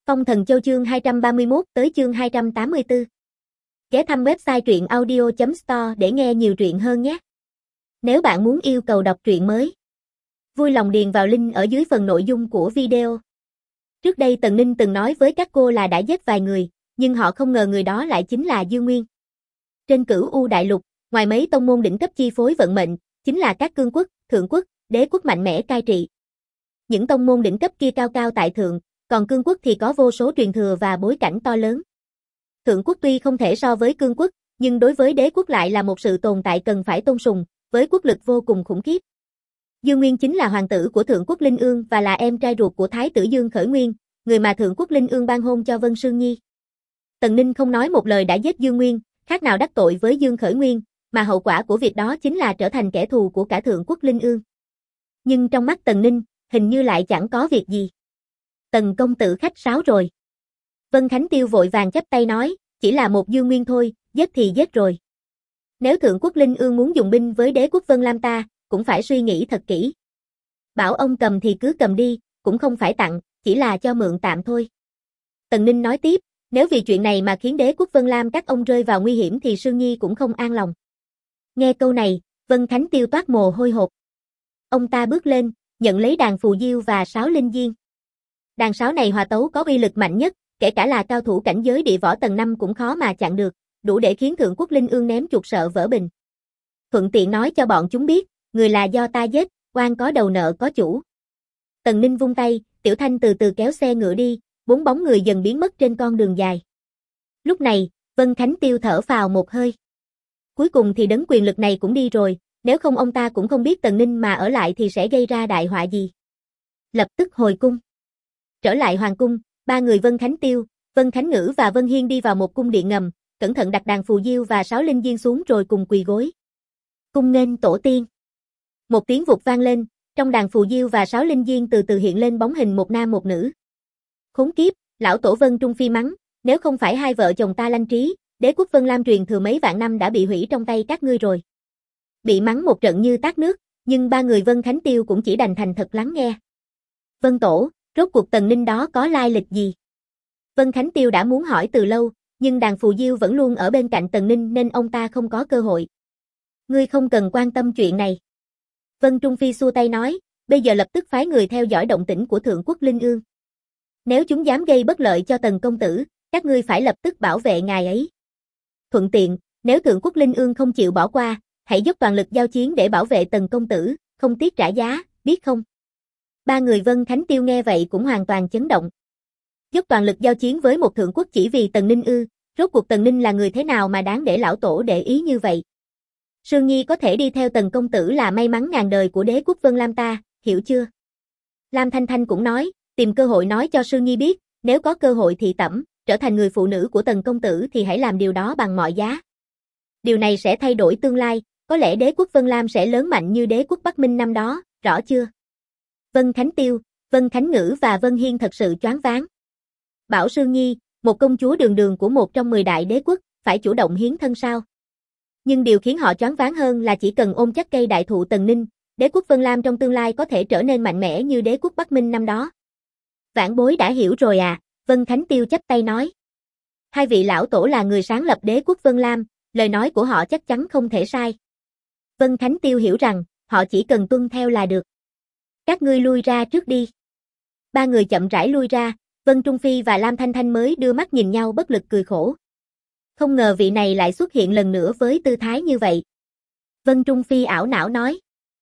Phong Thần Châu chương 231 tới chương 284. Ghé thăm website truyện audio.store để nghe nhiều truyện hơn nhé. Nếu bạn muốn yêu cầu đọc truyện mới, vui lòng điền vào link ở dưới phần nội dung của video. Trước đây Tần Ninh từng nói với các cô là đã giết vài người, nhưng họ không ngờ người đó lại chính là Dương Nguyên. Trên Cửu U Đại Lục, ngoài mấy tông môn đỉnh cấp chi phối vận mệnh, chính là các cương quốc, thượng quốc, đế quốc mạnh mẽ cai trị. Những tông môn đỉnh cấp kia cao cao tại thượng, còn cương quốc thì có vô số truyền thừa và bối cảnh to lớn. Thượng quốc tuy không thể so với cương quốc, nhưng đối với đế quốc lại là một sự tồn tại cần phải tôn sùng, với quốc lực vô cùng khủng khiếp. Dương Nguyên chính là hoàng tử của Thượng quốc Linh Ương và là em trai ruột của Thái tử Dương Khởi Nguyên, người mà Thượng quốc Linh Ương ban hôn cho Vân Sương Nhi. Tần Ninh không nói một lời đã giết Dương Nguyên, khác nào đắc tội với Dương Khởi Nguyên, mà hậu quả của việc đó chính là trở thành kẻ thù của cả Thượng quốc Linh Ương. Nhưng trong mắt Tần Ninh, hình như lại chẳng có việc gì. Tần công tử khách sáo rồi. Vân Khánh Tiêu vội vàng chắp tay nói, chỉ là một Dương Nguyên thôi, giết thì giết rồi. Nếu Thượng quốc Linh Ương muốn dùng binh với đế quốc Vân Lam ta, cũng phải suy nghĩ thật kỹ. Bảo ông cầm thì cứ cầm đi, cũng không phải tặng, chỉ là cho mượn tạm thôi. Tần Ninh nói tiếp, nếu vì chuyện này mà khiến đế quốc Vân Lam các ông rơi vào nguy hiểm thì Sương Nhi cũng không an lòng. Nghe câu này, Vân Khánh Tiêu toát mồ hôi hột. Ông ta bước lên, nhận lấy đàn phù diêu và sáo linh diên. Đàn sáo này hòa tấu có uy lực mạnh nhất, kể cả là cao thủ cảnh giới địa võ tầng 5 cũng khó mà chặn được, đủ để khiến Thượng quốc Linh Ương ném chuột sợ vỡ bình. Thuận tiện nói cho bọn chúng biết, người là do ta giết, oan có đầu nợ có chủ. Tần Ninh vung tay, Tiểu Thanh từ từ kéo xe ngựa đi, 4 bóng người dần biến mất trên con đường dài. Lúc này, Vân Khánh Tiêu thở phào một hơi. Cuối cùng thì đấng quyền lực này cũng đi rồi, nếu không ông ta cũng không biết Tần Ninh mà ở lại thì sẽ gây ra đại họa gì. Lập tức hồi cung. Trở lại hoàng cung, ba người Vân Khánh Tiêu, Vân Khánh Ngữ và Vân Hiên đi vào một cung điện ngầm, cẩn thận đặt đàn phù diêu và sáo linh diên xuống rồi cùng quỳ gối. Cung nghênh tổ tiên. Một tiếng vụt vang lên, trong đàn phù diêu và sáo linh diên từ từ hiện lên bóng hình một nam một nữ. Khốn kiếp, lão tổ Vân Trung Phi mắng, nếu không phải hai vợ chồng ta lanh trí, đế quốc Vân Lam truyền thừa mấy vạn năm đã bị hủy trong tay các ngươi rồi. Bị mắng một trận như tát nước, nhưng ba người Vân Khánh Tiêu cũng chỉ đành thành thật lắng nghe. Vân tổ, rốt cuộc Tần Ninh đó có lai lịch gì? Vân Khánh Tiêu đã muốn hỏi từ lâu, nhưng đàn phù diêu vẫn luôn ở bên cạnh Tần Ninh nên ông ta không có cơ hội. Ngươi không cần quan tâm chuyện này. Vân Trung Phi xua tay nói, bây giờ lập tức phái người theo dõi động tĩnh của Thượng quốc Linh Ương. Nếu chúng dám gây bất lợi cho Tần công tử, các ngươi phải lập tức bảo vệ ngài ấy. Thuận tiện, nếu Thượng quốc Linh Ương không chịu bỏ qua, hãy dốc toàn lực giao chiến để bảo vệ Tần công tử, không tiếc trả giá, biết không? Ba người Vân Khánh Tiêu nghe vậy cũng hoàn toàn chấn động. Dốc toàn lực giao chiến với một thượng quốc chỉ vì Tần Ninh ư? Rốt cuộc Tần Ninh là người thế nào mà đáng để lão tổ để ý như vậy? Sương Nhi có thể đi theo Tần công tử là may mắn ngàn đời của đế quốc Vân Lam ta, hiểu chưa? Lam Thanh Thanh cũng nói, tìm cơ hội nói cho Sương Nhi biết, nếu có cơ hội thị tẩm, trở thành người phụ nữ của Tần công tử thì hãy làm điều đó bằng mọi giá. Điều này sẽ thay đổi tương lai, có lẽ đế quốc Vân Lam sẽ lớn mạnh như đế quốc Bắc Minh năm đó, rõ chưa? Vân Khánh Tiêu, Vân Khánh Ngữ và Vân Hiên thật sự choáng váng. Bảo Sương Nhi, một công chúa đường đường của một trong 10 đại đế quốc, phải chủ động hiến thân sao? Nhưng điều khiến họ choáng váng hơn là chỉ cần ôm chắc cây đại thụ Tần Ninh, đế quốc Vân Lam trong tương lai có thể trở nên mạnh mẽ như đế quốc Bắc Minh năm đó. Vãn bối đã hiểu rồi à, Vân Khánh Tiêu chắp tay nói. Hai vị lão tổ là người sáng lập đế quốc Vân Lam, lời nói của họ chắc chắn không thể sai. Vân Khánh Tiêu hiểu rằng, họ chỉ cần tuân theo là được. Các ngươi lui ra trước đi. Ba người chậm rãi lui ra, Vân Trung Phi và Lam Thanh Thanh mới đưa mắt nhìn nhau bất lực cười khổ. Không ngờ vị này lại xuất hiện lần nữa với tư thái như vậy. Vân Trung Phi ảo não nói.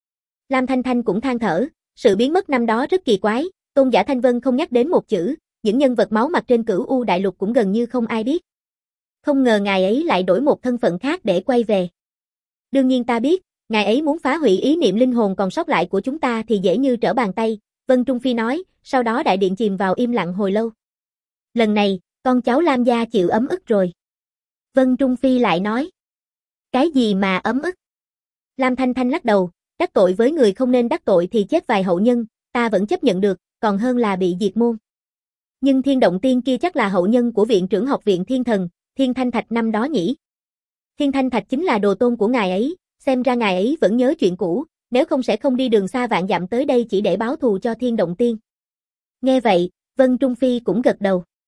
Lam Thanh Thanh cũng than thở, sự biến mất năm đó rất kỳ quái, Tôn giả Thanh Vân không nhắc đến một chữ, những nhân vật máu mặt trên Cửu U Đại Lục cũng gần như không ai biết. Không ngờ ngài ấy lại đổi một thân phận khác để quay về. Đương nhiên ta biết, ngài ấy muốn phá hủy ý niệm linh hồn còn sót lại của chúng ta thì dễ như trở bàn tay, Vân Trung Phi nói, sau đó đại điện chìm vào im lặng hồi lâu. Lần này, con cháu Lam gia chịu ấm ức rồi. Vân Trung Phi lại nói. Cái gì mà ấm ức? Lam Thanh Thanh lắc đầu, đắc tội với người không nên đắc tội thì chết vài hậu nhân, ta vẫn chấp nhận được, còn hơn là bị diệt môn. Nhưng Thiên Động Tiên kia chắc là hậu nhân của viện trưởng học viện Thiên Thần, Thiên Thanh Thạch năm đó nhỉ? Thiên Thanh Thạch chính là đồ tôn của ngài ấy, xem ra ngài ấy vẫn nhớ chuyện cũ, nếu không sẽ không đi đường xa vạn dặm tới đây chỉ để báo thù cho Thiên Động Tiên. Nghe vậy, Vân Trung Phi cũng gật đầu.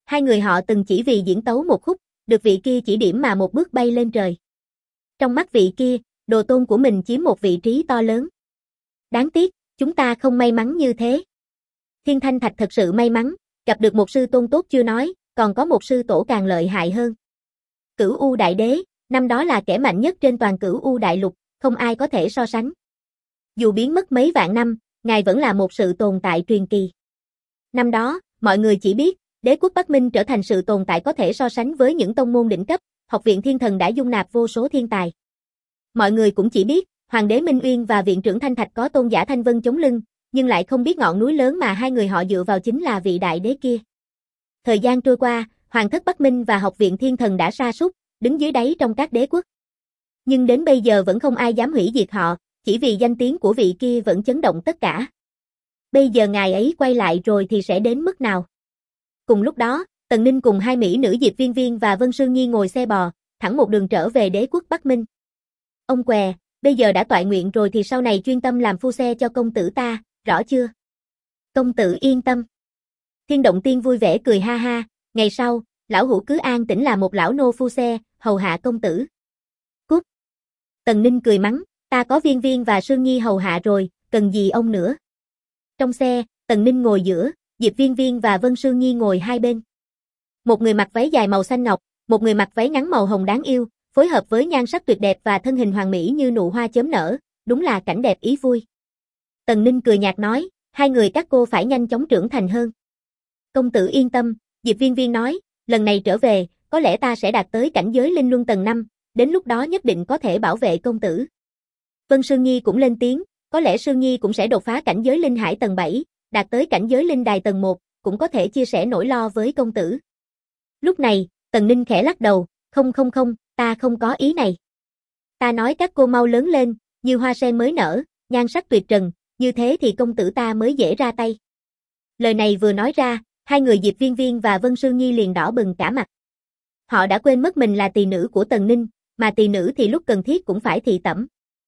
Hai người họ từng chỉ vì diễn tấu một khúc, được vị kia chỉ điểm mà một bước bay lên trời. Trong mắt vị kia, đồ tôn của mình chiếm một vị trí to lớn. Đáng tiếc, chúng ta không may mắn như thế. Thiên Thanh Thạch thật sự may mắn, gặp được một sư tôn tốt chưa nói, còn có một sư tổ càng lợi hại hơn. Cửu U Đại Đế, năm đó là kẻ mạnh nhất trên toàn Cửu U Đại Lục, không ai có thể so sánh. Dù biến mất mấy vạn năm, ngài vẫn là một sự tồn tại truyền kỳ. Năm đó, mọi người chỉ biết, đế quốc Bắc Minh trở thành sự tồn tại có thể so sánh với những tông môn đỉnh cấp, Học viện Thiên Thần đã dung nạp vô số thiên tài. Mọi người cũng chỉ biết, Hoàng đế Minh Uyên và viện trưởng Thanh Thạch có tôn giả Thanh Vân chống lưng, nhưng lại không biết ngọn núi lớn mà hai người họ dựa vào chính là vị đại đế kia. Thời gian trôi qua, Hoàng thất Bắc Minh và Học viện Thiên Thần đã sa sút, đứng dưới đáy trong các đế quốc. Nhưng đến bây giờ vẫn không ai dám hủy diệt họ, chỉ vì danh tiếng của vị kia vẫn chấn động tất cả. Bây giờ ngài ấy quay lại rồi thì sẽ đến mức nào? Cùng lúc đó, Tần Ninh cùng hai mỹ nữ Diệp Viên Viên và Vân Sương Nhi ngồi xe bò, thẳng một đường trở về đế quốc Bắc Minh. Ông què, bây giờ đã toại nguyện rồi thì sau này chuyên tâm làm phu xe cho công tử ta, rõ chưa? Công tử yên tâm. Thiên Động Tiên vui vẻ cười ha ha, ngày sau, lão hữu cứ an tĩnh là một lão nô phu xe, hầu hạ công tử. Cút. Tần Ninh cười mắng, ta có Viên Viên và Sương Nhi hầu hạ rồi, cần gì ông nữa? Trong xe, Tần Ninh ngồi giữa, Diệp Viên Viên và Vân Sương Nhi ngồi hai bên. Một người mặc váy dài màu xanh ngọc, một người mặc váy ngắn màu hồng đáng yêu, phối hợp với nhan sắc tuyệt đẹp và thân hình hoàn mỹ như nụ hoa chớm nở, đúng là cảnh đẹp ý vui. Tần Ninh cười nhạt nói, hai người các cô phải nhanh chóng trưởng thành hơn. Công tử yên tâm, Diệp Viên Viên nói, lần này trở về, có lẽ ta sẽ đạt tới cảnh giới linh luân tầng 5, đến lúc đó nhất định có thể bảo vệ công tử. Vân Sương Nhi cũng lên tiếng, có lẽ Sương Nhi cũng sẽ đột phá cảnh giới linh hải tầng 7, đạt tới cảnh giới linh đài tầng 1, cũng có thể chia sẻ nỗi lo với công tử. Lúc này, Tần Ninh khẽ lắc đầu, không, ta không có ý này. Ta nói các cô mau lớn lên, như hoa sen mới nở, nhan sắc tuyệt trần, như thế thì công tử ta mới dễ ra tay. Lời này vừa nói ra, hai người Diệp Viên Viên và Vân Sương Nhi liền đỏ bừng cả mặt. Họ đã quên mất mình là tỳ nữ của Tần Ninh, mà tỳ nữ thì lúc cần thiết cũng phải thị tẩm.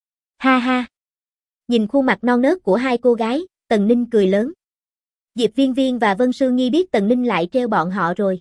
Ha ha. Nhìn khuôn mặt non nớt của hai cô gái, Tần Ninh cười lớn. Diệp Viên Viên và Vân Sương Nhi biết Tần Ninh lại treo bọn họ rồi.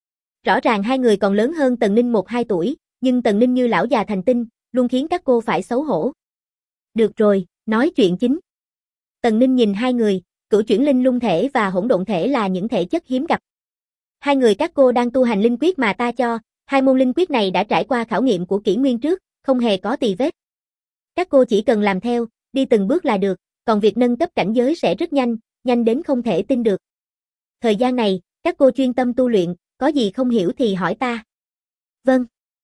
Rõ ràng hai người còn lớn hơn Tần Ninh 1-2 tuổi, nhưng Tần Ninh như lão già thành tinh, luôn khiến các cô phải xấu hổ. Được rồi, nói chuyện chính. Tần Ninh nhìn hai người, cửu chuyển linh lung thể và hỗn độn thể là những thể chất hiếm gặp. Hai người các cô đang tu hành linh quyết mà ta cho, hai môn linh quyết này đã trải qua khảo nghiệm của kỷ nguyên trước, không hề có tì vết. Các cô chỉ cần làm theo, đi từng bước là được, còn việc nâng cấp cảnh giới sẽ rất nhanh, nhanh đến không thể tin được. Thời gian này, các cô chuyên tâm tu luyện, có gì không hiểu thì hỏi ta. Vâng.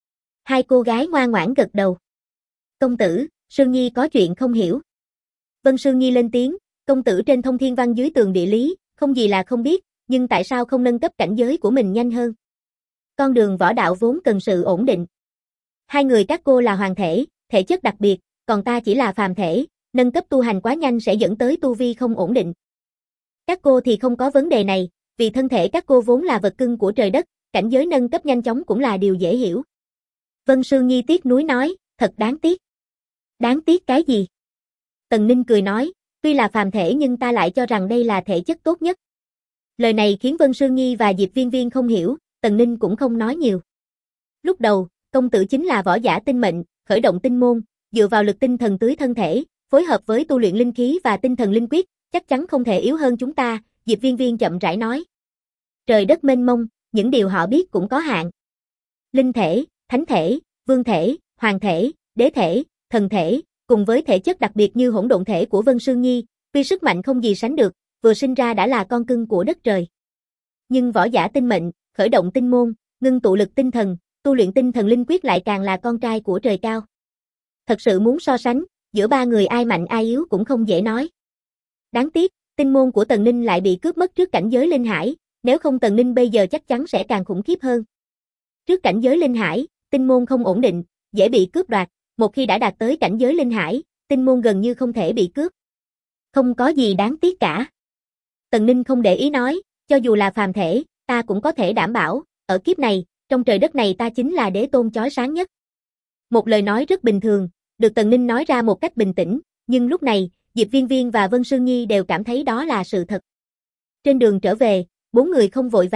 Hai cô gái ngoan ngoãn gật đầu. Công tử, Sương Nhi có chuyện không hiểu. Vân Sương Nhi lên tiếng, công tử trên thông thiên văn dưới tường địa lý, không gì là không biết, nhưng tại sao không nâng cấp cảnh giới của mình nhanh hơn? Con đường võ đạo vốn cần sự ổn định. Hai người các cô là hoàng thể, thể chất đặc biệt, còn ta chỉ là phàm thể, nâng cấp tu hành quá nhanh sẽ dẫn tới tu vi không ổn định. Các cô thì không có vấn đề này, vì thân thể các cô vốn là vật cưng của trời đất, cảnh giới nâng cấp nhanh chóng cũng là điều dễ hiểu. Vân Sương Nhi tiếc nuối nói, thật đáng tiếc. Đáng tiếc cái gì? Tần Ninh cười nói, tuy là phàm thể nhưng ta lại cho rằng đây là thể chất tốt nhất. Lời này khiến Vân Sương Nhi và Diệp Viên Viên không hiểu, Tần Ninh cũng không nói nhiều. Lúc đầu, công tử chính là võ giả tinh mệnh, khởi động tinh môn, dựa vào lực tinh thần tưới thân thể, phối hợp với tu luyện linh khí và tinh thần linh quyết, chắc chắn không thể yếu hơn chúng ta, Diệp Viên Viên chậm rãi nói. Trời đất mênh mông, những điều họ biết cũng có hạn. Linh thể, thánh thể, vương thể, hoàng thể, đế thể, thần thể, cùng với thể chất đặc biệt như hỗn độn thể của Vân Sương Nhi, tuy sức mạnh không gì sánh được, vừa sinh ra đã là con cưng của đất trời. Nhưng võ giả tinh mệnh, khởi động tinh môn, ngưng tụ lực tinh thần, tu luyện tinh thần linh quyết lại càng là con trai của trời cao. Thật sự muốn so sánh, giữa ba người ai mạnh ai yếu cũng không dễ nói. Đáng tiếc, tinh môn của Tần Ninh lại bị cướp mất trước cảnh giới linh hải, nếu không Tần Ninh bây giờ chắc chắn sẽ càng khủng khiếp hơn. Trước cảnh giới linh hải, tinh môn không ổn định, dễ bị cướp đoạt, một khi đã đạt tới cảnh giới linh hải, tinh môn gần như không thể bị cướp. Không có gì đáng tiếc cả. Tần Ninh không để ý nói, cho dù là phàm thể, ta cũng có thể đảm bảo, ở kiếp này, trong trời đất này ta chính là đế tôn chói sáng nhất. Một lời nói rất bình thường, được Tần Ninh nói ra một cách bình tĩnh, nhưng lúc này, Diệp Viên Viên và Vân Sương Nhi đều cảm thấy đó là sự thật. Trên đường trở về, bốn người không vội vàng,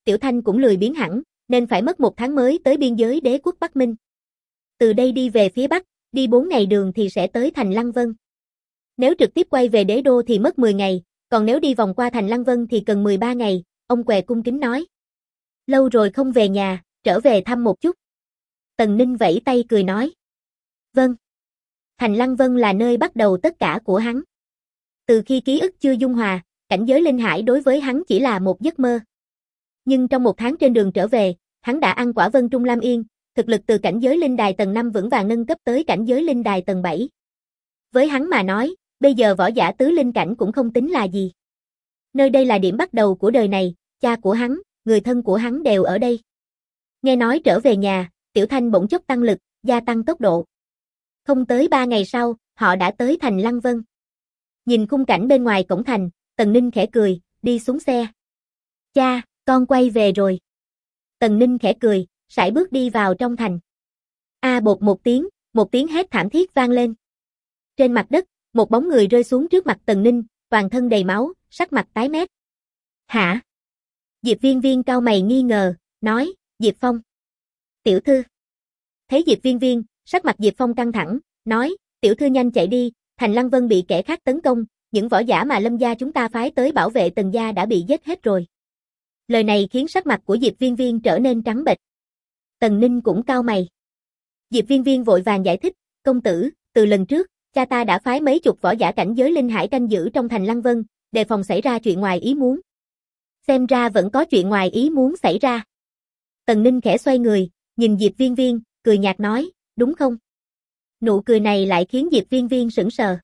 Tiểu Thanh cũng lười biếng hẳn, nên phải mất 1 tháng mới tới biên giới đế quốc Bắc Minh. Từ đây đi về phía Bắc, đi 4 ngày đường thì sẽ tới thành Lăng Vân. Nếu trực tiếp quay về đế đô thì mất 10 ngày, còn nếu đi vòng qua thành Lăng Vân thì cần 13 ngày, ông Què cung kính nói. Lâu rồi không về nhà, trở về thăm một chút. Tần Ninh vẫy tay cười nói. Vâng. Thành Lăng Vân là nơi bắt đầu tất cả của hắn. Từ khi ký ức chưa dung hòa, cảnh giới linh hải đối với hắn chỉ là một giấc mơ. Nhưng trong 1 tháng trên đường trở về, hắn đã ăn quả Vân Trung Lam Yên, thực lực từ cảnh giới linh đài tầng 5 vững vàng nâng cấp tới cảnh giới linh đài tầng 7. Với hắn mà nói, bây giờ võ giả tứ linh cảnh cũng không tính là gì. Nơi đây là điểm bắt đầu của đời này, cha của hắn, người thân của hắn đều ở đây. Nghe nói trở về nhà, Tiểu Thanh bỗng chốc tăng lực, gia tăng tốc độ. Không tới 3 ngày sau, họ đã tới thành Lăng Vân. Nhìn khung cảnh bên ngoài cổng thành, Tần Ninh khẽ cười, đi xuống xe. Cha, con quay về rồi. Tần Ninh khẽ cười, sải bước đi vào trong thành. Bột một tiếng hét thảm thiết vang lên. Trên mặt đất, một bóng người rơi xuống trước mặt Tần Ninh, toàn thân đầy máu, sắc mặt tái mét. Hả? Diệp Viên Viên cau mày nghi ngờ, nói, Diệp Phong. Tiểu thư. Thấy Diệp Viên Viên, sắc mặt Diệp Phong căng thẳng, nói, tiểu thư nhanh chạy đi, thành Lăng Vân bị kẻ khác tấn công, những võ giả mà Lâm gia chúng ta phái tới bảo vệ Tần gia đã bị giết hết rồi. Lời này khiến sắc mặt của Diệp Viên Viên trở nên trắng bệch. Tần Ninh cũng cau mày. Diệp Viên Viên vội vàng giải thích, công tử, từ lần trước, cha ta đã phái mấy chục võ giả cảnh giới linh hải canh giữ trong thành Lăng Vân, đề phòng xảy ra chuyện ngoài ý muốn. Xem ra vẫn có chuyện ngoài ý muốn xảy ra. Tần Ninh khẽ xoay người, nhìn Diệp Viên Viên, cười nhạt nói, đúng không? Nụ cười này lại khiến Diệp Viên Viên sững sờ.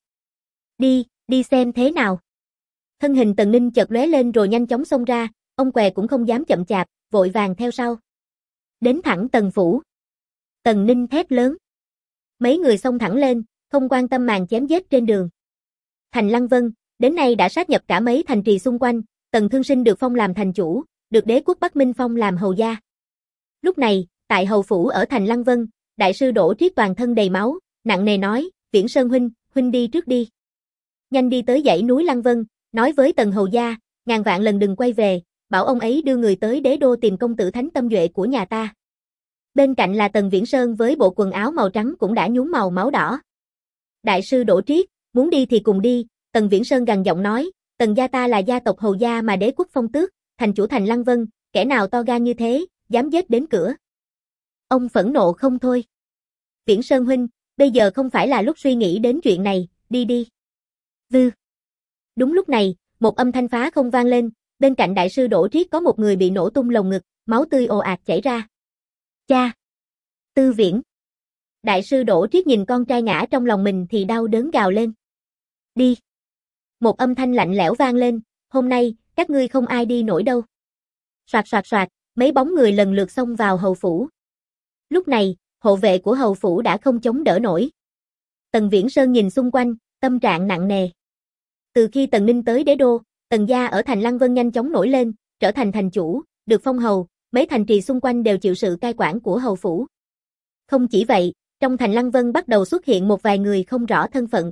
Đi xem thế nào. Thân hình Tần Ninh chợt lóe lên rồi nhanh chóng xông ra, ông Què cũng không dám chậm chạp, vội vàng theo sau. Đến thẳng Tần phủ. Tần Ninh thét lớn. Mấy người xông thẳng lên, không quan tâm màn chém giết trên đường. Thành Lăng Vân, đến nay đã sát nhập cả mấy thành trì xung quanh, Tần Thương Sinh được phong làm thành chủ, được đế quốc Bắc Minh phong làm hầu gia. Lúc này, tại hầu phủ ở thành Lăng Vân, đại sư Đỗ Triết toàn thân đầy máu, nặng nề nói, Viễn Sơn huynh đi trước đi. Nhanh đi tới dãy núi Lăng Vân, nói với Tần hầu gia, ngàn vạn lần đừng quay về, bảo ông ấy đưa người tới đế đô tìm công tử Thánh Tâm Duệ của nhà ta. Bên cạnh là Tần Viễn Sơn với bộ quần áo màu trắng cũng đã nhuốm màu máu đỏ. Đại sư Đỗ Triết, muốn đi thì cùng đi, Tần Viễn Sơn gằn giọng nói, Tần gia ta là gia tộc hầu gia mà đế quốc phong tước, thành chủ thành Lăng Vân, kẻ nào to gan như thế, dám giết đến cửa. Ông phẫn nộ không thôi. Viễn Sơn huynh, bây giờ không phải là lúc suy nghĩ đến chuyện này, đi. Vư. Đúng lúc này, một âm thanh phá không vang lên, bên cạnh đại sư Đỗ Triết có một người bị nổ tung lồng ngực, máu tươi ồ ạt chảy ra. Cha! Tư Viễn! Đại sư Đỗ Triết nhìn con trai ngã trong lòng mình thì đau đớn gào lên. Đi! Một âm thanh lạnh lẽo vang lên, hôm nay, các ngươi không ai đi nổi đâu. Soạt, mấy bóng người lần lượt xông vào hầu phủ. Lúc này, hộ vệ của hầu phủ đã không chống đỡ nổi. Tần Viễn Sơn nhìn xung quanh, tâm trạng nặng nề. Từ khi Tần Ninh tới đế đô, Tần gia ở thành Lăng Vân nhanh chóng nổi lên, trở thành thành chủ, được phong hầu, mấy thành trì xung quanh đều chịu sự cai quản của hầu phủ. Không chỉ vậy, trong thành Lăng Vân bắt đầu xuất hiện một vài người không rõ thân phận.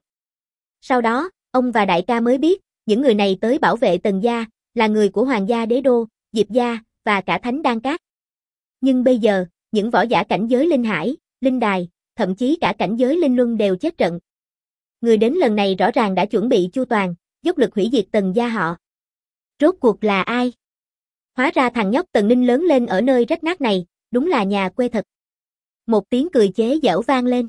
Sau đó, ông và đại ca mới biết, những người này tới bảo vệ Tần gia, là người của hoàng gia đế đô, Diệp gia, và cả Thánh Đan Các. Nhưng bây giờ, những võ giả cảnh giới linh hải, linh đài, thậm chí cả cảnh giới linh luân đều chết trận. Người đến lần này rõ ràng đã chuẩn bị chu toàn, dốc lực hủy diệt Tần gia họ. Rốt cuộc là ai? Hóa ra thằng nhóc Tần Ninh lớn lên ở nơi rách nát này, đúng là nhà quê thật. Một tiếng cười chế giễu vang lên.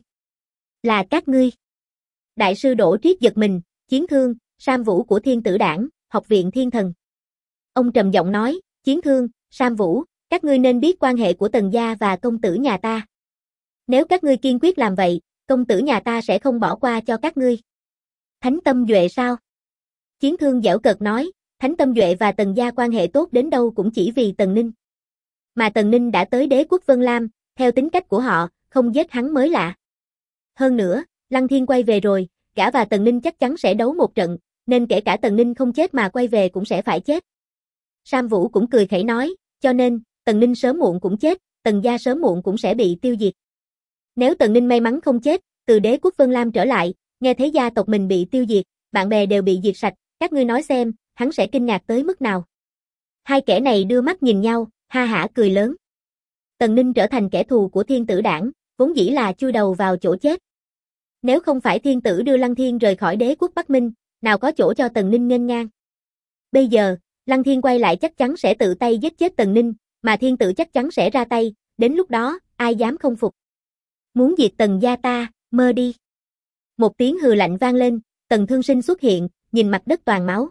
Là các ngươi. Đại sư Đỗ Triết giật mình, Chiến Thương, Sam Vũ của Thiên Tử Đảng, Học viện Thiên Thần. Ông trầm giọng nói, Chiến Thương, Sam Vũ, các ngươi nên biết quan hệ của Tần gia và công tử nhà ta. Nếu các ngươi kiên quyết làm vậy, công tử nhà ta sẽ không bỏ qua cho các ngươi. Thánh Tâm Duệ sao? Chiến Thương giễu cợt nói, Thánh Tâm Duệ và Tần gia quan hệ tốt đến đâu cũng chỉ vì Tần Ninh. Mà Tần Ninh đã tới đế quốc Vân Lam, theo tính cách của họ, không giết hắn mới lạ. Hơn nữa, Lăng Thiên quay về rồi, gã và Tần Ninh chắc chắn sẽ đấu một trận, nên kể cả Tần Ninh không chết mà quay về cũng sẽ phải chết. Sam Vũ cũng cười khẩy nói, cho nên, Tần Ninh sớm muộn cũng chết, Tần gia sớm muộn cũng sẽ bị tiêu diệt. Nếu Tần Ninh may mắn không chết, từ đế quốc Vân Lam trở lại, nghe thấy gia tộc mình bị tiêu diệt, bạn bè đều bị diệt sạch, các ngươi nói xem, hắn sẽ kinh ngạc tới mức nào. Hai kẻ này đưa mắt nhìn nhau, ha hả cười lớn. Tần Ninh trở thành kẻ thù của Thiên Tử Đảng, vốn dĩ là chui đầu vào chỗ chết. Nếu không phải Thiên Tử đưa Lăng Thiên rời khỏi đế quốc Bắc Minh, nào có chỗ cho Tần Ninh nghênh ngang. Bây giờ, Lăng Thiên quay lại chắc chắn sẽ tự tay giết chết Tần Ninh, mà Thiên Tử chắc chắn sẽ ra tay, đến lúc đó, ai dám không phục. Muốn diệt Tần gia ta, mơ đi. Một tiếng hừ lạnh vang lên, Tần Thương Sinh xuất hiện, nhìn mặt đất toàn máu.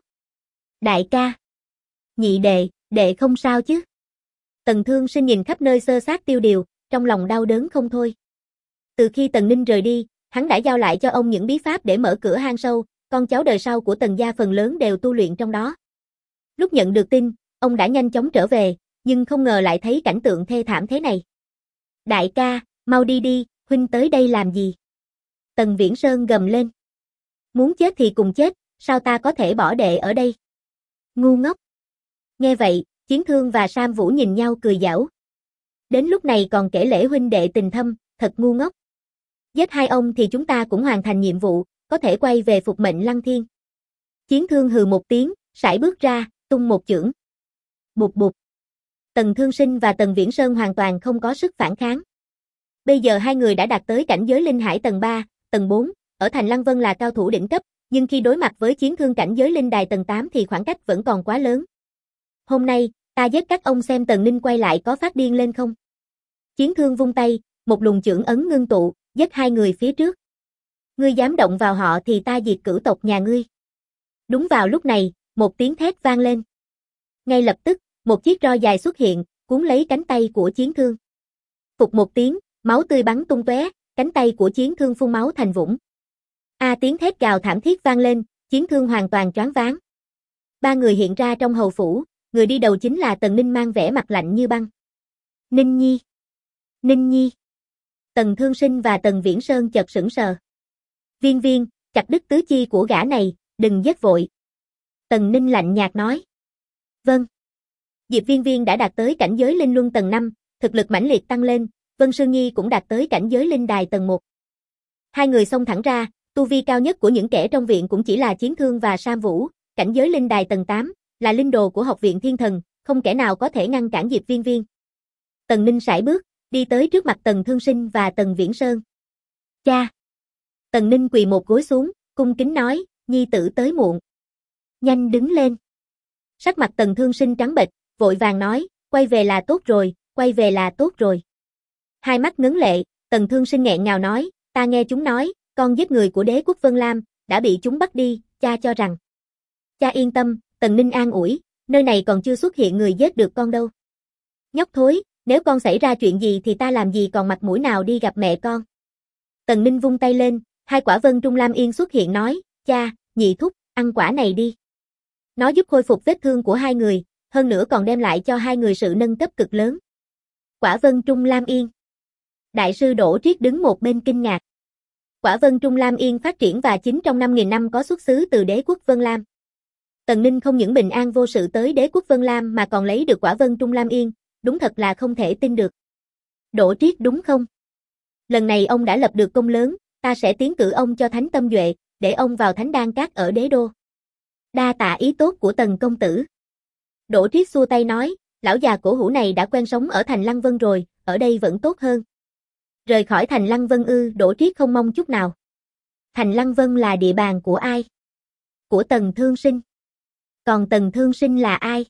Đại ca. Nhị đệ, đệ không sao chứ? Tần Thương Sinh nhìn khắp nơi xơ xác tiêu điều, trong lòng đau đớn không thôi. Từ khi Tần Ninh rời đi, hắn đã giao lại cho ông những bí pháp để mở cửa hang sâu, con cháu đời sau của Tần gia phần lớn đều tu luyện trong đó. Lúc nhận được tin, ông đã nhanh chóng trở về, nhưng không ngờ lại thấy cảnh tượng thê thảm thế này. Đại ca, mau đi đi, huynh tới đây làm gì? Tần Viễn Sơn gầm lên. Muốn chết thì cùng chết, sao ta có thể bỏ đệ ở đây? Ngu ngốc. Nghe vậy, Chiến Thương và Sam Vũ nhìn nhau cười giảo. Đến lúc này còn kể lễ huynh đệ tình thâm, thật ngu ngốc. Giết hai ông thì chúng ta cũng hoàn thành nhiệm vụ, có thể quay về phục mệnh Lăng Thiên. Chiến Thương hừ một tiếng, sải bước ra, tung một chưởng. Bụp bụp. Tần Thương Sinh và Tần Viễn Sơn hoàn toàn không có sức phản kháng. Bây giờ hai người đã đạt tới cảnh giới linh hải tầng 3, tầng 4, ở thành Lăng Vân là cao thủ đỉnh cấp, nhưng khi đối mặt với Chiến Thương cảnh giới linh đài tầng 8 thì khoảng cách vẫn còn quá lớn. Hôm nay, ta giết các ông xem Tần Ninh quay lại có phát điên lên không. Chiến Thương vung tay, một luồng chưởng ấn ngưng tụ, giết hai người phía trước. Ngươi dám động vào họ thì ta diệt cửu tộc nhà ngươi. Đúng vào lúc này, một tiếng thét vang lên. Ngay lập tức, một chiếc roi dài xuất hiện, cuốn lấy cánh tay của Chiến Thương. Phụt một tiếng, máu tươi bắn tung tóe, cánh tay của Chiến Thương phun máu thành vũng. Tiếng thét gào thảm thiết vang lên, Chiến Thương hoàn toàn choáng váng. Ba người hiện ra trong hầu phủ, người đi đầu chính là Tần Ninh mang vẻ mặt lạnh như băng. Ninh Nhi. Ninh Nhi. Tần Thương Sinh và Tần Viễn Sơn chợt sững sờ. Viên Viên, chặt đứt tứ chi của gã này, đừng giết vội. Tần Ninh lạnh nhạt nói. Vâng. Diệp Viên Viên đã đạt tới cảnh giới linh luân tầng 5, thực lực mãnh liệt tăng lên, Vân Sương Nhi cũng đạt tới cảnh giới linh đài tầng 1. Hai người xông thẳng ra, tu vi cao nhất của những kẻ trong viện cũng chỉ là Chiến Thương và Sam Vũ, cảnh giới linh đài tầng 8, là linh đồ của học viện Thiên Thần, không kẻ nào có thể ngăn cản Diệp Viên Viên. Tần Ninh sải bước, đi tới trước mặt Tần Thương Sinh và Tần Viễn Sơn. Cha! Tần Ninh quỳ một gối xuống, cung kính nói, nhi tử tới muộn. Nhanh đứng lên. Sắc mặt Tần Thương Sinh trắng bệch, vội vàng nói, quay về là tốt rồi, quay về là tốt rồi. Hai mắt ngấn lệ, Tần Thương Sinh nghẹn ngào nói, ta nghe chúng nói, con giết người của đế quốc Vân Lam, đã bị chúng bắt đi, cha cho rằng. Cha yên tâm, Tần Ninh an ủi, nơi này còn chưa xuất hiện người giết được con đâu. Nhóc thối, nếu con xảy ra chuyện gì thì ta làm gì còn mặt mũi nào đi gặp mẹ con. Tần Ninh vung tay lên, hai quả Vân Trung Lam Yên xuất hiện nói, cha, nhị thúc, ăn quả này đi. Nó giúp khôi phục vết thương của hai người, hơn nữa còn đem lại cho hai người sự nâng cấp cực lớn. Quả Vân Trung Lam Yên. Đại sư Đỗ Triết đứng một bên kinh ngạc. Quả Vân Trung Lam Yên phát triển và chính trong 5.000 năm có xuất xứ từ đế quốc Vân Lam. Tần Ninh không những bình an vô sự tới đế quốc Vân Lam mà còn lấy được quả Vân Trung Lam Yên, đúng thật là không thể tin được. Đỗ Triết đúng không? Lần này ông đã lập được công lớn, ta sẽ tiến cử ông cho Thánh Tâm Duệ, để ông vào Thánh Đan Các ở đế đô. Đa tạ ý tốt của Tần công tử. Đỗ Triết xua tay nói, lão già cổ hủ này đã quen sống ở thành Lăng Vân rồi, ở đây vẫn tốt hơn. Rời khỏi thành Lăng Vân ư? Đỗ Triết không mong chút nào. Thành Lăng Vân là địa bàn của ai? Của Tần Thương Sinh. Còn Tần Thương Sinh là ai?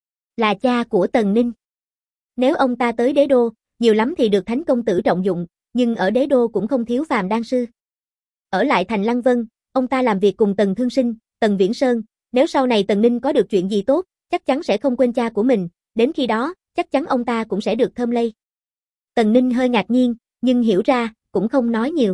Là cha của Tần Ninh. Nếu ông ta tới đế đô, nhiều lắm thì được Thánh công tử trọng dụng, nhưng ở đế đô cũng không thiếu phàm đan sư. Ở lại thành Lăng Vân, ông ta làm việc cùng Tần Thương Sinh, Tần Viễn Sơn, nếu sau này Tần Ninh có được chuyện gì tốt, chắc chắn sẽ không quên cha của mình, đến khi đó, chắc chắn ông ta cũng sẽ được thơm lây. Tần Ninh hơi ngạc nhiên, nhưng hiểu ra, cũng không nói nhiều.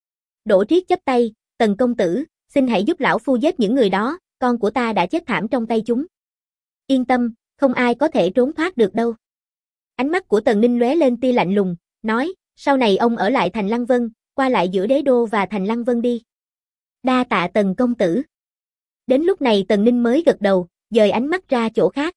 Đỗ Triết chắp tay, Tần công tử, xin hãy giúp lão phu giết những người đó, con của ta đã chết thảm trong tay chúng. Yên tâm, không ai có thể trốn thoát được đâu. Ánh mắt của Tần Ninh lóe lên tia lạnh lùng, nói, sau này ông ở lại thành Lăng Vân, qua lại giữa đế đô và thành Lăng Vân đi. Đa tạ Tần công tử. Đến lúc này Tần Ninh mới gật đầu, dời ánh mắt ra chỗ khác.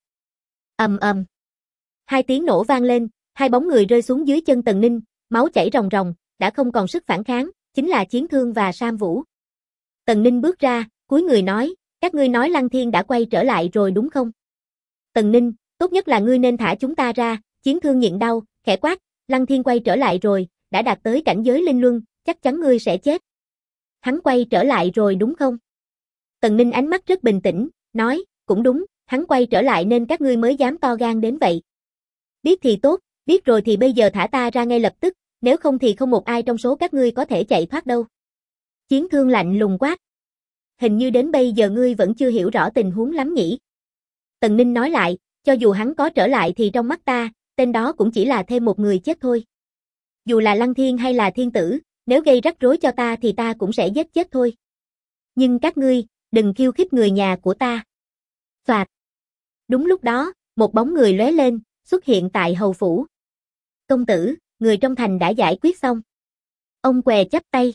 Ầm ầm. Hai tiếng nổ vang lên, hai bóng người rơi xuống dưới chân Tần Ninh, máu chảy ròng ròng, đã không còn sức phản kháng, chính là Chiến Thương và Sam Vũ. Tần Ninh bước ra, cúi người nói, các ngươi nói Lăng Thiên đã quay trở lại rồi đúng không? Tần Ninh, tốt nhất là ngươi nên thả chúng ta ra, Chiến Thương nhịn đau, khẽ quát, Lăng Thiên quay trở lại rồi, đã đạt tới cảnh giới linh luân, chắc chắn ngươi sẽ chết. Hắn quay trở lại rồi đúng không? Tần Ninh ánh mắt rất bình tĩnh, nói, cũng đúng, hắn quay trở lại nên các ngươi mới dám to gan đến vậy. Biết thì tốt, biết rồi thì bây giờ thả ta ra ngay lập tức, nếu không thì không một ai trong số các ngươi có thể chạy thoát đâu. Chiến Thương lạnh lùng quát. Hình như đến bây giờ ngươi vẫn chưa hiểu rõ tình huống lắm nhỉ. Tần Ninh nói lại, cho dù hắn có trở lại thì trong mắt ta, tên đó cũng chỉ là thêm một người chết thôi. Dù là Lăng Thiên hay là Thiên Tử, nếu gây rắc rối cho ta thì ta cũng sẽ giết chết thôi. Nhưng các ngươi, đừng khiêu khích người nhà của ta. Phạt. Đúng lúc đó, một bóng người lóe lên, xuất hiện tại hầu phủ. Công tử, người trong thành đã giải quyết xong. Ông què chắp tay.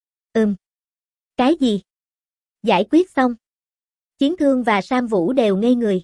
Cái gì? Giải quyết xong. Chiến Thương và Sam Vũ đều ngây người.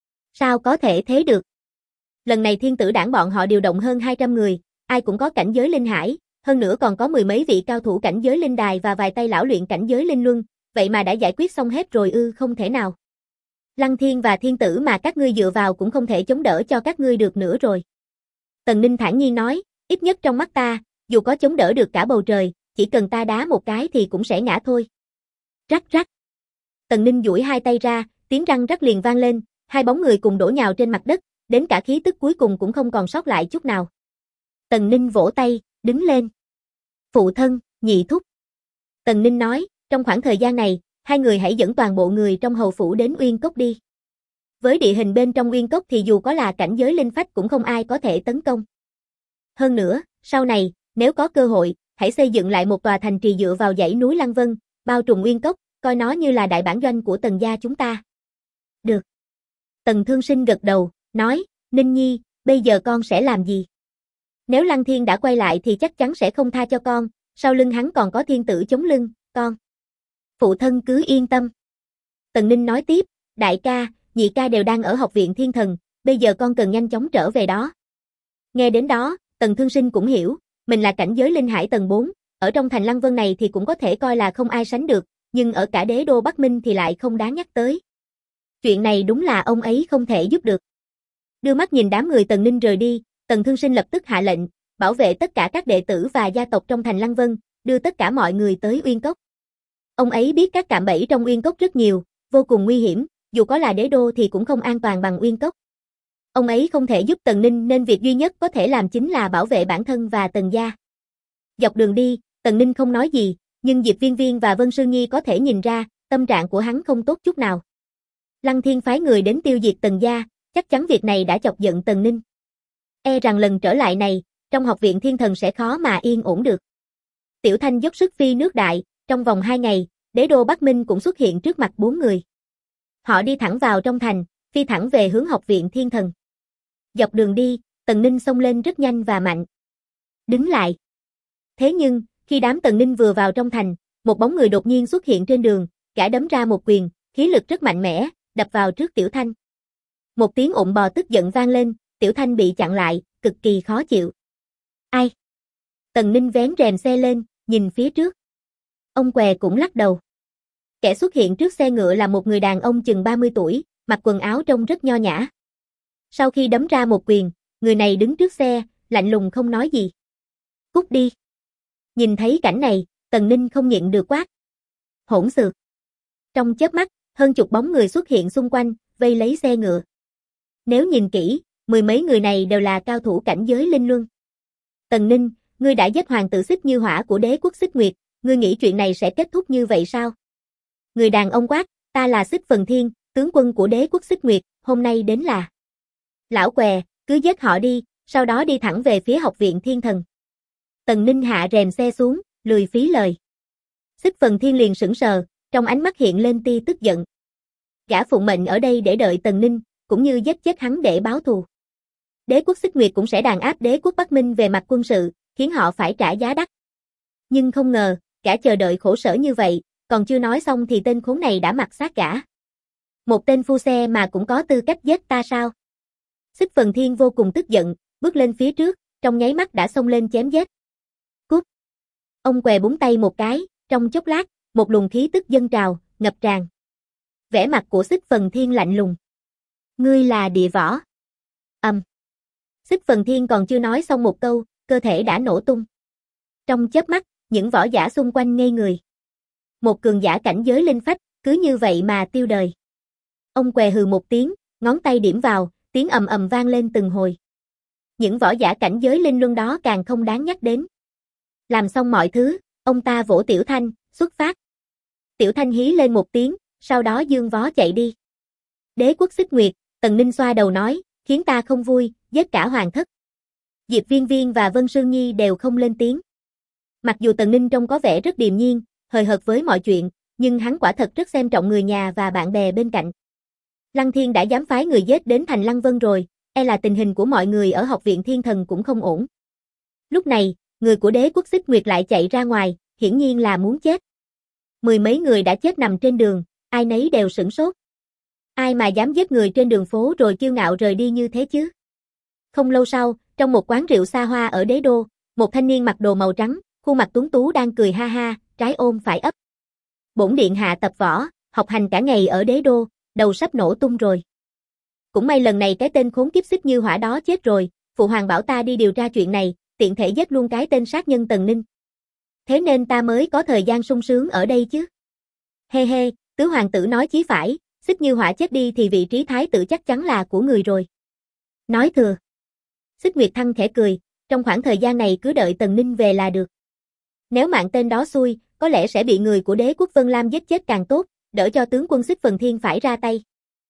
Sao có thể thế được? Lần này Thiên Tử đảng bọn họ điều động hơn 200 người, ai cũng có cảnh giới linh hải, hơn nữa còn có 10 mấy vị cao thủ cảnh giới linh đài và vài tay lão luyện cảnh giới linh luân, vậy mà đã giải quyết xong hết rồi ư? Không thể nào. Lăng Thiên và Thiên Tử mà các ngươi dựa vào cũng không thể chống đỡ cho các ngươi được nữa rồi. Tần Ninh thản nhiên nói, ít nhất trong mắt ta, dù có chống đỡ được cả bầu trời, chỉ cần ta đá một cái thì cũng sẽ ngã thôi. Rắc rắc. Tần Ninh duỗi hai tay ra, tiếng răng rắc liền vang lên, hai bóng người cùng đổ nhào trên mặt đất, đến cả khí tức cuối cùng cũng không còn sót lại chút nào. Tần Ninh vỗ tay, đứng lên. Phụ thân, nhị thúc. Tần Ninh nói, trong khoảng thời gian này, hai người hãy dẫn toàn bộ người trong hầu phủ đến Uyên Cốc đi. Với địa hình bên trong Uyên Cốc thì dù có là cảnh giới linh phách cũng không ai có thể tấn công. Hơn nữa, sau này, nếu có cơ hội, hãy xây dựng lại một tòa thành trì dựa vào dãy núi Lăng Vân, bao trùm Uyên Cốc, coi nó như là đại bản doanh của Tần gia chúng ta. Được. Tần Thương Sinh gật đầu, nói, Ninh Nhi, bây giờ con sẽ làm gì? Nếu Lăng Thiên đã quay lại thì chắc chắn sẽ không tha cho con, sau lưng hắn còn có Thiên Tử chống lưng, con. Phụ thân cứ yên tâm. Tần Ninh nói tiếp, đại ca, nhị ca đều đang ở học viện Thiên Thần, bây giờ con cần nhanh chóng trở về đó. Nghe đến đó, Tần Thương Sinh cũng hiểu, mình là cảnh giới linh hải tầng 4, ở trong thành Lăng Vân này thì cũng có thể coi là không ai sánh được, nhưng ở cả đế đô Bắc Minh thì lại không đáng nhắc tới. Chuyện này đúng là ông ấy không thể giúp được. Đưa mắt nhìn đám người Tần Ninh rời đi, Tần Thương Sinh lập tức hạ lệnh, bảo vệ tất cả các đệ tử và gia tộc trong thành Lăng Vân, đưa tất cả mọi người tới Uyên Cốc. Ông ấy biết các cạm bẫy trong Uyên Cốc rất nhiều, vô cùng nguy hiểm, dù có là đế đô thì cũng không an toàn bằng Uyên Cốc. Ông ấy không thể giúp Tần Ninh nên việc duy nhất có thể làm chính là bảo vệ bản thân và Tần gia. Dọc đường đi, Tần Ninh không nói gì, nhưng Diệp Viên Viên và Vân Sư Nhi có thể nhìn ra, tâm trạng của hắn không tốt chút nào. Lăng Thiên phái người đến tiêu diệt Tần gia, chắc chắn việc này đã chọc giận Tần Ninh. E rằng lần trở lại này, trong học viện Thiên Thần sẽ khó mà yên ổn được. Tiểu Thanh dốc sức phi nước đại, trong vòng 2 ngày, đế đô Bắc Minh cũng xuất hiện trước mặt 4 người. Họ đi thẳng vào trong thành, phi thẳng về hướng học viện Thiên Thần. Dọc đường đi, Tần Ninh xông lên rất nhanh và mạnh. Đứng lại. Thế nhưng, khi đám Tần Ninh vừa vào trong thành, một bóng người đột nhiên xuất hiện trên đường, gã đấm ra một quyền, khí lực rất mạnh mẽ, đập vào trước Tiểu Thanh. Một tiếng ộn bò tức giận vang lên, Tiểu Thanh bị chặn lại, cực kỳ khó chịu. Ai? Tần Ninh vén rèm xe lên, nhìn phía trước. Ông què cũng lắc đầu. Kẻ xuất hiện trước xe ngựa là một người đàn ông chừng 30 tuổi, mặc quần áo trông rất nho nhã. Sau khi đấm ra một quyền, người này đứng trước xe, lạnh lùng không nói gì. Cút đi. Nhìn thấy cảnh này, Tần Ninh không nhịn được quát. Hỗn xược. Trong chớp mắt, hơn chục bóng người xuất hiện xung quanh, vây lấy xe ngựa. Nếu nhìn kỹ, 10 mấy người này đều là cao thủ cảnh giới linh luân. Tần Ninh, ngươi đã giết hoàng tử Xích Như Hỏa của đế quốc Xích Nguyệt, ngươi nghĩ chuyện này sẽ kết thúc như vậy sao? Người đàn ông quát, ta là Xích Phần Thiên, tướng quân của đế quốc Xích Nguyệt, hôm nay đến là. Lão què, cứ giết họ đi, sau đó đi thẳng về phía học viện Thiên Thần. Tần Ninh hạ rèm xe xuống, lười phí lời. Xích Phần Thiên liền sững sờ, trong ánh mắt hiện lên tia tức giận. Gã phụng mệnh ở đây để đợi Tần Ninh, cũng như giết chết hắn để báo thù. Đế quốc Xích Nguyệt cũng sẽ đàn áp đế quốc Bắc Minh về mặt quân sự, khiến họ phải trả giá đắt. Nhưng không ngờ, gã chờ đợi khổ sở như vậy, còn chưa nói xong thì tên khốn này đã mặc xác gã. Một tên phu xe mà cũng có tư cách giết ta sao? Xích Phần Thiên vô cùng tức giận, bước lên phía trước, trong nháy mắt đã xông lên chém giết. Cút! Ông què búng tay một cái, trong chốc lát, một luồng khí tức dâng trào, ngập tràn. Vẻ mặt của Xích Phần Thiên lạnh lùng. Ngươi là địa võ. Xích Phần Thiên còn chưa nói xong một câu, cơ thể đã nổ tung. Trong chớp mắt, những võ giả xung quanh ngây người. Một cường giả cảnh giới linh phách, cứ như vậy mà tiêu đời. Ông què hừ một tiếng, ngón tay điểm vào, tiếng ầm ầm vang lên từng hồi. Những võ giả cảnh giới linh luân đó càng không đáng nhắc đến. Làm xong mọi thứ, ông ta vỗ Tiểu Thanh, xuất phát. Tiểu Thanh hí lên một tiếng, sau đó dương vó chạy đi. Đế quốc Xích Nguyệt, Tần Ninh xoa đầu nói, khiến ta không vui, giết cả hoàng thất. Diệp Viên Viên và Vân Sương Nhi đều không lên tiếng. Mặc dù Tần Ninh trông có vẻ rất điềm nhiên, hời hợt với mọi chuyện, nhưng hắn quả thật rất xem trọng người nhà và bạn bè bên cạnh. Lăng Thiên đã dám phái người giết đến thành Lăng Vân rồi, e là tình hình của mọi người ở học viện Thiên Thần cũng không ổn. Lúc này, người của đế quốc Xích Nguyệt lại chạy ra ngoài, hiển nhiên là muốn chết. Mười mấy người đã chết nằm trên đường, ai nấy đều sửng sốt. Ai mà dám giết người trên đường phố rồi kiêu ngạo rời đi như thế chứ? Không lâu sau, trong một quán rượu xa hoa ở đế đô, một thanh niên mặc đồ màu trắng, khuôn mặt tuấn tú đang cười ha ha, trái ôm phải ấp. Bổn điện hạ tập võ, học hành cả ngày ở đế đô, đầu sắp nổ tung rồi. Cũng may lần này cái tên khốn kiếp Xích Như Hỏa đó chết rồi, phụ hoàng bảo ta đi điều tra chuyện này, tiện thể giết luôn cái tên sát nhân Tần Ninh. Thế nên ta mới có thời gian sung sướng ở đây chứ. He he, tứ hoàng tử nói chí phải, Xích Như Hỏa chết đi thì vị trí thái tử chắc chắn là của người rồi. Nói thừa. Xích Nguyệt Thăng khẽ cười, trong khoảng thời gian này cứ đợi Tần Ninh về là được. Nếu mạng tên đó xui, có lẽ sẽ bị người của đế quốc Vân Lam giết chết càng tốt, đỡ cho tướng quân Xích Phần Thiên phải ra tay.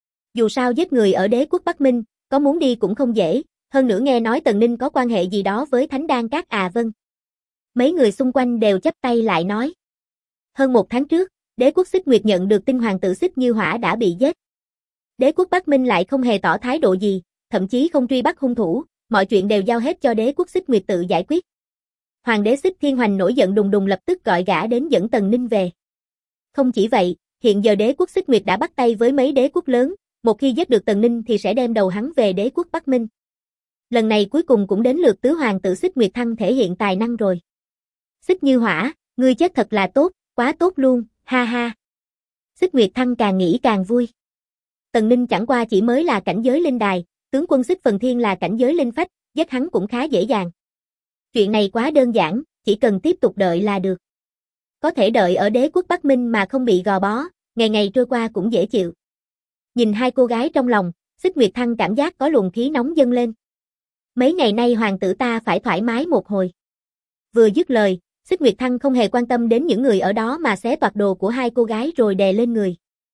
Dù sao giết người ở đế quốc Bắc Minh, có muốn đi cũng không dễ, hơn nữa nghe nói Tần Ninh có quan hệ gì đó với Thánh Đan Các vâng. Mấy người xung quanh đều chắp tay lại nói. Hơn một tháng trước, đế quốc Xích Nguyệt nhận được tin hoàng tử Xích Như Hỏa đã bị giết. Đế quốc Bắc Minh lại không hề tỏ thái độ gì, thậm chí không truy bắt hung thủ, mọi chuyện đều giao hết cho đế quốc Xích Nguyệt tự giải quyết. Hoàng đế Xích Thiên Hoành nổi giận đùng đùng lập tức gọi gã đến dẫn Tần Ninh về. Không chỉ vậy, hiện giờ đế quốc Xích Nguyệt đã bắt tay với mấy đế quốc lớn, một khi giết được Tần Ninh thì sẽ đem đầu hắn về đế quốc Bắc Minh. Lần này cuối cùng cũng đến lượt tứ hoàng tử Xích Nguyệt Thăng thể hiện tài năng rồi. Xích Như Hỏa, ngươi chết thật là tốt, quá tốt luôn, ha ha. Xích Nguyệt Thăng càng nghĩ càng vui. Tần Ninh chẳng qua chỉ mới là cảnh giới linh đài, tướng quân Xích Phần Thiên là cảnh giới linh phách, giết hắn cũng khá dễ dàng. Chuyện này quá đơn giản, chỉ cần tiếp tục đợi là được. Có thể đợi ở đế quốc Bắc Minh mà không bị gò bó, ngày ngày trôi qua cũng dễ chịu. Nhìn hai cô gái trong lòng, Xích Nguyệt Thăng cảm giác có luồng khí nóng dâng lên. Mấy ngày nay hoàng tử ta phải thoải mái một hồi. Vừa dứt lời, Xích Nguyệt Thăng không hề quan tâm đến những người ở đó mà xé toạc đồ của hai cô gái rồi đè lên người.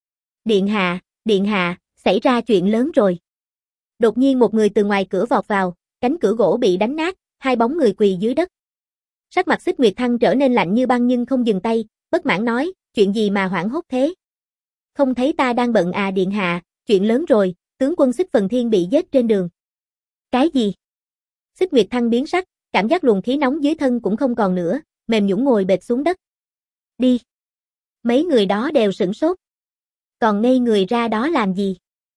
Điện hạ, xảy ra chuyện lớn rồi. Đột nhiên một người từ ngoài cửa vọt vào, cánh cửa gỗ bị đánh nát, hai bóng người quỳ dưới đất. Sắc mặt Xích Nguyệt Thăng trở nên lạnh như băng nhưng không dừng tay, bất mãn nói, chuyện gì mà hoảng hốt thế? Không thấy ta đang bận điện hạ, chuyện lớn rồi, tướng quân Xích Phần Thiên bị giết trên đường. Cái gì? Xích Nguyệt Thăng biến sắc, cảm giác luồng khí nóng dưới thân cũng không còn nữa, mềm nhũn ngồi bệt xuống đất. Đi. Mấy người đó đều sửng sốt. Còn ngây người ra đó làm gì?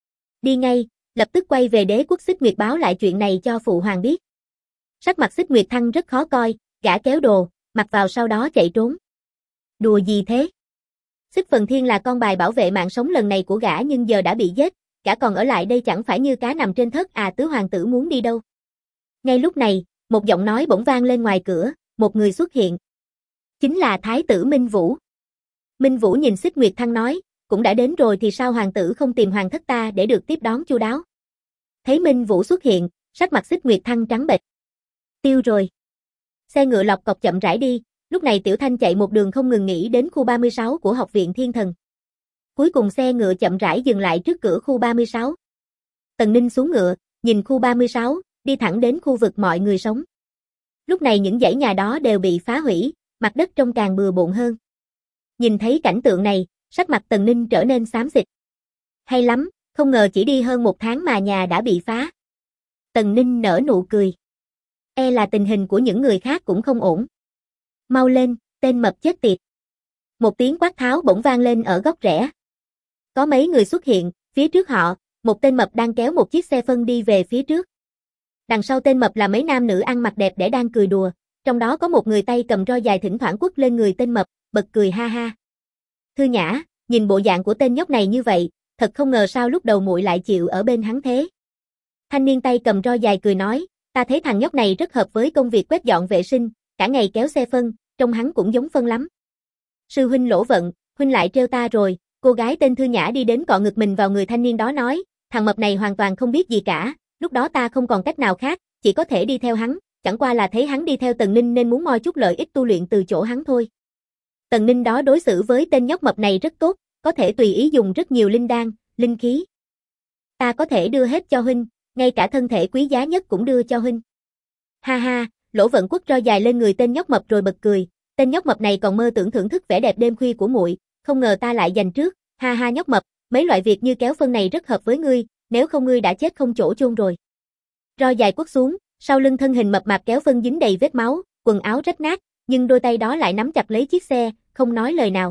Đi ngay, lập tức quay về đế quốc Xích Nguyệt báo lại chuyện này cho phụ hoàng biết. Sắc mặt Xích Nguyệt Thăng rất khó coi, gã kéo đồ, mặc vào sau đó chạy trốn. Đùa gì thế? Xích Phần Thiên là con bài bảo vệ mạng sống lần này của gã nhưng giờ đã bị giết, gã còn ở lại đây chẳng phải như cá nằm trên thớt tứ hoàng tử muốn đi đâu. Ngay lúc này, một giọng nói bỗng vang lên ngoài cửa, một người xuất hiện. Chính là Thái tử Minh Vũ. Minh Vũ nhìn Xích Nguyệt Thăng nói, cũng đã đến rồi thì sao hoàng tử không tìm hoàng thất ta để được tiếp đón chu đáo. Thấy Minh Vũ xuất hiện, sắc mặt Xích Nguyệt Thăng trắng bệch. Tiêu rồi. Xe ngựa lọc cọc chậm rãi đi, lúc này Tiểu Thanh chạy một đường không ngừng nghỉ đến khu 36 của học viện Thiên Thần. Cuối cùng xe ngựa chậm rãi dừng lại trước cửa khu 36. Tần Ninh xuống ngựa, nhìn khu 36, đi thẳng đến khu vực mọi người sống. Lúc này những dãy nhà đó đều bị phá hủy, mặt đất trông càng bừa bộn hơn. Nhìn thấy cảnh tượng này, sắc mặt Tần Ninh trở nên xám xịt. Hay lắm, không ngờ chỉ đi hơn một tháng mà nhà đã bị phá. Tần Ninh nở nụ cười. E là tình hình của những người khác cũng không ổn. Mau lên, tên mập chết tiệt. Một tiếng quát tháo bỗng vang lên ở góc rẽ. Có mấy người xuất hiện, phía trước họ, một tên mập đang kéo một chiếc xe phân đi về phía trước. Đằng sau tên mập là mấy nam nữ ăn mặc đẹp để đang cười đùa, trong đó có một người tay cầm roi dài thỉnh thoảng quất lên người tên mập, bật cười ha ha. Thư Nhã, nhìn bộ dạng của tên nhóc này như vậy, thật không ngờ sao lúc đầu muội lại chịu ở bên hắn thế. Thanh niên tay cầm roi dài cười nói, ta thấy thằng nhóc này rất hợp với công việc quét dọn vệ sinh, cả ngày kéo xe phân, trông hắn cũng giống phân lắm. Sư huynh Lỗ Vận, huynh lại trêu ta rồi, cô gái tên Thư Nhã đi đến cọ ngực mình vào người thanh niên đó nói, thằng mập này hoàn toàn không biết gì cả, lúc đó ta không còn cách nào khác, chỉ có thể đi theo hắn, chẳng qua là thấy hắn đi theo Tần Ninh nên muốn moi chút lợi ích tu luyện từ chỗ hắn thôi. Tần Ninh đó đối xử với tên nhóc mập này rất tốt, có thể tùy ý dùng rất nhiều linh đan, linh khí. Ta có thể đưa hết cho huynh, ngay cả thân thể quý giá nhất cũng đưa cho huynh. Ha ha, Lỗ Vận quất roi dài lên người tên nhóc mập rồi bật cười, tên nhóc mập này còn mơ tưởng thưởng thức vẻ đẹp đêm khuya của muội, không ngờ ta lại giành trước, ha ha nhóc mập, mấy loại việc như kéo phân này rất hợp với ngươi, nếu không ngươi đã chết không chỗ chôn rồi. Roi dài quất xuống, sau lưng thân hình mập mạp kéo phân dính đầy vết máu, quần áo rách nát, nhưng đôi tay đó lại nắm chặt lấy chiếc xe, không nói lời nào.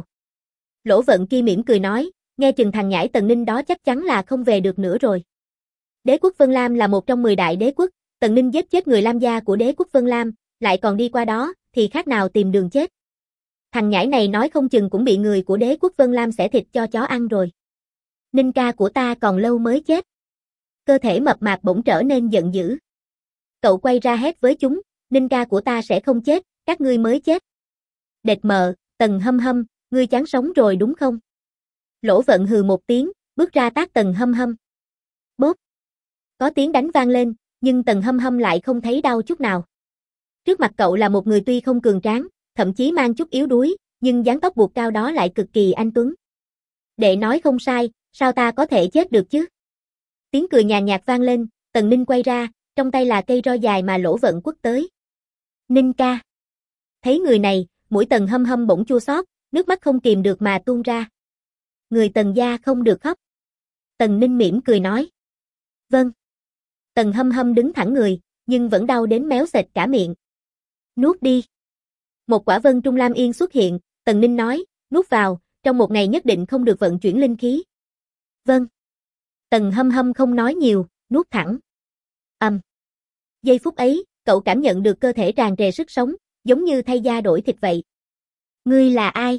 Lỗ Vận kia mỉm cười nói, nghe chừng thằng nhãi Tần Ninh đó chắc chắn là không về được nữa rồi. Đế quốc Vân Lam là một trong 10 đại đế quốc, Tần Ninh giết chết người Lam gia của đế quốc Vân Lam, lại còn đi qua đó, thì khác nào tìm đường chết. Thằng nhãi này nói không chừng cũng bị người của đế quốc Vân Lam xẻ thịt cho chó ăn rồi. Ninh ca của ta còn lâu mới chết. Cơ thể mập mạp bỗng trở nên giận dữ. Cậu quay ra hét với chúng, Ninh ca của ta sẽ không chết, các ngươi mới chết. Đệt mờ, Tần Hâm Hâm, ngươi chán sống rồi đúng không? Lỗ Vận hừ một tiếng, bước ra tát Tần Hâm Hâm. Bốp. Có tiếng đánh vang lên, nhưng Tần Hâm Hâm lại không thấy đau chút nào. Trước mặt cậu là một người tuy không cường tráng, thậm chí mang chút yếu đuối, nhưng dáng tóc buộc cao đó lại cực kỳ anh tuấn. Đệ nói không sai, sao ta có thể chết được chứ? Tiếng cười nhàn nhạt vang lên, Tần Ninh quay ra, trong tay là cây roi dài mà Lỗ Vận quất tới. Ninh ca. Thấy người này, mũi Tần Hâm Hâm bỗng chua xót, nước mắt không kìm được mà tuôn ra. Người Tần gia không được khóc. Tần Ninh mỉm cười nói. Vâng. Tần Hâm Hâm đứng thẳng người, nhưng vẫn đau đến méo sệt cả miệng. Nuốt đi. Một quả vân trung lam yên xuất hiện, Tần Ninh nói, nuốt vào, trong một ngày nhất định không được vận chuyển linh khí. Vâng. Tần Hâm Hâm không nói nhiều, nuốt thẳng. Giây phút ấy, cậu cảm nhận được cơ thể tràn trề sức sống, giống như thay da đổi thịt vậy. Ngươi là ai?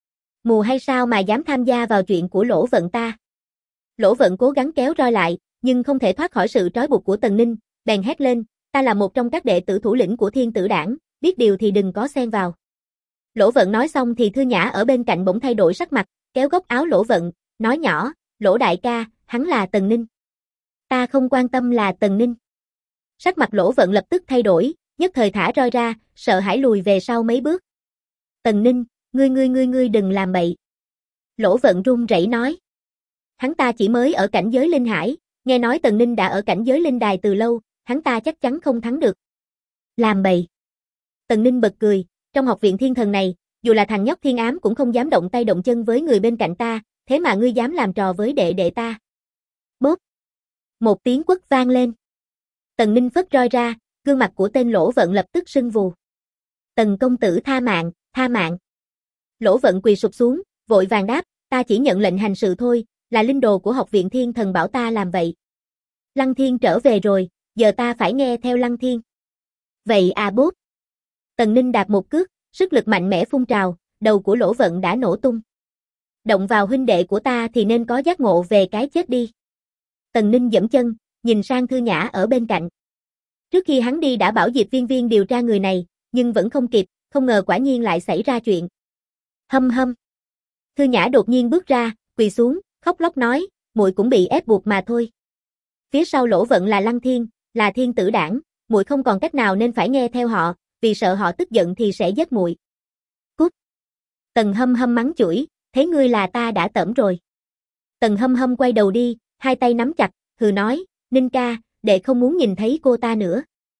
Mù hay sao mà dám tham gia vào chuyện của Lỗ Vận ta? Lỗ Vận cố gắng kéo roi lại, nhưng không thể thoát khỏi sự trói buộc của Tần Ninh, bèn hét lên, ta là một trong các đệ tử thủ lĩnh của Thiên Tử Đảng, biết điều thì đừng có xen vào. Lỗ Vận nói xong thì Thư Nhã ở bên cạnh bỗng thay đổi sắc mặt, kéo góc áo Lỗ Vận, nói nhỏ, Lỗ đại ca, hắn là Tần Ninh. Ta không quan tâm là Tần Ninh. Sắc mặt Lỗ Vận lập tức thay đổi, nhất thời thả roi ra, sợ hãi lùi về sau mấy bước. Tần Ninh, ngươi đừng làm bậy. Lỗ Vận run rẩy nói. Hắn ta chỉ mới ở cảnh giới linh hải, nghe nói Tần Ninh đã ở cảnh giới linh đài từ lâu, hắn ta chắc chắn không thắng được. Làm bậy. Tần Ninh bật cười, trong học viện thiên thần này, dù là thằng nhóc thiên ám cũng không dám động tay động chân với người bên cạnh ta, thế mà ngươi dám làm trò với đệ đệ ta. Bốp. Một tiếng quất vang lên. Tần Ninh phất roi ra, gương mặt của tên Lỗ Vận lập tức sưng vù. Tần công tử tha mạng, tha mạng. Lỗ Vận quỳ sụp xuống, vội vàng đáp, ta chỉ nhận lệnh hành sự thôi, là linh đồ của học viện thiên thần bảo ta làm vậy. Lăng Thiên trở về rồi, giờ ta phải nghe theo Lăng Thiên. Vậy à bốp. Tần Ninh đạp một cước, sức lực mạnh mẽ phun trào, đầu của Lỗ Vận đã nổ tung. Động vào huynh đệ của ta thì nên có giác ngộ về cái chết đi. Tần Ninh giẫm chân, nhìn sang Thư Nhã ở bên cạnh. Trước khi hắn đi đã bảo Diệp Viên Viên điều tra người này, nhưng vẫn không kịp, không ngờ quả nhiên lại xảy ra chuyện. Hâm hâm. Thư Nhã đột nhiên bước ra, quỳ xuống, khóc lóc nói, muội cũng bị ép buộc mà thôi. Phía sau Lỗ Vận là Lăng Thiên, là Thiên Tử Đảng, muội không còn cách nào nên phải nghe theo họ, vì sợ họ tức giận thì sẽ giết muội. Cút. Tần Hâm Hâm mắng chửi, thấy ngươi là ta đã tởm rồi. Tần Hâm Hâm quay đầu đi, hai tay nắm chặt, hừ nói, Ninh ca, đệ không muốn nhìn thấy cô ta nữa.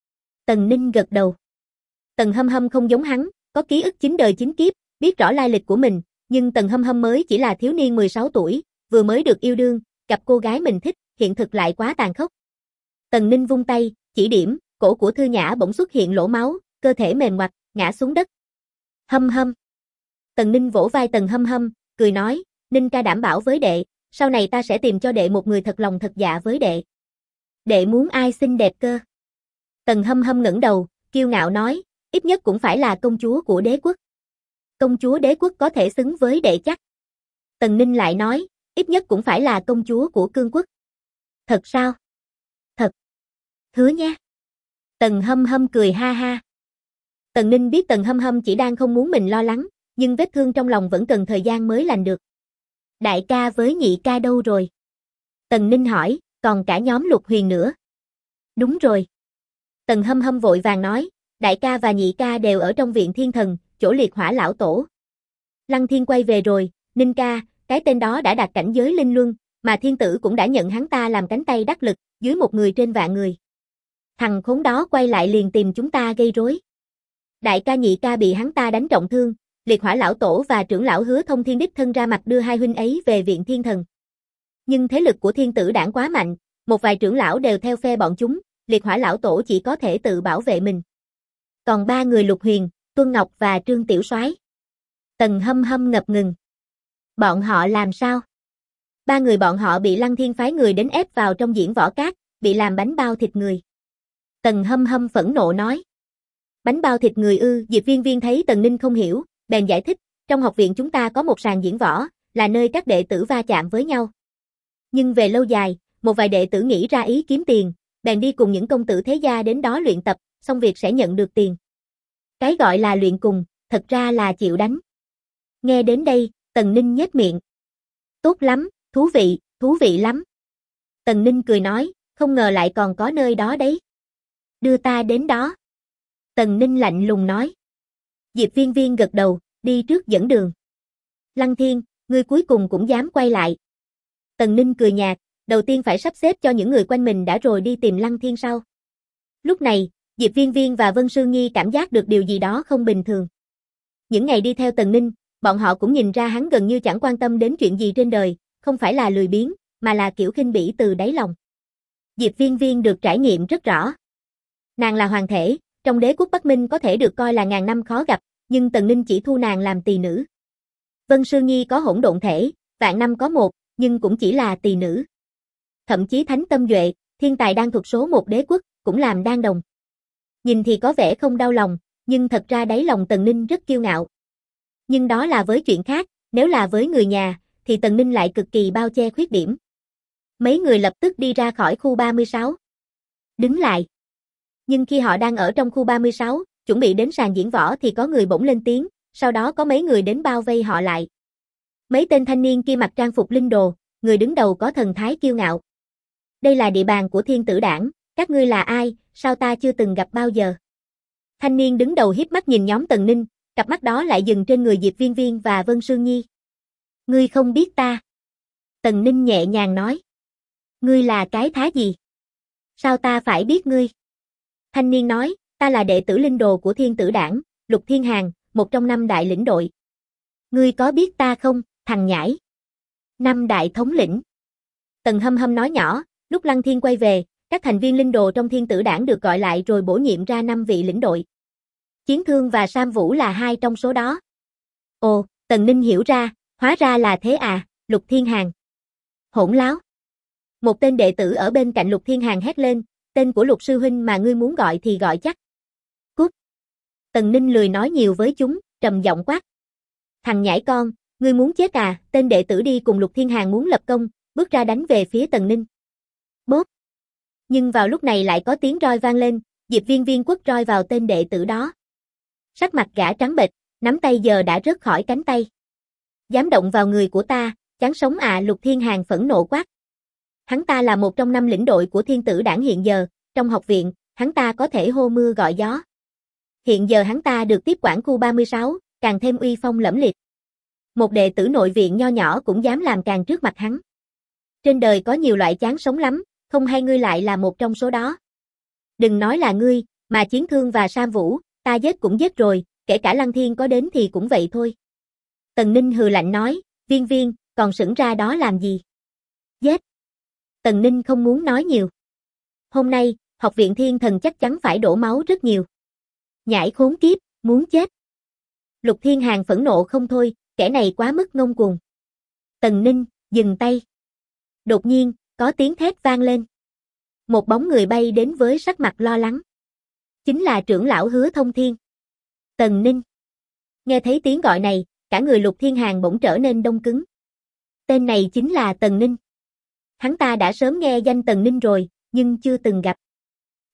Tần Ninh gật đầu. Tần Hâm Hâm không giống hắn, có ký ức 9 đời 9 kiếp, biết rõ lai lịch của mình, nhưng Tần Hâm Hâm mới chỉ là thiếu niên 16 tuổi, vừa mới được yêu đương, gặp cô gái mình thích, hiện thực lại quá tàn khốc. Tần Ninh vung tay, chỉ điểm, cổ của Thư Nhã bỗng xuất hiện lỗ máu, cơ thể mềm ngoặt, ngã xuống đất. Hâm hâm. Tần Ninh vỗ vai Tần Hâm Hâm, cười nói, Ninh ca đảm bảo với đệ, sau này ta sẽ tìm cho đệ một người thật lòng thật dạ với đệ. Đệ muốn ai xinh đẹp cơ? Tần Hâm Hâm ngẩng đầu, kiêu ngạo nói, ít nhất cũng phải là công chúa của đế quốc. Công chúa đế quốc có thể xứng với đệ chắc. Tần Ninh lại nói, ít nhất cũng phải là công chúa của cương quốc. Thật sao? Thật. Hứa nhé. Tần Hâm Hâm cười ha ha. Tần Ninh biết Tần Hâm Hâm chỉ đang không muốn mình lo lắng, nhưng vết thương trong lòng vẫn cần thời gian mới lành được. Đại ca với nhị ca đâu rồi? Tần Ninh hỏi, còn cả nhóm Lục Huyền nữa. Đúng rồi. Tần Hâm Hâm vội vàng nói, đại ca và nhị ca đều ở trong viện thiên thần, chỗ liệt hỏa lão tổ. Lăng Thiên quay về rồi, Ninh ca, cái tên đó đã đạt cảnh giới linh luân, mà thiên tử cũng đã nhận hắn ta làm cánh tay đắc lực, dưới một người trên vạn người. Thằng khốn đó quay lại liền tìm chúng ta gây rối. Đại ca nhị ca bị hắn ta đánh trọng thương, liệt hỏa lão tổ và trưởng lão Hứa Thông Thiên đích thân ra mặt đưa hai huynh ấy về viện thiên thần. Nhưng thế lực của thiên tử đảng quá mạnh, một vài trưởng lão đều theo phe bọn chúng, liệt hỏa lão tổ chỉ có thể tự bảo vệ mình. Còn ba người Lục Huyền, Tuân Ngọc và Trương Tiểu Soái. Tần Hâm Hâm ngập ngừng. Bọn họ làm sao? Ba người bọn họ bị Lăng Thiên phái người đến ép vào trong diễn võ cát, bị làm bánh bao thịt người. Tần Hâm Hâm phẫn nộ nói. Bánh bao thịt người ư? Diệp Viên Viên thấy Tần Ninh không hiểu, bèn giải thích, trong học viện chúng ta có một sàn diễn võ, là nơi các đệ tử va chạm với nhau. Nhưng về lâu dài, một vài đệ tử nghĩ ra ý kiếm tiền, bèn đi cùng những công tử thế gia đến đó luyện tập, xong việc sẽ nhận được tiền. Cái gọi là luyện cùng, thật ra là chịu đánh. Nghe đến đây, Tần Ninh nhếch miệng. Tốt lắm, thú vị lắm. Tần Ninh cười nói, không ngờ lại còn có nơi đó đấy. Đưa ta đến đó. Tần Ninh lạnh lùng nói. Diệp Viên Viên gật đầu, đi trước dẫn đường. Lăng Thiên, ngươi cuối cùng cũng dám quay lại. Tần Ninh cười nhạt, đầu tiên phải sắp xếp cho những người quanh mình đã rồi đi tìm Lăng Thiên sau. Lúc này, Diệp Viên Viên và Vân Sư Nhi cảm giác được điều gì đó không bình thường. Những ngày đi theo Tần Ninh, bọn họ cũng nhìn ra hắn gần như chẳng quan tâm đến chuyện gì trên đời, không phải là lười biếng, mà là kiểu khinh bỉ từ đáy lòng. Diệp Viên Viên được trải nghiệm rất rõ. Nàng là hoàng thể, trong đế quốc Bắc Minh có thể được coi là ngàn năm khó gặp, nhưng Tần Ninh chỉ thu nàng làm tỳ nữ. Vân Sư Nhi có hỗn độn thể, vạn năm có một, nhưng cũng chỉ là tỳ nữ. Thậm chí Thánh Tâm Duệ, thiên tài đang thuộc số một đế quốc, cũng làm đan đồng. Nhìn thì có vẻ không đau lòng, nhưng thật ra đáy lòng Tần Ninh rất kiêu ngạo. Nhưng đó là với chuyện khác, nếu là với người nhà, thì Tần Ninh lại cực kỳ bao che khuyết điểm. Mấy người lập tức đi ra khỏi khu 36. Đứng lại. Nhưng khi họ đang ở trong khu 36, chuẩn bị đến sàn diễn võ thì có người bỗng lên tiếng, sau đó có mấy người đến bao vây họ lại. Mấy tên thanh niên kia mặc trang phục linh đồ, người đứng đầu có thần thái kiêu ngạo. Đây là địa bàn của thiên tử đảng, các ngươi là ai, sao ta chưa từng gặp bao giờ? Thanh niên đứng đầu hiếp mắt nhìn nhóm Tần Ninh, cặp mắt đó lại dừng trên người Diệp Viên Viên và Vân Sương Nhi. Ngươi không biết ta. Tần Ninh nhẹ nhàng nói. Ngươi là cái thá gì? Sao ta phải biết ngươi? Thanh niên nói, ta là đệ tử linh đồ của thiên tử đảng, Lục Thiên Hàn, một trong 5 đại lĩnh đội. Ngươi có biết ta không, thằng nhãi? 5 đại thống lĩnh. Tần Hâm Hâm nói nhỏ, lúc Lăng Thiên quay về, các thành viên linh đồ trong thiên tử đảng được gọi lại rồi bổ nhiệm ra 5 vị lĩnh đội. Chiến Thương và Sam Vũ là 2 trong số đó. Ồ, Tần Ninh hiểu ra, hóa ra là thế à, Lục Thiên Hàn. Hỗn láo. Một tên đệ tử ở bên cạnh Lục Thiên Hàn hét lên, tên của Lục sư huynh mà ngươi muốn gọi thì gọi chắc. Cút. Tần Ninh lười nói nhiều với chúng, trầm giọng quát. Thằng nhãi con, ngươi muốn chết à? Tên đệ tử đi cùng Lục Thiên Hàn muốn lập công, bước ra đánh về phía Tần Ninh. Bốp. Nhưng vào lúc này lại có tiếng roi vang lên, Diệp Viên Viên quất roi vào tên đệ tử đó. Sắc mặt gã trắng bệch, nắm tay giờ đã rớt khỏi cánh tay. Dám động vào người của ta, chán sống à? Lục Thiên Hàn phẫn nộ quát. Hắn ta là một trong 5 lĩnh đội của thiên tử đảng hiện giờ, trong học viện, hắn ta có thể hô mưa gọi gió. Hiện giờ hắn ta được tiếp quản khu 36, càng thêm uy phong lẫm liệt. Một đệ tử nội viện nho nhỏ cũng dám làm càng trước mặt hắn. Trên đời có nhiều loại chán sống lắm, không hay ngươi lại là một trong số đó. Đừng nói là ngươi, mà Chiến Thương và Sam Vũ, ta giết cũng giết rồi, kể cả Lăng Thiên có đến thì cũng vậy thôi. Tần Ninh hừ lạnh nói, Viên Viên, còn sững ra đó làm gì? Giết. Tần Ninh không muốn nói nhiều. Hôm nay, học viện thiên thần chắc chắn phải đổ máu rất nhiều. Nhãi khốn kiếp, muốn chết. Lục Thiên Hàn phẫn nộ không thôi, kẻ này quá mức ngông cuồng. Tần Ninh, dừng tay. Đột nhiên, có tiếng thét vang lên. Một bóng người bay đến với sắc mặt lo lắng. Chính là trưởng lão Hứa Thông Thiên. Tần Ninh. Nghe thấy tiếng gọi này, cả người Lục Thiên Hàn bỗng trở nên đông cứng. Tên này chính là Tần Ninh. Hắn ta đã sớm nghe danh Tần Ninh rồi, nhưng chưa từng gặp.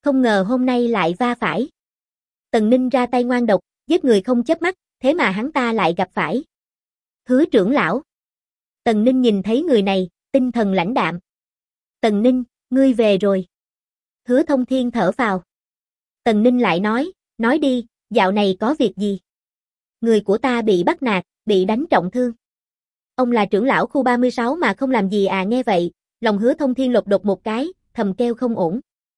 Không ngờ hôm nay lại va phải. Tần Ninh ra tay ngoan độc, giết người không chớp mắt, thế mà hắn ta lại gặp phải Hứa trưởng lão. Tần Ninh nhìn thấy người này, tinh thần lãnh đạm. Tần Ninh, ngươi về rồi. Hứa Thông Thiên thở phào. Tần Ninh lại nói đi, dạo này có việc gì? Người của ta bị bắt nạt, bị đánh trọng thương. Ông là trưởng lão khu 36 mà không làm gì à? Nghe vậy, lòng Hứa Thông Thiên lột đột một cái, thầm kêu không ổn.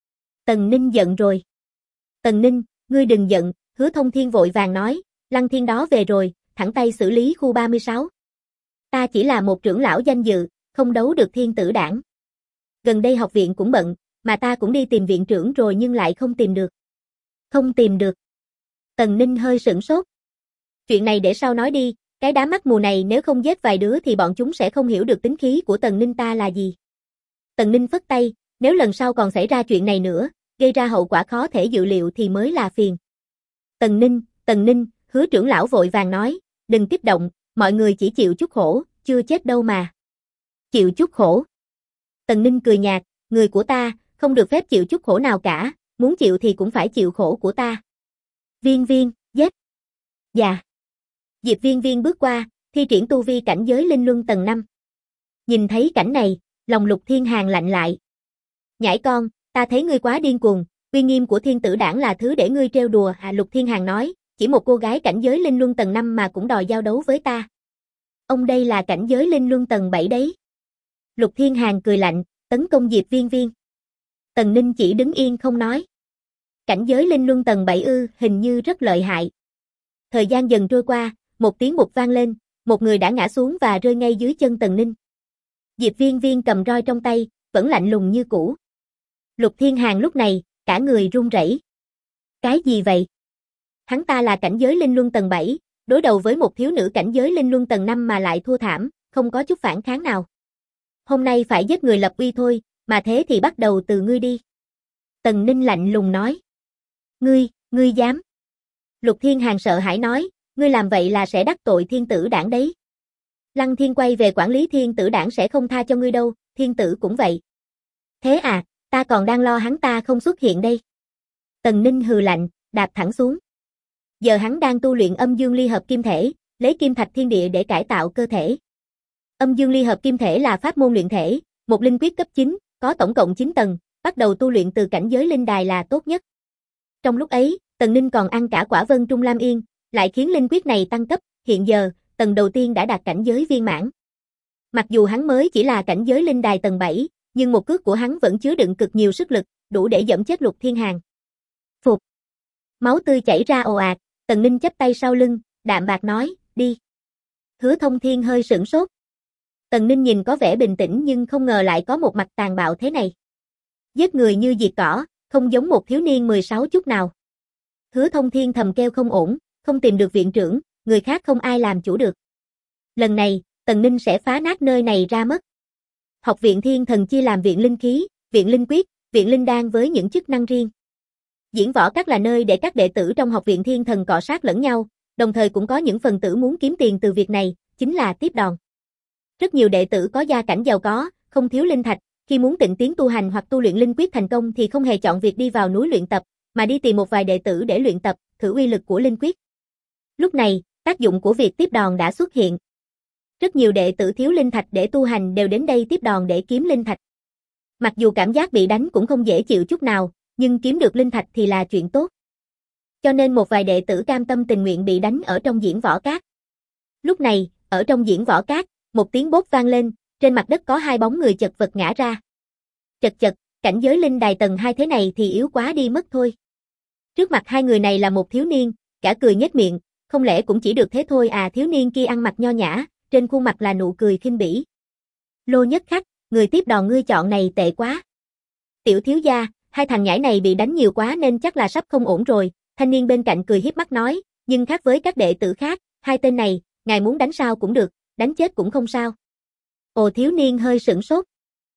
Tần Ninh giận rồi. Tần Ninh, ngươi đừng giận, Hứa Thông Thiên vội vàng nói, Lăng Thiên đó về rồi, thẳng tay xử lý khu 36. Ta chỉ là một trưởng lão danh dự, không đấu được Thiên Tử Đảng. Gần đây học viện cũng bận, mà ta cũng đi tìm viện trưởng rồi nhưng lại không tìm được. Không tìm được. Tần Ninh hơi sửng sốt. Chuyện này để sau nói đi, cái đám mắt mù này nếu không giết vài đứa thì bọn chúng sẽ không hiểu được tính khí của Tần Ninh ta là gì. Tần Ninh phất tay, nếu lần sau còn xảy ra chuyện này nữa, gây ra hậu quả khó thể dự liệu thì mới là phiền. Tần Ninh, Hứa trưởng lão vội vàng nói, đừng kích động, mọi người chỉ chịu chút khổ, chưa chết đâu mà. Chịu chút khổ. Tần Ninh cười nhạt, người của ta, không được phép chịu chút khổ nào cả, muốn chịu thì cũng phải chịu khổ của ta. Viên Viên, giết. Dạ. Diệp Viên Viên bước qua, thi triển tu vi cảnh giới linh luân tầng 5. Nhìn thấy cảnh này, lòng Lục Thiên Hàn lạnh lại. Nhãi con, ta thấy ngươi quá điên cuồng, uy nghiêm của Thiên Tử Đảng là thứ để ngươi trêu đùa à? Lục Thiên Hàn nói, chỉ một cô gái cảnh giới linh luân tầng 5 mà cũng đòi giao đấu với ta. Ông đây là cảnh giới linh luân tầng 7 đấy. Lục Thiên Hàn cười lạnh, tấn công Diệp Viên Viên. Tần Ninh chỉ đứng yên không nói. Cảnh giới linh luân tầng 7 ư, hình như rất lợi hại. Thời gian dần trôi qua, một tiếng bụp vang lên, một người đã ngã xuống và rơi ngay dưới chân Tần Ninh. Diệp Viên Viên cầm roi trong tay, vẫn lạnh lùng như cũ. Lục Thiên Hàn lúc này, cả người run rẩy. Cái gì vậy? Hắn ta là cảnh giới linh luân tầng 7, đối đầu với một thiếu nữ cảnh giới linh luân tầng 5 mà lại thua thảm, không có chút phản kháng nào. Hôm nay phải giết người lập uy thôi, mà thế thì bắt đầu từ ngươi đi. Tần Ninh lạnh lùng nói. Ngươi dám? Lục Thiên Hàn sợ hãi nói, ngươi làm vậy là sẽ đắc tội Thiên Tử Đảng đấy. Lăng Thiên quay về quản lý Thiên Tử Đảng sẽ không tha cho ngươi đâu, Thiên Tử cũng vậy. Thế à, ta còn đang lo hắn ta không xuất hiện đây. Tần Ninh hừ lạnh, đạp thẳng xuống. Giờ hắn đang tu luyện âm dương ly hợp kim thể, lấy kim thạch thiên địa để cải tạo cơ thể. Âm dương ly hợp kim thể là pháp môn luyện thể, một linh quyết cấp 9, có tổng cộng 9 tầng, bắt đầu tu luyện từ cảnh giới linh đài là tốt nhất. Trong lúc ấy, Tần Ninh còn ăn cả quả Vân Trung Lam Yên, lại khiến linh quyết này tăng cấp, hiện giờ, tầng đầu tiên đã đạt cảnh giới viên mãn. Mặc dù hắn mới chỉ là cảnh giới linh đài tầng 7, nhưng một cước của hắn vẫn chứa đựng cực nhiều sức lực, đủ để dẫm chết Lục Thiên Hàn. Phục. Máu tươi chảy ra ồ ạt, Tần Ninh chắp tay sau lưng, đạm bạc nói, đi. Hứa Thông Thiên hơi sửng sốt. Tần Ninh nhìn có vẻ bình tĩnh nhưng không ngờ lại có một mặt tàn bạo thế này. Giết người như diệt cỏ, không giống một thiếu niên 16 chút nào. Hứa Thông Thiên thầm kêu không ổn, không tìm được viện trưởng, người khác không ai làm chủ được. Lần này, Tần Ninh sẽ phá nát nơi này ra mất. Học viện Thiên Thần chia làm viện linh khí, viện linh quyết, viện linh đan với những chức năng riêng. Diễn võ các là nơi để các đệ tử trong học viện Thiên Thần cọ sát lẫn nhau, đồng thời cũng có những phần tử muốn kiếm tiền từ việc này, chính là tiếp đòn. Rất nhiều đệ tử có gia cảnh giàu có, không thiếu linh thạch, khi muốn tịnh tiến tu hành hoặc tu luyện linh quyết thành công thì không hề chọn việc đi vào núi luyện tập, mà đi tìm một vài đệ tử để luyện tập, thử uy lực của linh quyết. Lúc này, tác dụng của việc tiếp đòn đã xuất hiện. Rất nhiều đệ tử thiếu linh thạch để tu hành đều đến đây tiếp đòn để kiếm linh thạch. Mặc dù cảm giác bị đánh cũng không dễ chịu chút nào, nhưng kiếm được linh thạch thì là chuyện tốt. Cho nên một vài đệ tử cam tâm tình nguyện bị đánh ở trong diễn võ cát. Lúc này, ở trong diễn võ cát, một tiếng bốp vang lên, trên mặt đất có hai bóng người chật vật ngã ra. Chật chật, cảnh giới linh đài tầng 2 thế này thì yếu quá đi mất thôi. Trước mặt hai người này là một thiếu niên, cả cười nhếch miệng, không lẽ cũng chỉ được thế thôi à? Thiếu niên kia ăn mặc nho nhã, trên khuôn mặt là nụ cười khinh bỉ. Lô Nhất Khắc, người tiếp đòn ngươi chọn này tệ quá. Tiểu thiếu gia, hai thằng nhãi này bị đánh nhiều quá nên chắc là sắp không ổn rồi, thanh niên bên cạnh cười hiếp mắt nói, nhưng khác với các đệ tử khác, hai tên này, ngài muốn đánh sao cũng được, đánh chết cũng không sao. Ồ, thiếu niên hơi sửng sốt.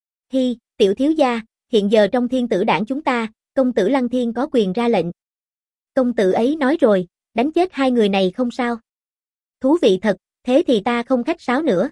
Hi, tiểu thiếu gia, hiện giờ trong Thiên Tử Đảng chúng ta, công tử Lăng Thiên có quyền ra lệnh. Công tử ấy nói rồi, đánh chết hai người này không sao. Thú vị thật, thế thì ta không khách sáo nữa.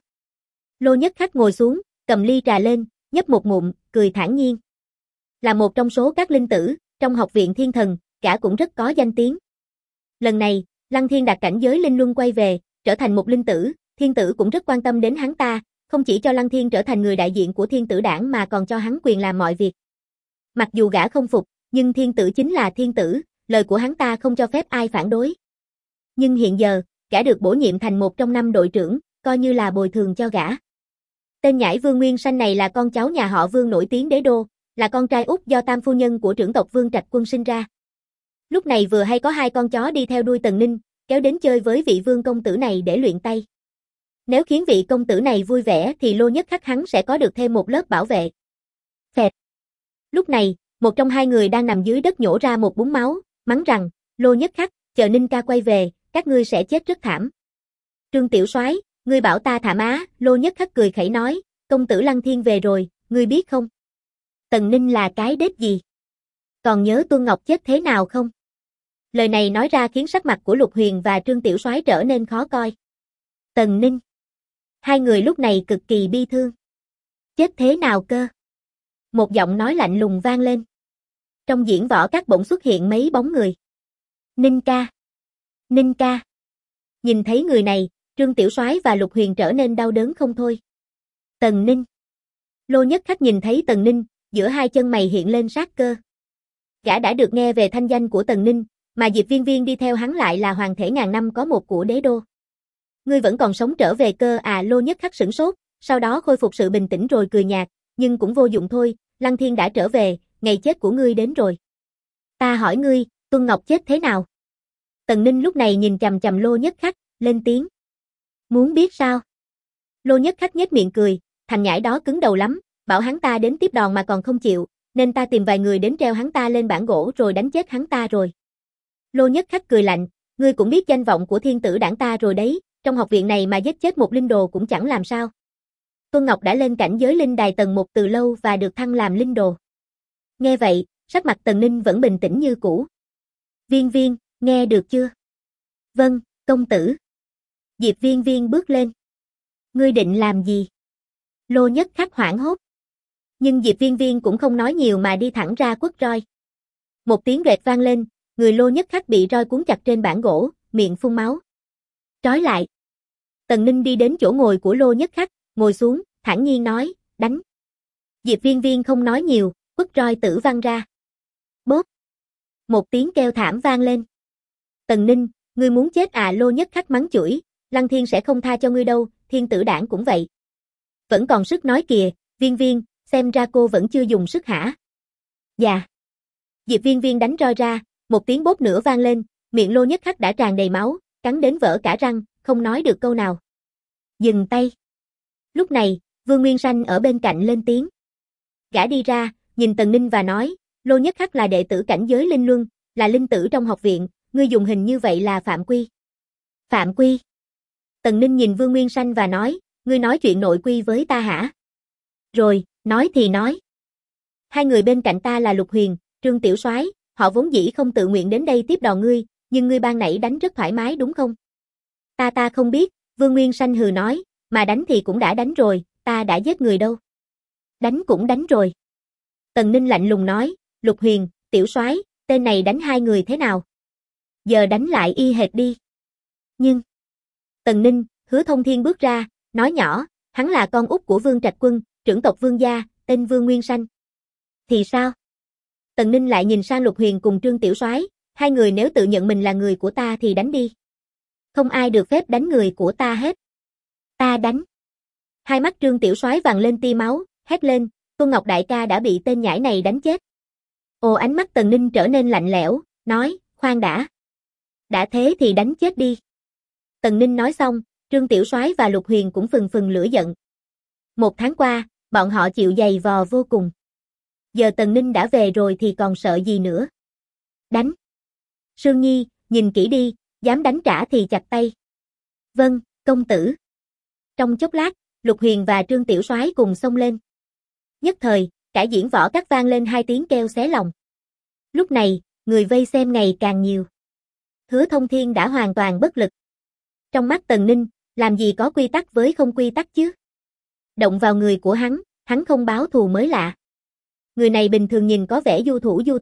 Lô Nhất Khắc ngồi xuống, cầm ly trà lên, nhấp một ngụm, cười thản nhiên. Là một trong số các linh tử, trong học viện thiên thần, gã cũng rất có danh tiếng. Lần này, Lăng Thiên đạt cảnh giới linh luân quay về, trở thành một linh tử, thiên tử cũng rất quan tâm đến hắn ta, không chỉ cho Lăng Thiên trở thành người đại diện của thiên tử đảng mà còn cho hắn quyền làm mọi việc. Mặc dù gã không phục, nhưng thiên tử chính là thiên tử, lời của hắn ta không cho phép ai phản đối. Nhưng hiện giờ, gã được bổ nhiệm thành một trong 5 đội trưởng, coi như là bồi thường cho gã. Tên nhãi Vương Nguyên Sanh này là con cháu nhà họ Vương nổi tiếng đế đô, là con trai út do tam phu nhân của trưởng tộc Vương Trạch Quân sinh ra. Lúc này vừa hay có 2 con chó đi theo đuôi Tần Ninh, kéo đến chơi với vị vương công tử này để luyện tay. Nếu khiến vị công tử này vui vẻ thì Lô Nhất Khắc hắn sẽ có được thêm một lớp bảo vệ. Phẹt. Lúc này, một trong 2 người đang nằm dưới đất nhổ ra một búng máu, mắng rằng, Lô Nhất Khắc, chờ Ninh ca quay về, các ngươi sẽ chết rất thảm. Trương Tiểu Soái, ngươi bảo ta thảm á, Lô Nhất Khắc cười khẩy nói, công tử Lăng Thiên về rồi, ngươi biết không? Tần Ninh là cái đết gì? Còn nhớ Tuân Ngọc chết thế nào không? Lời này nói ra khiến sắc mặt của Lục Huyền và Trương Tiểu Soái trở nên khó coi. Tần Ninh. 2 người lúc này cực kỳ bi thương. Chết thế nào cơ? Một giọng nói lạnh lùng vang lên. Trong diễn võ các bỗng xuất hiện mấy bóng người. Ninh ca. Ninh ca. Nhìn thấy người này, Trương Tiểu Soái và Lục Huyền trở nên đau đớn không thôi. Tần Ninh. Lô Nhất Khắc nhìn thấy Tần Ninh, giữa 2 chân mày hiện lên sát cơ. Gã đã được nghe về thanh danh của Tần Ninh, mà Diệp Viên Viên đi theo hắn lại là hoàng thể ngàn năm có một của đế đô. Ngươi vẫn còn sống trở về cơ à? Lô Nhất Khắc sửng sốt, sau đó khôi phục sự bình tĩnh rồi cười nhạt, nhưng cũng vô dụng thôi, Lăng Thiên đã trở về, ngày chết của ngươi đến rồi. Ta hỏi ngươi, Tuân Ngọc chết thế nào? Tần Ninh lúc này nhìn chằm chằm Lô Nhất Khắc, lên tiếng. Muốn biết sao? Lô Nhất Khắc nhếch miệng cười, thằng nhãi đó cứng đầu lắm, bảo hắn ta đến tiếp đòn mà còn không chịu, nên ta tìm vài người đến treo hắn ta lên bảng gỗ rồi đánh chết hắn ta rồi. Lô Nhất Khắc cười lạnh, ngươi cũng biết danh vọng của thiên tử đảng ta rồi đấy, trong học viện này mà giết chết một linh đồ cũng chẳng làm sao. Tuân Ngọc đã lên cảnh giới linh đài tầng 1 từ lâu và được thăng làm linh đồ. Nghe vậy, sắc mặt Tần Ninh vẫn bình tĩnh như cũ. Viên Viên, nghe được chưa? Vâng, công tử. Diệp Viên Viên bước lên. Ngươi định làm gì? Lô Nhất Khắc hoảng hốt. Nhưng Diệp Viên Viên cũng không nói nhiều mà đi thẳng ra quất roi. Một tiếng rệt vang lên, người Lô Nhất Khắc bị roi cuốn chặt trên bảng gỗ, miệng phun máu. Trói lại. Tần Ninh đi đến chỗ ngồi của Lô Nhất Khắc, ngồi xuống, thản nhiên nói, đánh. Diệp Viên Viên không nói nhiều, quất roi tử văng ra. Bốp. Một tiếng kêu thảm vang lên. Tần Ninh, ngươi muốn chết à? Lô Nhất Khắc mắng chửi, Lăng Thiên sẽ không tha cho ngươi đâu, thiên tử đảng cũng vậy. Vẫn còn sức nói kìa, Viên Viên, xem ra cô vẫn chưa dùng sức hả? Dạ. Diệp Viên Viên đánh roi ra, một tiếng bốp nữa vang lên, miệng Lô Nhất Khắc đã tràn đầy máu, cắn đến vỡ cả răng, không nói được câu nào. Dừng tay. Lúc này, Vương Nguyên Sanh ở bên cạnh lên tiếng. Gã đi ra, nhìn Tần Ninh và nói, Lô Nhất Khắc là đệ tử cảnh giới linh luân, là linh tử trong học viện, ngươi dùng hình như vậy là phạm quy. Phạm quy. Tần Ninh nhìn Vương Nguyên Sanh và nói, ngươi nói chuyện nội quy với ta hả? Rồi, nói thì nói. 2 người bên cạnh ta là Lục Huyền, Trương Tiểu Soái, họ vốn dĩ không tự nguyện đến đây tiếp đòn ngươi, nhưng ngươi ban nãy đánh rất thoải mái đúng không? Ta không biết, Vương Nguyên Sanh hừ nói, mà đánh thì cũng đã đánh rồi, ta đã giết người đâu. Đánh cũng đánh rồi. Tần Ninh lạnh lùng nói, Lục Huyền, Tiểu Soái, tên này đánh 2 người thế nào? Giờ đánh lại y hệt đi. Nhưng, Tần Ninh, Hứa Thông Thiên bước ra, nói nhỏ, hắn là con út của Vương Trạch Quân, trưởng tộc Vương gia, tên Vương Nguyên Sanh. Thì sao? Tần Ninh lại nhìn sang Lục Huyền cùng Trương Tiểu Soái, 2 người nếu tự nhận mình là người của ta thì đánh đi. Không ai được phép đánh người của ta hết. Ta đánh. Hai mắt Trương Tiểu Soái vằn lên tia máu, hét lên, Tuân Ngọc đại ca đã bị tên nhãi này đánh chết. Ồ, ánh mắt Tần Ninh trở nên lạnh lẽo, nói, khoan đã. Đã thế thì đánh chết đi. Tần Ninh nói xong, Trương Tiểu Soái và Lục Huyền cũng phừng phừng lửa giận. 1 tháng qua, bọn họ chịu giày vò vô cùng. Giờ Tần Ninh đã về rồi thì còn sợ gì nữa. Đánh. Sương Nhi, nhìn kỹ đi, dám đánh trả thì chặt tay. Vâng, công tử. Trong chốc lát, Lục Huyền và Trương Tiểu Soái cùng xông lên. Nhất thời, cả diễn võ các vang lên 2 tiếng kêu xé lòng. Lúc này, người vây xem ngày càng nhiều. Hứa Thông Thiên đã hoàn toàn bất lực. Trong mắt Tần Ninh, làm gì có quy tắc với không quy tắc chứ? Động vào người của hắn không báo thù mới lạ. Người này bình thường nhìn có vẻ du thủ du thực,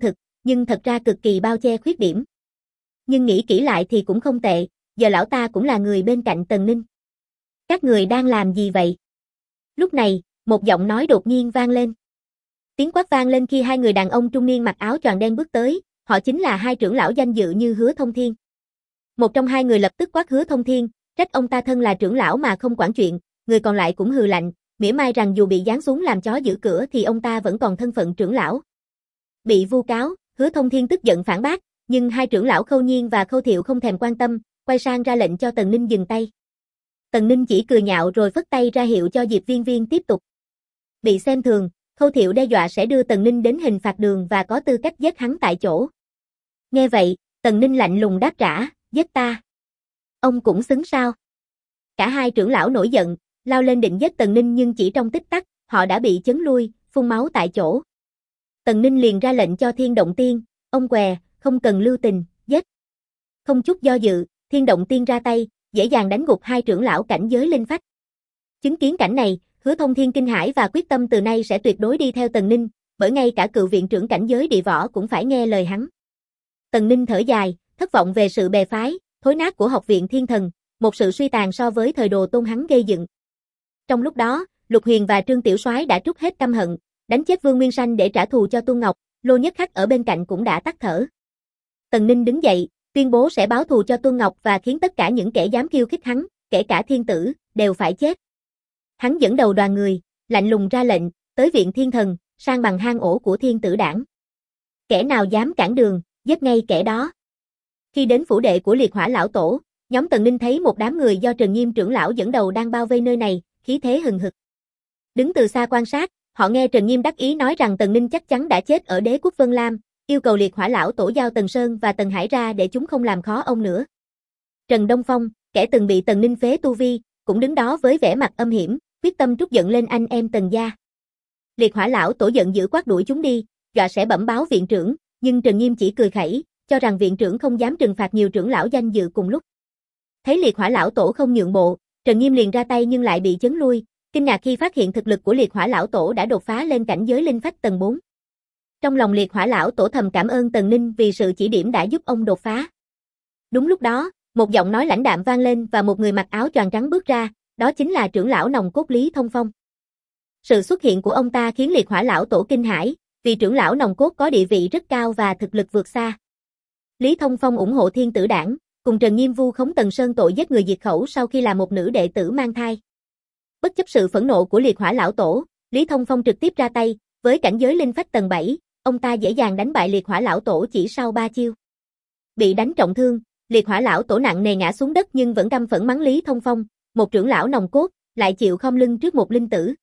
nhưng thật ra cực kỳ bao che khuyết điểm. Nhưng nghĩ kỹ lại thì cũng không tệ, giờ lão ta cũng là người bên cạnh Tần Ninh. Các người đang làm gì vậy? Lúc này, một giọng nói đột nhiên vang lên. Tiếng quát vang lên khi hai người đàn ông trung niên mặc áo choàng đen bước tới, họ chính là hai trưởng lão danh dự như Hứa Thông Thiên. Một trong hai người lập tức quát Hứa Thông Thiên, trách ông ta thân là trưởng lão mà không quản chuyện, người còn lại cũng hừ lạnh, mỉa mai rằng dù bị giáng xuống làm chó giữ cửa thì ông ta vẫn còn thân phận trưởng lão. Bị vu cáo, Hứa Thông Thiên tức giận phản bác, nhưng hai trưởng lão Khâu Nhiên và Khâu Thiệu không thèm quan tâm, quay sang ra lệnh cho Tần Ninh dừng tay. Tần Ninh chỉ cười nhạo rồi phất tay ra hiệu cho Diệp Viên Viên tiếp tục. Bị xem thường, Khâu Thiệu đe dọa sẽ đưa Tần Ninh đến hình phạt đường và có tư cách giết hắn tại chỗ. Nghe vậy, Tần Ninh lạnh lùng đáp trả, giết ta. Ông cũng xứng sao? Cả hai trưởng lão nổi giận, lao lên định giết Tần Ninh nhưng chỉ trong tích tắc, họ đã bị chấn lui, phun máu tại chỗ. Tần Ninh liền ra lệnh cho Thiên Động Tiên, ông què, không cần lưu tình, giết. Không chút do dự, Thiên Động Tiên ra tay, dễ dàng đánh gục hai trưởng lão cảnh giới linh phách. Chứng kiến cảnh này, Hứa Thông Thiên kinh hãi và quyết tâm từ nay sẽ tuyệt đối đi theo Tần Ninh, bởi ngay cả cựu viện trưởng cảnh giới địa võ cũng phải nghe lời hắn. Tần Ninh thở dài, thất vọng về sự bè phái, thối nát của học viện Thiên Thần, một sự suy tàn so với thời Đồ Tôn hắn gây dựng. Trong lúc đó, Lục Huyền và Trương Tiểu Soái đã trút hết căm hận, đánh chết Vương Nguyên Sanh để trả thù cho Tuân Ngọc, Lô Nhất Khắc ở bên cạnh cũng đã tắt thở. Tần Ninh đứng dậy, tuyên bố sẽ báo thù cho Tuân Ngọc và khiến tất cả những kẻ dám khiêu khích hắn, kể cả thiên tử, đều phải chết. Hắn dẫn đầu đoàn người, lạnh lùng ra lệnh, tới viện Thiên Thần, sang bằng hang ổ của thiên tử đảng. Kẻ nào dám cản đường, giết ngay kẻ đó. Khi đến phủ đệ của Liệt Hỏa lão tổ, nhóm Tần Ninh thấy một đám người do Trần Nghiêm trưởng lão dẫn đầu đang bao vây nơi này, khí thế hừng hực. Đứng từ xa quan sát, họ nghe Trần Nghiêm đắc ý nói rằng Tần Ninh chắc chắn đã chết ở Đế quốc Vân Lam, yêu cầu Liệt Hỏa lão tổ giao Tần Sơn và Tần Hải ra để chúng không làm khó ông nữa. Trần Đông Phong, kẻ từng bị Tần Ninh phế tu vi, cũng đứng đó với vẻ mặt âm hiểm, quyết tâm trút giận lên anh em Tần gia. Liệt Hỏa lão tổ giận dữ quát đuổi chúng đi, dọa sẽ bẩm báo viện trưởng, nhưng Trần Nghiêm chỉ cười khẩy, cho rằng viện trưởng không dám trừng phạt nhiều trưởng lão danh dự cùng lúc. Thấy Liệt Hỏa lão tổ không nhượng bộ, Trần Nghiêm liền ra tay nhưng lại bị chấn lui, kinh ngạc khi phát hiện thực lực của Liệt Hỏa lão tổ đã đột phá lên cảnh giới linh phách tầng 4. Trong lòng Liệt Hỏa lão tổ thầm cảm ơn Tần Ninh vì sự chỉ điểm đã giúp ông đột phá. Đúng lúc đó, một giọng nói lãnh đạm vang lên và một người mặc áo choàng trắng bước ra, đó chính là trưởng lão nòng cốt Lý Thông Phong. Sự xuất hiện của ông ta khiến Liệt Hỏa lão tổ kinh hãi, vì trưởng lão nòng cốt có địa vị rất cao và thực lực vượt xa. Lý Thông Phong ủng hộ thiên tử đảng, cùng Trần Nghiêm vu khống Tần Sơn tội giết người diệt khẩu sau khi là một nữ đệ tử mang thai. Bất chấp sự phẫn nộ của Liệt Hỏa lão tổ, Lý Thông Phong trực tiếp ra tay, với cảnh giới linh phách tầng 7, ông ta dễ dàng đánh bại Liệt Hỏa lão tổ chỉ sau 3 chiêu. Bị đánh trọng thương, Liệt Hỏa lão tổ nặng nề ngã xuống đất nhưng vẫn căm phẫn mắng Lý Thông Phong, một trưởng lão nòng cốt, lại chịu khom lưng trước một linh tử.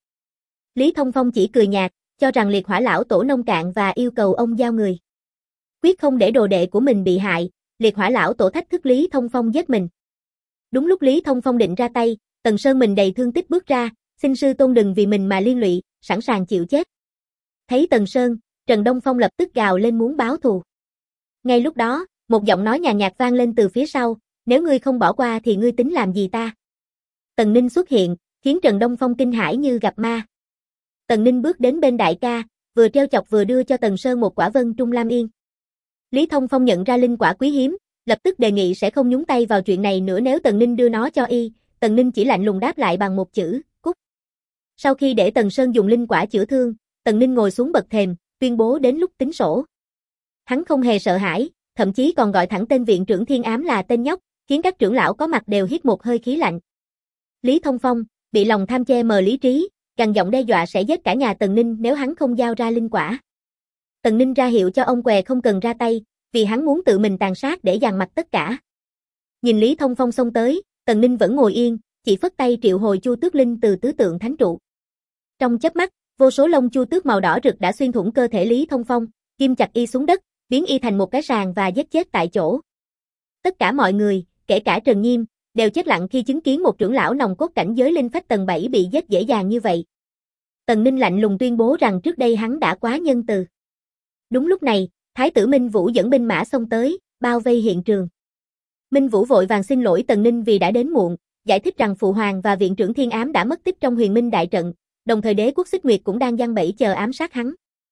Lý Thông Phong chỉ cười nhạt, cho rằng Liệt Hỏa lão tổ nông cạn và yêu cầu ông giao người. Quyết không để đồ đệ của mình bị hại, Liệt Hỏa lão tổ thách thức Lý Thông Phong giết mình. Đúng lúc Lý Thông Phong định ra tay, Tần Sơn mình đầy thương tích bước ra, xin sư tôn đừng vì mình mà liên lụy, sẵn sàng chịu chết. Thấy Tần Sơn, Trần Đông Phong lập tức gào lên muốn báo thù. Ngay lúc đó, một giọng nói nhàn nhạt vang lên từ phía sau, nếu ngươi không bỏ qua thì ngươi tính làm gì ta? Tần Ninh xuất hiện, khiến Trần Đông Phong kinh hãi như gặp ma. Tần Ninh bước đến bên đại ca, vừa trêu chọc vừa đưa cho Tần Sơn một quả Vân Trung Lam Yên. Lý Thông Phong nhận ra linh quả quý hiếm, lập tức đề nghị sẽ không nhúng tay vào chuyện này nữa nếu Tần Ninh đưa nó cho y, Tần Ninh chỉ lạnh lùng đáp lại bằng một chữ, cút. Sau khi để Tần Sơn dùng linh quả chữa thương, Tần Ninh ngồi xuống bậc thềm, tuyên bố đến lúc tính sổ. Hắn không hề sợ hãi, thậm chí còn gọi thẳng tên viện trưởng Thiên Ám là tên nhóc, khiến các trưởng lão có mặt đều hít một hơi khí lạnh. Lý Thông Phong, bị lòng tham che mờ lý trí, gằn giọng đe dọa sẽ giết cả nhà Tần Ninh nếu hắn không giao ra linh quả. Tần Ninh ra hiệu cho ông què không cần ra tay, vì hắn muốn tự mình tàn sát để dằn mặt tất cả. Nhìn Lý Thông Phong xông tới, Tần Ninh vẫn ngồi yên, chỉ phất tay triệu hồi Chu Tước Linh từ tứ tượng thánh trụ. Trong chớp mắt, vô số lông chu tước màu đỏ rực đã xuyên thủng cơ thể Lý Thông Phong, ghim chặt y xuống đất, biến y thành một cái sàng và giết chết tại chỗ. Tất cả mọi người, kể cả Trần Nghiêm, đều chết lặng khi chứng kiến một trưởng lão nòng cốt cảnh giới linh phách tầng 7 bị giết dễ dàng như vậy. Tần Ninh lạnh lùng tuyên bố rằng trước đây hắn đã quá nhân từ. Đúng lúc này, Thái tử Minh Vũ dẫn binh mã xông tới, bao vây hiện trường. Minh Vũ vội vàng xin lỗi Tần Ninh vì đã đến muộn, giải thích rằng Phụ Hoàng và Viện trưởng Thiên Ám đã mất tích trong Huyền Minh đại trận, đồng thời Đế quốc Xích Nguyệt cũng đang giăng bẫy chờ ám sát hắn.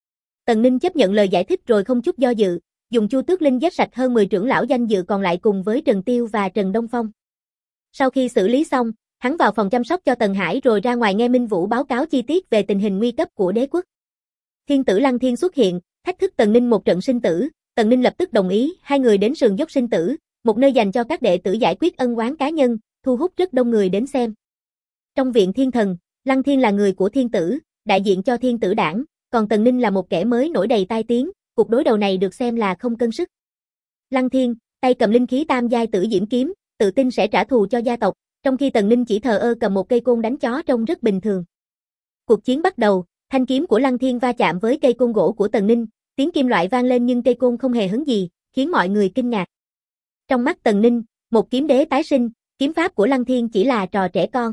Tần Ninh chấp nhận lời giải thích rồi không chút do dự, dùng Chu Tước Linh giết sạch hơn 10 trưởng lão danh dự còn lại cùng với Trần Tiêu và Trần Đông Phong. Sau khi xử lý xong, hắn vào phòng chăm sóc cho Tần Hải rồi ra ngoài nghe Minh Vũ báo cáo chi tiết về tình hình nguy cấp của đế quốc. Thiên tử Lăng Thiên xuất hiện, thách thức Tần Ninh một trận sinh tử, Tần Ninh lập tức đồng ý, hai người đến sườn dốc sinh tử, một nơi dành cho các đệ tử giải quyết ân oán cá nhân, thu hút rất đông người đến xem. Trong viện thiên thần, Lăng Thiên là người của thiên tử, đại diện cho thiên tử đảng, còn Tần Ninh là một kẻ mới nổi đầy tai tiếng, cuộc đối đầu này được xem là không cân sức. Lăng Thiên, tay cầm linh khí tam giai tử diễm kiếm, tự tin sẽ trả thù cho gia tộc, trong khi Tần Ninh chỉ thờ ơ cầm một cây côn đánh chó trông rất bình thường. Cuộc chiến bắt đầu, thanh kiếm của Lăng Thiên va chạm với cây côn gỗ của Tần Ninh, tiếng kim loại vang lên nhưng cây côn không hề hấn gì, khiến mọi người kinh ngạc. Trong mắt Tần Ninh, một kiếm đế tái sinh, kiếm pháp của Lăng Thiên chỉ là trò trẻ con.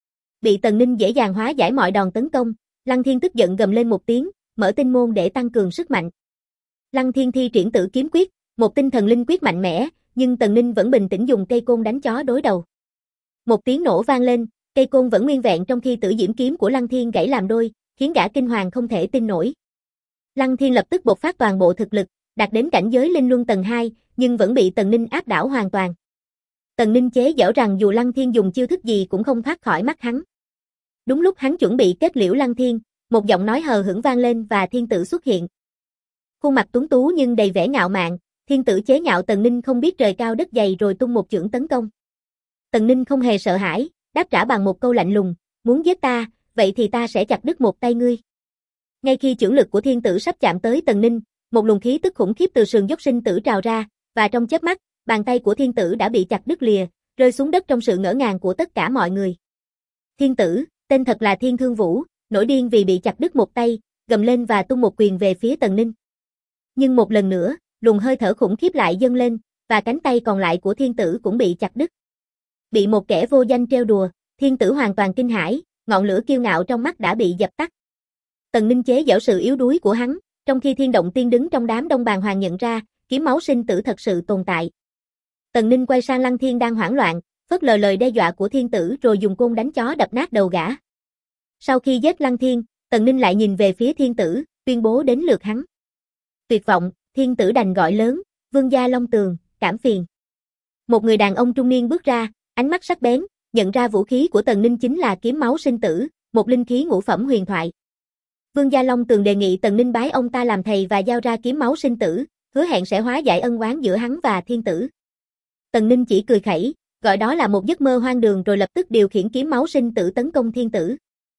Bị Tần Ninh dễ dàng hóa giải mọi đòn tấn công, Lăng Thiên tức giận gầm lên một tiếng, mở tinh môn để tăng cường sức mạnh. Lăng Thiên thi triển Tử Kiếm Quyết, một tinh thần linh quyết mạnh mẽ, nhưng Tần Ninh vẫn bình tĩnh dùng cây côn đánh chó đối đầu. Một tiếng nổ vang lên, cây côn vẫn nguyên vẹn trong khi tử diễm kiếm của Lăng Thiên gãy làm đôi, khiến gã kinh hoàng không thể tin nổi. Lăng Thiên lập tức bộc phát toàn bộ thực lực, đạt đến cảnh giới linh luân tầng 2, nhưng vẫn bị Tần Ninh áp đảo hoàn toàn. Tần Ninh chế giễu rằng dù Lăng Thiên dùng chiêu thức gì cũng không thoát khỏi mắt hắn. Đúng lúc hắn chuẩn bị kết liễu Lăng Thiên, một giọng nói hờ hững vang lên và thiên tử xuất hiện. Khuôn mặt tuấn tú nhưng đầy vẻ ngạo mạn, thiên tử chế nhạo Tần Ninh không biết trời cao đất dày rồi tung một chưởng tấn công. Tần Ninh không hề sợ hãi, đáp trả bằng một câu lạnh lùng, muốn giết ta, vậy thì ta sẽ chặt đứt một tay ngươi. Ngay khi chưởng lực của thiên tử sắp chạm tới Tần Ninh, một luồng khí tức khủng khiếp từ sườn dốc sinh tử trào ra, và trong chớp mắt, bàn tay của thiên tử đã bị chặt đứt lìa, rơi xuống đất trong sự ngỡ ngàng của tất cả mọi người. Thiên tử, tên thật là Thiên Thương Vũ, nổi điên vì bị chặt đứt một tay, gầm lên và tung một quyền về phía Tần Ninh. Nhưng một lần nữa, luồng hơi thở khủng khiếp lại dâng lên, và cánh tay còn lại của thiên tử cũng bị chặt đứt. Bị một kẻ vô danh trêu đùa, thiên tử hoàn toàn kinh hãi, ngọn lửa kiêu ngạo trong mắt đã bị dập tắt. Tần Ninh chế giễu sự yếu đuối của hắn, trong khi Thiên Động Tiên đứng trong đám đông bàng hoàng nhận ra, kiếm máu sinh tử thật sự tồn tại. Tần Ninh quay sang Lăng Thiên đang hoảng loạn, phớt lờ lời đe dọa của thiên tử rồi dùng côn đánh chó đập nát đầu gã. Sau khi giết Lăng Thiên, Tần Ninh lại nhìn về phía thiên tử, tuyên bố đến lượt hắn. Tuyệt vọng, thiên tử đành gọi lớn, vương gia Long Tường, cảm phiền. Một người đàn ông trung niên bước ra, ánh mắt sắc bén, nhận ra vũ khí của Tần Ninh chính là kiếm máu sinh tử, một linh khí ngũ phẩm huyền thoại. Vương gia Long Tường đề nghị Tần Ninh bái ông ta làm thầy và giao ra kiếm máu sinh tử, hứa hẹn sẽ hóa giải ân oán giữa hắn và thiên tử. Tần Ninh chỉ cười khẩy, gọi đó là một giấc mơ hoang đường rồi lập tức điều khiển kiếm máu sinh tử tấn công thiên tử.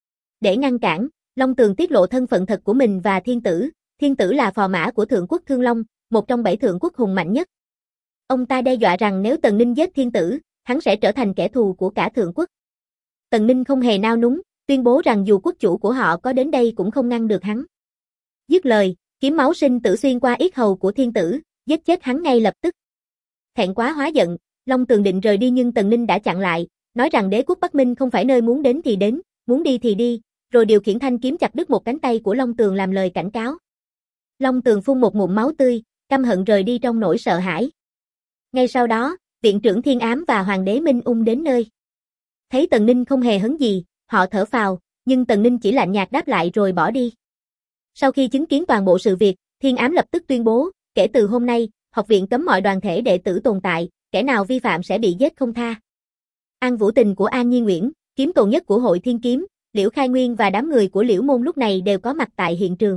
Để ngăn cản, Long Tường tiết lộ thân phận thật của mình và thiên tử là phò mã của Thượng Quốc Thương Long, một trong 7 thượng quốc hùng mạnh nhất. Ông ta đe dọa rằng nếu Tần Ninh giết thiên tử, hắn sẽ trở thành kẻ thù của cả thượng quốc. Tần Ninh không hề nao núng, tuyên bố rằng dù quốc chủ của họ có đến đây cũng không ngăn được hắn. Dứt lời, kiếm máu sinh tử xuyên qua yết hầu của thiên tử, giết chết hắn ngay lập tức. Thẹn quá hóa giận, Long Tường định rời đi nhưng Tần Ninh đã chặn lại, nói rằng đế quốc Bắc Minh không phải nơi muốn đến thì đến, muốn đi thì đi, rồi điều khiển thanh kiếm chặt đứt một cánh tay của Long Tường làm lời cảnh cáo. Long Tường phun một ngụm máu tươi, căm hận rời đi trong nỗi sợ hãi. Ngay sau đó, viện trưởng Thiên Ám và Hoàng đế Minh Ung đến nơi. Thấy Tần Ninh không hề hấn gì, họ thở phào, nhưng Tần Ninh chỉ lạnh nhạt đáp lại rồi bỏ đi. Sau khi chứng kiến toàn bộ sự việc, Thiên Ám lập tức tuyên bố, kể từ hôm nay, học viện cấm mọi đoàn thể đệ tử tồn tại, kẻ nào vi phạm sẽ bị giết không tha. An Vũ Tình của An Nhi Nguyễn, kiếm cầu nhất của Hội Thiên Kiếm, Liễu Khai Nguyên và đám người của Liễu Môn lúc này đều có mặt tại hiện trường.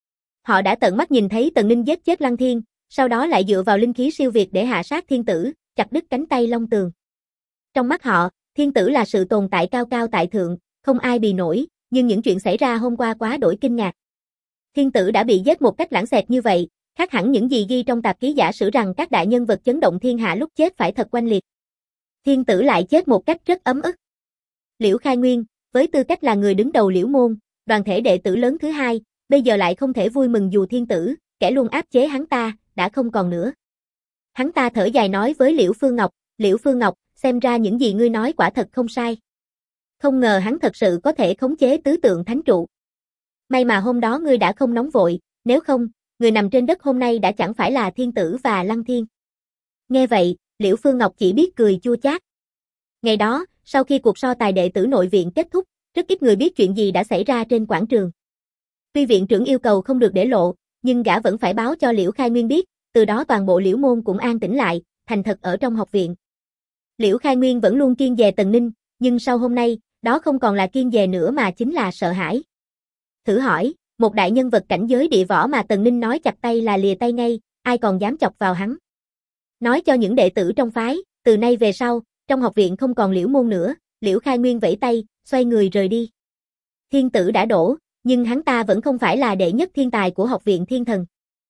Họ đã tận mắt nhìn thấy Tần Ninh giết chết Lăng Thiên, sau đó lại dựa vào linh khí siêu việt để hạ sát thiên tử, chặt đứt cánh tay Long Tường. Trong mắt họ, thiên tử là sự tồn tại cao cao tại thượng, không ai bì nổi, nhưng những chuyện xảy ra hôm qua quá đổi kinh ngạc. Thiên tử đã bị giết một cách lãng xẹt như vậy, khác hẳn những gì ghi trong tạp ký giả sử rằng các đại nhân vật chấn động thiên hạ lúc chết phải thật oanh liệt. Thiên tử lại chết một cách rất ấm ức. Liễu Khai Nguyên, với tư cách là người đứng đầu Liễu Môn, đoàn thể đệ tử lớn thứ hai, bây giờ lại không thể vui mừng dù thiên tử, kẻ luôn áp chế hắn ta, đã không còn nữa. Hắn ta thở dài nói với Liễu Phương Ngọc, xem ra những gì ngươi nói quả thật không sai. Không ngờ hắn thật sự có thể khống chế tứ tượng thánh trụ. May mà hôm đó ngươi đã không nóng vội, nếu không, người nằm trên đất hôm nay đã chẳng phải là thiên tử và Lăng Thiên. Nghe vậy, Liễu Phương Ngọc chỉ biết cười chua chát. Ngày đó, sau khi cuộc so tài đệ tử nội viện kết thúc, rất ít người biết chuyện gì đã xảy ra trên quảng trường. Tuy viện trưởng yêu cầu không được để lộ, nhưng gã vẫn phải báo cho Liễu Khai Nguyên biết, từ đó toàn bộ Liễu môn cũng an tĩnh lại, thành thật ở trong học viện. Liễu Khai Nguyên vẫn luôn kiêng dè Tần Ninh, nhưng sau hôm nay, đó không còn là kiêng dè nữa mà chính là sợ hãi. Thử hỏi, một đại nhân vật cảnh giới địa võ mà Tần Ninh nói chặt tay là lìa tay ngay, ai còn dám chọc vào hắn. Nói cho những đệ tử trong phái, từ nay về sau, trong học viện không còn Liễu môn nữa, Liễu Khai Nguyên vẫy tay, xoay người rời đi. Thiên tử đã đổ, nhưng hắn ta vẫn không phải là đệ nhất thiên tài của học viện Thiên Thần.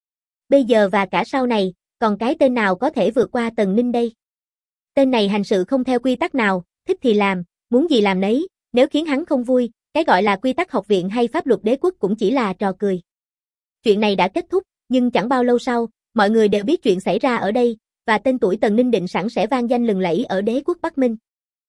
Bây giờ và cả sau này, còn cái tên nào có thể vượt qua Tần Ninh đây? Tên này hành sự không theo quy tắc nào, thích thì làm, muốn gì làm nấy, nếu khiến hắn không vui, cái gọi là quy tắc học viện hay pháp luật đế quốc cũng chỉ là trò cười. Chuyện này đã kết thúc, nhưng chẳng bao lâu sau, mọi người đều biết chuyện xảy ra ở đây, và tên tuổi Tần Ninh định sẵn sẽ vang danh lừng lẫy ở đế quốc Bắc Minh.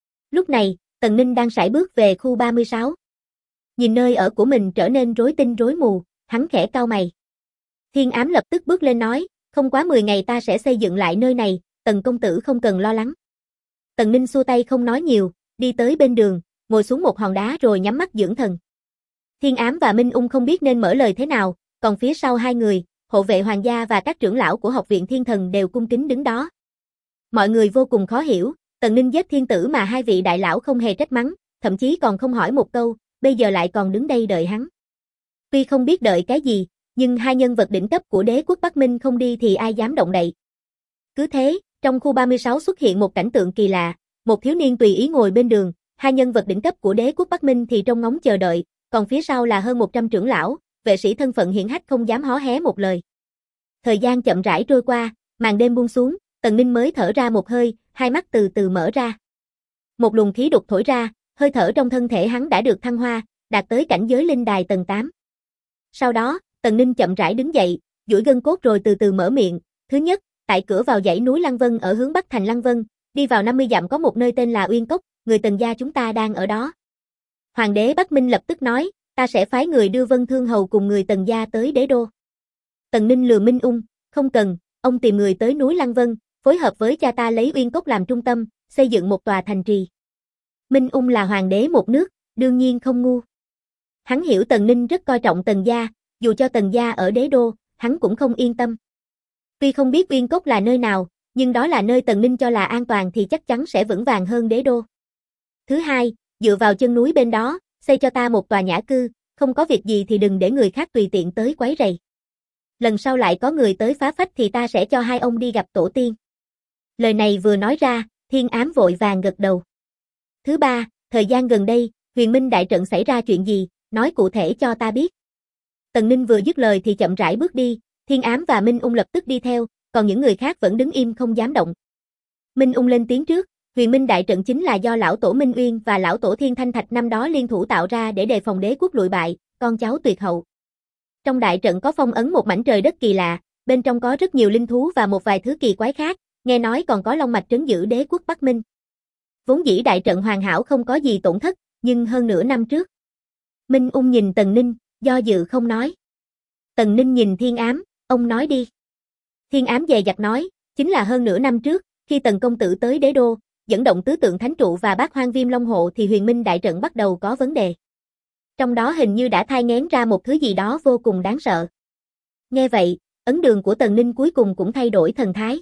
Lúc này, Tần Ninh đang sải bước về khu 36. Nhìn nơi ở của mình trở nên rối tinh rối mù, hắn khẽ cau mày. Thiên Ám lập tức bước lên nói, không quá 10 ngày ta sẽ xây dựng lại nơi này, Tần công tử không cần lo lắng. Tần Ninh xua tay không nói nhiều, đi tới bên đường, ngồi xuống một hòn đá rồi nhắm mắt dưỡng thần. Thiên Ám và Minh Ung không biết nên mở lời thế nào, còn phía sau hai người, hộ vệ hoàng gia và các trưởng lão của học viện Thiên Thần đều cung kính đứng đó. Mọi người vô cùng khó hiểu, Tần Ninh giết thiên tử mà hai vị đại lão không hề trách mắng, thậm chí còn không hỏi một câu, bây giờ lại còn đứng đây đợi hắn. Tuy không biết đợi cái gì, nhưng hai nhân vật đỉnh cấp của đế quốc Bắc Minh không đi thì ai dám động đậy. Cứ thế, trong khu 36 xuất hiện một cảnh tượng kỳ lạ, một thiếu niên tùy ý ngồi bên đường, hai nhân vật đỉnh cấp của đế quốc Bắc Minh thì trông ngóng chờ đợi, còn phía sau là hơn 100 trưởng lão, vệ sĩ thân phận hiển hách không dám hó hé một lời. Thời gian chậm rãi trôi qua, màn đêm buông xuống, Tần Ninh mới thở ra một hơi, hai mắt từ từ mở ra. Một luồng khí đục thổi ra, hơi thở trong thân thể hắn đã được thăng hoa, đạt tới cảnh giới linh đài tầng 8. Sau đó, Tần Ninh chậm rãi đứng dậy, duỗi gân cốt rồi từ từ mở miệng. Thứ nhất, tại cửa vào dãy núi Lăng Vân ở hướng bắc thành Lăng Vân, đi vào 50 dặm có một nơi tên là Uyên Cốc, người Tần gia chúng ta đang ở đó. Hoàng đế Bắc Minh lập tức nói, ta sẽ phái người đưa Vân Thương Hầu cùng người Tần gia tới đế đô. Tần Ninh lừa Minh Ung, không cần, ông tìm người tới núi Lăng Vân, phối hợp với cha ta lấy Uyên Cốc làm trung tâm, xây dựng một tòa thành trì. Minh Ung là hoàng đế một nước, đương nhiên không ngu. Hắn hiểu Tần Ninh rất coi trọng Tần gia, dù cho Tần gia ở đế đô, hắn cũng không yên tâm. Tuy không biết Uyên Cốc là nơi nào, nhưng đó là nơi Tần Ninh cho là an toàn thì chắc chắn sẽ vững vàng hơn đế đô. Thứ hai, dựa vào chân núi bên đó, xây cho ta một tòa nhã cư, không có việc gì thì đừng để người khác tùy tiện tới quấy rầy. Lần sau lại có người tới phá phách thì ta sẽ cho hai ông đi gặp tổ tiên. Lời này vừa nói ra, Thiên Ám vội vàng gật đầu. Thứ ba, thời gian gần đây, Huyền Minh đại trận xảy ra chuyện gì, nói cụ thể cho ta biết. Tần Ninh vừa dứt lời thì chậm rãi bước đi, Thiên Ám và Minh Ung lập tức đi theo, còn những người khác vẫn đứng im không dám động. Minh Ung lên tiếng trước, Huyền Minh đại trận chính là do lão tổ Minh Uyên và lão tổ Thiên Thanh Thạch năm đó liên thủ tạo ra để đề phòng đế quốc lụi bại, con cháu tuyệt hậu. Trong đại trận có phong ấn một mảnh trời đất kỳ lạ, bên trong có rất nhiều linh thú và một vài thứ kỳ quái khác, nghe nói còn có long mạch trấn giữ đế quốc Bắc Minh. Vốn dĩ đại trận hoàn hảo không có gì tổn thất, nhưng hơn nửa năm trước. Minh Ung nhìn Tần Ninh, do dự không nói. Tần Ninh nhìn Thiên Ám, ông nói đi. Thiên Ám dè dặt nói, chính là hơn nửa năm trước, khi Tần công tử tới đế đô, dẫn động tứ tượng thánh trụ và bát hoang viêm long hộ thì Huyền Minh đại trận bắt đầu có vấn đề. Trong đó hình như đã thai nghén ra một thứ gì đó vô cùng đáng sợ. Nghe vậy, ấn đường của Tần Ninh cuối cùng cũng thay đổi thần thái.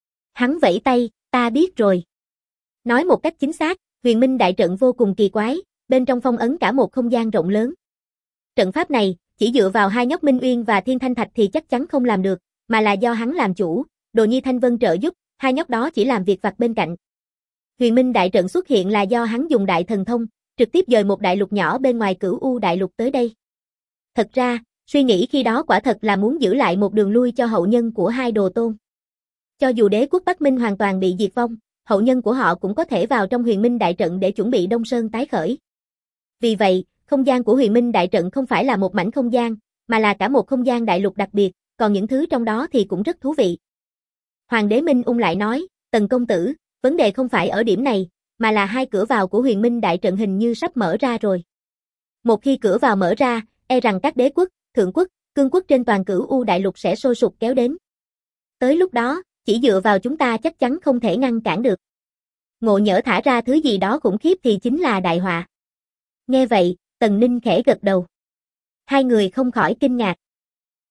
Hắn vẫy tay, ta biết rồi. Nói một cách chính xác, Huyền Minh đại trận vô cùng kỳ quái, bên trong phong ấn cả một không gian rộng lớn. Trận pháp này, chỉ dựa vào hai nhóc Minh Uyên và Thiên Thanh Thạch thì chắc chắn không làm được, mà là do hắn làm chủ, Đồ Nhi Thanh Vân trợ giúp, hai nhóc đó chỉ làm việc vặt bên cạnh. Huyền Minh đại trận xuất hiện là do hắn dùng đại thần thông, trực tiếp dời một đại lục nhỏ bên ngoài Cửu U đại lục tới đây. Thật ra, suy nghĩ khi đó quả thật là muốn giữ lại một đường lui cho hậu nhân của hai đồ tôn. Cho dù đế quốc Bắc Minh hoàn toàn bị diệt vong, hậu nhân của họ cũng có thể vào trong Huyền Minh đại trận để chuẩn bị Đông Sơn tái khởi. Vì vậy, không gian của Huyền Minh đại trận không phải là một mảnh không gian, mà là cả một không gian đại lục đặc biệt, còn những thứ trong đó thì cũng rất thú vị. Hoàng đế Minh Ung lại nói, Tần công tử, vấn đề không phải ở điểm này, mà là hai cửa vào của Huyền Minh đại trận hình như sắp mở ra rồi. Một khi cửa vào mở ra, e rằng các đế quốc, thượng quốc, cương quốc trên toàn Cửu U đại lục sẽ sôi sục kéo đến. Tới lúc đó, chỉ dựa vào chúng ta chắc chắn không thể ngăn cản được. Ngộ nhỡ thả ra thứ gì đó khủng khiếp thì chính là đại họa. Nghe vậy, Tần Ninh khẽ gật đầu. Hai người không khỏi kinh ngạc.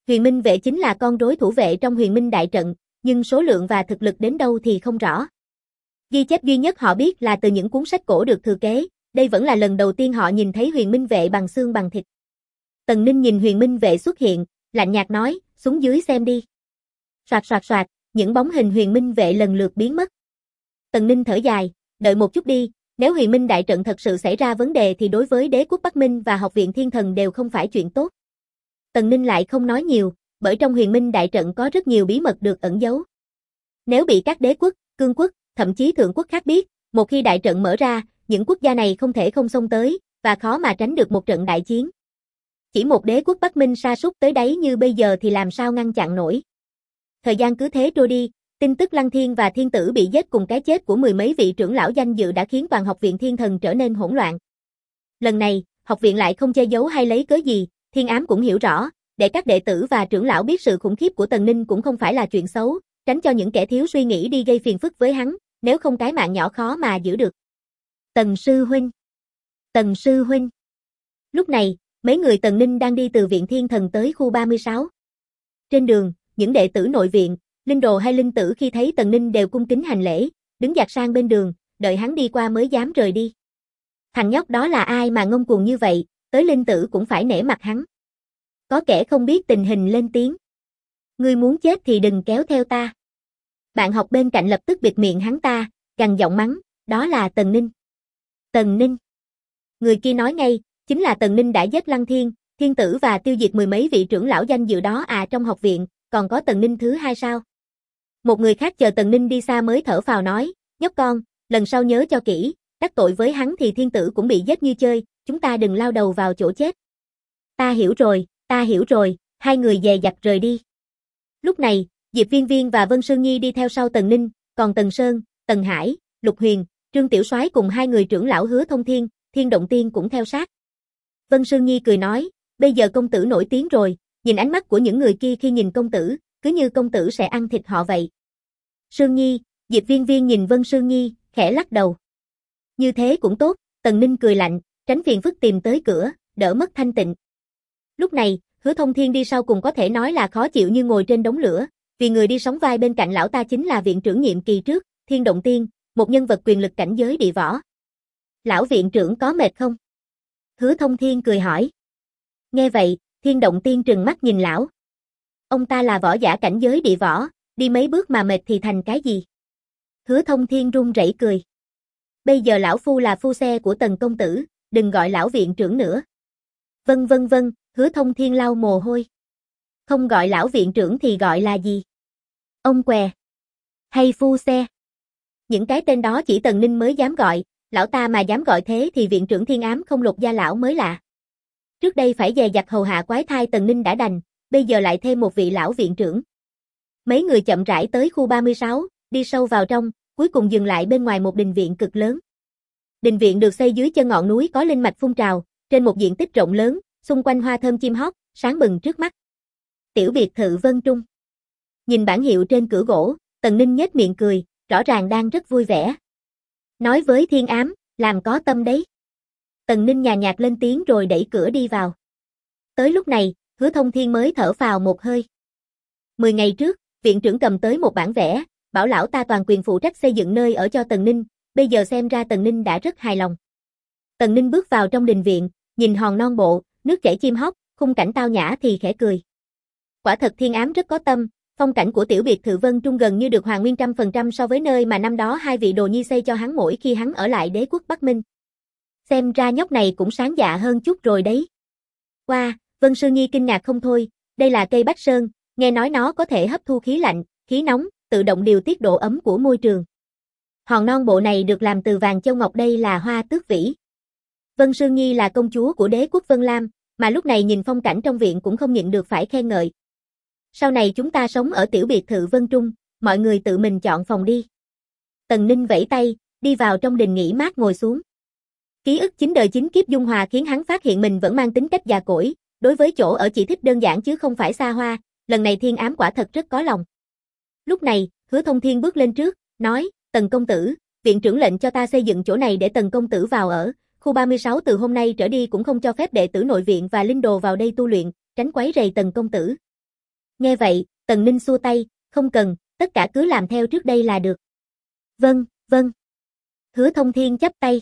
Huyền Minh vệ chính là con rối thủ vệ trong Huyền Minh đại trận, nhưng số lượng và thực lực đến đâu thì không rõ. Ghi chép duy nhất họ biết là từ những cuốn sách cổ được thừa kế, đây vẫn là lần đầu tiên họ nhìn thấy Huyền Minh vệ bằng xương bằng thịt. Tần Ninh nhìn Huyền Minh vệ xuất hiện, lạnh nhạt nói, xuống dưới xem đi. Soạt soạt soạt, những bóng hình Huyền Minh vệ lần lượt biến mất. Tần Ninh thở dài, đợi một chút đi, nếu Huyền Minh đại trận thật sự xảy ra vấn đề thì đối với Đế quốc Bắc Minh và Học viện Thiên Thần đều không phải chuyện tốt. Tần Ninh lại không nói nhiều, bởi trong Huyền Minh đại trận có rất nhiều bí mật được ẩn giấu. Nếu bị các đế quốc, cương quốc, thậm chí thượng quốc khác biết, một khi đại trận mở ra, những quốc gia này không thể không xông tới, và khó mà tránh được một trận đại chiến. Chỉ một đế quốc Bắc Minh sa sút tới đáy như bây giờ thì làm sao ngăn chặn nổi. Thời gian cứ thế trôi đi, tin tức Lăng Thiên và Thiên Tử bị giết cùng cái chết của mười mấy vị trưởng lão danh dự đã khiến toàn Học viện Thiên Thần trở nên hỗn loạn. Lần này, học viện lại không che giấu hay lấy cớ gì, Thiên Ám cũng hiểu rõ, để các đệ tử và trưởng lão biết sự khủng khiếp của Tần Ninh cũng không phải là chuyện xấu, tránh cho những kẻ thiếu suy nghĩ đi gây phiền phức với hắn, nếu không cái mạng nhỏ khó mà giữ được. Tần sư huynh. Tần sư huynh. Lúc này, mấy người Tần Ninh đang đi từ viện Thiên Thần tới khu 36. Trên đường, những đệ tử nội viện, linh đồ hay linh tử khi thấy Tần Ninh đều cung kính hành lễ, đứng dạt sang bên đường, đợi hắn đi qua mới dám rời đi. Thằng nhóc đó là ai mà ngông cuồng như vậy, tới linh tử cũng phải nể mặt hắn. Có kẻ không biết tình hình lên tiếng. Ngươi muốn chết thì đừng kéo theo ta. Bạn học bên cạnh lập tức bịt miệng hắn ta, gằn giọng mắng, đó là Tần Ninh. Tần Ninh. Người kia nói ngay, chính là Tần Ninh đã giết Lăng Thiên, Thiên Tử và tiêu diệt mười mấy vị trưởng lão danh dự đó trong học viện, còn có Tần Ninh thứ hai sao? Một người khác chờ Tần Ninh đi xa mới thở phào nói, nhóc con, lần sau nhớ cho kỹ, đắc tội với hắn thì Thiên Tử cũng bị giết như chơi, chúng ta đừng lao đầu vào chỗ chết. Ta hiểu rồi, hai người dè dặt rời đi. Lúc này, Diệp Viên Viên và Vân Sương Nhi đi theo sau Tần Ninh, còn Tần Sơn, Tần Hải, Lục Huyền, Trương Tiểu Soái cùng hai người trưởng lão Hứa Thông Thiên, Thiên Động Tiên cũng theo sát. Vân Sương Nhi cười nói, bây giờ công tử nổi tiếng rồi, nhìn ánh mắt của những người kia khi nhìn công tử, cứ như công tử sẽ ăn thịt họ vậy. Sương Nhi, Diệp Viên Viên nhìn Vân Sương Nhi, khẽ lắc đầu. Như thế cũng tốt, Tần Ninh cười lạnh, tránh phiền phức tìm tới cửa, đỡ mất thanh tịnh. Lúc này, Hứa Thông Thiên đi sau cùng có thể nói là khó chịu như ngồi trên đống lửa, vì người đi sóng vai bên cạnh lão ta chính là viện trưởng nhiệm kỳ trước, Thiên Động Tiên, một nhân vật quyền lực cảnh giới địa võ. Lão viện trưởng có mệt không? Hứa Thông Thiên cười hỏi. Nghe vậy, Thiên Động Tiên trừng mắt nhìn lão. Ông ta là võ giả cảnh giới địa võ, đi mấy bước mà mệt thì thành cái gì? Hứa Thông Thiên run rẩy cười. Bây giờ lão phu là phu xe của Tần công tử, đừng gọi lão viện trưởng nữa. Vâng, Hứa Thông Thiên lau mồ hôi. Không gọi lão viện trưởng thì gọi là gì? Ông què. Hay phu xe? Những cái tên đó chỉ Tần Ninh mới dám gọi, lão ta mà dám gọi thế thì viện trưởng Thiên Ám không lột da lão mới lạ. Trước đây phải dè dặt hầu hạ quái thai Tần Ninh đã đành, bây giờ lại thêm một vị lão viện trưởng. Mấy người chậm rãi tới khu 36, đi sâu vào trong, cuối cùng dừng lại bên ngoài một đình viện cực lớn. Đình viện được xây dưới chân ngọn núi có linh mạch phun trào, trên một diện tích rộng lớn, xung quanh hoa thơm chim hót, sáng bừng trước mắt. Tiểu biệt thự Vân Trung. Nhìn bảng hiệu trên cửa gỗ, Tần Ninh nhếch miệng cười, rõ ràng đang rất vui vẻ. Nói với Thiên Ám, làm có tâm đấy. Tần Ninh nhàn nhạt lên tiếng rồi đẩy cửa đi vào. Tới lúc này, Hứa Thông Thiên mới thở phào một hơi. 10 ngày trước, viện trưởng cầm tới một bản vẽ, bảo lão ta toàn quyền phụ trách xây dựng nơi ở cho Tần Ninh, bây giờ xem ra Tần Ninh đã rất hài lòng. Tần Ninh bước vào trong đình viện, nhìn hòn non bộ, nước chảy chim hót, khung cảnh tao nhã thì khẽ cười. Quả thật Thiên Ám rất có tâm, phong cảnh của tiểu biệt thự Vân Trung gần như được hoàn nguyên 100% so với nơi mà năm đó hai vị đồ nhi xây cho hắn mỗi khi hắn ở lại đế quốc Bắc Minh. Xem ra nhóc này cũng sáng dạ hơn chút rồi đấy. Wow, Vân Sương Nhi kinh ngạc không thôi, đây là cây Bách Sơn, nghe nói nó có thể hấp thu khí lạnh, khí nóng, tự động điều tiết độ ấm của môi trường. Hòn non bộ này được làm từ vàng châu ngọc, đây là hoa tước vĩ. Vân Sương Nhi là công chúa của đế quốc Vân Lam, mà lúc này nhìn phong cảnh trong viện cũng không nhịn được phải khen ngợi. Sau này chúng ta sống ở tiểu biệt thự Vân Trung, mọi người tự mình chọn phòng đi. Tần Ninh vẫy tay, đi vào trong đình nghỉ mát ngồi xuống. Ký ức 9 đời 9 kiếp dung hòa khiến hắn phát hiện mình vẫn mang tính cách già cỗi, đối với chỗ ở chỉ thích đơn giản chứ không phải xa hoa, lần này Thiên Ám quả thật rất có lòng. Lúc này, Hứa Thông Thiên bước lên trước, nói, Tần công tử, viện trưởng lệnh cho ta xây dựng chỗ này để Tần công tử vào ở, khu 36 từ hôm nay trở đi cũng không cho phép đệ tử nội viện và linh đồ vào đây tu luyện, tránh quấy rầy Tần công tử. Nghe vậy, Tần Ninh xua tay, không cần, tất cả cứ làm theo trước đây là được. Vâng, vâng. Hứa Thông Thiên chắp tay.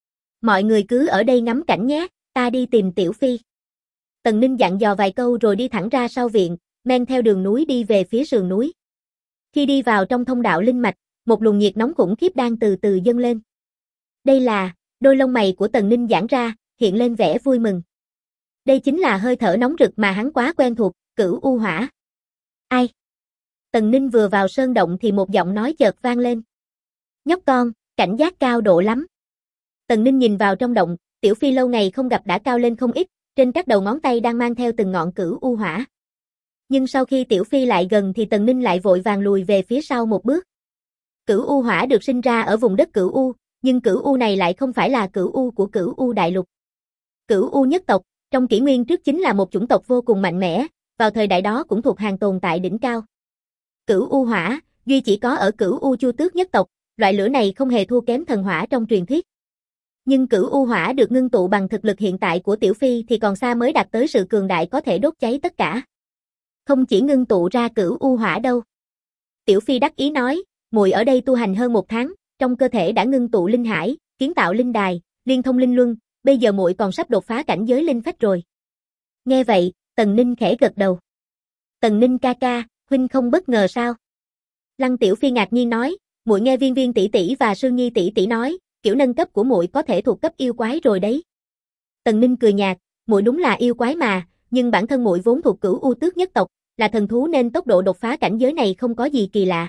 Mọi người cứ ở đây ngắm cảnh nhé, ta đi tìm Tiểu Phi. Tần Ninh dặn dò vài câu rồi đi thẳng ra sau viện, men theo đường núi đi về phía sườn núi. Khi đi vào trong thông đạo linh mạch, một luồng nhiệt nóng khủng khiếp đang từ từ dâng lên. Đây là, đôi lông mày của Tần Ninh giãn ra, hiện lên vẻ vui mừng. Đây chính là hơi thở nóng rực mà hắn quá quen thuộc, Cửu U Hỏa. Ai? Tần Ninh vừa vào sơn động thì một giọng nói chợt vang lên. Nhóc con, cảnh giác cao độ lắm. Tần Ninh nhìn vào trong động, Tiểu Phi lâu ngày không gặp đã cao lên không ít, trên các đầu ngón tay đang mang theo từng ngọn Cửu U Hỏa. Nhưng sau khi Tiểu Phi lại gần thì Tần Ninh lại vội vàng lùi về phía sau một bước. Cửu U Hỏa được sinh ra ở vùng đất Cửu U, nhưng Cửu U này lại không phải là Cửu U của Cửu U đại lục. Cửu U nhất tộc, trong kỷ nguyên trước chính là một chủng tộc vô cùng mạnh mẽ, vào thời đại đó cũng thuộc hàng tồn tại đỉnh cao. Cửu U Hỏa, duy chỉ có ở Cửu U Chu Tước nhất tộc, loại lửa này không hề thua kém thần hỏa trong truyền thuyết. Nhưng Cửu U Hỏa được ngưng tụ bằng thực lực hiện tại của Tiểu Phi thì còn xa mới đạt tới sự cường đại có thể đốt cháy tất cả. Không chỉ ngưng tụ ra Cửu U Hỏa đâu. Tiểu Phi đắc ý nói, muội ở đây tu hành hơn 1 tháng, trong cơ thể đã ngưng tụ linh hải, kiến tạo linh đài, liên thông linh luân, bây giờ muội còn sắp đột phá cảnh giới linh phách rồi. Nghe vậy, Tần Ninh khẽ gật đầu. Tần Ninh ca ca, huynh không bất ngờ sao? Lăng Tiểu Phi ngạc nhiên nói, muội nghe Viên Viên tỷ tỷ và Sương Nhi tỷ tỷ nói, kiểu nâng cấp của muội có thể thuộc cấp yêu quái rồi đấy. Tần Ninh cười nhạt, muội đúng là yêu quái mà, nhưng bản thân muội vốn thuộc Cửu U Tước nhất tộc, là thần thú nên tốc độ đột phá cảnh giới này không có gì kỳ lạ.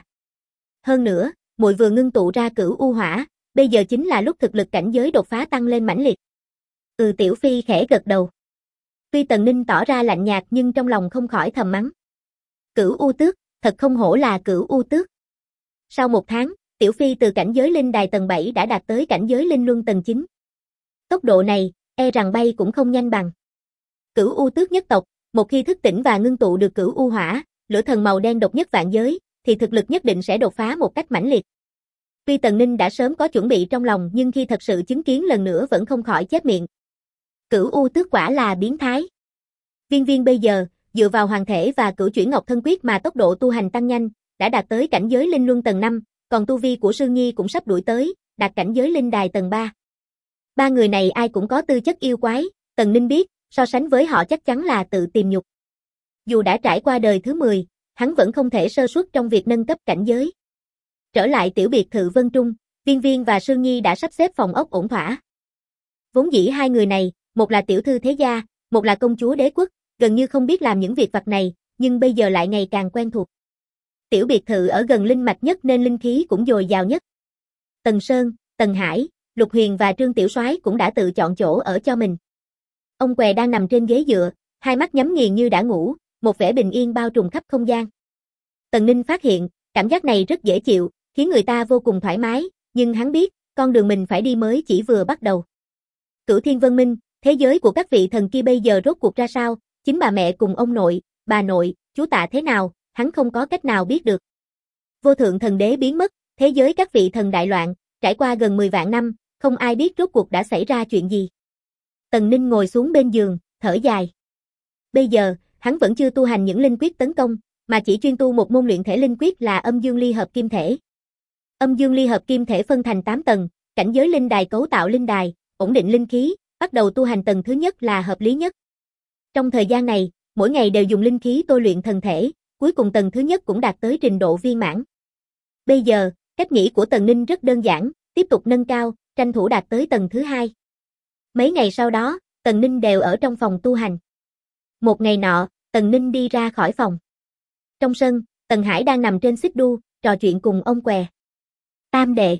Hơn nữa, muội vừa ngưng tụ ra Cửu U Hỏa, bây giờ chính là lúc thực lực cảnh giới đột phá tăng lên mãnh liệt. Tiểu Phi khẽ gật đầu. Tuy Tần Ninh tỏ ra lạnh nhạt nhưng trong lòng không khỏi thầm mắng. Cửu U Tước, thật không hổ là Cửu U Tước. Sau 1 tháng, Tiểu Phi từ cảnh giới linh đài tầng 7 đã đạt tới cảnh giới linh luân tầng 9. Tốc độ này, e rằng bay cũng không nhanh bằng. Cửu U Tước nhất tộc, một khi thức tỉnh và ngưng tụ được Cửu U Hỏa, lửa thần màu đen độc nhất vạn giới, thì thực lực nhất định sẽ đột phá một cách mãnh liệt. Tuy Tần Ninh đã sớm có chuẩn bị trong lòng nhưng khi thật sự chứng kiến lần nữa vẫn không khỏi chép miệng. Cửu U Tước quả là biến thái. Viên Viên bây giờ, dựa vào hoàng thể và Cửu Chuyển Ngọc Thân Quyết mà tốc độ tu hành tăng nhanh, đã đạt tới cảnh giới linh luân tầng 5, còn tu vi của Sương Nhi cũng sắp đuổi tới, đạt cảnh giới linh đài tầng 3. 3 người này ai cũng có tư chất yêu quái, Tần Ninh biết, so sánh với họ chắc chắn là tự tìm nhục. Dù đã trải qua đời thứ 10, hắn vẫn không thể sơ suất trong việc nâng cấp cảnh giới. Trở lại tiểu biệt thự Vân Trung, Viên Viên và Sương Nhi đã sắp xếp phòng ốc ổn thỏa. Vốn dĩ hai người này, một là tiểu thư thế gia, một là công chúa đế quốc, gần như không biết làm những việc vặt này, nhưng bây giờ lại ngày càng quen thuộc. Tiểu biệt thự ở gần linh mạch nhất nên linh khí cũng dồi dào nhất. Tần Sơn, Tần Hải, Lục Huyền và Trương Tiểu Soái cũng đã tự chọn chỗ ở cho mình. Ông què đang nằm trên ghế dựa, hai mắt nhắm nghiền như đã ngủ, một vẻ bình yên bao trùm khắp không gian. Tần Ninh phát hiện, cảm giác này rất dễ chịu, khiến người ta vô cùng thoải mái, nhưng hắn biết, con đường mình phải đi mới chỉ vừa bắt đầu. Cửu Thiên Vân Minh, thế giới của các vị thần kia bây giờ rốt cuộc ra sao, chính bà mẹ cùng ông nội, bà nội, chú tạ thế nào, hắn không có cách nào biết được. Vô thượng thần đế biến mất, thế giới các vị thần đại loạn, trải qua gần 10 vạn năm, không ai biết rốt cuộc đã xảy ra chuyện gì. Tần Ninh ngồi xuống bên giường, thở dài. Bây giờ, hắn vẫn chưa tu hành những linh quyết tấn công, mà chỉ chuyên tu một môn luyện thể linh quyết là Âm Dương Ly Hợp Kim Thể. Âm Dương Ly Hợp Kim Thể phân thành 8 tầng, cảnh giới linh đài cấu tạo linh đài, ổn định linh khí, bắt đầu tu hành tầng thứ nhất là hợp lý nhất. Trong thời gian này, mỗi ngày đều dùng linh khí tôi luyện thần thể, cuối cùng tầng thứ nhất cũng đạt tới trình độ viên mãn. Bây giờ, cách nghĩ của Tần Ninh rất đơn giản, tiếp tục nâng cao, tranh thủ đạt tới tầng thứ 2. Mấy ngày sau đó, Tần Ninh đều ở trong phòng tu hành. Một ngày nọ, Tần Ninh đi ra khỏi phòng. Trong sân, Tần Hải đang nằm trên xích đu, trò chuyện cùng ông què. Tam đệ.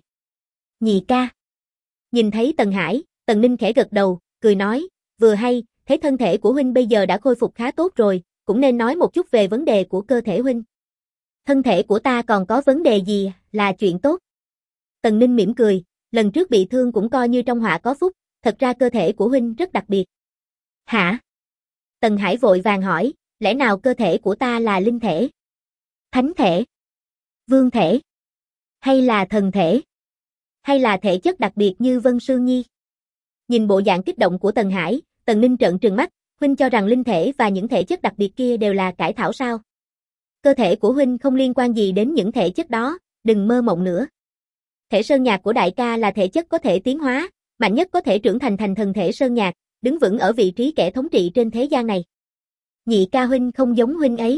Nhị ca. Nhìn thấy Tần Hải, Tần Ninh khẽ gật đầu, cười nói, vừa hay, thấy thân thể của huynh bây giờ đã khôi phục khá tốt rồi, cũng nên nói một chút về vấn đề của cơ thể huynh. Thân thể của ta còn có vấn đề gì, là chuyện tốt. Tần Ninh mỉm cười, lần trước bị thương cũng coi như trong họa có phúc, thật ra cơ thể của huynh rất đặc biệt. Hả? Tần Hải vội vàng hỏi, lẽ nào cơ thể của ta là linh thể? Thánh thể? Vương thể? Hay là thần thể? Hay là thể chất đặc biệt như Vân Sương Nhi? Nhìn bộ dạng kích động của Tần Hải, Tần Ninh trợn trừng mắt, huynh cho rằng linh thể và những thể chất đặc biệt kia đều là cải thảo sao? cơ thể của huynh không liên quan gì đến những thể chất đó, đừng mơ mộng nữa. Thể sơn nhạc của đại ca là thể chất có thể tiến hóa, mạnh nhất có thể trưởng thành thần thể sơn nhạc, đứng vững ở vị trí kẻ thống trị trên thế gian này. Nhị ca huynh không giống huynh ấy.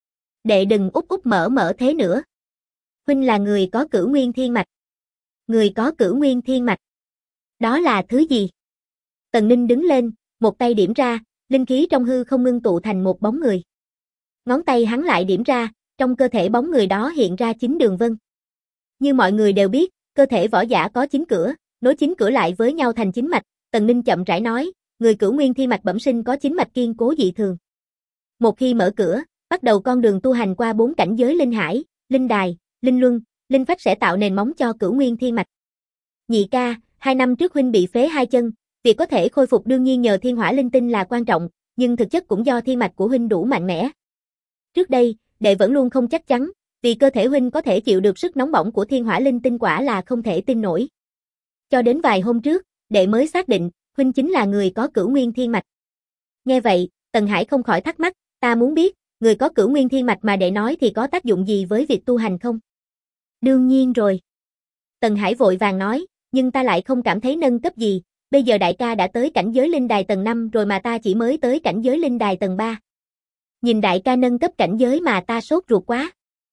Đệ đừng úp úp mở thế nữa. Huynh là người có cửu nguyên thiên mạch. Người có cửu nguyên thiên mạch. Đó là thứ gì? Tần Ninh đứng lên, một tay điểm ra, linh khí trong hư không ngưng tụ thành một bóng người. Ngón tay hắn lại điểm ra, trong cơ thể bóng người đó hiện ra 9 đường vân. Như mọi người đều biết, cơ thể võ giả có 9 cửa, nối 9 cửa lại với nhau thành 9 mạch, Tần Ninh chậm rãi nói, người cửu nguyên thiên mạch bẩm sinh có 9 mạch kiên cố dị thường. Một khi mở cửa, bắt đầu con đường tu hành qua 4 cảnh giới linh hải, linh đài, linh luân, linh phách sẽ tạo nền móng cho cửu nguyên thiên mạch. Nhị ca, 2 năm trước huynh bị phế 2 chân, việc có thể khôi phục đương nhiên nhờ thiên hỏa linh tinh là quan trọng, nhưng thực chất cũng do thiên mạch của huynh đủ mạnh mẽ. Trước đây, đệ vẫn luôn không chắc chắn, vì cơ thể huynh có thể chịu được sức nóng bỏng của thiên hỏa linh tinh quả là không thể tin nổi. Cho đến vài hôm trước, đệ mới xác định, huynh chính là người có cửu nguyên thiên mạch. Nghe vậy, Tần Hải không khỏi thắc mắc, ta muốn biết, người có cửu nguyên thiên mạch mà đệ nói thì có tác dụng gì với việc tu hành không? Đương nhiên rồi. Tần Hải vội vàng nói, nhưng ta lại không cảm thấy nâng cấp gì, bây giờ đại ca đã tới cảnh giới linh đài tầng 5 rồi mà ta chỉ mới tới cảnh giới linh đài tầng 3. Nhìn đại ca nâng cấp cảnh giới mà ta sốt ruột quá.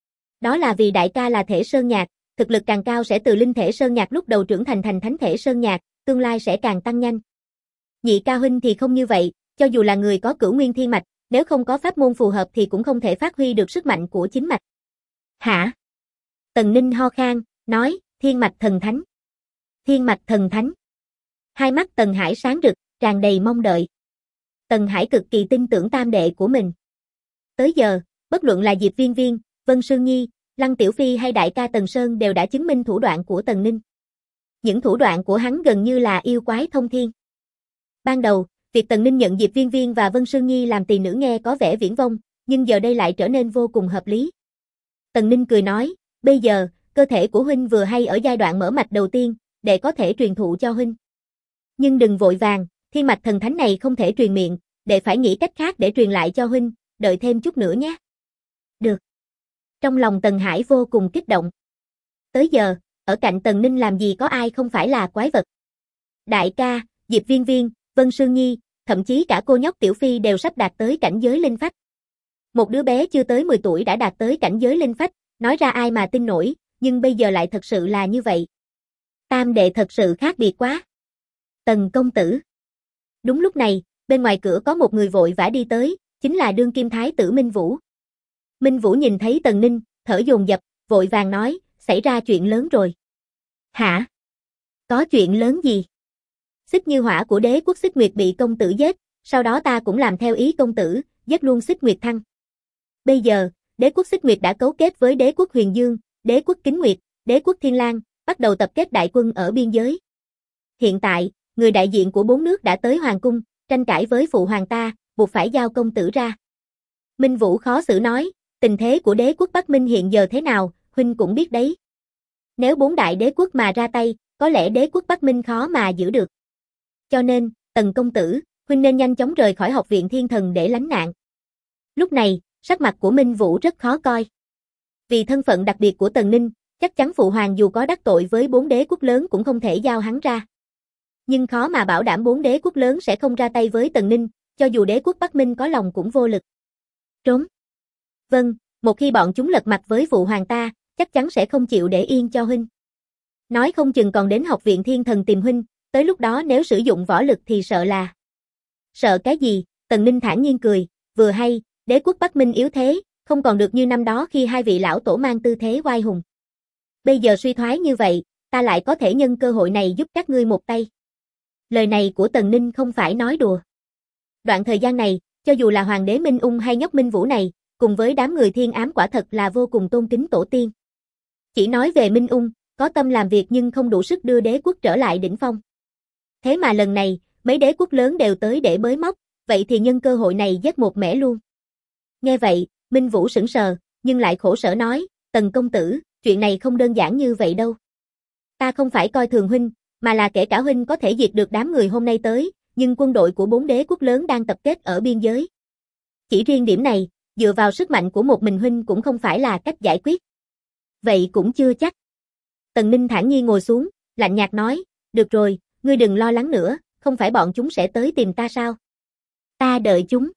Đó là vì đại ca là thể sơn nhạc, thực lực càng cao sẽ từ linh thể sơn nhạc lúc đầu trưởng thành thánh thể sơn nhạc, tương lai sẽ càng tăng nhanh. Nhị ca huynh thì không như vậy, cho dù là người có cửu nguyên thiên mạch, nếu không có pháp môn phù hợp thì cũng không thể phát huy được sức mạnh của chính mạch. Hả? Tần Ninh ho khan, nói, thiên mạch thần thánh. Thiên mạch thần thánh. Hai mắt Tần Hải sáng rực, tràn đầy mong đợi. Tần Hải cực kỳ tin tưởng tam đệ của mình. Tới giờ, bất luận là Diệp Viên Viên, Vân Sương Nhi, Lăng Tiểu Phi hay đại ca Tần Sơn đều đã chứng minh thủ đoạn của Tần Ninh. Những thủ đoạn của hắn gần như là yêu quái thông thiên. Ban đầu, việc Tần Ninh nhận Diệp Viên Viên và Vân Sương Nhi làm tỳ nữ nghe có vẻ viển vông, nhưng giờ đây lại trở nên vô cùng hợp lý. Tần Ninh cười nói, bây giờ, cơ thể của huynh vừa hay ở giai đoạn mở mạch đầu tiên, để có thể truyền thụ cho huynh. Nhưng đừng vội vàng, thiên mạch thần thánh này không thể truyền miệng, để phải nghĩ cách khác để truyền lại cho huynh, đợi thêm chút nữa nhé. Được. Trong lòng Tần Hải vô cùng kích động. Tới giờ, ở cạnh Tần Ninh làm gì có ai không phải là quái vật. Đại ca, Diệp Viên Viên, Vân Sương Nhi, thậm chí cả cô nhóc Tiểu Phi đều sắp đạt tới cảnh giới linh phách. Một đứa bé chưa tới 10 tuổi đã đạt tới cảnh giới linh phách, nói ra ai mà tin nổi, nhưng bây giờ lại thật sự là như vậy. Tam đệ thật sự khác biệt quá. Tần công tử. Đúng lúc này, bên ngoài cửa có một người vội vã đi tới, chính là đương kim thái tử Minh Vũ. Minh Vũ nhìn thấy Tần Ninh, thở dồn dập, vội vàng nói, xảy ra chuyện lớn rồi. Hả? Có chuyện lớn gì? Xích Như Hỏa của đế quốc Xích Nguyệt bị công tử giết, sau đó ta cũng làm theo ý công tử, giết luôn Xích Nguyệt Thăng. Bây giờ, đế quốc Xích Nguyệt đã cấu kết với đế quốc Huyền Dương, đế quốc Kính Nguyệt, đế quốc Thiên Lang, bắt đầu tập kết đại quân ở biên giới. Hiện tại, người đại diện của 4 nước đã tới hoàng cung, tranh cãi với phụ hoàng ta, buộc phải giao công tử ra. Minh Vũ khó xử nói, tình thế của đế quốc Bắc Minh hiện giờ thế nào, huynh cũng biết đấy. Nếu 4 đại đế quốc mà ra tay, có lẽ đế quốc Bắc Minh khó mà giữ được. Cho nên, Tần công tử, huynh nên nhanh chóng rời khỏi học viện thiên thần để lánh nạn. Lúc này, sắc mặt của Minh Vũ rất khó coi. Vì thân phận đặc biệt của Tần Ninh, chắc chắn phụ hoàng dù có đắc tội với 4 đế quốc lớn cũng không thể giao hắn ra. Nhưng khó mà bảo đảm 4 đế quốc lớn sẽ không ra tay với Tần Ninh, cho dù đế quốc Bắc Minh có lòng cũng vô lực. Trốn. Vâng, một khi bọn chúng lật mặt với phụ hoàng ta, chắc chắn sẽ không chịu để yên cho huynh. Nói không chừng còn đến học viện thiên thần tìm huynh, tới lúc đó nếu sử dụng võ lực thì sợ là... Sợ cái gì? Tần Ninh thản nhiên cười, vừa hay, đế quốc Bắc Minh yếu thế, không còn được như năm đó khi hai vị lão tổ mang tư thế oai hùng. Bây giờ suy thoái như vậy, ta lại có thể nhân cơ hội này giúp các ngươi một tay. Lời này của Tần Ninh không phải nói đùa. Đoạn thời gian này, cho dù là hoàng đế Minh Ung hay nhóc Minh Vũ này, cùng với đám người thiên ám quả thật là vô cùng tôn kính tổ tiên. Chỉ nói về Minh Ung, có tâm làm việc nhưng không đủ sức đưa đế quốc trở lại đỉnh phong. Thế mà lần này, mấy đế quốc lớn đều tới để bới móc, vậy thì nhân cơ hội này giết một mẻ luôn. Nghe vậy, Minh Vũ sững sờ, nhưng lại khổ sở nói, Tần công tử, chuyện này không đơn giản như vậy đâu. Ta không phải coi thường huynh, mà là kể cả huynh có thể diệt được đám người hôm nay tới, nhưng quân đội của 4 đế quốc lớn đang tập kết ở biên giới. Chỉ riêng điểm này, dựa vào sức mạnh của một mình huynh cũng không phải là cách giải quyết. Vậy cũng chưa chắc. Tần Ninh thản nhiên ngồi xuống, lạnh nhạt nói, được rồi, ngươi đừng lo lắng nữa, không phải bọn chúng sẽ tới tìm ta sao? Ta đợi chúng.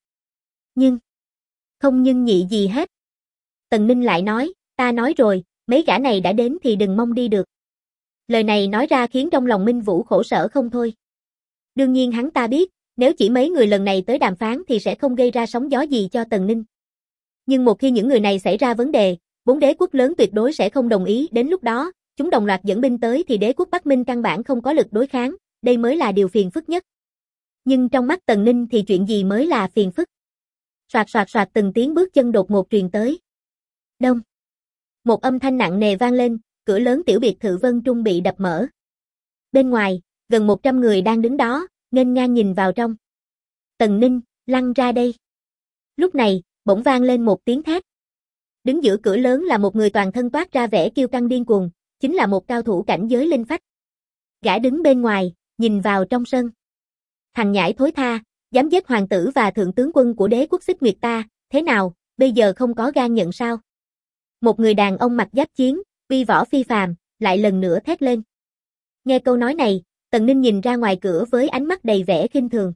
Không nhưng nhị gì hết. Tần Ninh lại nói, ta nói rồi, mấy gã này đã đến thì đừng mong đi được. Lời này nói ra khiến trong lòng Minh Vũ khổ sở không thôi. Đương nhiên hắn ta biết, nếu chỉ mấy người lần này tới đàm phán thì sẽ không gây ra sóng gió gì cho Tần Ninh. Nhưng một khi những người này xảy ra vấn đề, 4 đế quốc lớn tuyệt đối sẽ không đồng ý, đến lúc đó, chúng đồng loạt dẫn binh tới thì đế quốc Bắc Minh căn bản không có lực đối kháng, đây mới là điều phiền phức nhất. Nhưng trong mắt Tần Ninh thì chuyện gì mới là phiền phức? Soạt soạt soạt từng tiếng bước chân đột ngột truyền tới. Đông. Một âm thanh nặng nề vang lên, cửa lớn tiểu biệt thự Vân Trung bị đập mở. Bên ngoài, gần 100 người đang đứng đó, nghênh ngang nhìn vào trong. Tần Ninh, lăn ra đây. Lúc này, bỗng vang lên một tiếng thét. Đứng giữa cửa lớn là một người toàn thân toát ra vẻ kiêu căng điên cuồng, chính là một cao thủ cảnh giới linh phách. Gã đứng bên ngoài, nhìn vào trong sân. Thằng nhãi thối tha, dám giết hoàng tử và thượng tướng quân của đế quốc Xích Nguyệt ta, thế nào, bây giờ không có gan nhận sao? Một người đàn ông mặc giáp chiến, uy võ phi phàm, lại lần nữa thét lên. Nghe câu nói này, Tần Ninh nhìn ra ngoài cửa với ánh mắt đầy vẻ khinh thường.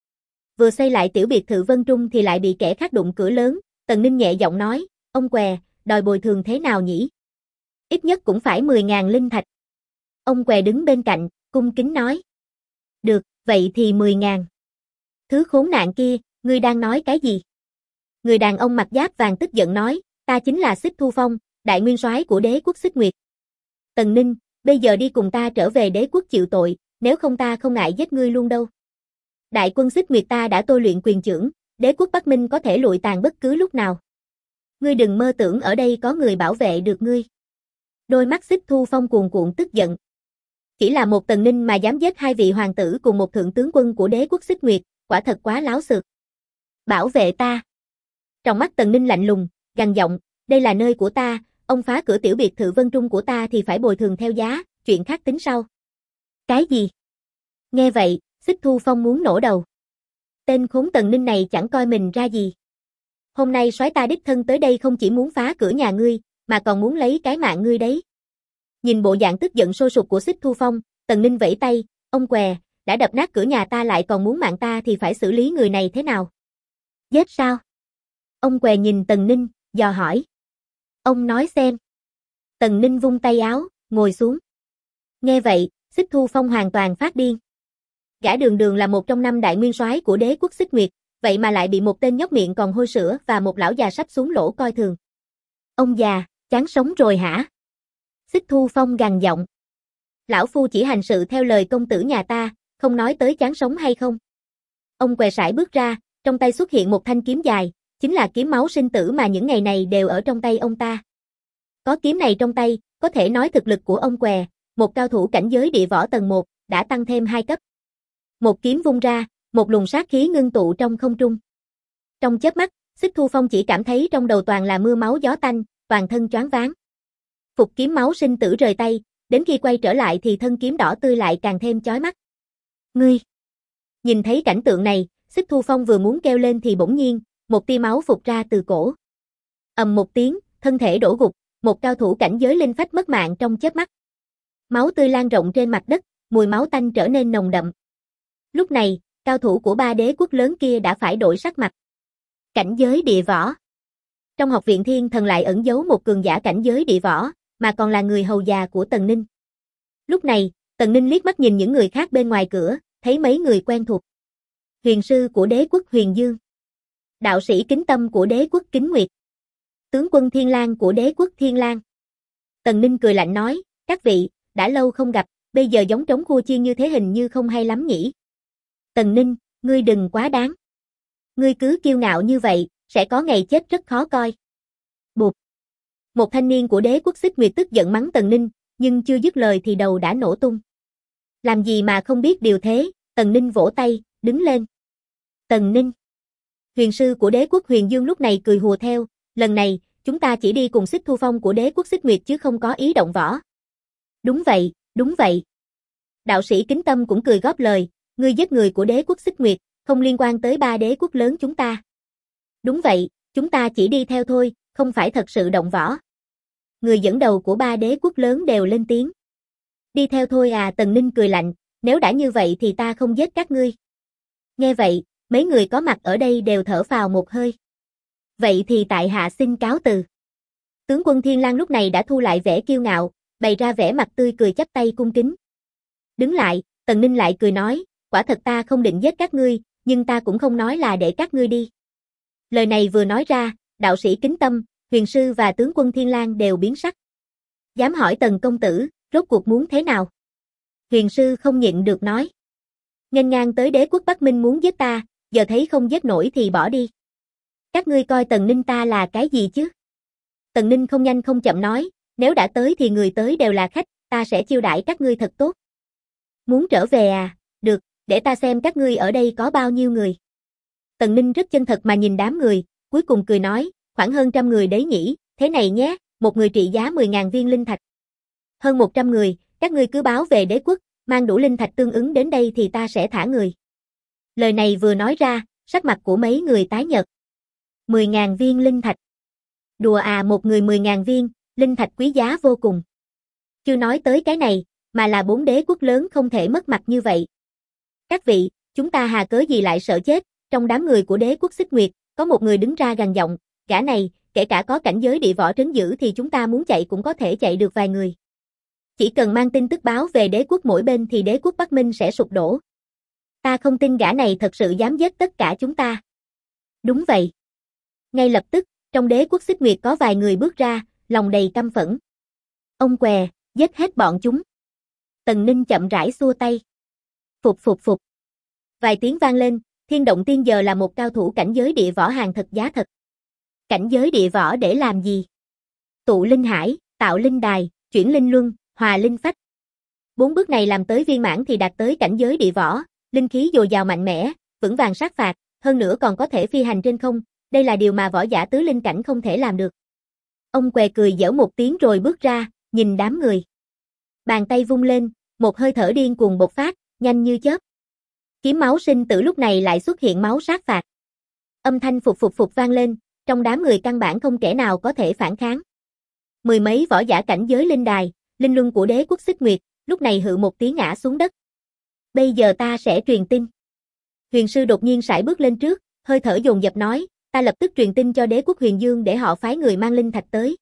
Vừa xây lại tiểu biệt thự Vân Trung thì lại bị kẻ khác đụng cửa lớn, Tần Ninh nhẹ giọng nói, ông què, đòi bồi thường thế nào nhỉ? Ít nhất cũng phải 10.000 linh thạch. Ông què đứng bên cạnh, cung kính nói. Được, vậy thì 10.000. Thứ khốn nạn kia, ngươi đang nói cái gì? Người đàn ông mặc giáp vàng tức giận nói, ta chính là Xích Thu Phong, đại nguyên soái của đế quốc Xích Nguyệt. Tần Ninh, bây giờ đi cùng ta trở về đế quốc chịu tội, nếu không ta không ngại giết ngươi luôn đâu. Đại quân Xích Nguyệt ta đã tôi luyện quyền chưởng, đế quốc Bắc Minh có thể lụi tàn bất cứ lúc nào. Ngươi đừng mơ tưởng ở đây có người bảo vệ được ngươi. Đôi mắt Xích Thu Phong cuồn cuộn tức giận. Chỉ là một Tần Ninh mà dám giết 2 vị hoàng tử cùng một thượng tướng quân của đế quốc Xích Nguyệt, quả thật quá láo xược. Bảo vệ ta. Trong mắt Tần Ninh lạnh lùng, gằn giọng, đây là nơi của ta, ông phá cửa tiểu biệt thự Vân Trung của ta thì phải bồi thường theo giá, chuyện khác tính sau. Cái gì? Nghe vậy, Xích Thu Phong muốn nổ đầu. Tên khốn Tần Ninh này chẳng coi mình ra gì. Hôm nay soái ta đích thân tới đây không chỉ muốn phá cửa nhà ngươi, mà còn muốn lấy cái mạng ngươi đấy. Nhìn bộ dạng tức giận sôi sục của Xích Thu Phong, Tần Ninh vẫy tay, ông què, đã đập nát cửa nhà ta lại còn muốn mạng ta thì phải xử lý người này thế nào? Giết sao? Ông què nhìn Tần Ninh, dò hỏi. Ông nói xem. Tần Ninh vung tay áo, ngồi xuống. Nghe vậy, Xích Thu Phong hoàn toàn phát điên. Gã Đường Đường là một trong 5 đại nguyên soái của đế quốc Xích Nguyệt, vậy mà lại bị một tên nhóc miệng còn hôi sữa và một lão già sắp xuống lỗ coi thường. Ông già, chán sống rồi hả? Xích Thu Phong gằn giọng. Lão phu chỉ hành sự theo lời công tử nhà ta, không nói tới chán sống hay không. Ông què sải bước ra, trong tay xuất hiện một thanh kiếm dài, chính là kiếm máu sinh tử mà những ngày này đều ở trong tay ông ta. Có kiếm này trong tay, có thể nói thực lực của ông què, một cao thủ cảnh giới địa võ tầng 1, đã tăng thêm 2 cấp. Một kiếm vung ra, một luồng sát khí ngưng tụ trong không trung. Trong chớp mắt, Xích Thu Phong chỉ cảm thấy trong đầu toàn là mưa máu gió tanh, toàn thân choáng váng. Phục kiếm máu sinh tử rời tay, đến khi quay trở lại thì thân kiếm đỏ tươi lại càng thêm chói mắt. Ngươi! Nhìn thấy cảnh tượng này, Xích Thu Phong vừa muốn kêu lên thì bỗng nhiên, một tia máu phụt ra từ cổ. Ầm một tiếng, thân thể đổ gục, một cao thủ cảnh giới linh phách mất mạng trong chớp mắt. Máu tươi lan rộng trên mặt đất, mùi máu tanh trở nên nồng đậm. Lúc này, cao thủ của 3 đế quốc lớn kia đã phải đổi sắc mặt. Cảnh giới địa võ. Trong học viện Thiên Thần lại ẩn giấu một cường giả cảnh giới địa võ, mà còn là người hầu già của Tần Ninh. Lúc này, Tần Ninh liếc mắt nhìn những người khác bên ngoài cửa, thấy mấy người quen thuộc. Huyền sư của đế quốc Huyền Dương. Đạo sĩ Kính Tâm của đế quốc Kính Nguyệt. Tướng quân Thiên Lang của đế quốc Thiên Lang. Tần Ninh cười lạnh nói, các vị, đã lâu không gặp, bây giờ giống trống khua chiên như thế hình như không hay lắm nhỉ. Tần Ninh, ngươi đừng quá đáng. Ngươi cứ kiêu ngạo như vậy, sẽ có ngày chết rất khó coi. Bụp. Một thanh niên của đế quốc Xích Nguyệt tức giận mắng Tần Ninh, nhưng chưa dứt lời thì đầu đã nổ tung. Làm gì mà không biết điều thế, Tần Ninh vỗ tay, đứng lên. Tần Ninh. Huyền sư của đế quốc Huyền Dương lúc này cười hùa theo, lần này, chúng ta chỉ đi cùng Xích Thu Phong của đế quốc Xích Nguyệt chứ không có ý động võ. Đúng vậy, đúng vậy. Đạo sĩ Kính Tâm cũng cười góp lời, ngươi giết người của đế quốc Xích Nguyệt, không liên quan tới 3 đế quốc lớn chúng ta. Đúng vậy, Chúng ta chỉ đi theo thôi, không phải thật sự động võ. Người dẫn đầu của ba đế quốc lớn đều lên tiếng. Đi theo thôi à, Tần Ninh cười lạnh, nếu đã như vậy thì ta không giết các ngươi. Nghe vậy, mấy người có mặt ở đây đều thở phào một hơi. Vậy thì tại hạ xin cáo từ. Tướng quân Thiên Lang lúc này đã thu lại vẻ kiêu ngạo, bày ra vẻ mặt tươi cười chắp tay cung kính. Đứng lại, Tần Ninh lại cười nói, quả thật ta không định giết các ngươi, nhưng ta cũng không nói là để các ngươi đi. Lời này vừa nói ra, đạo sĩ Kính Tâm, Huyền Sư và tướng quân Thiên Lang đều biến sắc. Dám hỏi Tần công tử, rốt cuộc muốn thế nào? Huyền Sư không nhịn được nói. Nghênh ngang tới đế quốc Bắc Minh muốn giết ta, giờ thấy không giết nổi thì bỏ đi. Các ngươi coi Tần Ninh ta là cái gì chứ? Tần Ninh không nhanh không chậm nói, nếu đã tới thì người tới đều là khách, ta sẽ chiêu đãi các ngươi thật tốt. Muốn trở về à? Được, để ta xem các ngươi ở đây có bao nhiêu người. Tần Ninh rất chân thật mà nhìn đám người, cuối cùng cười nói, khoảng hơn 100 người đấy nhỉ, thế này nhé, một người trị giá 10.000 viên linh thạch. Hơn 100 người, các ngươi cứ báo về đế quốc, mang đủ linh thạch tương ứng đến đây thì ta sẽ thả người. Lời này vừa nói ra, sắc mặt của mấy người tái nhợt. 10.000 viên linh thạch. Đùa à, một người 10.000 viên, linh thạch quý giá vô cùng. Chưa nói tới cái này, mà là 4 đế quốc lớn không thể mất mặt như vậy. Các vị, chúng ta hà cớ gì lại sợ chết, trong đám người của đế quốc Xích Nguyệt, có một người đứng ra gằn giọng, gã này, kể cả có cảnh giới địa võ trấn giữ thì chúng ta muốn chạy cũng có thể chạy được vài người. Chỉ cần mang tin tức báo về đế quốc mỗi bên thì đế quốc Bắc Minh sẽ sụp đổ. Ta không tin gã này thật sự dám giết tất cả chúng ta. Đúng vậy. Ngay lập tức, trong đế quốc Xích Nguyệt có vài người bước ra, lòng đầy căm phẫn. Ông què, giết hết bọn chúng. Tần Ninh chậm rãi xua tay. Phục phục phục. Vài tiếng vang lên, Thiên Động Tiên giờ là một cao thủ cảnh giới địa võ hàng thật giá thật. Cảnh giới địa võ để làm gì? Tụ linh hải, tạo linh đài, chuyển linh luân, hòa linh phách. 4 bước này làm tới viên mãn thì đạt tới cảnh giới địa võ, linh khí dồi dào mạnh mẽ, vững vàng sát phạt, hơn nữa còn có thể phi hành trên không, đây là điều mà võ giả tứ linh cảnh không thể làm được. Ông què cười giỡn một tiếng rồi bước ra, nhìn đám người. Bàn tay vung lên, một hơi thở điên cuồng bộc phát, nhanh như chớp. Kiếm máu sinh tử lúc này lại xuất hiện máu sát phạt. Âm thanh phục phục phục vang lên, trong đám người căn bản không kẻ nào có thể phản kháng. Mười mấy võ giả cảnh giới linh đài, linh luân của đế quốc Xích Nguyệt, lúc này hự một tiếng ngã xuống đất. Bây giờ ta sẽ truyền tin. Huyền Sư đột nhiên sải bước lên trước, hơi thở dồn dập nói, ta lập tức truyền tin cho đế quốc Huyền Dương để họ phái người mang linh thạch tới.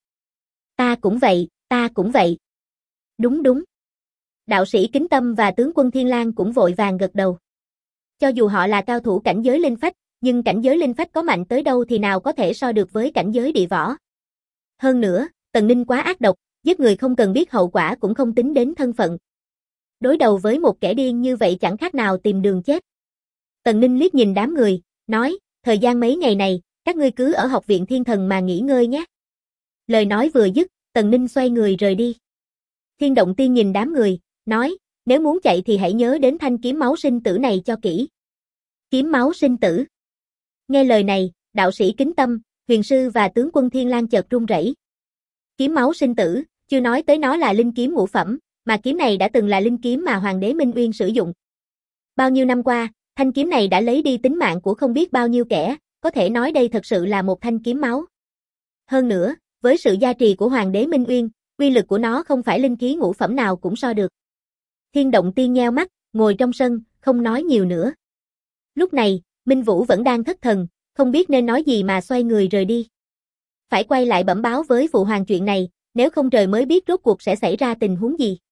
Ta cũng vậy, ta cũng vậy. Đúng đúng. Đạo sĩ Kính Tâm và tướng quân Thiên Lang cũng vội vàng gật đầu. Cho dù họ là cao thủ cảnh giới linh phách, nhưng cảnh giới linh phách có mạnh tới đâu thì nào có thể so được với cảnh giới địa võ. Hơn nữa, Tần Ninh quá ác độc, giết người không cần biết hậu quả cũng không tính đến thân phận. Đối đầu với một kẻ điên như vậy chẳng khác nào tìm đường chết. Tần Ninh liếc nhìn đám người, nói, thời gian mấy ngày này, các ngươi cứ ở học viện Thiên Thần mà nghỉ ngơi nhé. Lời nói vừa dứt, Tần Ninh xoay người rời đi. Thiên Động Tiên nhìn đám người, nói, nếu muốn chạy thì hãy nhớ đến thanh kiếm máu sinh tử này cho kỹ. Kiếm máu sinh tử. Nghe lời này, đạo sĩ Kính Tâm, Huyền Sư và tướng quân Thiên Lang chợt run rẩy. Kiếm máu sinh tử, chưa nói tới nó là linh kiếm ngũ phẩm, mà kiếm này đã từng là linh kiếm mà Hoàng đế Minh Uyên sử dụng. Bao nhiêu năm qua, thanh kiếm này đã lấy đi tính mạng của không biết bao nhiêu kẻ, có thể nói đây thật sự là một thanh kiếm máu. Hơn nữa, với sự gia trì của Hoàng đế Minh Uyên, uy lực của nó không phải linh khí ngũ phẩm nào cũng so được. Thiên Động Tiên nheo mắt, ngồi trong sân, không nói nhiều nữa. Lúc này, Minh Vũ vẫn đang thất thần, không biết nên nói gì mà xoay người rời đi. Phải quay lại bẩm báo với phụ hoàng chuyện này, nếu không trời mới biết rốt cuộc sẽ xảy ra tình huống gì.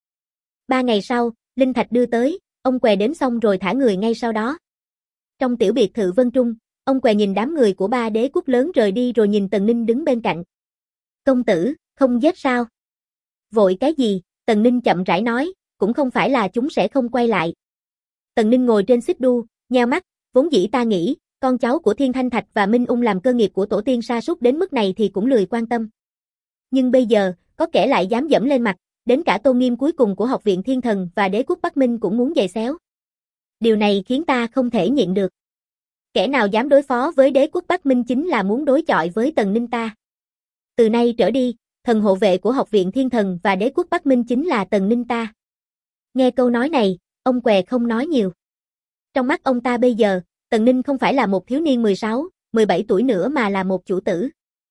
3 ngày sau, linh thạch đưa tới, ông què đếm xong rồi thả người ngay sau đó. Trong tiểu biệt thự Vân Trung, ông què nhìn đám người của 3 đế quốc lớn rời đi rồi nhìn Tần Ninh đứng bên cạnh. Công tử, không giết sao? Vội cái gì? Tần Ninh chậm rãi nói, cũng không phải là chúng sẽ không quay lại. Tần Ninh ngồi trên xích đu, nheo mắt, vốn dĩ ta nghĩ, con cháu của Thiên Thanh Thạch và Minh Ung làm cơ nghiệp của tổ tiên sa sút đến mức này thì cũng lười quan tâm. Nhưng bây giờ, có kẻ lại dám dẫm lên mặt, đến cả tôn nghiêm cuối cùng của học viện Thiên Thần và đế quốc Bắc Minh cũng muốn giày xéo. Điều này khiến ta không thể nhịn được. Kẻ nào dám đối phó với đế quốc Bắc Minh chính là muốn đối chọi với Tần Ninh ta. Từ nay trở đi, thần hộ vệ của học viện Thiên Thần và đế quốc Bắc Minh chính là Tần Ninh ta. Nghe câu nói này, ông què không nói nhiều. Trong mắt ông ta bây giờ, Tần Ninh không phải là một thiếu niên 16, 17 tuổi nữa mà là một chủ tử.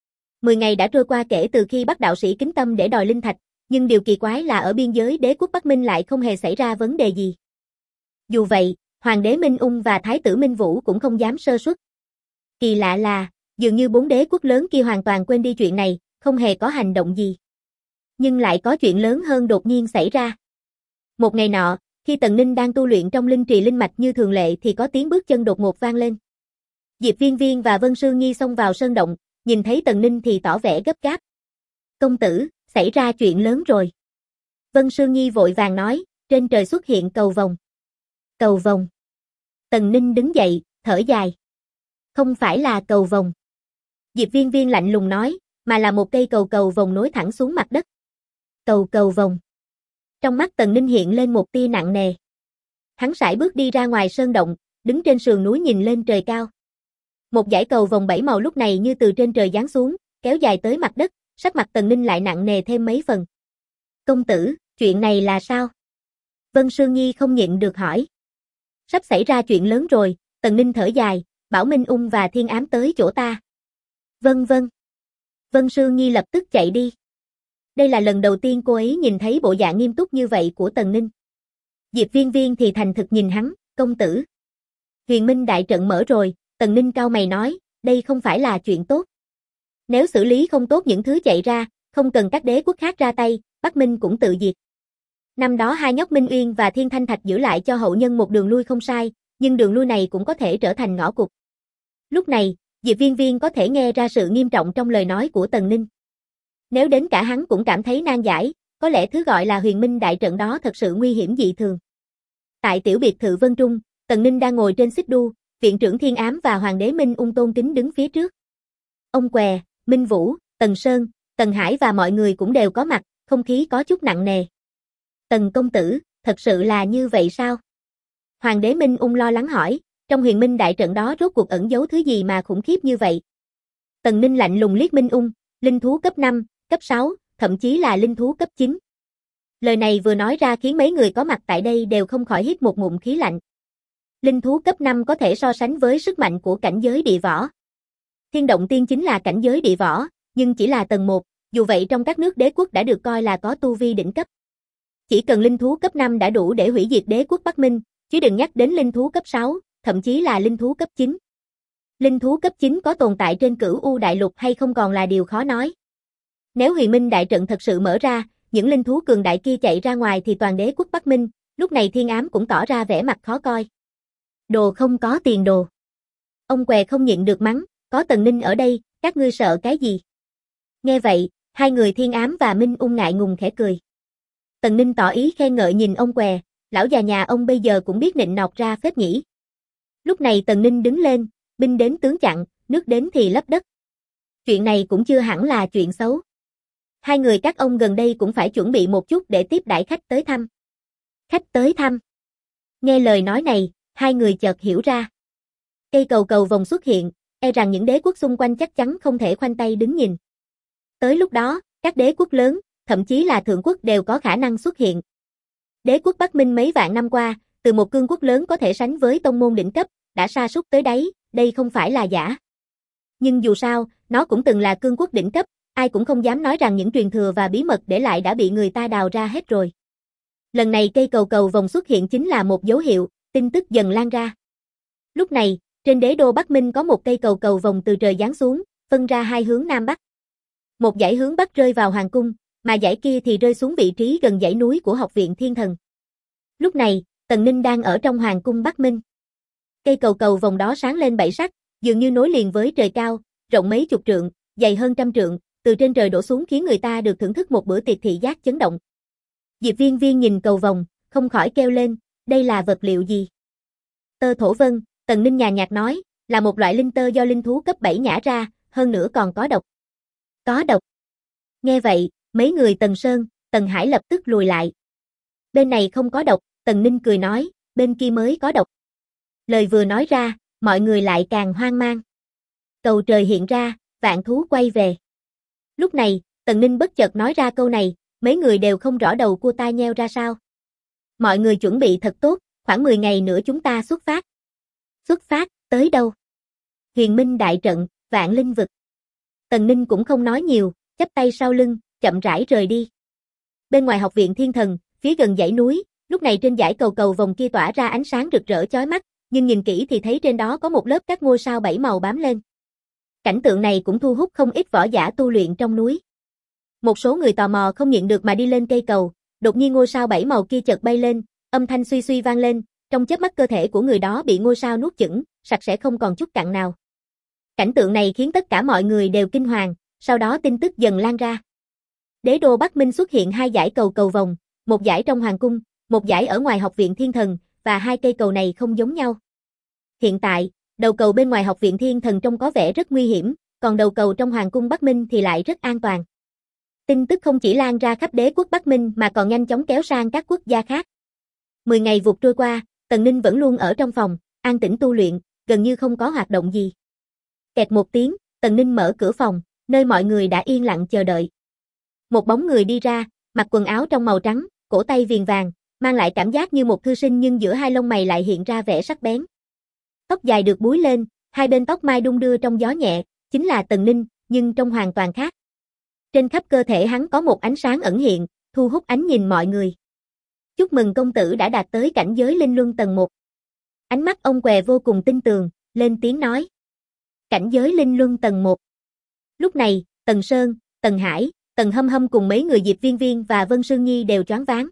10 ngày đã trôi qua kể từ khi bắt đạo sĩ kính tâm để đòi linh thạch, nhưng điều kỳ quái là ở biên giới đế quốc Bắc Minh lại không hề xảy ra vấn đề gì. Dù vậy, Hoàng đế Minh Ung và Thái tử Minh Vũ cũng không dám sơ suất. Kỳ lạ là, dường như 4 đế quốc lớn kia hoàn toàn quên đi chuyện này, không hề có hành động gì. Nhưng lại có chuyện lớn hơn đột nhiên xảy ra. Một ngày nọ, khi Tần Ninh đang tu luyện trong linh trì linh mạch như thường lệ thì có tiếng bước chân đột ngột vang lên. Diệp Viên Viên và Vân Sương Nhi xông vào sơn động, nhìn thấy Tần Ninh thì tỏ vẻ gấp gáp. Công tử, xảy ra chuyện lớn rồi. Vân Sương Nhi vội vàng nói, trên trời xuất hiện cầu vồng. Cầu vồng. Tần Ninh đứng dậy, thở dài. Không phải là cầu vồng. Diệp Viên Viên lạnh lùng nói, mà là một cây cầu vồng nối thẳng xuống mặt đất. Cầu vồng. Trong mắt Tần Ninh hiện lên một tia nặng nề. Hắn sải bước đi ra ngoài sơn động, đứng trên sườn núi nhìn lên trời cao. Một dải cầu vồng 7 màu lúc này như từ trên trời giáng xuống, kéo dài tới mặt đất, sắc mặt Tần Ninh lại nặng nề thêm mấy phần. Công tử, chuyện này là sao? Vân Sương Nhi không nhịn được hỏi. Sắp xảy ra chuyện lớn rồi, Tần Ninh thở dài, bảo Minh Ung và Thiên Ám tới chỗ ta. Vâng. Vân Sương Nhi lập tức chạy đi. Đây là lần đầu tiên cô ấy nhìn thấy bộ dạng nghiêm túc như vậy của Tần Ninh. Diệp Viên Viên thì thành thực nhìn hắn, công tử. Huyền Minh đại trận mở rồi, Tần Ninh cau mày nói, đây không phải là chuyện tốt. Nếu xử lý không tốt những thứ chạy ra, không cần các đế quốc khác ra tay, Bắc Minh cũng tự diệt. Năm đó hai nhóc Minh Uyên và Thiên Thanh Thạch giữ lại cho hậu nhân một đường lui không sai, nhưng đường lui này cũng có thể trở thành ngõ cụt. Lúc này, Diệp Viên Viên có thể nghe ra sự nghiêm trọng trong lời nói của Tần Ninh. Nếu đến cả hắn cũng cảm thấy nan giải, có lẽ thứ gọi là Huyền Minh đại trận đó thật sự nguy hiểm dị thường. Tại tiểu biệt thự Vân Trung, Tần Ninh đang ngồi trên xích đu, viện trưởng Thiên Ám và Hoàng đế Minh Ung tôn kính đứng phía trước. Ông Què, Minh Vũ, Tần Sơn, Tần Hải và mọi người cũng đều có mặt, không khí có chút nặng nề. Tần công tử, thật sự là như vậy sao? Hoàng đế Minh Ung lo lắng hỏi, trong Huyền Minh đại trận đó rốt cuộc ẩn giấu thứ gì mà khủng khiếp như vậy? Tần Ninh lạnh lùng liếc Minh Ung, linh thú cấp 5, cấp 6, thậm chí là linh thú cấp 9. Lời này vừa nói ra khiến mấy người có mặt tại đây đều không khỏi hít một ngụm khí lạnh. Linh thú cấp 5 có thể so sánh với sức mạnh của cảnh giới địa võ. Thiên Động Tiên chính là cảnh giới địa võ, nhưng chỉ là tầng 1, dù vậy trong các nước đế quốc đã được coi là có tu vi đỉnh cấp. Chỉ cần linh thú cấp 5 đã đủ để hủy diệt đế quốc Bắc Minh, chứ đừng nhắc đến linh thú cấp 6, thậm chí là linh thú cấp 9. Linh thú cấp 9 có tồn tại trên Cửu U đại lục hay không còn là điều khó nói. Nếu Huyền Minh đại trận thật sự mở ra, những linh thú cường đại kia chạy ra ngoài thì toàn đế quốc Bắc Minh, lúc này Thiên Ám cũng tỏ ra vẻ mặt khó coi. Đồ không có tiền đồ. Ông Què không nhịn được mắng, có Tần Ninh ở đây, các ngươi sợ cái gì? Nghe vậy, hai người Thiên Ám và Minh Ung ngại ngùng khẽ cười. Tần Ninh tỏ ý khen ngợi nhìn ông Què, lão già nhà ông bây giờ cũng biết nịnh nọt ra phết nhỉ. Lúc này Tần Ninh đứng lên, binh đến tướng chặn, nước đến thì lấp đất. Chuyện này cũng chưa hẳn là chuyện xấu. Hai người các ông gần đây cũng phải chuẩn bị một chút để tiếp đãi khách tới thăm. Khách tới thăm. Nghe lời nói này, hai người chợt hiểu ra. Cây cầu vồng xuất hiện, e rằng những đế quốc xung quanh chắc chắn không thể khoanh tay đứng nhìn. Tới lúc đó, các đế quốc lớn, thậm chí là thượng quốc đều có khả năng xuất hiện. Đế quốc Bắc Minh mấy vạn năm qua, từ một cương quốc lớn có thể sánh với tông môn đỉnh cấp, đã sa sút tới đáy, đây không phải là giả. Nhưng dù sao, nó cũng từng là cương quốc đỉnh cấp, ai cũng không dám nói rằng những truyền thừa và bí mật để lại đã bị người ta đào ra hết rồi. Lần này cây cầu vồng xuất hiện chính là một dấu hiệu, tin tức dần lan ra. Lúc này, trên đế đô Bắc Minh có một cây cầu vồng từ trời giáng xuống, phân ra hai hướng Nam Bắc. Một dãy hướng Bắc rơi vào Hoàng cung, mà dãy kia thì rơi xuống vị trí gần dãy núi của Học viện Thiên Thần. Lúc này, Tần Ninh đang ở trong Hoàng cung Bắc Minh. Cây cầu vồng đó sáng lên 7 sắc, dường như nối liền với trời cao, rộng mấy chục trượng, dày hơn trăm trượng, từ trên trời đổ xuống khiến người ta được thưởng thức một bữa tiệc thị giác chấn động. Diệp Viên Viên nhìn cầu vồng, không khỏi kêu lên, đây là vật liệu gì? Tơ thổ vân, Tần Ninh nhàn nhạt nói, là một loại linh tơ do linh thú cấp 7 nhả ra, hơn nữa còn có độc. Có độc. Nghe vậy, mấy người Tần Sơn, Tần Hải lập tức lùi lại. Bên này không có độc, Tần Ninh cười nói, bên kia mới có độc. Lời vừa nói ra, mọi người lại càng hoang mang. Cầu trời hiện ra, vạn thú quay về. Lúc này, Tần Ninh bất chợt nói ra câu này, mấy người đều không rõ đầu cua tai nheo ra sao. Mọi người chuẩn bị thật tốt, khoảng 10 ngày nữa chúng ta xuất phát. Xuất phát, tới đâu? Huyền Minh đại trận, Vạn Linh vực. Tần Ninh cũng không nói nhiều, chắp tay sau lưng, chậm rãi rời đi. Bên ngoài học viện Thiên Thần, phía gần dãy núi, lúc này trên dải cầu cầu vòng kia tỏa ra ánh sáng rực rỡ chói mắt, nhưng nhìn kỹ thì thấy trên đó có một lớp các ngôi sao 7 màu bám lên. Cảnh tượng này cũng thu hút không ít võ giả tu luyện trong núi. Một số người tò mò không nhịn được mà đi lên cây cầu, đột nhiên ngôi sao 7 màu kia chợt bay lên, âm thanh suy suy vang lên, trong chớp mắt cơ thể của người đó bị ngôi sao nuốt chửng, sạch sẽ không còn chút cặn nào. Cảnh tượng này khiến tất cả mọi người đều kinh hoàng, sau đó tin tức dần lan ra. Đế đô Bắc Minh xuất hiện 2 dải cầu cầu vòng, một dải trong hoàng cung, một dải ở ngoài học viện Thiên Thần, và 2 cây cầu này không giống nhau. Hiện tại, đầu cầu bên ngoài học viện Thiên Thần trông có vẻ rất nguy hiểm, còn đầu cầu trong hoàng cung Bắc Minh thì lại rất an toàn. Tin tức không chỉ lan ra khắp đế quốc Bắc Minh mà còn nhanh chóng kéo sang các quốc gia khác. 10 ngày vụt trôi qua, Tần Ninh vẫn luôn ở trong phòng, an tĩnh tu luyện, gần như không có hoạt động gì. Kẹt một tiếng, Tần Ninh mở cửa phòng, nơi mọi người đã yên lặng chờ đợi. Một bóng người đi ra, mặc quần áo trong màu trắng, cổ tay viền vàng, mang lại cảm giác như một thư sinh nhưng giữa hai lông mày lại hiện ra vẻ sắc bén. Tóc dài được búi lên, hai bên tóc mai đung đưa trong gió nhẹ, chính là Tần Ninh, nhưng trông hoàn toàn khác. Trên khắp cơ thể hắn có một ánh sáng ẩn hiện, thu hút ánh nhìn mọi người. Chúc mừng công tử đã đạt tới cảnh giới linh luân tầng 1. Ánh mắt ông què vô cùng tin tường, lên tiếng nói. Cảnh giới linh luân tầng 1. Lúc này, Tần Sơn, Tần Hải, Tần Hâm Hâm cùng mấy người Diệp Viên Viên và Vân Sương Nhi đều choáng váng.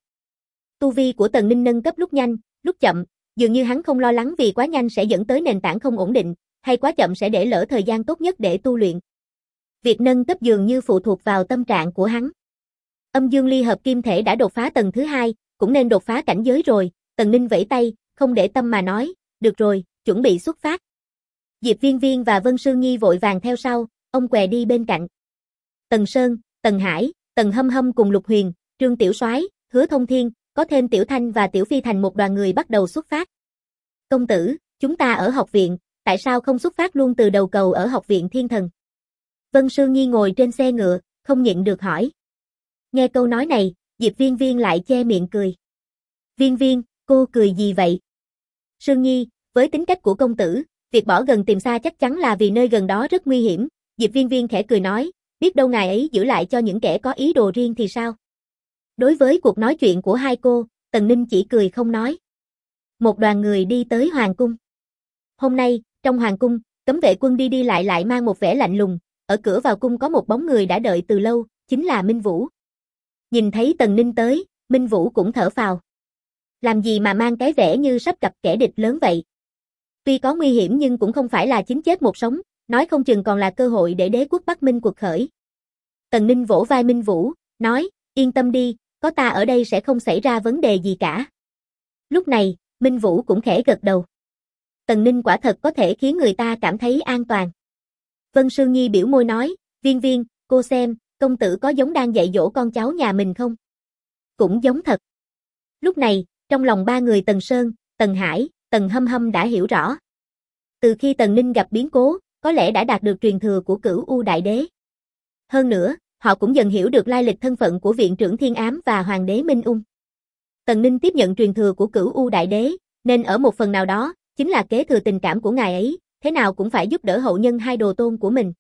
Tu vi của Tần Ninh nâng cấp lúc nhanh, lúc chậm, dường như hắn không lo lắng vì quá nhanh sẽ dẫn tới nền tảng không ổn định, hay quá chậm sẽ để lỡ thời gian tốt nhất để tu luyện. Việc nâng cấp dường như phụ thuộc vào tâm trạng của hắn. Âm dương ly hợp kim thể đã đột phá tầng thứ 2, cũng nên đột phá cảnh giới rồi. Tần Ninh vẫy tay, không để tâm mà nói, được rồi, chuẩn bị xuất phát. Diệp Viên Viên và Vân Sương Nhi vội vàng theo sau, ông què đi bên cạnh. Tần Sơn, Tần Hải, Tần Hâm Hâm cùng Lục Huyền, Trương Tiểu Soái, Hứa Thông Thiên, có thêm Tiểu Thanh và Tiểu Phi thành một đoàn người bắt đầu xuất phát. Công tử, chúng ta ở học viện, tại sao không xuất phát luôn từ đầu cầu ở học viện Thiên Thần? Vân Sương Nhi ngồi trên xe ngựa, không nhịn được hỏi. Nghe câu nói này, Diệp Viên Viên lại che miệng cười. Viên Viên, cô cười gì vậy? Sương Nhi, với tính cách của công tử, việc bỏ gần tìm xa chắc chắn là vì nơi gần đó rất nguy hiểm. Diệp Viên Viên khẽ cười nói, biết đâu ngài ấy giữ lại cho những kẻ có ý đồ riêng thì sao? Đối với cuộc nói chuyện của hai cô, Tần Ninh chỉ cười không nói. Một đoàn người đi tới Hoàng cung. Hôm nay, trong Hoàng cung, cấm vệ quân đi đi lại mang một vẻ lạnh lùng, ở cửa vào cung có một bóng người đã đợi từ lâu, chính là Minh Vũ. Nhìn thấy Tần Ninh tới, Minh Vũ cũng thở phào. Làm gì mà mang cái vẻ như sắp gặp kẻ địch lớn vậy? Tuy có nguy hiểm nhưng cũng không phải là chính chết một sống, nói không chừng còn là cơ hội để đế quốc Bắc Minh cuộc khởi. Tần Ninh vỗ vai Minh Vũ, nói, yên tâm đi, có ta ở đây sẽ không xảy ra vấn đề gì cả. Lúc này, Minh Vũ cũng khẽ gật đầu. Tần Ninh quả thật có thể khiến người ta cảm thấy an toàn. Vân Sương Nhi biểu môi nói, Viên Viên, cô xem, công tử có giống đang dạy dỗ con cháu nhà mình không? Cũng giống thật. Lúc này, trong lòng ba người Tần Sơn, Tần Hải, Tần Hâm Hâm đã hiểu rõ. Từ khi Tần Ninh gặp biến cố, có lẽ đã đạt được truyền thừa của Cửu U Đại Đế. Hơn nữa, họ cũng dần hiểu được lai lịch thân phận của Viện trưởng Thiên Ám và Hoàng đế Minh Ung. Tần Ninh tiếp nhận truyền thừa của Cửu U Đại Đế, nên ở một phần nào đó, chính là kế thừa tình cảm của ngài ấy, thế nào cũng phải giúp đỡ hậu nhân hai đồ tôn của mình.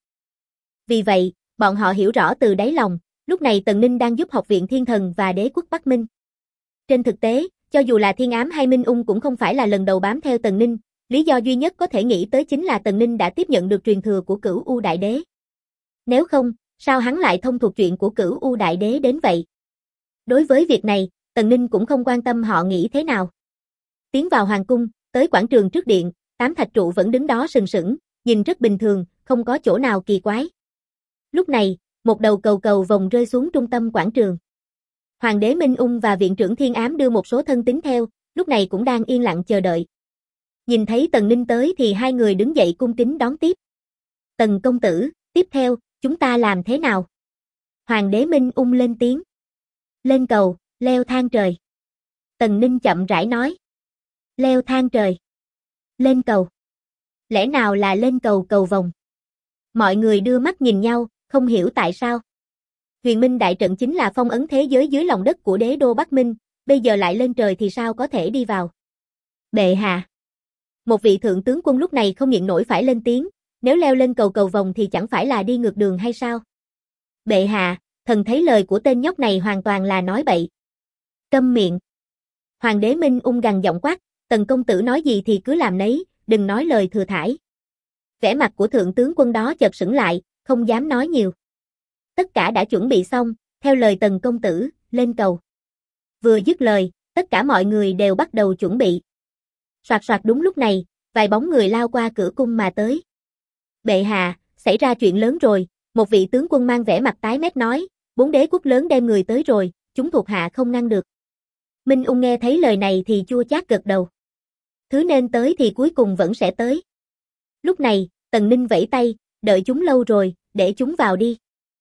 Vì vậy, bọn họ hiểu rõ từ đáy lòng, lúc này Tần Ninh đang giúp Học viện Thiên Thần và Đế quốc Bắc Minh. Trên thực tế, cho dù là Thiên Ám hay Minh Ung cũng không phải là lần đầu bám theo Tần Ninh, lý do duy nhất có thể nghĩ tới chính là Tần Ninh đã tiếp nhận được truyền thừa của Cửu U Đại Đế. Nếu không, sao hắn lại thông thuộc chuyện của Cửu U Đại Đế đến vậy? Đối với việc này, Tần Ninh cũng không quan tâm họ nghĩ thế nào. Tiến vào hoàng cung, tới quảng trường trước điện, 8 thạch trụ vẫn đứng đó sừng sững, nhìn rất bình thường, không có chỗ nào kỳ quái. Lúc này, một đầu cầu cầu vòng rơi xuống trung tâm quảng trường. Hoàng đế Minh Ung và Viện trưởng Thiên Ám đưa một số thân tín theo, lúc này cũng đang yên lặng chờ đợi. Nhìn thấy Tần Ninh tới thì hai người đứng dậy cung kính đón tiếp. Tần công tử, tiếp theo, chúng ta làm thế nào? Hoàng đế Minh Ung lên tiếng. Lên cầu, leo thang trời. Tần Ninh chậm rãi nói. Leo thang trời. Lên cầu. Lẽ nào là lên cầu cầu vòng? Mọi người đưa mắt nhìn nhau, không hiểu tại sao. Huyền Minh đại trận chính là phong ấn thế giới dưới lòng đất của đế đô Bắc Minh, bây giờ lại lên trời thì sao có thể đi vào? Bệ hạ. Một vị thượng tướng quân lúc này không nhịn nổi phải lên tiếng, nếu leo lên cầu cầu vồng thì chẳng phải là đi ngược đường hay sao? Bệ hạ, thần thấy lời của tên nhóc này hoàn toàn là nói bậy. Câm miệng. Hoàng đế Minh Ung gằn giọng quát, Tần công tử nói gì thì cứ làm nấy, đừng nói lời thừa thãi. Vẻ mặt của thượng tướng quân đó chợt sững lại, không dám nói nhiều. Tất cả đã chuẩn bị xong, theo lời Tần công tử, lên cầu. Vừa dứt lời, tất cả mọi người đều bắt đầu chuẩn bị. Soạt soạt đúng lúc này, vài bóng người lao qua cửa cung mà tới. Bệ hạ, xảy ra chuyện lớn rồi, một vị tướng quân mang vẻ mặt tái mét nói, 4 đế quốc lớn đem người tới rồi, chúng thuộc hạ không ngăn được. Minh Ung nghe thấy lời này thì chua chát gật đầu. Thứ nên tới thì cuối cùng vẫn sẽ tới. Lúc này, Tần Ninh vẫy tay, đợi chúng lâu rồi, để chúng vào đi.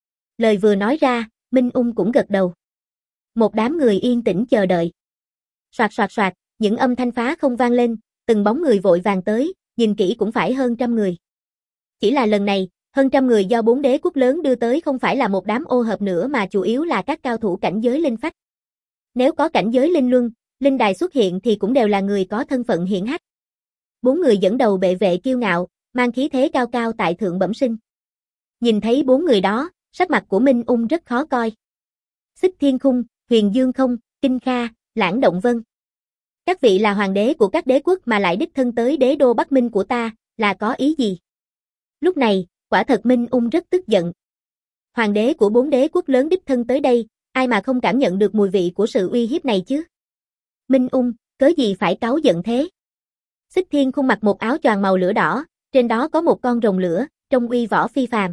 Lời vừa nói ra, Minh Ung cũng gật đầu. Một đám người yên tĩnh chờ đợi. Soạt soạt soạt, những âm thanh phá không vang lên, từng bóng người vội vàng tới, nhìn kỹ cũng phải hơn trăm người. Chỉ là lần này, hơn trăm người do 4 đế quốc lớn đưa tới không phải là một đám ô hợp nữa mà chủ yếu là các cao thủ cảnh giới linh phách. Nếu có cảnh giới linh luân, linh đài xuất hiện thì cũng đều là người có thân phận hiển hách. 4 người dẫn đầu bệ vệ kiêu ngạo, mang khí thế cao cao tại thượng bẩm sinh. Nhìn thấy 4 người đó, sắc mặt của Minh Ung rất khó coi. Xích Thiên Khung, Huyền Dương Không, Kinh Kha, Lãng Động Vân. Các vị là hoàng đế của các đế quốc mà lại đích thân tới đế đô Bắc Minh của ta, là có ý gì? Lúc này, quả thật Minh Ung rất tức giận. Hoàng đế của 4 đế quốc lớn đích thân tới đây, ai mà không cảm nhận được mùi vị của sự uy hiếp này chứ? Minh Ung, cớ gì phải cáu giận thế? Xích Thiên Khung mặc một áo choàng màu lửa đỏ, trên đó có một con rồng lửa, trông uy võ phi phàm.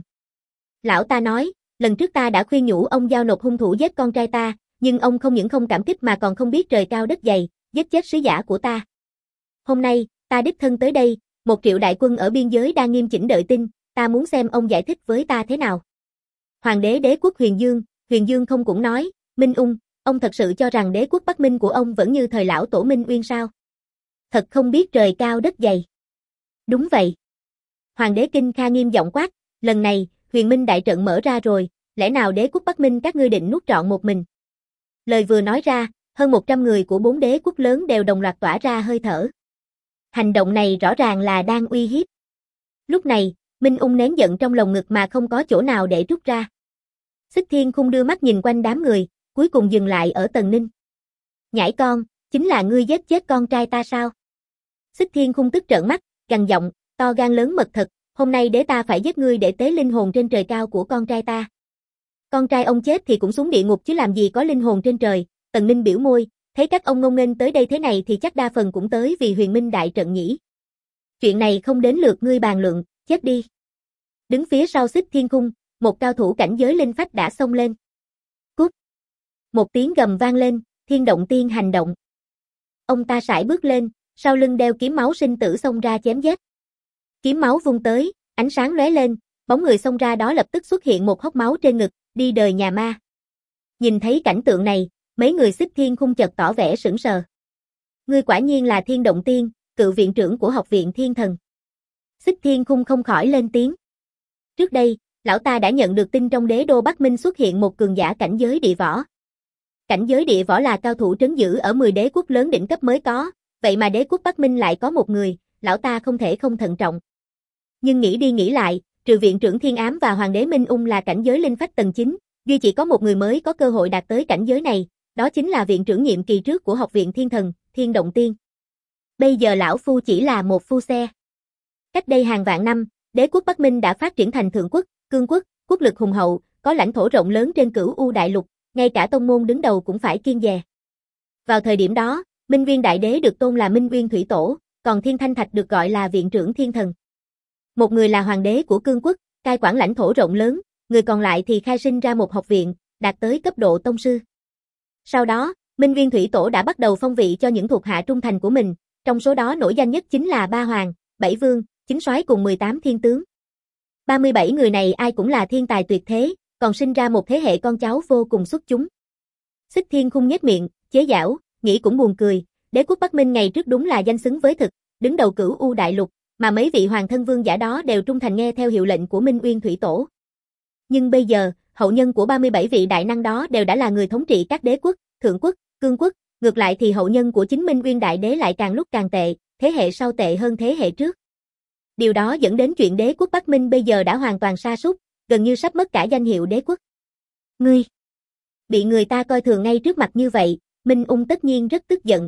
Lão ta nói, lần trước ta đã khuyên nhủ ông giao nộp hung thủ giết con trai ta, nhưng ông không những không cảm kích mà còn không biết trời cao đất dày, giết chết sứ giả của ta. Hôm nay, ta đích thân tới đây, 1 triệu đại quân ở biên giới đang nghiêm chỉnh đợi tin, ta muốn xem ông giải thích với ta thế nào. Hoàng đế đế quốc Huyền Dương Không cũng nói, Minh Ung, ông thật sự cho rằng đế quốc Bắc Minh của ông vẫn như thời lão tổ Minh Uyên sao? Thật không biết trời cao đất dày. Đúng vậy. Hoàng đế Kinh Kha nghiêm giọng quát, lần này, Huyền Minh đại trận mở ra rồi, lẽ nào đế quốc Bắc Minh các ngươi định nuốt trọn một mình? Lời vừa nói ra, hơn 100 người của 4 đế quốc lớn đều đồng loạt tỏa ra hơi thở. Hành động này rõ ràng là đang uy hiếp. Lúc này, Minh Ung nén giận trong lồng ngực mà không có chỗ nào để trút ra. Xích Thiên Khung đưa mắt nhìn quanh đám người, cuối cùng dừng lại ở Tần Ninh. Nhãi con, chính là ngươi giết chết con trai ta sao? Xích Thiên Khung tức trợn mắt, gằn giọng, to gan lớn mật thật, hôm nay đế ta phải giết ngươi để tế linh hồn trên trời cao của con trai ta. Con trai ông chết thì cũng xuống địa ngục chứ làm gì có linh hồn trên trời. Tần Ninh biểu môi, thấy các ông ngông nghênh tới đây thế này thì chắc đa phần cũng tới vì Huyền Minh đại trận nhỉ. Chuyện này không đến lượt ngươi bàn luận, chết đi. Đứng phía sau Xích Thiên Khung, một cao thủ cảnh giới linh phách đã xông lên. Cút. Một tiếng gầm vang lên, Thiên Động Tiên hành động. Ông ta sải bước lên, sau lưng đeo kiếm máu sinh tử xông ra chém giết. Kiếm máu vung tới, ánh sáng lóe lên, bóng người xông ra đó lập tức xuất hiện một hốc máu trên ngực, đi đời nhà ma. Nhìn thấy cảnh tượng này, mấy người Xích Thiên Khung chợt tỏ vẻ sững sờ. Ngươi quả nhiên là Thiên Động Tiên, cựu viện trưởng của học viện Thiên Thần. Xích Thiên Khung không khỏi lên tiếng. Trước đây, lão ta đã nhận được tin trong đế đô Bắc Minh xuất hiện một cường giả cảnh giới địa võ. Cảnh giới địa võ là cao thủ trấn giữ ở 10 đế quốc lớn đỉnh cấp mới có, vậy mà đế quốc Bắc Minh lại có một người, lão ta không thể không thận trọng. Nhưng nghĩ đi nghĩ lại, trừ viện trưởng Thiên Ám và hoàng đế Minh Ung là cảnh giới linh phách tầng 9, duy chỉ có một người mới có cơ hội đạt tới cảnh giới này, đó chính là viện trưởng nhiệm kỳ trước của học viện Thiên Thần, Thiên Động Tiên. Bây giờ lão phu chỉ là một phu xe. Cách đây hàng vạn năm, đế quốc Bắc Minh đã phát triển thành thượng quốc, cương quốc, quốc lực hùng hậu, có lãnh thổ rộng lớn trên cửu U đại lục, ngay cả tông môn đứng đầu cũng phải kiêng dè. Vào thời điểm đó, Minh Viên đại đế được tôn là Minh Viên thủy tổ, còn Thiên Thanh Thạch được gọi là viện trưởng Thiên Thần. Một người là hoàng đế của cương quốc, cai quản lãnh thổ rộng lớn, người còn lại thì khai sinh ra một học viện, đạt tới cấp độ tông sư. Sau đó, Minh Viên thủy tổ đã bắt đầu phong vị cho những thuộc hạ trung thành của mình, trong số đó nổi danh nhất chính là Ba Hoàng, Bảy Vương, Chính soái cùng 18 thiên tướng. 37 người này ai cũng là thiên tài tuyệt thế, còn sinh ra một thế hệ con cháu vô cùng xuất chúng. Xích Thiên Khung nhếch miệng, chế giễu, nghĩ cũng buồn cười, đế quốc Bắc Minh ngày trước đúng là danh xứng với thực, đứng đầu cửu U đại lục, mà mấy vị hoàng thân vương giả đó đều trung thành nghe theo hiệu lệnh của Minh Uyên thủy tổ. Nhưng bây giờ, hậu nhân của 37 vị đại năng đó đều đã là người thống trị các đế quốc, thượng quốc, cương quốc, ngược lại thì hậu nhân của chính Minh Uyên đại đế lại càng lúc càng tệ, thế hệ sau tệ hơn thế hệ trước. Điều đó dẫn đến chuyện đế quốc Bắc Minh bây giờ đã hoàn toàn sa sút, gần như sắp mất cả danh hiệu đế quốc. Ngươi bị người ta coi thường ngay trước mặt như vậy, Minh Ung tất nhiên rất tức giận.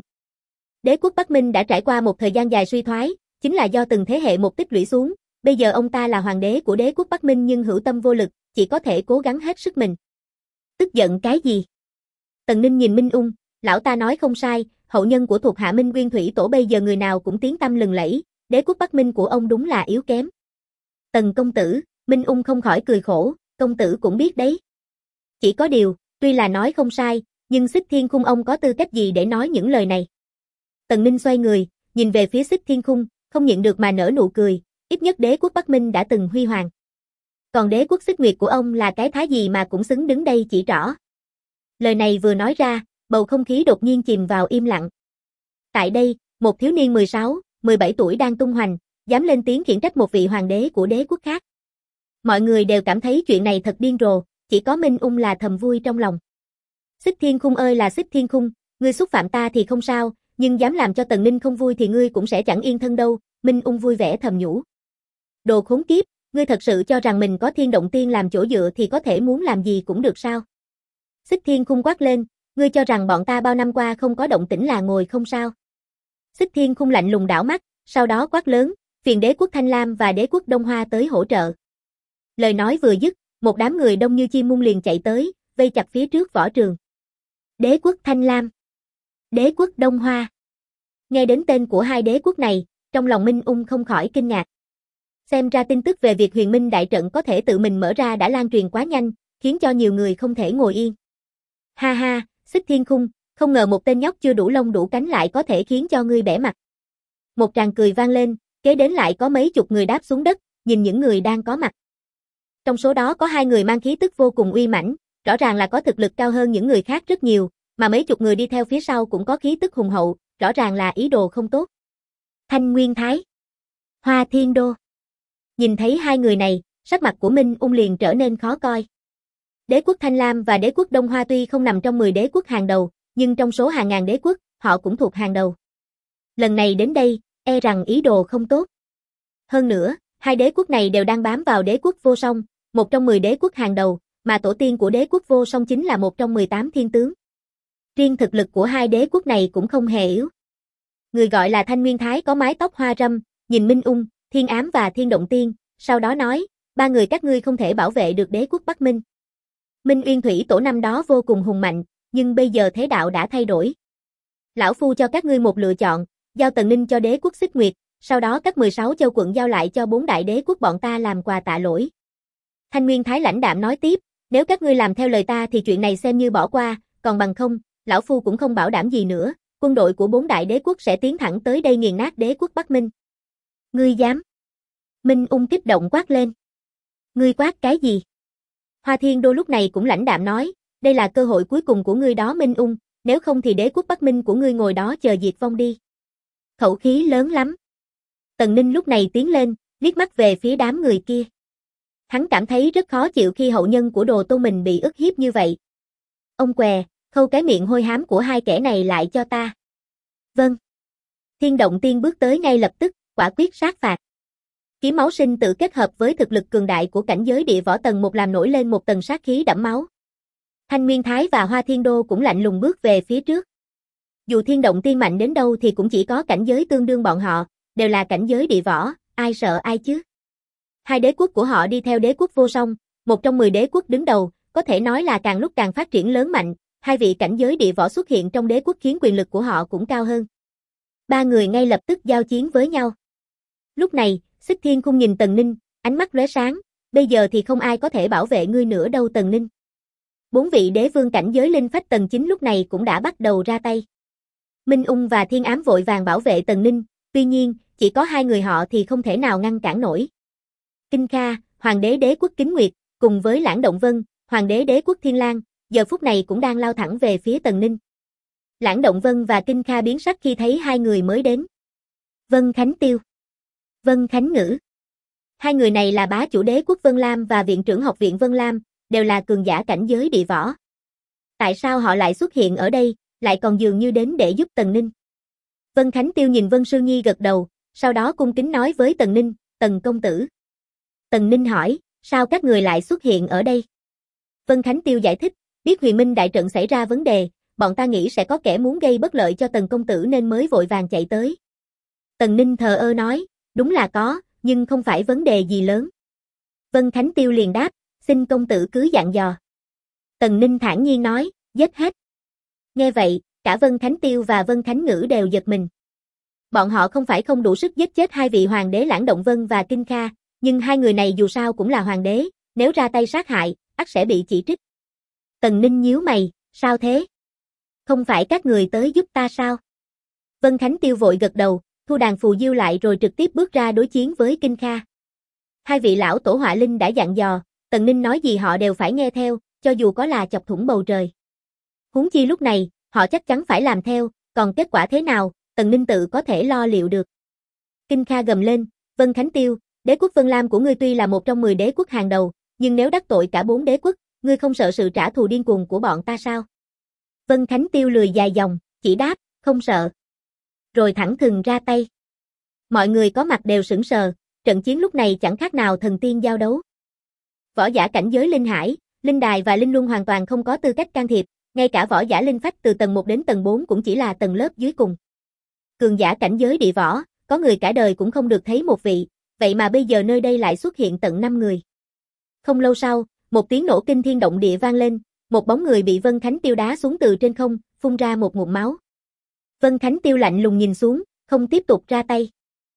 Đế quốc Bắc Minh đã trải qua một thời gian dài suy thoái, chính là do từng thế hệ một tích lũy xuống, bây giờ ông ta là hoàng đế của đế quốc Bắc Minh nhưng hữu tâm vô lực, chỉ có thể cố gắng hết sức mình. Tức giận cái gì? Tần Ninh nhìn Minh Ung, lão ta nói không sai, hậu nhân của thuộc hạ Minh Nguyên Thủy Tổ bây giờ người nào cũng tiếng tăm lừng lẫy, đế quốc Bắc Minh của ông đúng là yếu kém. Tần công tử, Minh Ung không khỏi cười khổ, công tử cũng biết đấy. Chỉ có điều, tuy là nói không sai, nhưng Xích Thiên Khung ông có tư cách gì để nói những lời này? Tần Ninh xoay người, nhìn về phía Xích Thiên Khung, không nhịn được mà nở nụ cười, ít nhất đế quốc Bắc Minh đã từng huy hoàng. Còn đế quốc Xích Nguyệt của ông là cái thá gì mà cũng xứng đứng đây chỉ trỏ. Lời này vừa nói ra, bầu không khí đột nhiên chìm vào im lặng. Tại đây, một thiếu niên 16, 17 tuổi đang tung hoành, dám lên tiếng khiển trách một vị hoàng đế của đế quốc khác. Mọi người đều cảm thấy chuyện này thật điên rồ, chỉ có Minh Ung là thầm vui trong lòng. Xích Thiên Khung ơi là Xích Thiên Khung, ngươi xúc phạm ta thì không sao, nhưng dám làm cho Tần Ninh không vui thì ngươi cũng sẽ chẳng yên thân đâu, Minh Ung vui vẻ thầm nhủ. Đồ khốn kiếp, ngươi thật sự cho rằng mình có Thiên Động Tiên làm chỗ dựa thì có thể muốn làm gì cũng được sao? Xích Thiên Khung quát lên, ngươi cho rằng bọn ta bao năm qua không có động tĩnh là ngồi không sao? Xích Thiên Khung lạnh lùng đảo mắt, sau đó quát lớn, phiền đế quốc Thanh Lam và đế quốc Đông Hoa tới hỗ trợ. Lời nói vừa dứt, một đám người đông như chim muông liền chạy tới, vây chặt phía trước võ trường. Đế quốc Thanh Lam, đế quốc Đông Hoa. Nghe đến tên của hai đế quốc này, trong lòng Minh Ung không khỏi kinh ngạc. Xem ra tin tức về việc Huyền Minh đại trận có thể tự mình mở ra đã lan truyền quá nhanh, khiến cho nhiều người không thể ngồi yên. Ha ha, Xích Thiên Khung, không ngờ một tên nhóc chưa đủ lông đủ cánh lại có thể khiến cho ngươi bẽ mặt. Một tràng cười vang lên, kế đến lại có mấy chục người đáp xuống đất, nhìn những người đang có mặt. Trong số đó có hai người mang khí tức vô cùng uy mãnh, rõ ràng là có thực lực cao hơn những người khác rất nhiều, mà mấy chục người đi theo phía sau cũng có khí tức hùng hậu, rõ ràng là ý đồ không tốt. Thanh Nguyên Thái, Hoa Thiên Đô. Nhìn thấy hai người này, sắc mặt của Minh Ung liền trở nên khó coi. Đế quốc Thanh Lam và đế quốc Đông Hoa tuy không nằm trong 10 đế quốc hàng đầu, nhưng trong số hàng ngàn đế quốc, họ cũng thuộc hàng đầu. Lần này đến đây, e rằng ý đồ không tốt. Hơn nữa, hai đế quốc này đều đang bám vào đế quốc Vô Song, một trong 10 đế quốc hàng đầu, mà tổ tiên của đế quốc Vô Song chính là một trong 18 thiên tướng. Riêng thực lực của hai đế quốc này cũng không hề yếu. Người gọi là Thanh Nguyên Thái có mái tóc hoa râm, nhìn Minh Ung, Thiên Ám và Thiên Động Tiên, sau đó nói, ba người các ngươi không thể bảo vệ được đế quốc Bắc Minh. Minh Uyên Thủy Tổ năm đó vô cùng hùng mạnh, nhưng bây giờ thế đạo đã thay đổi. Lão Phu cho các ngươi một lựa chọn, giao Tần Ninh cho đế quốc Xích Nguyệt, sau đó các 16 châu quận giao lại cho 4 đại đế quốc bọn ta làm quà tạ lỗi. Thanh Nguyên Thái lãnh đạm nói tiếp, nếu các ngươi làm theo lời ta thì chuyện này xem như bỏ qua, còn bằng không, Lão Phu cũng không bảo đảm gì nữa, quân đội của 4 đại đế quốc sẽ tiến thẳng tới đây nghiền nát đế quốc Bắc Minh. Ngươi dám? Minh Ung kích động quát lên. Ngươi quát cái gì? Hoa Thiên Đô lúc này cũng lãnh đạm nói, đây là cơ hội cuối cùng của ngươi đó Minh Ung, nếu không thì đế quốc Bắc Minh của ngươi ngồi đó chờ diệt vong đi. Khẩu khí lớn lắm. Tần Ninh lúc này tiến lên, liếc mắt về phía đám người kia. Hắn cảm thấy rất khó chịu khi hậu nhân của Đồ Tôn mình bị ức hiếp như vậy. Ông què, khâu cái miệng hôi hám của hai kẻ này lại cho ta. Vâng. Thiên Động Tiên bước tới ngay lập tức, quả quyết sát phạt. Kiếm máu sinh tự kết hợp với thực lực cường đại của cảnh giới địa võ tầng 1 làm nổi lên một tầng sát khí đẫm máu. Thanh Nguyên Thái và Hoa Thiên Đô cũng lạnh lùng bước về phía trước. Dù Thiên Động Tiên mạnh đến đâu thì cũng chỉ có cảnh giới tương đương bọn họ, đều là cảnh giới địa võ, ai sợ ai chứ. Hai đế quốc của họ đi theo đế quốc Vô Song, một trong 10 đế quốc đứng đầu, có thể nói là càng lúc càng phát triển lớn mạnh, hai vị cảnh giới địa võ xuất hiện trong đế quốc khiến quyền lực của họ cũng cao hơn. Ba người ngay lập tức giao chiến với nhau. Lúc này, Xích Thiên Khung nhìn Tần Ninh, ánh mắt lóe sáng, bây giờ thì không ai có thể bảo vệ ngươi nữa đâu Tần Ninh. 4 vị đế vương cảnh giới linh phách tầng 9 lúc này cũng đã bắt đầu ra tay. Minh Ung và Thiên Ám vội vàng bảo vệ Tần Ninh, tuy nhiên, chỉ có hai người họ thì không thể nào ngăn cản nổi. Kinh Kha, hoàng đế đế quốc Kính Nguyệt, cùng với Lãng Động Vân, hoàng đế đế quốc Thiên Lang, giờ phút này cũng đang lao thẳng về phía Tần Ninh. Lãng Động Vân và Kinh Kha biến sắc khi thấy hai người mới đến. Vân Khánh Tiêu, Vân Khánh Ngữ. Hai người này là bá chủ đế quốc Vân Lam và viện trưởng học viện Vân Lam, đều là cường giả cảnh giới địa võ. Tại sao họ lại xuất hiện ở đây, lại còn dường như đến để giúp Tần Ninh? Vân Khánh Tiêu nhìn Vân Sư Nhi gật đầu, sau đó cung kính nói với Tần Ninh, Tần công tử. Tần Ninh hỏi, sao các người lại xuất hiện ở đây? Vân Khánh Tiêu giải thích, biết Huyền Minh đại trận xảy ra vấn đề, bọn ta nghĩ sẽ có kẻ muốn gây bất lợi cho Tần công tử nên mới vội vàng chạy tới. Tần Ninh thờ ơ nói, đúng là có, nhưng không phải vấn đề gì lớn. Vân Khánh Tiêu liền đáp, xin công tử cứ dặn dò. Tần Ninh thản nhiên nói, giết hết. Nghe vậy, cả Vân Khánh Tiêu và Vân Khánh Ngữ đều giật mình. Bọn họ không phải không đủ sức giết chết hai vị hoàng đế Lãng Động Vân và Kinh Kha, nhưng hai người này dù sao cũng là hoàng đế, nếu ra tay sát hại, ắt sẽ bị chỉ trích. Tần Ninh nhíu mày, sao thế? Không phải các người tới giúp ta sao? Vân Khánh Tiêu vội gật đầu, thu đàn phù diêu lại rồi trực tiếp bước ra đối chiến với Kinh Kha. Hai vị lão tổ họa linh đã dặn dò, Tần Ninh nói gì họ đều phải nghe theo, cho dù có là chọc thủng bầu trời. Huống chi lúc này, họ chắc chắn phải làm theo, còn kết quả thế nào, Tần Ninh tự có thể lo liệu được. Kinh Kha gầm lên, Vân Khánh Tiêu, đế quốc Vân Lam của ngươi tuy là một trong 10 đế quốc hàng đầu, nhưng nếu đắc tội cả 4 đế quốc, ngươi không sợ sự trả thù điên cuồng của bọn ta sao? Vân Khánh Tiêu lười dài dòng, chỉ đáp, không sợ. Rồi thẳng thừng ra tay. Mọi người có mặt đều sững sờ, trận chiến lúc này chẳng khác nào thần tiên giao đấu. Võ giả cảnh giới linh hải, linh đài và linh luân hoàn toàn không có tư cách can thiệp, ngay cả võ giả linh phách từ tầng 1 đến tầng 4 cũng chỉ là tầng lớp dưới cùng. Cường giả cảnh giới địa võ, có người cả đời cũng không được thấy một vị, vậy mà bây giờ nơi đây lại xuất hiện tận 5 người. Không lâu sau, một tiếng nổ kinh thiên động địa vang lên, một bóng người bị Vân Khánh Tiêu đá xuống từ trên không, phun ra một ngụm máu. Vân Khánh Tiêu lạnh lùng nhìn xuống, không tiếp tục ra tay.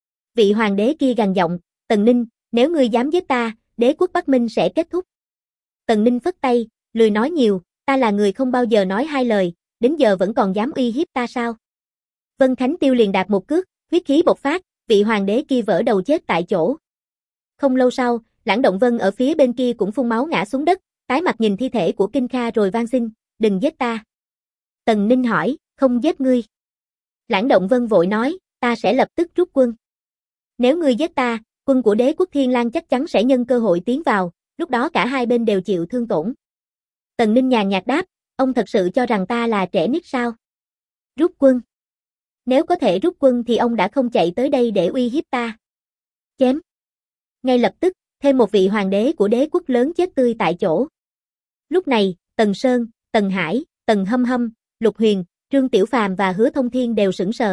Vị hoàng đế kia gằn giọng, Tần Ninh, nếu ngươi dám giết ta, đế quốc Bắc Minh sẽ kết thúc. Tần Ninh phất tay, lười nói nhiều, ta là người không bao giờ nói hai lời, đến giờ vẫn còn dám uy hiếp ta sao? Vân Khánh Tiêu liền đạp một cước, huyết khí bộc phát, vị hoàng đế kia vỡ đầu chết tại chỗ. Không lâu sau, Lãng Động Vân ở phía bên kia cũng phun máu ngã xuống đất, tái mặt nhìn thi thể của Kinh Kha rồi van xin, đừng giết ta. Tần Ninh hỏi, không giết ngươi. Lãng Động Vân vội nói, ta sẽ lập tức rút quân. Nếu ngươi giết ta, quân của đế quốc Thiên Lang chắc chắn sẽ nhân cơ hội tiến vào, lúc đó cả hai bên đều chịu thương tổn. Tần Ninh nhàn nhạt đáp, ông thật sự cho rằng ta là trẻ nít sao? Rút quân. Nếu có thể rút quân thì ông đã không chạy tới đây để uy hiếp ta. Chém. Ngay lập tức, thêm một vị hoàng đế của đế quốc lớn chết tươi tại chỗ. Lúc này, Tần Sơn, Tần Hải, Tần Hâm Hâm, Lục Huyền, Trương Tiểu Phàm và Hứa Thông Thiên đều sững sờ.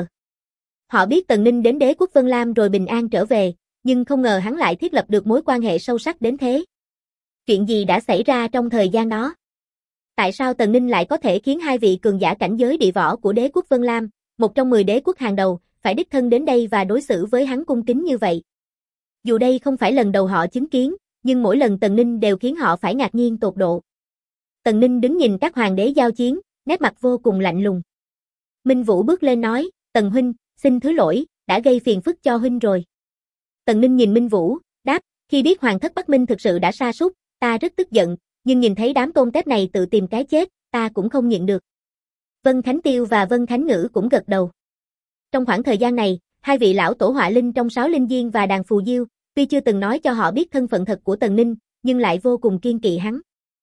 Họ biết Tần Ninh đến đế quốc Vân Lam rồi bình an trở về, nhưng không ngờ hắn lại thiết lập được mối quan hệ sâu sắc đến thế. Chuyện gì đã xảy ra trong thời gian đó? Tại sao Tần Ninh lại có thể khiến hai vị cường giả cảnh giới địa võ của đế quốc Vân Lam, một trong 10 đế quốc hàng đầu, phải đích thân đến đây và đối xử với hắn cung kính như vậy? Dù đây không phải lần đầu họ chứng kiến, nhưng mỗi lần Tần Ninh đều khiến họ phải ngạc nhiên tột độ. Tần Ninh đứng nhìn các hoàng đế giao chiến, nét mặt vô cùng lạnh lùng. Minh Vũ bước lên nói, Tần huynh, xin thứ lỗi, đã gây phiền phức cho huynh rồi. Tần Ninh nhìn Minh Vũ, đáp, khi biết hoàng thất Bắc Minh thực sự đã sa sút, ta rất tức giận, nhưng nhìn thấy đám tôn tép này tự tìm cái chết, ta cũng không nhịn được. Vân Khánh Tiêu và Vân Khánh Ngữ cũng gật đầu. Trong khoảng thời gian này, hai vị lão tổ họa linh trong 6 linh diên và đàn phù diêu, tuy chưa từng nói cho họ biết thân phận thật của Tần Ninh, nhưng lại vô cùng kiêng kỵ hắn.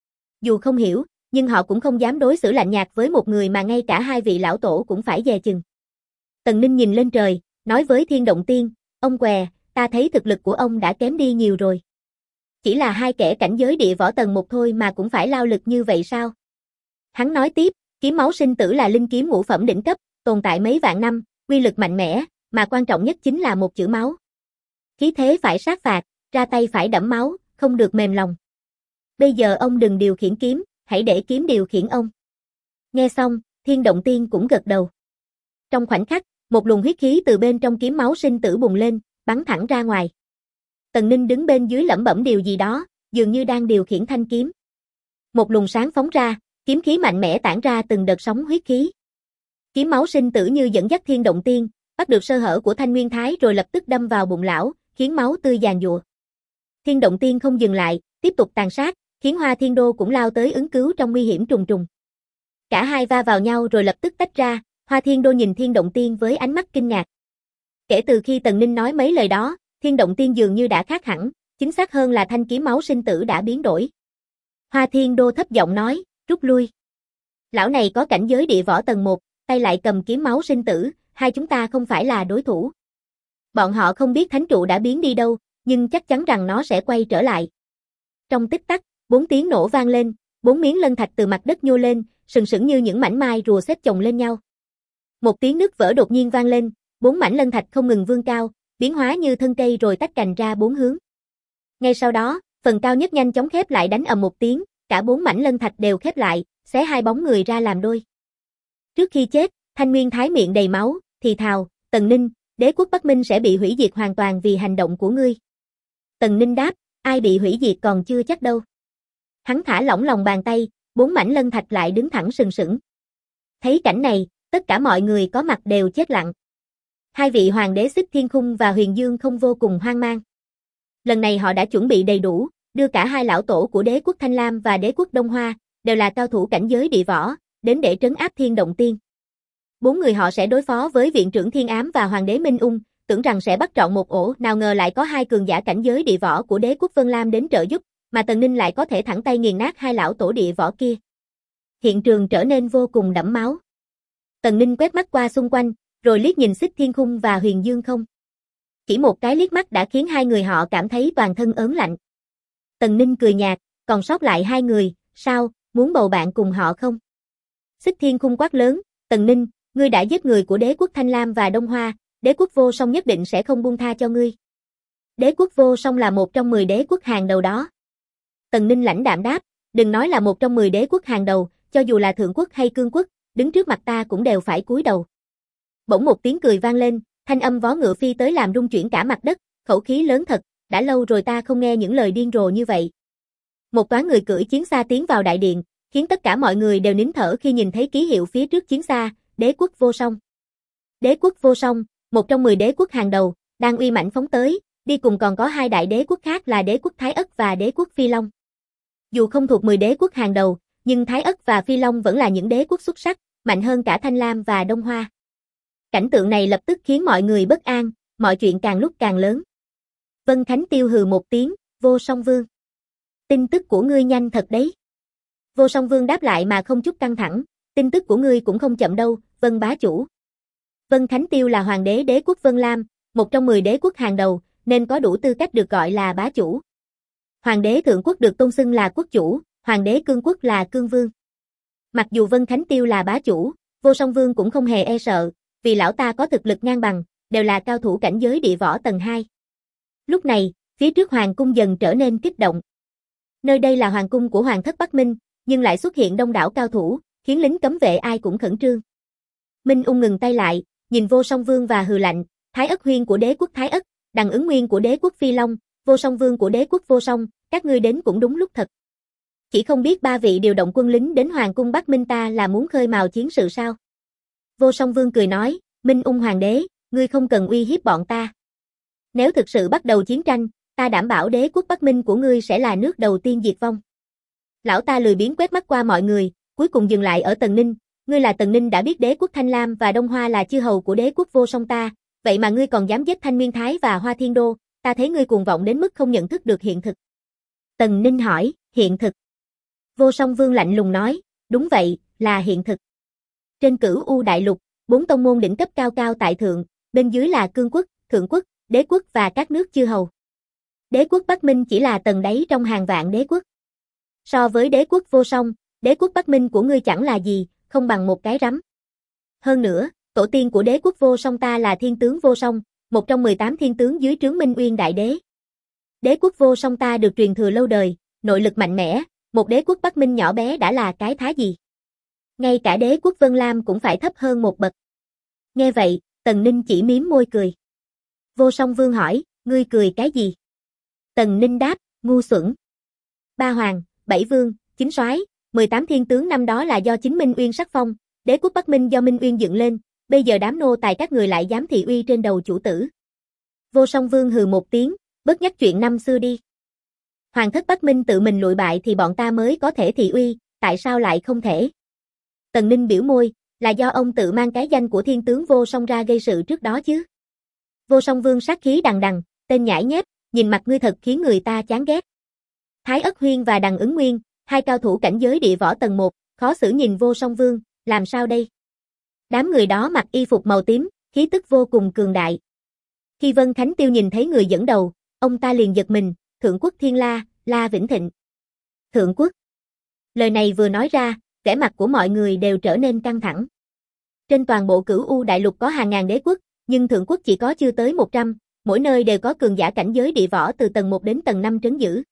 Dù không hiểu, nhưng họ cũng không dám đối xử lạnh nhạt với một người mà ngay cả hai vị lão tổ cũng phải dè chừng. Tần Ninh nhìn lên trời, nói với Thiên Động Tiên, ông què, ta thấy thực lực của ông đã kém đi nhiều rồi. Chỉ là hai kẻ cảnh giới địa võ tầng 1 thôi mà cũng phải lao lực như vậy sao? Hắn nói tiếp, kiếm máu sinh tử là linh kiếm ngũ phẩm đỉnh cấp, tồn tại mấy vạn năm, uy lực mạnh mẽ, mà quan trọng nhất chính là một chữ máu. Khí thế phải sát phạt, ra tay phải đẫm máu, không được mềm lòng. Bây giờ ông đừng điều khiển kiếm, hãy để kiếm điều khiển ông. Nghe xong, Thiên Động Tiên cũng gật đầu. Trong khoảnh khắc, một luồng huyết khí từ bên trong kiếm máu sinh tử bùng lên, bắn thẳng ra ngoài. Tần Ninh đứng bên dưới lẩm bẩm điều gì đó, dường như đang điều khiển thanh kiếm. Một luồng sáng phóng ra, kiếm khí mạnh mẽ tản ra từng đợt sóng huyết khí. Kiếm máu sinh tử như dẫn dắt Thiên Động Tiên, bắt được sơ hở của Thanh Nguyên Thái rồi lập tức đâm vào bụng lão, khiến máu tươi giàn giụa. Thiên Động Tiên không dừng lại, tiếp tục tàn sát, khiến Hoa Thiên Đô cũng lao tới ứng cứu trong nguy hiểm trùng trùng. Cả hai va vào nhau rồi lập tức tách ra, Hoa Thiên Đô nhìn Thiên Động Tiên với ánh mắt kinh ngạc. Kể từ khi Tần Ninh nói mấy lời đó, Thiên Động Tiên dường như đã khác hẳn, chính xác hơn là thanh kiếm máu sinh tử đã biến đổi. Hoa Thiên Đô thấp giọng nói, rút lui. Lão này có cảnh giới địa võ tầng 1, tay lại cầm kiếm máu sinh tử, hai chúng ta không phải là đối thủ. Bọn họ không biết thánh trụ đã biến đi đâu, nhưng chắc chắn rằng nó sẽ quay trở lại. Trong tích tắc, 4 tiếng nổ vang lên, 4 miếng lân thạch từ mặt đất nhô lên, sừng sững như những mảnh mai rùa xếp chồng lên nhau. Một tiếng nứt vỡ đột nhiên vang lên, 4 mảnh lân thạch không ngừng vươn cao, biến hóa như thân cây rồi tách cành ra 4 hướng. Ngay sau đó, phần cao nhất nhanh chóng khép lại đánh ầm một tiếng, cả 4 mảnh lân thạch đều khép lại, xé hai bóng người ra làm đôi. Trước khi chết, Thanh Nguyên Thái miệng đầy máu, thì thào, Tần Ninh, đế quốc Bắc Minh sẽ bị hủy diệt hoàn toàn vì hành động của ngươi. Tần Ninh đáp, ai bị hủy diệt còn chưa chắc đâu. Hắn thả lỏng lòng bàn tay, 4 mảnh lân thạch lại đứng thẳng sừng sững. Thấy cảnh này, tất cả mọi người có mặt đều chết lặng. Hai vị hoàng đế Xích Thiên Khung và Huyền Dương không vô cùng hoang mang. Lần này họ đã chuẩn bị đầy đủ, đưa cả hai lão tổ của đế quốc Thanh Lam và đế quốc Đông Hoa, đều là cao thủ cảnh giới địa võ, đến để trấn áp Thiên Động Tiên. 4 người họ sẽ đối phó với viện trưởng Thiên Ám và hoàng đế Minh Ung, tưởng rằng sẽ bắt trọn một ổ, nào ngờ lại có hai cường giả cảnh giới địa võ của đế quốc Vân Lam đến trợ giúp, mà Tần Ninh lại có thể thẳng tay nghiền nát hai lão tổ địa võ kia. Hiện trường trở nên vô cùng đẫm máu. Tần Ninh quét mắt qua xung quanh, rồi liếc nhìn Xích Thiên Khung và Huyền Dương không. Chỉ một cái liếc mắt đã khiến hai người họ cảm thấy toàn thân ớn lạnh. Tần Ninh cười nhạt, còn sót lại hai người, sao, muốn bầu bạn cùng họ không? Xích Thiên Khung quát lớn, Tần Ninh, ngươi đã giết người của đế quốc Thanh Lam và Đông Hoa, đế quốc Vô Song nhất định sẽ không buông tha cho ngươi. Đế quốc Vô Song là một trong 10 đế quốc hàng đầu đó. Tần Ninh lãnh đạm đáp, đừng nói là một trong 10 đế quốc hàng đầu, cho dù là thượng quốc hay cương quốc, đứng trước mặt ta cũng đều phải cúi đầu. Bỗng một tiếng cười vang lên, thanh âm vó ngựa phi tới làm rung chuyển cả mặt đất, khẩu khí lớn thật, đã lâu rồi ta không nghe những lời điên rồ như vậy. Một toán người cưỡi chiến xa tiến vào đại điện, khiến tất cả mọi người đều nín thở khi nhìn thấy ký hiệu phía trước chiến xa, đế quốc Vô Song. Đế quốc Vô Song, một trong 10 đế quốc hàng đầu, đang uy mãnh phóng tới, đi cùng còn có hai đại đế quốc khác là đế quốc Thái Ất và đế quốc Phi Long. Dù không thuộc 10 đế quốc hàng đầu, nhưng Thái Ất và Phi Long vẫn là những đế quốc xuất sắc, mạnh hơn cả Thanh Lam và Đông Hoa. Cảnh tượng này lập tức khiến mọi người bất an, mọi chuyện càng lúc càng lớn. Vân Khánh Tiêu hừ một tiếng, Vô Song Vương. Tin tức của ngươi nhanh thật đấy. Vô Song Vương đáp lại mà không chút căng thẳng, tin tức của ngươi cũng không chậm đâu, Vân bá chủ. Vân Khánh Tiêu là hoàng đế đế quốc Vân Lam, một trong 10 đế quốc hàng đầu, nên có đủ tư cách được gọi là bá chủ. Hoàng đế thượng quốc được tôn xưng là quốc chủ, hoàng đế cương quốc là cương vương. Mặc dù Vân Khánh Tiêu là bá chủ, Vô Song Vương cũng không hề e sợ, vì lão ta có thực lực ngang bằng, đều là cao thủ cảnh giới địa võ tầng 2. Lúc này, phía trước hoàng cung dần trở nên kích động. Nơi đây là hoàng cung của hoàng thất Bắc Minh, nhưng lại xuất hiện đông đảo cao thủ, khiến lính cấm vệ ai cũng khẩn trương. Minh Ung ngừng tay lại, nhìn Vô Song Vương và hừ lạnh, Thái Ất Huyên của đế quốc Thái Ất, Đằng Ứng Nguyên của đế quốc Phi Long, Vô Song Vương của đế quốc Vô Song, các ngươi đến cũng đúng lúc thật. Chỉ không biết ba vị điều động quân lính đến hoàng cung Bắc Minh ta là muốn khơi mào chiến sự sao? Vô Song Vương cười nói, Minh Ung hoàng đế, ngươi không cần uy hiếp bọn ta. Nếu thực sự bắt đầu chiến tranh, ta đảm bảo đế quốc Bắc Minh của ngươi sẽ là nước đầu tiên diệt vong. Lão ta lười biếng quét mắt qua mọi người, cuối cùng dừng lại ở Tần Ninh, ngươi là Tần Ninh đã biết đế quốc Thanh Lam và Đông Hoa là chư hầu của đế quốc Vô Song ta, vậy mà ngươi còn dám giết Thanh Nguyên Thái và Hoa Thiên Đô, ta thấy ngươi cuồng vọng đến mức không nhận thức được hiện thực. Tần Ninh hỏi, hiện thực? Vô Song Vương lạnh lùng nói, đúng vậy, là hiện thực. Trên Cửu U Đại Lục, 4 tông môn đỉnh cấp cao cao tại thượng, bên dưới là cương quốc, thượng quốc, đế quốc và các nước chư hầu. Đế quốc Bắc Minh chỉ là tầng đáy trong hàng vạn đế quốc. So với đế quốc Vô Song, đế quốc Bắc Minh của ngươi chẳng là gì, không bằng một cái rắm. Hơn nữa, tổ tiên của đế quốc Vô Song ta là thiên tướng Vô Song, một trong 18 thiên tướng dưới trướng Minh Uyên Đại Đế. Đế quốc Vô Song ta được truyền thừa lâu đời, nội lực mạnh mẽ, một đế quốc Bắc Minh nhỏ bé đã là cái thá gì. Ngay cả đế quốc Vân Lam cũng phải thấp hơn một bậc. Nghe vậy, Tần Ninh chỉ mím môi cười. Vô Song Vương hỏi, ngươi cười cái gì? Tần Ninh đáp, ngu xuẩn. 3 hoàng, 7 vương, 9 soái, 18 thiên tướng năm đó là do chính Minh Uyên sắc phong, đế quốc Bắc Minh do Minh Uyên dựng lên, bây giờ đám nô tài các người lại dám thị uy trên đầu chủ tử. Vô Song Vương hừ một tiếng, bớt nhắc chuyện năm xưa đi. Hoàng thất Bắc Minh tự mình lụi bại thì bọn ta mới có thể thị uy, tại sao lại không thể? Tần Ninh biểu môi, là do ông tự mang cái danh của thiên tướng Vô Song ra gây sự trước đó chứ. Vô Song Vương sát khí đằng đằng, tên nhãi nhép, nhìn mặt ngươi thật khiến người ta chán ghét. Thái Ất Huyên và Đằng Ứng Nguyên, hai cao thủ cảnh giới địa võ tầng 1, khó xử nhìn Vô Song Vương, làm sao đây? Đám người đó mặc y phục màu tím, khí tức vô cùng cường đại. Khi Vân Khánh Tiêu nhìn thấy người dẫn đầu, ông ta liền giật mình, Thượng Quốc Thiên La, La Vĩnh Thịnh. Thượng Quốc. Lời này vừa nói ra, vẻ mặt của mọi người đều trở nên căng thẳng. Trên toàn bộ Cửu U đại lục có hàng ngàn đế quốc, nhưng Thượng Quốc chỉ có chưa tới 100, mỗi nơi đều có cường giả cảnh giới địa võ từ tầng 1 đến tầng 5 trấn giữ.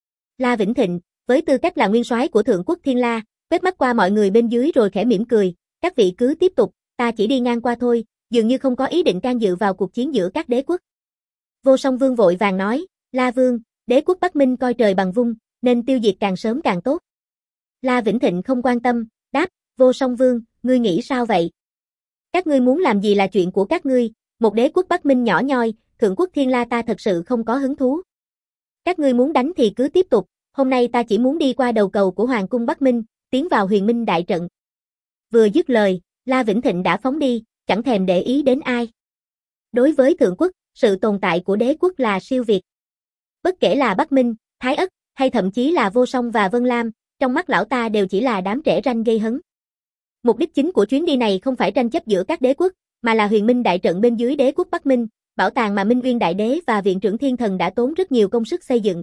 La Vĩnh Thịnh, với tư cách là nguyên soái của Thượng Quốc Thiên La, quét mắt qua mọi người bên dưới rồi khẽ mỉm cười, các vị cứ tiếp tục, ta chỉ đi ngang qua thôi, dường như không có ý định can dự vào cuộc chiến giữa các đế quốc. Vô Song Vương vội vàng nói, La Vương, đế quốc Bắc Minh coi trời bằng vung, nên tiêu diệt càng sớm càng tốt. La Vĩnh Thịnh không quan tâm, đáp, Vô Song Vương, ngươi nghĩ sao vậy? Các ngươi muốn làm gì là chuyện của các ngươi, một đế quốc Bắc Minh nhỏ nhoi, Thượng Quốc Thiên La ta thật sự không có hứng thú. Các ngươi muốn đánh thì cứ tiếp tục, hôm nay ta chỉ muốn đi qua đầu cầu của Hoàng cung Bắc Minh, tiến vào Huyền Minh đại trận. Vừa dứt lời, La Vĩnh Thịnh đã phóng đi, chẳng thèm để ý đến ai. Đối với Thượng Quốc, sự tồn tại của đế quốc là siêu việt. Bất kể là Bắc Minh, Thái Ất, hay thậm chí là Vô Song và Vân Lam, trong mắt lão ta đều chỉ là đám trẻ ranh gây hấn. Mục đích chính của chuyến đi này không phải tranh chấp giữa các đế quốc, mà là Huyền Minh đại trận bên dưới đế quốc Bắc Minh, bảo tàng mà Minh Uyên Đại Đế và Viện trưởng Thiên Thần đã tốn rất nhiều công sức xây dựng.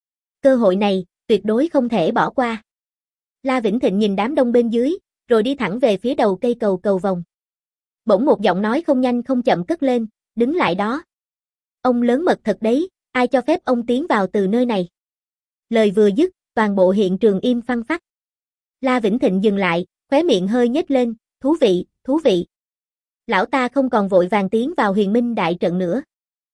Cơ hội này, tuyệt đối không thể bỏ qua. La Vĩnh Thịnh nhìn đám đông bên dưới, rồi đi thẳng về phía đầu cây cầu cầu vòng. Bỗng một giọng nói không nhanh không chậm cất lên, đứng lại đó. Ông lớn mật thật đấy, ai cho phép ông tiến vào từ nơi này? Lời vừa dứt, toàn bộ hiện trường im phăng phắc. La Vĩnh Thịnh dừng lại, khóe miệng hơi nhếch lên, thú vị, thú vị. Lão ta không còn vội vàng tiến vào Huyền Minh đại trận nữa.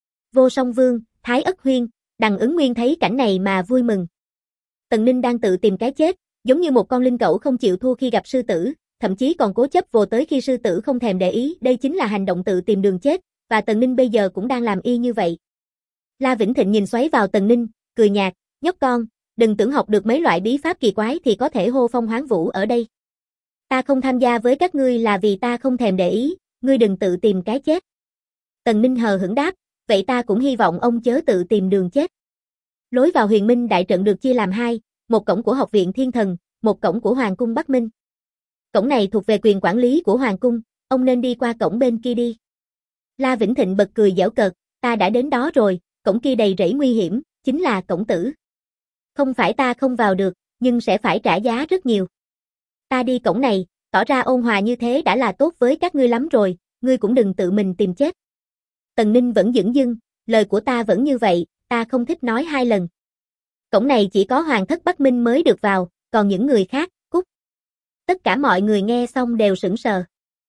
Vô Song Vương, Thái Ất Huyên, Đằng Ứng Nguyên thấy cảnh này mà vui mừng. Tần Ninh đang tự tìm cái chết, giống như một con linh cẩu không chịu thua khi gặp sư tử, thậm chí còn cố chấp vồ tới khi sư tử không thèm để ý, đây chính là hành động tự tìm đường chết, và Tần Ninh bây giờ cũng đang làm y như vậy. La Vĩnh Thịnh nhìn xoáy vào Tần Ninh, cười nhạt, nhóc con, đừng tưởng học được mấy loại bí pháp kỳ quái thì có thể hô phong hoán vũ ở đây. Ta không tham gia với các ngươi là vì ta không thèm để ý, ngươi đừng tự tìm cái chết. Tần Ninh hờ hững đáp, vậy ta cũng hy vọng ông chớ tự tìm đường chết. Lối vào Huyền Minh đại trận được chia làm hai, một cổng của Học viện Thiên Thần, một cổng của Hoàng cung Bắc Minh. Cổng này thuộc về quyền quản lý của Hoàng cung, ông nên đi qua cổng bên kia đi. La Vĩnh Thịnh bật cười giễu cợt, ta đã đến đó rồi, cổng kia đầy rẫy nguy hiểm, chính là cổng tử. Không phải ta không vào được, nhưng sẽ phải trả giá rất nhiều. Ta đi cổng này, tỏ ra ôn hòa như thế đã là tốt với các ngươi lắm rồi, ngươi cũng đừng tự mình tìm chết. Tần Ninh vẫn dửng dưng, lời của ta vẫn như vậy, ta không thích nói hai lần. Cổng này chỉ có Hoàng thất Bắc Minh mới được vào, còn những người khác, cút. Tất cả mọi người nghe xong đều sững sờ.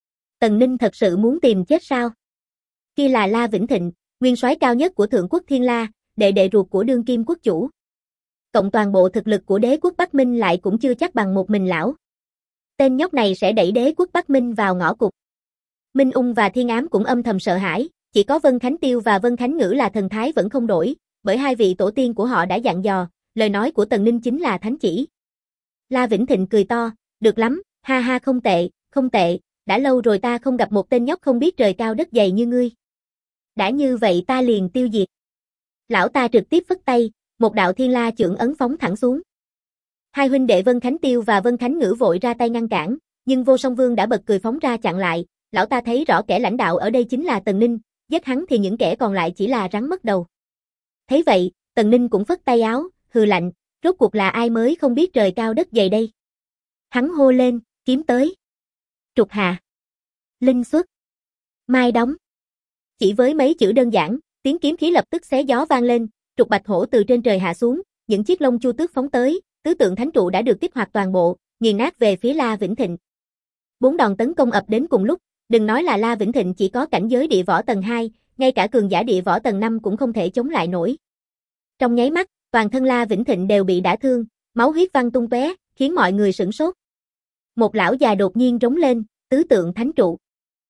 Tần Ninh thật sự muốn tìm chết sao? Kia là La Vĩnh Thịnh, nguyên soái cao nhất của Thượng Quốc Thiên La, đệ đệ ruột của đương kim quốc chủ. Cộng toàn bộ thực lực của đế quốc Bắc Minh lại cũng chưa chắc bằng một mình lão. Tên nhóc này sẽ đẩy đế quốc Bắc Minh vào ngõ cụt. Minh Ung và Thiên Ám cũng âm thầm sợ hãi, chỉ có Vân Khánh Tiêu và Vân Khánh Ngữ là thần thái vẫn không đổi, bởi hai vị tổ tiên của họ đã dặn dò, lời nói của Tần Ninh chính là thánh chỉ. La Vĩnh Thịnh cười to, được lắm, ha ha không tệ, không tệ, đã lâu rồi ta không gặp một tên nhóc không biết trời cao đất dày như ngươi. Đã như vậy ta liền tiêu diệt. Lão ta trực tiếp phất tay, một đạo thiên la chưởng ấn phóng thẳng xuống. Hai huynh đệ Vân Khánh Tiêu và Vân Khánh Ngữ vội ra tay ngăn cản, nhưng Vô Song Vương đã bật cười phóng ra chặn lại, lão ta thấy rõ kẻ lãnh đạo ở đây chính là Tần Ninh, giết hắn thì những kẻ còn lại chỉ là rắn mất đầu. Thấy vậy, Tần Ninh cũng phất tay áo, hừ lạnh, rốt cuộc là ai mới không biết trời cao đất dày đây. Hắn hô lên, kiếm tới. Trục hạ. Linh xuất. Mai đóng. Chỉ với mấy chữ đơn giản, tiếng kiếm khí lập tức xé gió vang lên, trục bạch hổ từ trên trời hạ xuống, những chiếc lông chu tước phóng tới, tứ tượng thánh trụ đã được kích hoạt toàn bộ, nghiền nát về phía La Vĩnh Thịnh. 4 đòn tấn công ập đến cùng lúc, đừng nói là La Vĩnh Thịnh chỉ có cảnh giới địa võ tầng 2, ngay cả cường giả địa võ tầng 5 cũng không thể chống lại nổi. Trong nháy mắt, toàn thân La Vĩnh Thịnh đều bị đả thương, máu huyết văng tung tóe, khiến mọi người sửng sốt. Một lão già đột nhiên rống lên, tứ tượng thánh trụ.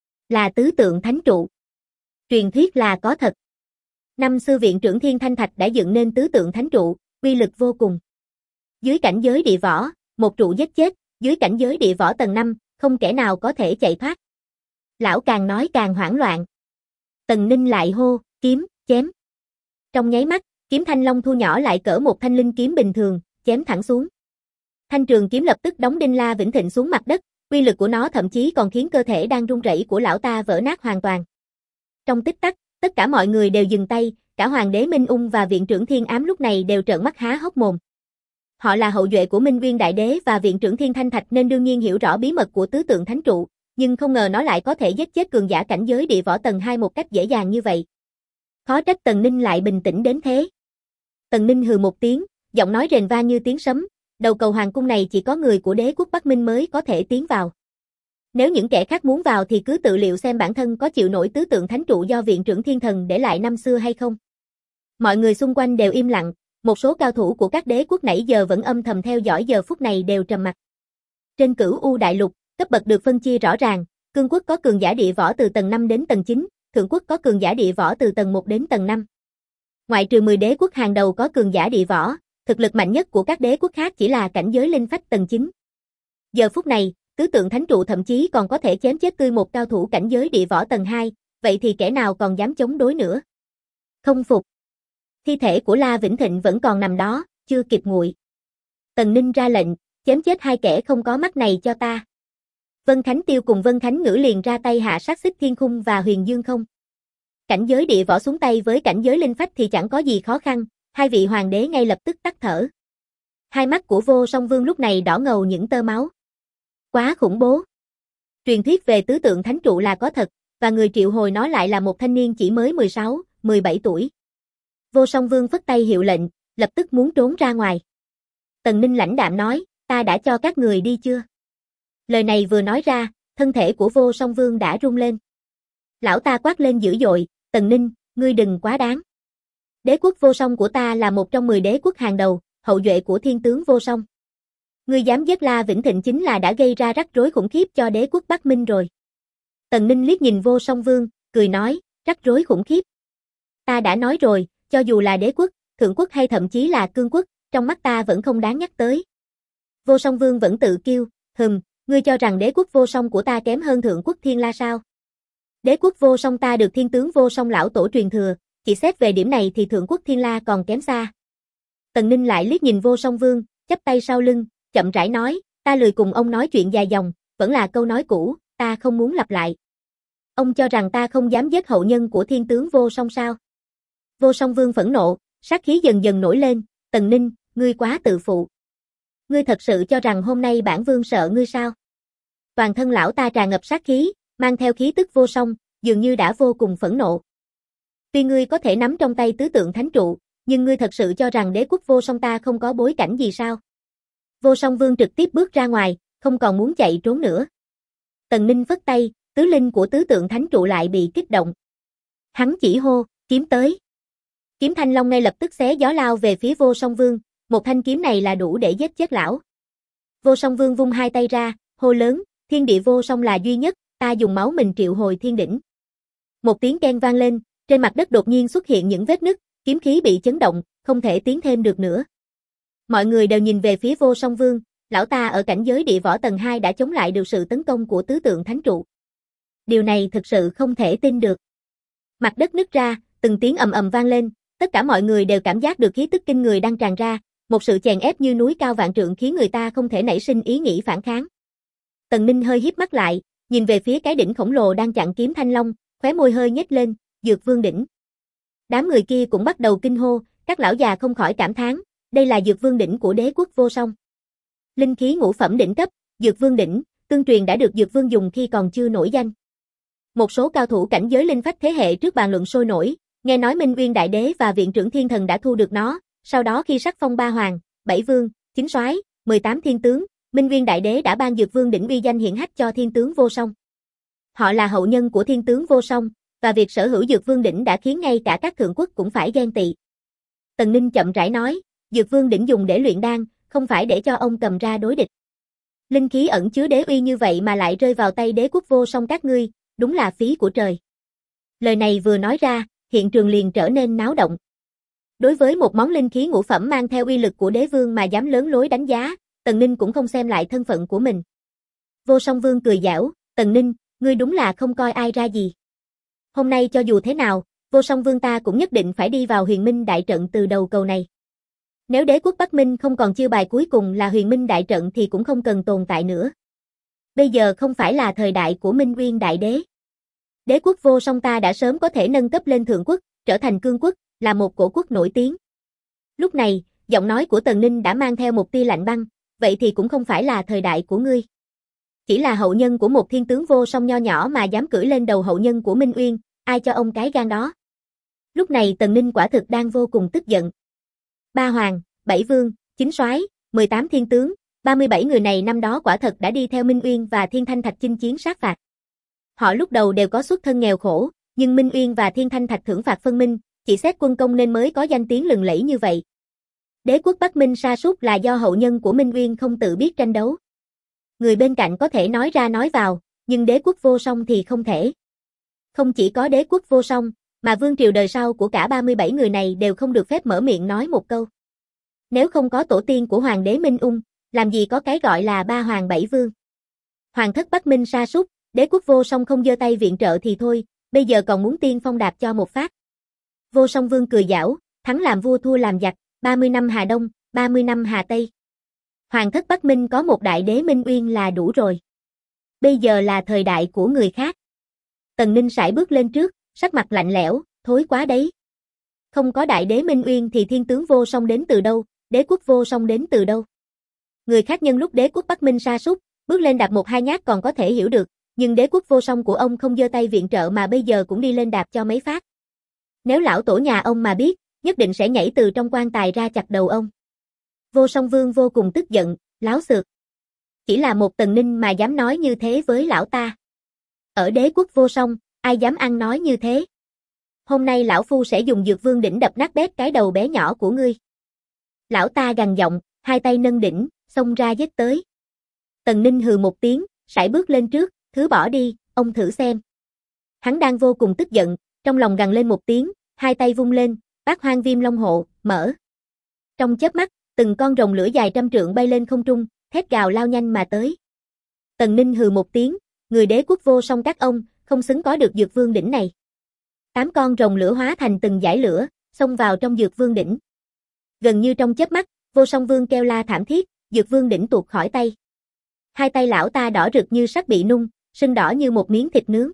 Là tứ tượng thánh trụ. Truyền thuyết là có thật. Năm xưa viện trưởng Thiên Thanh Thạch đã dựng nên tứ tượng thánh trụ, uy lực vô cùng. Dưới cảnh giới địa võ, một trụ giết chết, dưới cảnh giới địa võ tầng 5, không kẻ nào có thể chạy thoát. Lão càng nói càng hoảng loạn. Tần Ninh lại hô, kiếm, chém. Trong nháy mắt, kiếm thanh long thu nhỏ lại cỡ một thanh linh kiếm bình thường, chém thẳng xuống. Thanh trường kiếm lập tức đóng đinh La Vĩnh Thịnh xuống mặt đất, uy lực của nó thậm chí còn khiến cơ thể đang run rẩy của lão ta vỡ nát hoàn toàn. Trong tích tắc, tất cả mọi người đều dừng tay, cả Hoàng đế Minh Ung và Viện trưởng Thiên Ám lúc này đều trợn mắt há hốc mồm. Họ là hậu duệ của Minh Nguyên Đại Đế và Viện trưởng Thiên Thanh Thạch nên đương nhiên hiểu rõ bí mật của tứ tượng thánh trụ, nhưng không ngờ nó lại có thể giết chết cường giả cảnh giới địa võ tầng 2 một cách dễ dàng như vậy. Khó trách Tần Ninh lại bình tĩnh đến thế. Tần Ninh hừ một tiếng, giọng nói rền vang như tiếng sấm, đầu cầu hoàng cung này chỉ có người của đế quốc Bắc Minh mới có thể tiến vào. Nếu những kẻ khác muốn vào thì cứ tự liệu xem bản thân có chịu nổi tứ tượng thánh trụ do Viện trưởng Thiên Thần để lại năm xưa hay không. Mọi người xung quanh đều im lặng, một số cao thủ của các đế quốc nãy giờ vẫn âm thầm theo dõi giờ phút này đều trầm mặc. Trên Cửu U Đại Lục, cấp bậc được phân chia rõ ràng, cương quốc có cường giả địa võ từ tầng 5 đến tầng 9, thượng quốc có cường giả địa võ từ tầng 1 đến tầng 5. Ngoại trừ 10 đế quốc hàng đầu có cường giả địa võ, thực lực mạnh nhất của các đế quốc khác chỉ là cảnh giới linh phách tầng 9. Giờ phút này, tứ tượng thánh trụ thậm chí còn có thể chém chết tươi một cao thủ cảnh giới địa võ tầng 2, vậy thì kẻ nào còn dám chống đối nữa? Không phục. Thi thể của La Vĩnh Thịnh vẫn còn nằm đó, chưa kịp nguội. Tần Ninh ra lệnh, chém chết hai kẻ không có mắt này cho ta. Vân Khánh Tiêu cùng Vân Khánh Ngữ liền ra tay hạ sát Xích Thiên Khung và Huyền Dương Không. Cảnh giới địa võ xuống tay với cảnh giới linh phách thì chẳng có gì khó khăn, hai vị hoàng đế ngay lập tức tắt thở. Hai mắt của Vô Song Vương lúc này đỏ ngầu những tơ máu. Quá khủng bố. Truyền thuyết về tứ tượng thánh trụ là có thật, và người triệu hồi nó lại là một thanh niên chỉ mới 16, 17 tuổi. Vô Song Vương phất tay hiệu lệnh, lập tức muốn trốn ra ngoài. Tần Ninh lãnh đạm nói, ta đã cho các người đi chưa? Lời này vừa nói ra, thân thể của Vô Song Vương đã rung lên. Lão ta quát lên dữ dội, Tần Ninh, ngươi đừng quá đáng. Đế quốc Vô Song của ta là một trong 10 đế quốc hàng đầu, hậu duệ của thiên tướng Vô Song. Ngươi dám giết La Vĩnh Thịnh chính là đã gây ra rắc rối khủng khiếp cho đế quốc Bắc Minh rồi. Tần Ninh liếc nhìn Vô Song Vương, cười nói, rắc rối khủng khiếp. Ta đã nói rồi, cho dù là đế quốc, thượng quốc hay thậm chí là cương quốc, trong mắt ta vẫn không đáng nhắc tới. Vô Song Vương vẫn tự kiêu, ngươi cho rằng đế quốc Vô Song của ta kém hơn thượng quốc Thiên La sao? Đế quốc Vô Song ta được thiên tướng Vô Song lão tổ truyền thừa, chỉ xét về điểm này thì thượng quốc Thiên La còn kém xa. Tần Ninh lại liếc nhìn Vô Song Vương, chắp tay sau lưng, chậm rãi nói, ta lười cùng ông nói chuyện dài dòng, vẫn là câu nói cũ, ta không muốn lặp lại. Ông cho rằng ta không dám giết hậu nhân của thiên tướng Vô Song sao? Vô Song Vương phẫn nộ, sát khí dần dần nổi lên, Tần Ninh, ngươi quá tự phụ. Ngươi thật sự cho rằng hôm nay bản vương sợ ngươi sao? Toàn thân lão ta tràn ngập sát khí, mang theo khí tức vô song, dường như đã vô cùng phẫn nộ. Tuy ngươi có thể nắm trong tay tứ tượng thánh trụ, nhưng ngươi thật sự cho rằng đế quốc Vô Song ta không có bối cảnh gì sao? Vô Song Vương trực tiếp bước ra ngoài, không còn muốn chạy trốn nữa. Tần Ninh phất tay, tứ linh của tứ tượng thánh trụ lại bị kích động. Hắn chỉ hô, kiếm tới. Kiếm Thanh Long ngay lập tức xé gió lao về phía Vô Song Vương, một thanh kiếm này là đủ để giết chết lão. Vô Song Vương vung hai tay ra, hô lớn, thiên địa vô song là duy nhất, ta dùng máu mình triệu hồi thiên đỉnh. Một tiếng keng vang lên, trên mặt đất đột nhiên xuất hiện những vết nứt, kiếm khí bị chấn động, không thể tiến thêm được nữa. Mọi người đều nhìn về phía Vô Song Vương, lão ta ở cảnh giới địa võ tầng 2 đã chống lại được sự tấn công của tứ tượng thánh trụ. Điều này thực sự không thể tin được. Mặt đất nứt ra, từng tiếng ầm ầm vang lên, tất cả mọi người đều cảm giác được khí tức kinh người đang tràn ra, một sự chèn ép như núi cao vạn trượng khiến người ta không thể nảy sinh ý nghĩ phản kháng. Tần Ninh hơi híp mắt lại, nhìn về phía cái đỉnh khổng lồ đang chặn kiếm Thanh Long, khóe môi hơi nhếch lên, Dược Vương đỉnh. Đám người kia cũng bắt đầu kinh hô, các lão già không khỏi cảm thán, đây là Dược Vương đỉnh của đế quốc Vô Song. Linh khí ngũ phẩm đỉnh cấp, Dược Vương đỉnh, tương truyền đã được Dược Vương dùng khi còn chưa nổi danh. Một số cao thủ cảnh giới linh phách thế hệ trước bàn luận sôi nổi, nghe nói Minh Nguyên Đại Đế và Viện trưởng Thiên Thần đã thu được nó, sau đó khi sắc phong 3 hoàng, 7 vương, 9 soái, 18 thiên tướng, Minh Nguyên Đại Đế đã ban Dược Vương đỉnh uy danh hiển hách cho thiên tướng Vô Song. Họ là hậu nhân của thiên tướng Vô Song, và việc sở hữu Dược Vương đỉnh đã khiến ngay cả các thượng quốc cũng phải ghen tị. Tần Ninh chậm rãi nói, Dược Vương đỉnh dùng để luyện đan, không phải để cho ông cầm ra đối địch. Linh khí ẩn chứa đế uy như vậy mà lại rơi vào tay đế quốc Vô Song các ngươi, đúng là phí của trời. Lời này vừa nói ra, hiện trường liền trở nên náo động. Đối với một món linh khí ngũ phẩm mang theo uy lực của đế vương mà dám lớn lối đánh giá, Tần Ninh cũng không xem lại thân phận của mình. Vô Song Vương cười giảo, Tần Ninh, ngươi đúng là không coi ai ra gì. Hôm nay cho dù thế nào, Vô Song Vương ta cũng nhất định phải đi vào Huyền Minh đại trận từ đầu cầu này. Nếu đế quốc Bắc Minh không còn chiêu bài cuối cùng là Huyền Minh đại trận thì cũng không cần tồn tại nữa. Bây giờ không phải là thời đại của Minh Nguyên Đại Đế. Đế quốc Vô Song ta đã sớm có thể nâng cấp lên thượng quốc, trở thành cương quốc, là một cổ quốc nổi tiếng. Lúc này, giọng nói của Tần Ninh đã mang theo một tia lạnh băng, vậy thì cũng không phải là thời đại của ngươi. Chỉ là hậu nhân của một thiên tướng vô song nho nhỏ mà dám cưỡi lên đầu hậu nhân của Minh Uyên, ai cho ông cái gan đó. Lúc này Tần Ninh quả thực đang vô cùng tức giận. 3 hoàng, 7 vương, 9 soái, 18 thiên tướng, 37 người này năm đó quả thật đã đi theo Minh Uyên và Thiên Thanh Thạch chinh chiến sát phạt. Họ lúc đầu đều có xuất thân nghèo khổ, nhưng Minh Uyên và Thiên Thanh Thạch thưởng phạt phân minh, chỉ xét quân công nên mới có danh tiếng lừng lẫy như vậy. Đế quốc Bắc Minh sa sút là do hậu nhân của Minh Uyên không tự biết tranh đấu. Người bên cạnh có thể nói ra nói vào, nhưng đế quốc vô song thì không thể. Không chỉ có đế quốc vô song, mà vương triều đời sau của cả 37 người này đều không được phép mở miệng nói một câu. Nếu không có tổ tiên của hoàng đế Minh Ung, làm gì có cái gọi là 3 hoàng 7 vương. Hoàng thất Bắc Minh sa sút, đế quốc vô song không giơ tay viện trợ thì thôi, bây giờ còn muốn tiên phong đạp cho một phát. Vô song vương cười giảo, thắng làm vua thua làm giặc, 30 năm Hà Đông, 30 năm Hà Tây. Hoàng thất Bắc Minh có một đại đế Minh Uyên là đủ rồi. Bây giờ là thời đại của người khác. Tần Ninh sải bước lên trước, sắc mặt lạnh lẽo, thối quá đấy. Không có đại đế Minh Uyên thì thiên tướng vô song đến từ đâu, đế quốc vô song đến từ đâu. Người khác nhân lúc đế quốc Bắc Minh sa sút, bước lên đạp một hai nhát còn có thể hiểu được, nhưng đế quốc vô song của ông không giơ tay viện trợ mà bây giờ cũng đi lên đạp cho mấy phát. Nếu lão tổ nhà ông mà biết, nhất định sẽ nhảy từ trong quan tài ra chặt đầu ông. Vô song vương vô cùng tức giận, láo xược. Chỉ là một Tần Ninh mà dám nói như thế với lão ta. Ở đế quốc vô song, ai dám ăn nói như thế? Hôm nay lão phu sẽ dùng dược vương đỉnh đập nát bét cái đầu bé nhỏ của ngươi. Lão ta gằn giọng, hai tay nâng đỉnh, xông ra giết tới. Tần Ninh hừ một tiếng, sải bước lên trước, thứ bỏ đi, ông thử xem. Hắn đang vô cùng tức giận, trong lòng gằn lên một tiếng, hai tay vung lên, Bát Hoang Viêm Long hộ, mở. Trong chớp mắt, từng con rồng lửa dài trăm trượng bay lên không trung, thét gào lao nhanh mà tới. Tần Ninh hừ một tiếng, người đế quốc vô song các ông, không xứng có được dược vương đỉnh này. 8 con rồng lửa hóa thành từng dải lửa, xông vào trong dược vương đỉnh. Gần như trong chớp mắt, vô song vương kêu la thảm thiết, dược vương đỉnh tuột khỏi tay. Hai tay lão ta đỏ rực như sắt bị nung, sưng đỏ như một miếng thịt nướng.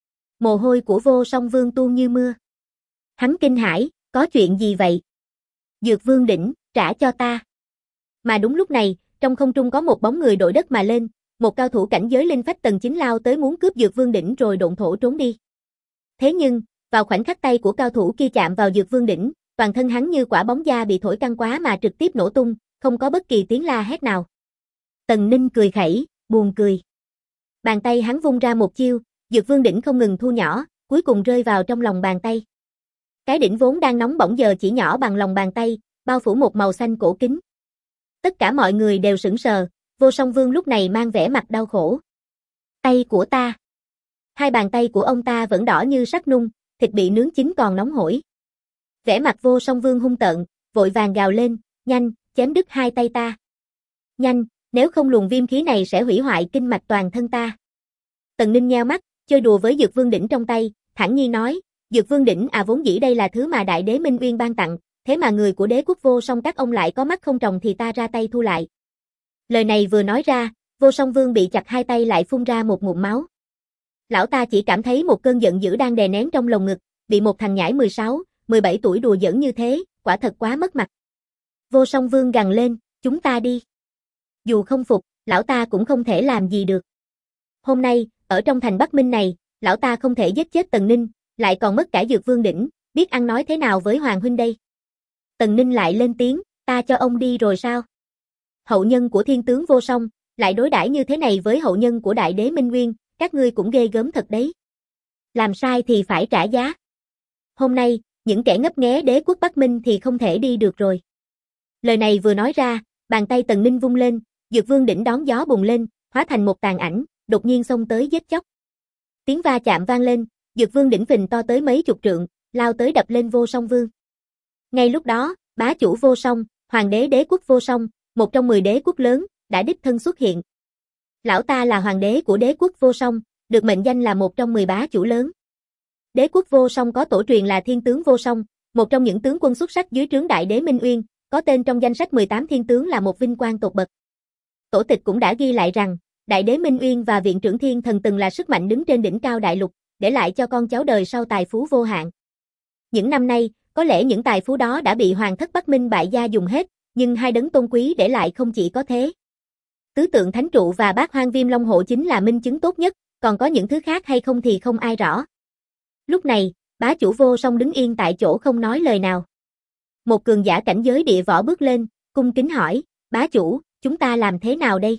Mồ hôi của vô song vương tuôn như mưa. Hắn kinh hãi, có chuyện gì vậy? Dược vương đỉnh, trả cho ta. Mà đúng lúc này, trong không trung có một bóng người đội đất mà lên, một cao thủ cảnh giới linh phách tầng 9 lao tới muốn cướp dược vương đỉnh rồi độn thổ trốn đi. Thế nhưng, vào khoảnh khắc tay của cao thủ kia chạm vào dược vương đỉnh, toàn thân hắn như quả bóng da bị thổi căng quá mà trực tiếp nổ tung, không có bất kỳ tiếng la hét nào. Tần Ninh cười khẩy, buồn cười. Bàn tay hắn vung ra một chiêu, dược vương đỉnh không ngừng thu nhỏ, cuối cùng rơi vào trong lòng bàn tay. Cái đỉnh vốn đang nóng bỏng giờ chỉ nhỏ bằng lòng bàn tay, bao phủ một màu xanh cổ kính. Tất cả mọi người đều sững sờ, vô song vương lúc này mang vẻ mặt đau khổ. Tay của ta. Hai bàn tay của ông ta vẫn đỏ như sắt nung, thịt bị nướng chín còn nóng hổi. Vẻ mặt vô song vương hung tợn, vội vàng gào lên, nhanh, chém đứt hai tay ta. Nhanh, nếu không luồng viêm khí này sẽ hủy hoại kinh mạch toàn thân ta. Tần Ninh nheo mắt, chơi đùa với dược vương đỉnh trong tay, thản nhiên nói, dược vương đỉnh vốn dĩ đây là thứ mà đại đế Minh Uyên ban tặng, thế mà người của đế quốc vô song các ông lại có mắt không tròng thì ta ra tay thu lại. Lời này vừa nói ra, vô song vương bị chặt hai tay lại phun ra một ngụm máu. Lão ta chỉ cảm thấy một cơn giận dữ đang đè nén trong lồng ngực, bị một thằng nhãi 16, 17 tuổi đùa giỡn như thế, quả thật quá mất mặt. Vô song vương gằn lên, chúng ta đi. Dù không phục, lão ta cũng không thể làm gì được. Hôm nay, ở trong thành Bắc Minh này, lão ta không thể giết chết Tần Ninh, lại còn mất cả dược vương đỉnh, biết ăn nói thế nào với Hoàng huynh đây. Tần Ninh lại lên tiếng, ta cho ông đi rồi sao? Hậu nhân của thiên tướng vô song, lại đối đãi như thế này với hậu nhân của đại đế Minh Nguyên, các ngươi cũng ghê gớm thật đấy. Làm sai thì phải trả giá. Hôm nay, những kẻ ngấp nghé đế quốc Bắc Minh thì không thể đi được rồi. Lời này vừa nói ra, bàn tay Tần Ninh vung lên, dược vương đỉnh đón gió bùng lên, hóa thành một tàn ảnh, đột nhiên xông tới giết chóc. Tiếng va chạm vang lên, dược vương đỉnh phình to tới mấy chục trượng, lao tới đập lên vô song vương. Ngay lúc đó, bá chủ vô song, hoàng đế đế quốc vô song, một trong 10 đế quốc lớn, đã đích thân xuất hiện. Lão ta là hoàng đế của đế quốc vô song, được mệnh danh là một trong 10 bá chủ lớn. Đế quốc vô song có tổ truyền là thiên tướng vô song, một trong những tướng quân xuất sắc dưới trướng đại đế Minh Uyên, có tên trong danh sách 18 thiên tướng là một vinh quang tột bậc. Tổ tịch cũng đã ghi lại rằng, đại đế Minh Uyên và viện trưởng thiên thần từng là sức mạnh đứng trên đỉnh cao đại lục, để lại cho con cháu đời sau tài phú vô hạn. Những năm nay, có lẽ những tài phú đó đã bị Hoàng thất Bắc Minh bại gia dùng hết, nhưng hai đấng tôn quý để lại không chỉ có thế. Tứ tượng thánh trụ và bát hoang viêm long hộ chính là minh chứng tốt nhất, còn có những thứ khác hay không thì không ai rõ. Lúc này, bá chủ Vô Song đứng yên tại chỗ không nói lời nào. Một cường giả cảnh giới địa võ bước lên, cung kính hỏi, bá chủ, chúng ta làm thế nào đây?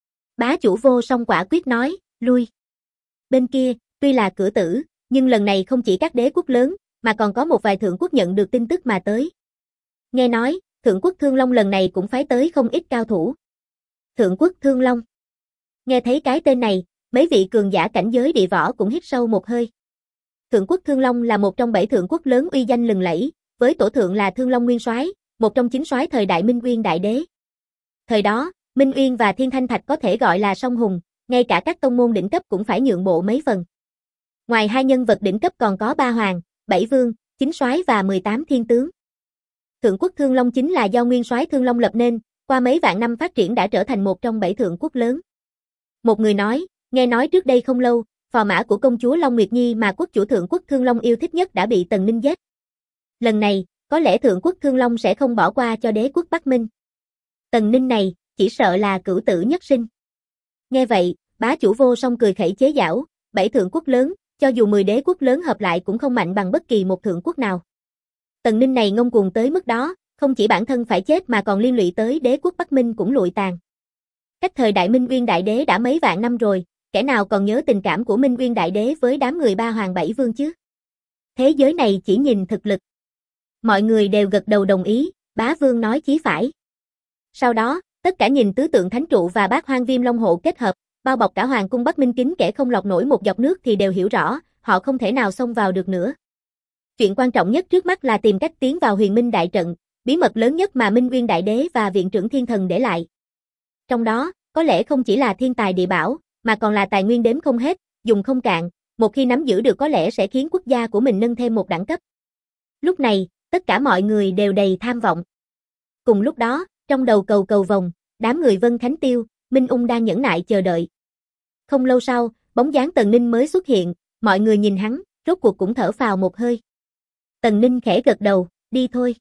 Bá chủ Vô Song quả quyết nói, lui. Bên kia, tuy là cửa tử, nhưng lần này không chỉ các đế quốc lớn, mà còn có một vài thượng quốc nhận được tin tức mà tới. Nghe nói, thượng quốc Thương Long lần này cũng phái tới không ít cao thủ. Thượng quốc Thương Long. Nghe thấy cái tên này, mấy vị cường giả cảnh giới địa võ cũng hít sâu một hơi. Thượng quốc Thương Long là một trong 7 thượng quốc lớn uy danh lừng lẫy, với tổ thượng là Thương Long Nguyên Soái, một trong 9 soái thời đại Minh Uyên Đại Đế. Thời đó, Minh Uyên và Thiên Thanh Thạch có thể gọi là song hùng, ngay cả các tông môn đỉnh cấp cũng phải nhượng bộ mấy phần. Ngoài hai nhân vật đỉnh cấp còn có 3 hoàng, 7 vương, 9 soái và 18 thiên tướng. Thượng quốc Thương Long chính là do Nguyên Soái Thương Long lập nên, qua mấy vạn năm phát triển đã trở thành một trong 7 thượng quốc lớn. Một người nói, nghe nói trước đây không lâu, phò mã của công chúa Long Nguyệt Nhi mà quốc chủ thượng quốc Thương Long yêu thích nhất đã bị Tần Ninh giết. Lần này, có lẽ thượng quốc Thương Long sẽ không bỏ qua cho đế quốc Bắc Minh. Tần Ninh này, chỉ sợ là cửu tử nhất sinh. Nghe vậy, bá chủ Vô Song cười khẩy chế giảo, 7 thượng quốc lớn, cho dù 10 đế quốc lớn hợp lại cũng không mạnh bằng bất kỳ một thượng quốc nào. Tần Ninh này ngông cuồng tới mức đó, không chỉ bản thân phải chết mà còn liên lụy tới đế quốc Bắc Minh cũng lụi tàn. Cách thời đại Minh Uyên Đại Đế đã mấy vạn năm rồi, kẻ nào còn nhớ tình cảm của Minh Uyên Đại Đế với đám người 3 hoàng 7 vương chứ? Thế giới này chỉ nhìn thực lực. Mọi người đều gật đầu đồng ý, bá vương nói chí phải. Sau đó, tất cả nhìn tứ tượng thánh trụ và bát hoang viêm long hộ kết hợp, bao bọc cả hoàng cung Bắc Minh kín kẻ không lọt nổi một giọt nước thì đều hiểu rõ, họ không thể nào xông vào được nữa. Chuyện quan trọng nhất trước mắt là tìm cách tiến vào Huyền Minh Đại trận, bí mật lớn nhất mà Minh Uyên Đại Đế và Viện trưởng Thiên Thần để lại. Trong đó, có lẽ không chỉ là thiên tài địa bảo, mà còn là tài nguyên đếm không hết, dùng không cạn, một khi nắm giữ được có lẽ sẽ khiến quốc gia của mình nâng thêm một đẳng cấp. Lúc này, tất cả mọi người đều đầy tham vọng. Cùng lúc đó, trong đầu cầu cầu vồng, đám người Vân Khánh Tiêu, Minh Ung đang nhẫn nại chờ đợi. Không lâu sau, bóng dáng Tần Ninh mới xuất hiện, mọi người nhìn hắn, rốt cuộc cũng thở phào một hơi. Tần Ninh khẽ gật đầu, đi thôi.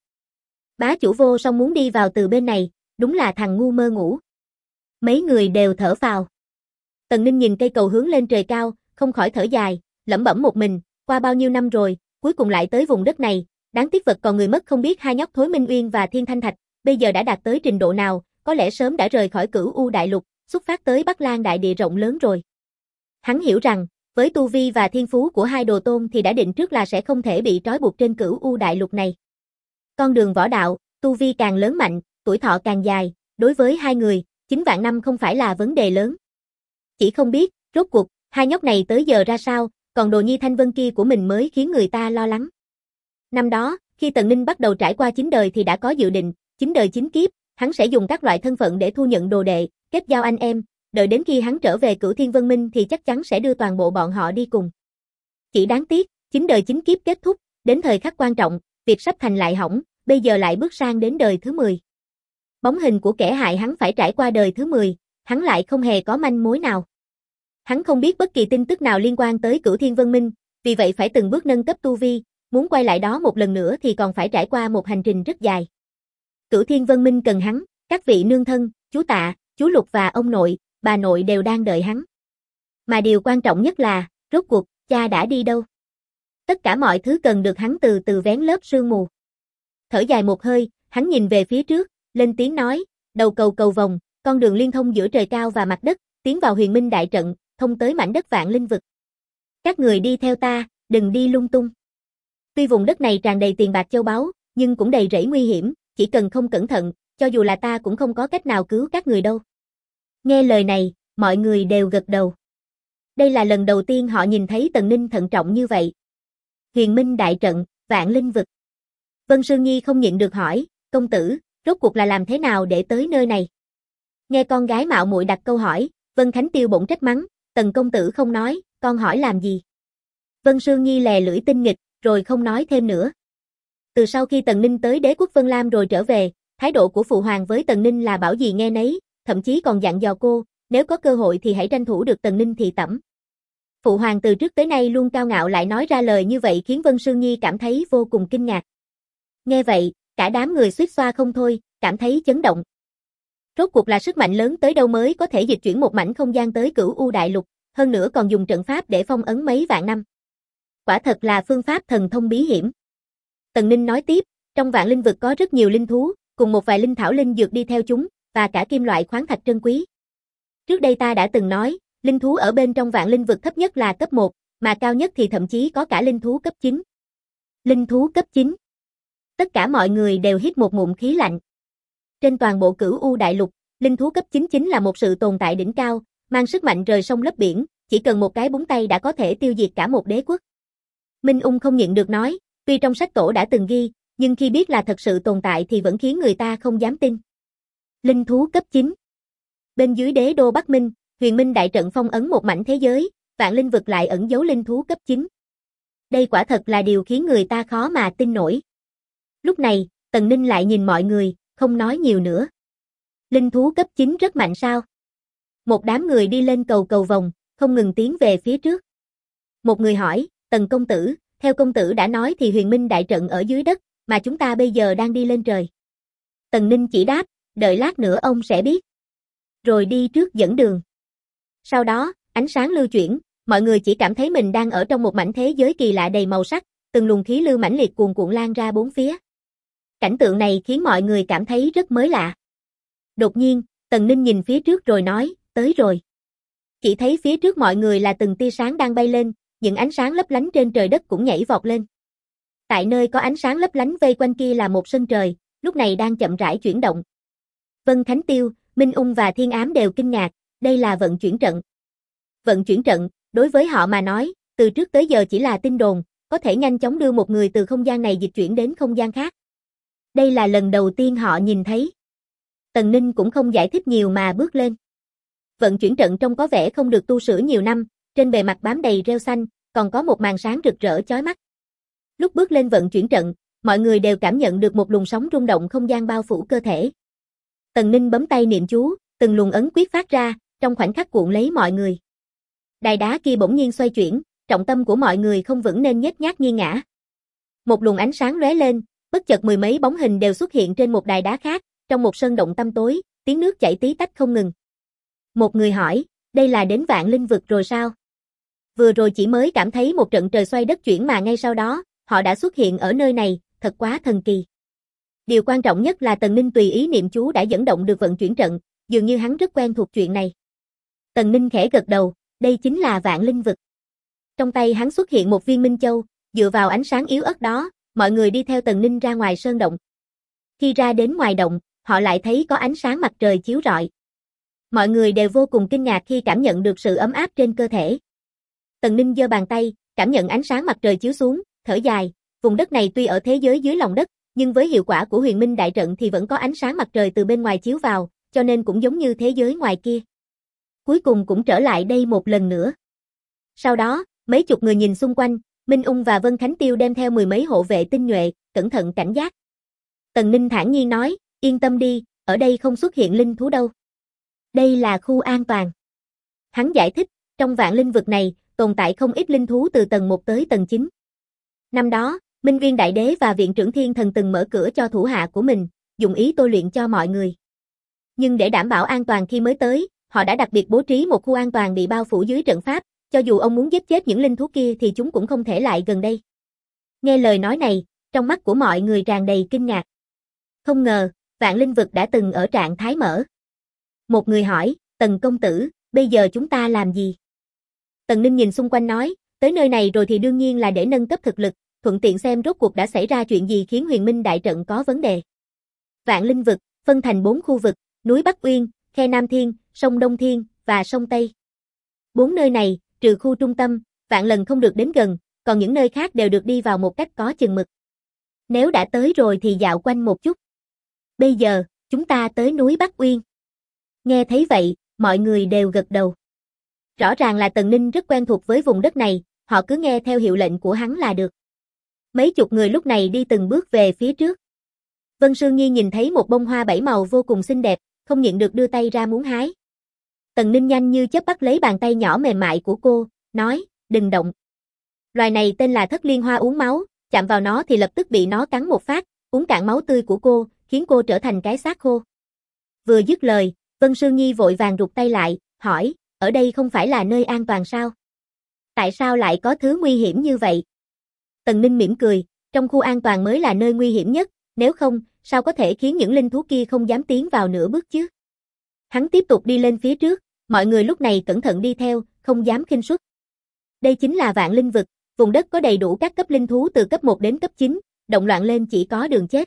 Bá chủ Vô Song muốn đi vào từ bên này, đúng là thằng ngu mơ ngủ. Mấy người đều thở phào. Tần Ninh nhìn cây cầu hướng lên trời cao, không khỏi thở dài, lẩm bẩm một mình, qua bao nhiêu năm rồi, cuối cùng lại tới vùng đất này, đáng tiếc vật còn người mất không biết hai nhóc thối Minh Uyên và Thiên Thanh Thạch, bây giờ đã đạt tới trình độ nào, có lẽ sớm đã rời khỏi Cửu U Đại Lục, xuất phát tới Bắc Lang đại địa rộng lớn rồi. Hắn hiểu rằng, với tu vi và thiên phú của hai đồ tôn thì đã định trước là sẽ không thể bị trói buộc trên Cửu U Đại Lục này. Con đường võ đạo, tu vi càng lớn mạnh, tuổi thọ càng dài, đối với hai người, 9 vạn năm không phải là vấn đề lớn. Chỉ không biết, rốt cuộc, hai nhóc này tới giờ ra sao, còn đồ nhi Thanh Vân kia của mình mới khiến người ta lo lắng. Năm đó, khi Tần Ninh bắt đầu trải qua 9 đời thì đã có dự định, 9 đời 9 kiếp, hắn sẽ dùng các loại thân phận để thu nhận đồ đệ, kết giao anh em, đợi đến khi hắn trở về Cửu Thiên Vân Minh thì chắc chắn sẽ đưa toàn bộ bọn họ đi cùng. Chỉ đáng tiếc, 9 đời 9 kiếp kết thúc, đến thời khắc quan trọng, việc sắp thành lại hỏng, bây giờ lại bước sang đến đời thứ 10. Bóng hình của kẻ hại hắn phải trải qua đời thứ 10, hắn lại không hề có manh mối nào. Hắn không biết bất kỳ tin tức nào liên quan tới Cửu Thiên Vân Minh, vì vậy phải từng bước nâng cấp tu vi, muốn quay lại đó một lần nữa thì còn phải trải qua một hành trình rất dài. Cửu Thiên Vân Minh cần hắn, các vị nương thân, chú Tạ, chú Lục và ông nội, bà nội đều đang đợi hắn. Mà điều quan trọng nhất là, rốt cuộc, cha đã đi đâu? Tất cả mọi thứ cần được hắn từ từ vén lớp sương mù. Thở dài một hơi, hắn nhìn về phía trước, lên tiếng nói, đầu cầu cầu vồng, con đường liên thông giữa trời cao và mặt đất, tiến vào Huyền Minh Đại trận, thông tới mảnh đất Vạn Linh vực. Các người đi theo ta, đừng đi lung tung. Tuy vùng đất này tràn đầy tiền bạc châu báu, nhưng cũng đầy rẫy nguy hiểm, chỉ cần không cẩn thận, cho dù là ta cũng không có cách nào cứu các người đâu. Nghe lời này, mọi người đều gật đầu. Đây là lần đầu tiên họ nhìn thấy Tần Ninh thận trọng như vậy. Huyền Minh Đại trận, Vạn Linh vực. Vân Sương Nhi không nhịn được hỏi, công tử, rốt cuộc là làm thế nào để tới nơi này? Nghe con gái mạo muội đặt câu hỏi, Vân Khánh Tiêu bỗng trách mắng, Tần công tử không nói, con hỏi làm gì? Vân Sương Nhi lè lưỡi tinh nghịch, rồi không nói thêm nữa. Từ sau khi Tần Ninh tới đế quốc Vân Lam rồi trở về, thái độ của phụ hoàng với Tần Ninh là bảo gì nghe nấy, thậm chí còn dặn dò cô, nếu có cơ hội thì hãy tranh thủ được Tần Ninh thì tẩm. Phụ hoàng từ trước tới nay luôn cao ngạo lại nói ra lời như vậy khiến Vân Sương Nhi cảm thấy vô cùng kinh ngạc. Nghe vậy, cả đám người suýt xoa không thôi, cảm thấy chấn động. Rốt cuộc là sức mạnh lớn tới đâu mới có thể dịch chuyển một mảnh không gian tới Cửu U Đại Lục, hơn nữa còn dùng trận pháp để phong ấn mấy vạn năm. Quả thật là phương pháp thần thông bí hiểm. Tần Ninh nói tiếp, trong Vạn Linh vực có rất nhiều linh thú, cùng một vài linh thảo linh dược đi theo chúng, và cả kim loại khoáng thạch trân quý. Trước đây ta đã từng nói, linh thú ở bên trong Vạn Linh vực thấp nhất là cấp 1, mà cao nhất thì thậm chí có cả linh thú cấp 9. Linh thú cấp 9. Tất cả mọi người đều hít một ngụm khí lạnh. Trên toàn bộ Cửu U Đại Lục, linh thú cấp 9 chính là một sự tồn tại đỉnh cao, mang sức mạnh rời sông lấp biển, chỉ cần một cái búng tay đã có thể tiêu diệt cả một đế quốc. Minh Ung không nhịn được nói, tuy trong sách cổ đã từng ghi, nhưng khi biết là thật sự tồn tại thì vẫn khiến người ta không dám tin. Linh thú cấp 9. Bên dưới đế đô Bắc Minh, Huyền Minh đại trận phong ấn một mảnh thế giới, Vạn Linh vực lại ẩn giấu linh thú cấp 9. Đây quả thật là điều khiến người ta khó mà tin nổi. Lúc này, Tần Ninh lại nhìn mọi người, không nói nhiều nữa. Linh thú cấp 9 rất mạnh sao? Một đám người đi lên cầu cầu vòng, không ngừng tiến về phía trước. Một người hỏi, Tần công tử, theo công tử đã nói thì Huyền Minh đại trận ở dưới đất, mà chúng ta bây giờ đang đi lên trời. Tần Ninh chỉ đáp, đợi lát nữa ông sẽ biết. Rồi đi trước dẫn đường. Sau đó, ánh sáng lưu chuyển, mọi người chỉ cảm thấy mình đang ở trong một mảnh thế giới kỳ lạ đầy màu sắc, từng luồng khí lưu mãnh liệt cuồn cuộn lan ra bốn phía. Cảnh tượng này khiến mọi người cảm thấy rất mới lạ. Đột nhiên, Tần Ninh nhìn phía trước rồi nói, tới rồi. Chỉ thấy phía trước mọi người là từng tia sáng đang bay lên, những ánh sáng lấp lánh trên trời đất cũng nhảy vọt lên. Tại nơi có ánh sáng lấp lánh vây quanh kia là một sân trời, lúc này đang chậm rãi chuyển động. Vân Khánh Tiêu, Minh Ung và Thiên Ám đều kinh ngạc, đây là vận chuyển trận. Vận chuyển trận, đối với họ mà nói, từ trước tới giờ chỉ là tin đồn, có thể nhanh chóng đưa một người từ không gian này dịch chuyển đến không gian khác. Đây là lần đầu tiên họ nhìn thấy. Tần Ninh cũng không giải thích nhiều mà bước lên. Vận chuyển trận trông có vẻ không được tu sửa nhiều năm, trên bề mặt bám đầy rêu xanh, còn có một màn sáng rực rỡ chói mắt. Lúc bước lên vận chuyển trận, mọi người đều cảm nhận được một luồng sóng rung động không gian bao phủ cơ thể. Tần Ninh bấm tay niệm chú, từng luồng ấn quyết phát ra, trong khoảnh khắc cuộn lấy mọi người. Đài đá kia bỗng nhiên xoay chuyển, trọng tâm của mọi người không vững nên nhếch nhác nghiêng ngã. Một luồng ánh sáng lóe lên, bất chợt mười mấy bóng hình đều xuất hiện trên một đài đá khác, trong một sơn động tăm tối, tiếng nước chảy tí tách không ngừng. Một người hỏi, đây là đến Vạn Linh vực rồi sao? Vừa rồi chỉ mới cảm thấy một trận trời xoay đất chuyển mà ngay sau đó, họ đã xuất hiện ở nơi này, thật quá thần kỳ. Điều quan trọng nhất là Tần Ninh tùy ý niệm chú đã dẫn động được vận chuyển trận, dường như hắn rất quen thuộc chuyện này. Tần Ninh khẽ gật đầu, đây chính là Vạn Linh vực. Trong tay hắn xuất hiện một viên minh châu, dựa vào ánh sáng yếu ớt đó, mọi người đi theo Tần Ninh ra ngoài sơn động. Khi ra đến ngoài động, họ lại thấy có ánh sáng mặt trời chiếu rọi. Mọi người đều vô cùng kinh ngạc khi cảm nhận được sự ấm áp trên cơ thể. Tần Ninh giơ bàn tay, cảm nhận ánh sáng mặt trời chiếu xuống, thở dài, vùng đất này tuy ở thế giới dưới lòng đất, nhưng với hiệu quả của Huyền Minh đại trận thì vẫn có ánh sáng mặt trời từ bên ngoài chiếu vào, cho nên cũng giống như thế giới ngoài kia. Cuối cùng cũng trở lại đây một lần nữa. Sau đó, mấy chục người nhìn xung quanh, Minh Ung và Vân Khánh Tiêu đem theo mười mấy hộ vệ tinh nhuệ, cẩn thận cảnh giác. Tần Ninh thản nhiên nói, yên tâm đi, ở đây không xuất hiện linh thú đâu. Đây là khu an toàn. Hắn giải thích, trong Vạn Linh vực này, tồn tại không ít linh thú từ tầng 1 tới tầng 9. Năm đó, Minh Viên Đại Đế và Viện trưởng Thiên Thần từng mở cửa cho thủ hạ của mình, dùng ý tôi luyện cho mọi người. Nhưng để đảm bảo an toàn khi mới tới, họ đã đặc biệt bố trí một khu an toàn bị bao phủ dưới trận pháp, cho dù ông muốn giết chết những linh thú kia thì chúng cũng không thể lại gần đây. Nghe lời nói này, trong mắt của mọi người tràn đầy kinh ngạc. Không ngờ, Vạn Linh vực đã từng ở trạng thái mở. Một người hỏi, Tần công tử, bây giờ chúng ta làm gì? Tần Ninh nhìn xung quanh nói, tới nơi này rồi thì đương nhiên là để nâng cấp thực lực, thuận tiện xem rốt cuộc đã xảy ra chuyện gì khiến Huyền Minh đại trận có vấn đề. Vạn Linh vực, phân thành 4 khu vực, núi Bắc Uyên, khe Nam Thiên, sông Đông Thiên, và sông Tây. 4 nơi này, trừ khu trung tâm, vạn lần không được đến gần, còn những nơi khác đều được đi vào một cách có chừng mực. Nếu đã tới rồi thì dạo quanh một chút. Bây giờ, chúng ta tới núi Bắc Uyên. Nghe thấy vậy, mọi người đều gật đầu. Rõ ràng là Tần Ninh rất quen thuộc với vùng đất này, họ cứ nghe theo hiệu lệnh của hắn là được. Mấy chục người lúc này đi từng bước về phía trước. Vân Sương Nhi nhìn thấy một bông hoa 7 màu vô cùng xinh đẹp, không nhịn được đưa tay ra muốn hái. Tần Ninh nhanh như chớp bắt lấy bàn tay nhỏ mềm mại của cô, nói, đừng động. Loài này tên là Thất Liên Hoa uống máu, chạm vào nó thì lập tức bị nó cắn một phát, uống cạn máu tươi của cô, khiến cô trở thành cái xác khô. Vừa dứt lời, Vân Sương Nhi vội vàng rụt tay lại, hỏi, ở đây không phải là nơi an toàn sao? Tại sao lại có thứ nguy hiểm như vậy? Tần Ninh mỉm cười, trong khu an toàn mới là nơi nguy hiểm nhất, nếu không, sao có thể khiến những linh thú kia không dám tiến vào nửa bước chứ? Hắn tiếp tục đi lên phía trước, mọi người lúc này cẩn thận đi theo, không dám khinh suất. Đây chính là Vạn Linh vực, vùng đất có đầy đủ các cấp linh thú từ cấp 1 đến cấp 9, động loạn lên chỉ có đường chết.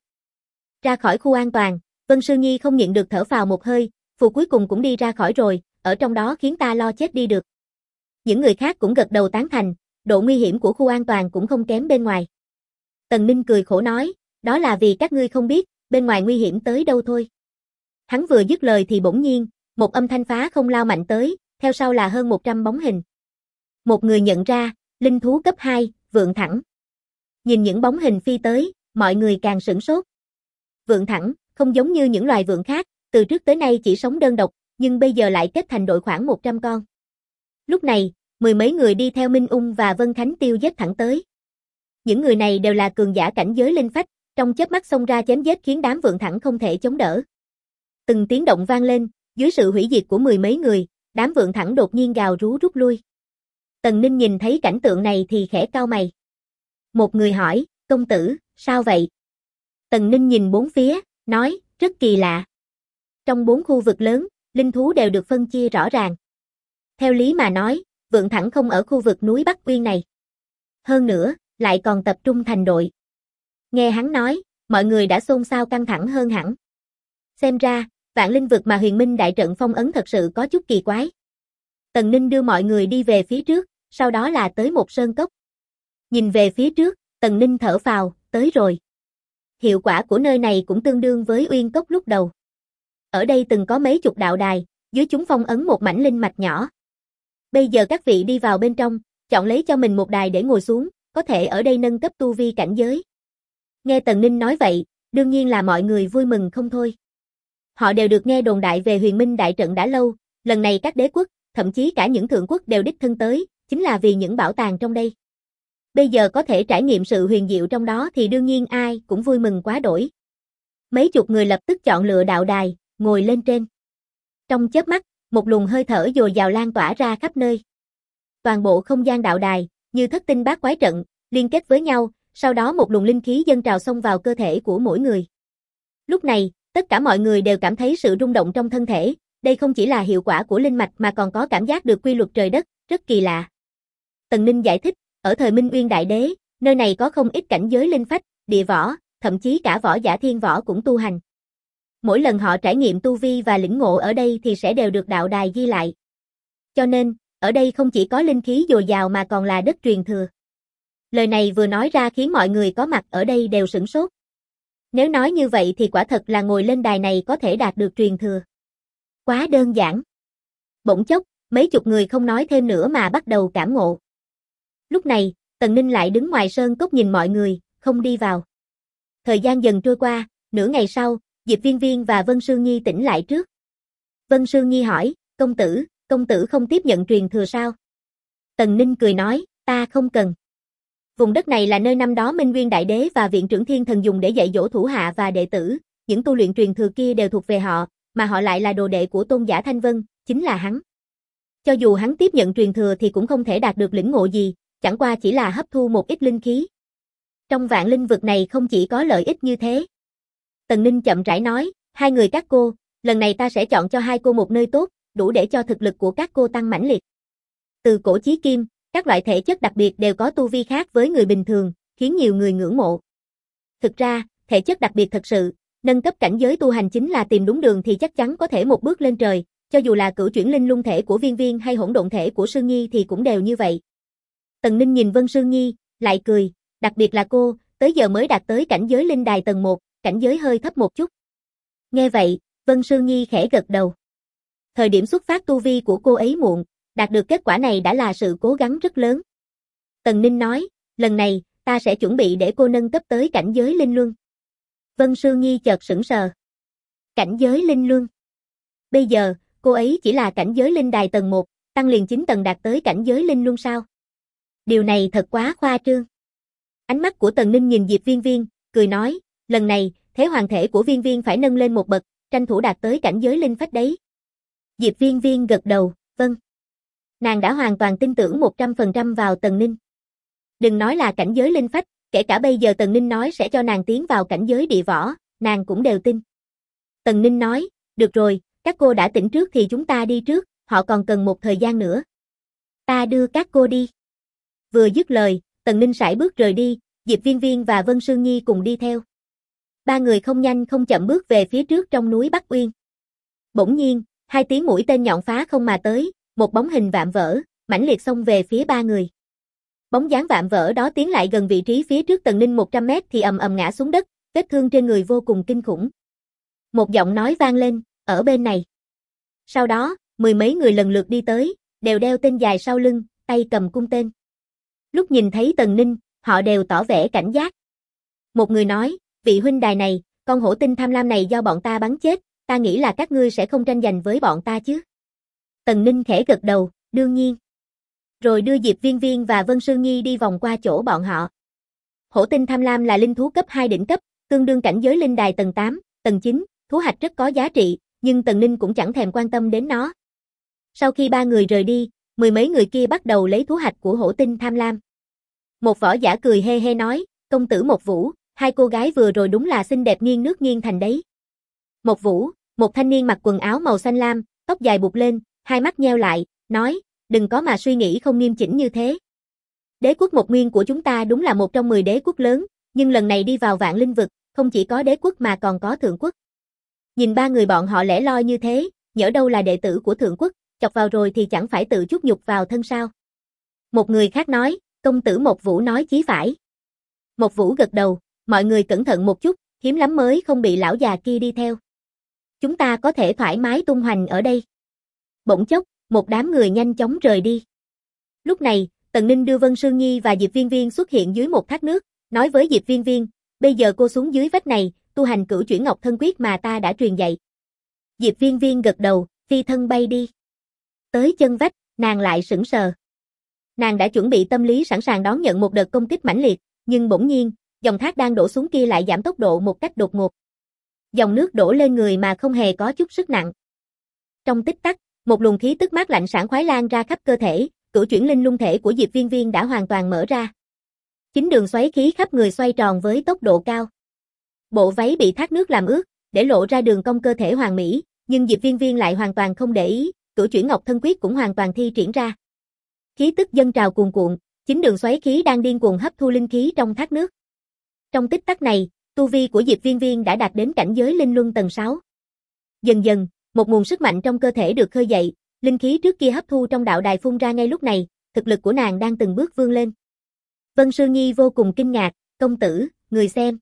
Ra khỏi khu an toàn, Vân Sương Nhi không nhịn được thở phào một hơi, phù cuối cùng cũng đi ra khỏi rồi, ở trong đó khiến ta lo chết đi được. Những người khác cũng gật đầu tán thành, độ nguy hiểm của khu an toàn cũng không kém bên ngoài. Tần Ninh cười khổ nói, đó là vì các ngươi không biết, bên ngoài nguy hiểm tới đâu thôi. Hắn vừa dứt lời thì bỗng nhiên, một âm thanh phá không lao mạnh tới, theo sau là hơn 100 bóng hình. Một người nhận ra, linh thú cấp 2, Vượng Thẳng. Nhìn những bóng hình phi tới, mọi người càng sửng sốt. Vượng Thẳng, không giống như những loài vượn khác, từ trước tới nay chỉ sống đơn độc, nhưng bây giờ lại kết thành đội khoảng 100 con. Lúc này, mười mấy người đi theo Minh Ung và Vân Khánh Tiêu giết thẳng tới. Những người này đều là cường giả cảnh giới linh phách, trong chớp mắt xông ra chém giết khiến đám Vượng Thẳng không thể chống đỡ. Từng tiếng động vang lên, dưới sự hủy diệt của mười mấy người, đám Vượng Thẳng đột nhiên gào rú rút lui. Tần Ninh nhìn thấy cảnh tượng này thì khẽ cau mày. Một người hỏi, công tử, sao vậy? Tần Ninh nhìn bốn phía, nói, rất kỳ lạ. Trong 4 khu vực lớn, linh thú đều được phân chia rõ ràng. Theo lý mà nói, Vượng Thẳng không ở khu vực núi Bắc Uyên này. Hơn nữa, lại còn tập trung thành đội. Nghe hắn nói, mọi người đã xôn xao căng thẳng hơn hẳn. Xem ra, Vạn Linh vực mà Huyền Minh đại trận phong ấn thật sự có chút kỳ quái. Tần Ninh đưa mọi người đi về phía trước, sau đó là tới một sơn cốc. Nhìn về phía trước, Tần Ninh thở phào, tới rồi. Hiệu quả của nơi này cũng tương đương với Uyên Cốc lúc đầu. Ở đây từng có mấy chục đạo đài, dưới chúng phong ấn một mảnh linh mạch nhỏ. Bây giờ các vị đi vào bên trong, chọn lấy cho mình một đài để ngồi xuống, có thể ở đây nâng cấp tu vi cảnh giới. Nghe Tần Ninh nói vậy, đương nhiên là mọi người vui mừng không thôi. Họ đều được nghe đồn đại về Huyền Minh đại trận đã lâu, lần này các đế quốc, thậm chí cả những thượng quốc đều đích thân tới, chính là vì những bảo tàng trong đây. Bây giờ có thể trải nghiệm sự huyền diệu trong đó thì đương nhiên ai cũng vui mừng quá đổi. Mấy chục người lập tức chọn lựa đạo đài, ngồi lên trên. Trong chớp mắt, một luồng hơi thở dồi dào lan tỏa ra khắp nơi. Toàn bộ không gian đạo đài, như thất tinh bát quái trận, liên kết với nhau, sau đó một luồng linh khí dâng trào xông vào cơ thể của mỗi người. Lúc này, tất cả mọi người đều cảm thấy sự rung động trong thân thể, đây không chỉ là hiệu quả của linh mạch mà còn có cảm giác được quy luật trời đất, rất kỳ lạ. Tần Ninh giải thích, ở thời Minh Uyên Đại Đế, nơi này có không ít cảnh giới linh phách, địa võ, thậm chí cả võ giả thiên võ cũng tu hành. Mỗi lần họ trải nghiệm tu vi và lĩnh ngộ ở đây thì sẽ đều được đạo đài ghi lại. Cho nên, ở đây không chỉ có linh khí dồi dào mà còn là đất truyền thừa. Lời này vừa nói ra khiến mọi người có mặt ở đây đều sửng sốt. Nếu nói như vậy thì quả thật là ngồi lên đài này có thể đạt được truyền thừa. Quá đơn giản. Bỗng chốc, mấy chục người không nói thêm nữa mà bắt đầu cảm ngộ. Lúc này, Tần Ninh lại đứng ngoài sơn cốc nhìn mọi người, không đi vào. Thời gian dần trôi qua, nửa ngày sau, Diệp Viên Viên và Vân Sương Nhi tỉnh lại trước. Vân Sương Nhi hỏi, công tử không tiếp nhận truyền thừa sao? Tần Ninh cười nói, ta không cần. Vùng đất này là nơi năm đó Minh Nguyên Đại Đế và Viện Trưởng Thiên Thần dùng để dạy dỗ thủ hạ và đệ tử, những tu luyện truyền thừa kia đều thuộc về họ, mà họ lại là đồ đệ của tôn giả Thanh Vân, chính là hắn. Cho dù hắn tiếp nhận truyền thừa thì cũng không thể đạt được lĩnh ngộ gì, chẳng qua chỉ là hấp thu một ít linh khí. Trong Vạn Linh vực này không chỉ có lợi ích như thế. Tần Ninh chậm rãi nói, hai người các cô, lần này ta sẽ chọn cho hai cô một nơi tốt, đủ để cho thực lực của các cô tăng mãnh liệt. Từ cổ chí kim, các loại thể chất đặc biệt đều có tu vi khác với người bình thường, khiến nhiều người ngưỡng mộ. Thực ra, thể chất đặc biệt thật sự, nâng cấp cảnh giới tu hành chính là tìm đúng đường thì chắc chắn có thể một bước lên trời, cho dù là cửu chuyển linh lung thể của Viên Viên hay hỗn độn thể của Sương Nhi thì cũng đều như vậy. Tần Ninh nhìn Vân Sương Nhi, lại cười, đặc biệt là cô, tới giờ mới đạt tới cảnh giới linh đài tầng 1, cảnh giới hơi thấp một chút. Nghe vậy, Vân Sương Nhi khẽ gật đầu. Thời điểm xuất phát tu vi của cô ấy muộn, đạt được kết quả này đã là sự cố gắng rất lớn. Tần Ninh nói, lần này, ta sẽ chuẩn bị để cô nâng cấp tới cảnh giới linh luân. Vân Sương Nhi chợt sững sờ. Cảnh giới linh luân. Bây giờ, cô ấy chỉ là cảnh giới linh đài tầng 1, tăng liền 9 tầng đạt tới cảnh giới linh luân sao? Điều này thật quá khoa trương. Ánh mắt của Tần Ninh nhìn Diệp Viên Viên, cười nói, Lần này, thế hoàng thể của Viên Viên phải nâng lên một bậc, tranh thủ đạt tới cảnh giới linh phách đấy. Diệp Viên Viên gật đầu, vâng. Nàng đã hoàn toàn tin tưởng 100% vào Tần Ninh. Đừng nói là cảnh giới linh phách, kể cả bây giờ Tần Ninh nói sẽ cho nàng tiến vào cảnh giới địa võ, nàng cũng đều tin. Tần Ninh nói, được rồi, các cô đã tỉnh trước thì chúng ta đi trước, họ còn cần một thời gian nữa. Ta đưa các cô đi. Vừa dứt lời, Tần Ninh sải bước rời đi, Diệp Viên Viên và Vân Sương Nhi cùng đi theo. Ba người không nhanh không chậm bước về phía trước trong núi Bắc Uyên. Bỗng nhiên, hai tiếng mũi tên nhọn phá không mà tới, một bóng hình vạm vỡ, mãnh liệt xông về phía ba người. Bóng dáng vạm vỡ đó tiến lại gần vị trí phía trước Tần Ninh 100 mét thì ầm ầm ngã xuống đất, vết thương trên người vô cùng kinh khủng. Một giọng nói vang lên, ở bên này. Sau đó, mười mấy người lần lượt đi tới, đều đeo tên dài sau lưng, tay cầm cung tên. Lúc nhìn thấy Tần Ninh, họ đều tỏ vẻ cảnh giác. Một người nói, vị huynh đài này, con hổ tinh tham lam này do bọn ta bắn chết, ta nghĩ là các ngươi sẽ không tranh giành với bọn ta chứ. Tần Ninh khẽ gật đầu, đương nhiên. Rồi đưa Diệp Viên Viên và Vân Sương Nhi đi vòng qua chỗ bọn họ. Hổ tinh tham lam là linh thú cấp 2 đỉnh cấp, tương đương cảnh giới linh đài tầng 8, tầng 9, thú hạch rất có giá trị, nhưng Tần Ninh cũng chẳng thèm quan tâm đến nó. Sau khi ba người rời đi, mười mấy người kia bắt đầu lấy thú hạch của hổ tinh tham lam. Một võ giả cười hê hê nói, công tử Một Vũ, hai cô gái vừa rồi đúng là xinh đẹp nghiêng nước nghiêng thành đấy. Một Vũ, một thanh niên mặc quần áo màu xanh lam, tóc dài buộc lên, hai mắt nheo lại, nói, đừng có mà suy nghĩ không nghiêm chỉnh như thế. Đế quốc Một Nguyên của chúng ta đúng là một trong 10 đế quốc lớn, nhưng lần này đi vào Vạn Linh vực, không chỉ có đế quốc mà còn có thượng quốc. Nhìn ba người bọn họ lẻ loi như thế, nhỡ đâu là đệ tử của thượng quốc, chọc vào rồi thì chẳng phải tự chuốc nhục vào thân sao. Một người khác nói, công tử Một Vũ nói chí phải. Một Vũ gật đầu, mọi người cẩn thận một chút, hiếm lắm mới không bị lão già kia đi theo. Chúng ta có thể thoải mái tung hoành ở đây. Bỗng chốc, một đám người nhanh chóng rời đi. Lúc này, Tần Ninh đưa Vân Sương Nhi và Diệp Viên Viên xuất hiện dưới một thác nước, nói với Diệp Viên Viên, bây giờ cô xuống dưới vách này, tu hành Cửu Chuyển Ngọc Thân Quyết mà ta đã truyền dạy. Diệp Viên Viên gật đầu, phi thân bay đi. Tới chân vách, nàng lại sững sờ. Nàng đã chuẩn bị tâm lý sẵn sàng đón nhận một đợt công kích mãnh liệt, nhưng bỗng nhiên, dòng thác đang đổ xuống kia lại giảm tốc độ một cách đột ngột. Dòng nước đổ lên người mà không hề có chút sức nặng. Trong tích tắc, một luồng khí tức mát lạnh sảng khoái lan ra khắp cơ thể, Cửu Chuyển Linh Lung thể của Diệp Viên Viên đã hoàn toàn mở ra. Chính đường xoáy khí khắp người xoay tròn với tốc độ cao. Bộ váy bị thác nước làm ướt, để lộ ra đường cong cơ thể hoàn mỹ, nhưng Diệp Viên Viên lại hoàn toàn không để ý, Cửu Chuyển Ngọc Thân Quyết cũng hoàn toàn thi triển ra. Khí tức dâng trào cuồn cuộn, chính đường xoáy khí đang điên cuồng hấp thu linh khí trong thác nước. Trong tích tắc này, tu vi của Diệp Viên Viên đã đạt đến cảnh giới linh luân tầng 6. Dần dần, một nguồn sức mạnh trong cơ thể được khơi dậy, linh khí trước kia hấp thu trong đạo đài phun ra ngay lúc này, thực lực của nàng đang từng bước vươn lên. Vân Sương Nhi vô cùng kinh ngạc, công tử, người xem.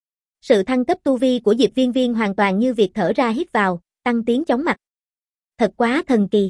Sự thăng cấp tu vi của Diệp Viên Viên hoàn toàn như việc thở ra hít vào, tăng tiến chóng mặt. Thật quá thần kỳ.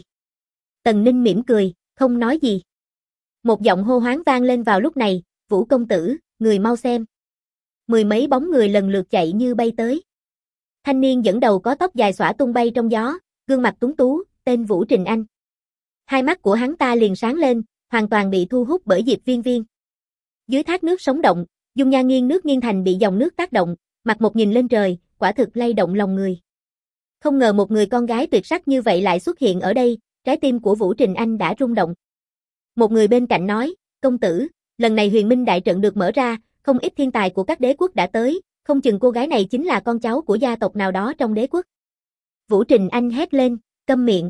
Tần Ninh mỉm cười, không nói gì. Một giọng hô hoáng vang lên vào lúc này, Vũ công tử, người mau xem. Mười mấy bóng người lần lượt chạy như bay tới. Thanh niên dẫn đầu có tóc dài xõa tung bay trong gió, gương mặt tuấn tú, tên Vũ Trình Anh. Hai mắt của hắn ta liền sáng lên, hoàn toàn bị thu hút bởi Diệp Viên Viên. Dưới thác nước sống động, dung nhan nghiêng nước nghiêng thành bị dòng nước tác động, mặt một nhìn lên trời, quả thực lay động lòng người. Không ngờ một người con gái tuyệt sắc như vậy lại xuất hiện ở đây, trái tim của Vũ Trình Anh đã rung động. Một người bên cạnh nói, công tử, lần này Huyền Minh đại trận được mở ra, không ít thiên tài của các đế quốc đã tới, không chừng cô gái này chính là con cháu của gia tộc nào đó trong đế quốc. Vũ Trình Anh hét lên, câm miệng.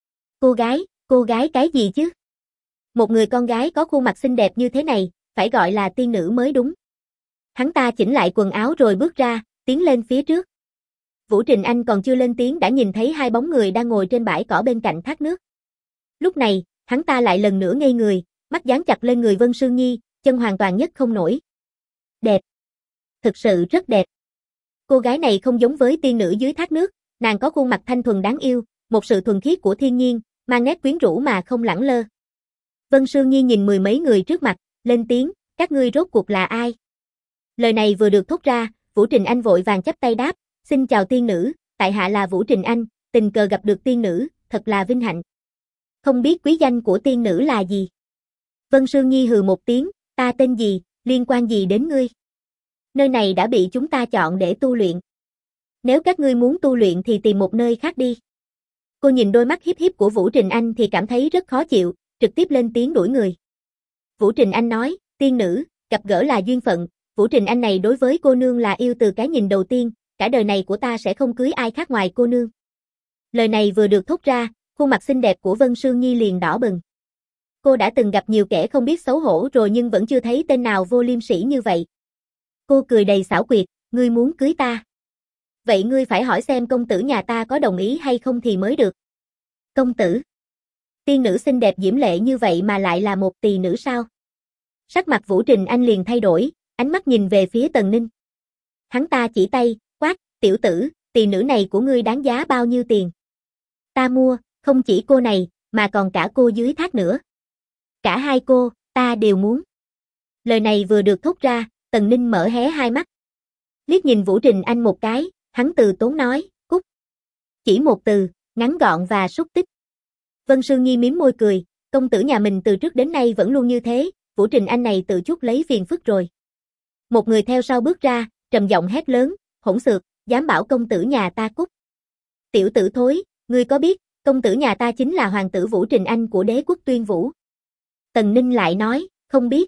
Cô gái cái gì chứ? Một người con gái có khuôn mặt xinh đẹp như thế này, phải gọi là tiên nữ mới đúng. Hắn ta chỉnh lại quần áo rồi bước ra, tiến lên phía trước. Vũ Trình Anh còn chưa lên tiếng đã nhìn thấy hai bóng người đang ngồi trên bãi cỏ bên cạnh thác nước. Lúc này, hắn ta lại lần nữa ngây người, mắt dán chặt lên người Vân Sương Nhi, chân hoàn toàn nhấc không nổi. Đẹp. Thực sự rất đẹp. Cô gái này không giống với tiên nữ dưới thác nước, nàng có khuôn mặt thanh thuần đáng yêu, một sự thuần khiết của thiên nhiên, mang nét quyến rũ mà không lẳng lơ. Vân Sương Nhi nhìn mười mấy người trước mặt, lên tiếng, các ngươi rốt cuộc là ai? Lời này vừa được thốt ra, Vũ Trình Anh vội vàng chắp tay đáp, xin chào tiên nữ, tại hạ là Vũ Trình Anh, tình cờ gặp được tiên nữ, thật là vinh hạnh. Không biết quý danh của tiên nữ là gì? Vân Sương Nhi hừ một tiếng, ta tên gì, liên quan gì đến ngươi? Nơi này đã bị chúng ta chọn để tu luyện. Nếu các ngươi muốn tu luyện thì tìm một nơi khác đi. Cô nhìn đôi mắt hiếp hiếp của Vũ Trình Anh thì cảm thấy rất khó chịu, trực tiếp lên tiếng đuổi người. Vũ Trình Anh nói, tiên nữ, gặp gỡ là duyên phận, Vũ Trình Anh này đối với cô nương là yêu từ cái nhìn đầu tiên, cả đời này của ta sẽ không cưới ai khác ngoài cô nương. Lời này vừa được thốt ra, khuôn mặt xinh đẹp của Vân Sương Nhi liền đỏ bừng. Cô đã từng gặp nhiều kẻ không biết xấu hổ rồi nhưng vẫn chưa thấy tên nào vô liêm sỉ như vậy. Cô cười đầy xảo quyệt, ngươi muốn cưới ta. Vậy ngươi phải hỏi xem công tử nhà ta có đồng ý hay không thì mới được. Công tử. Tiên nữ xinh đẹp diễm lệ như vậy mà lại là một tỳ nữ sao? Sắc mặt Vũ Trình Anh liền thay đổi, ánh mắt nhìn về phía Tần Ninh. Hắn ta chỉ tay, quát, tiểu tử, tỳ nữ này của ngươi đáng giá bao nhiêu tiền? Ta mua, không chỉ cô này, mà còn cả cô dưới thác nữa. Cả hai cô, ta đều muốn. Lời này vừa được thốt ra, Tần Ninh mở hé hai mắt. Liếc nhìn Vũ Trình Anh một cái, hắn từ tốn nói, cút. Chỉ một từ, ngắn gọn và xúc tích. Vân Sương Nhi mím môi cười, công tử nhà mình từ trước đến nay vẫn luôn như thế, Vũ Trình Anh này tự chuốc lấy phiền phức rồi. Một người theo sau bước ra, trầm giọng hét lớn, hỗn xược, dám bảo công tử nhà ta cút. Tiểu tử thối, ngươi có biết, công tử nhà ta chính là hoàng tử Vũ Trình Anh của đế quốc Tuyên Vũ. Tần Ninh lại nói, không biết.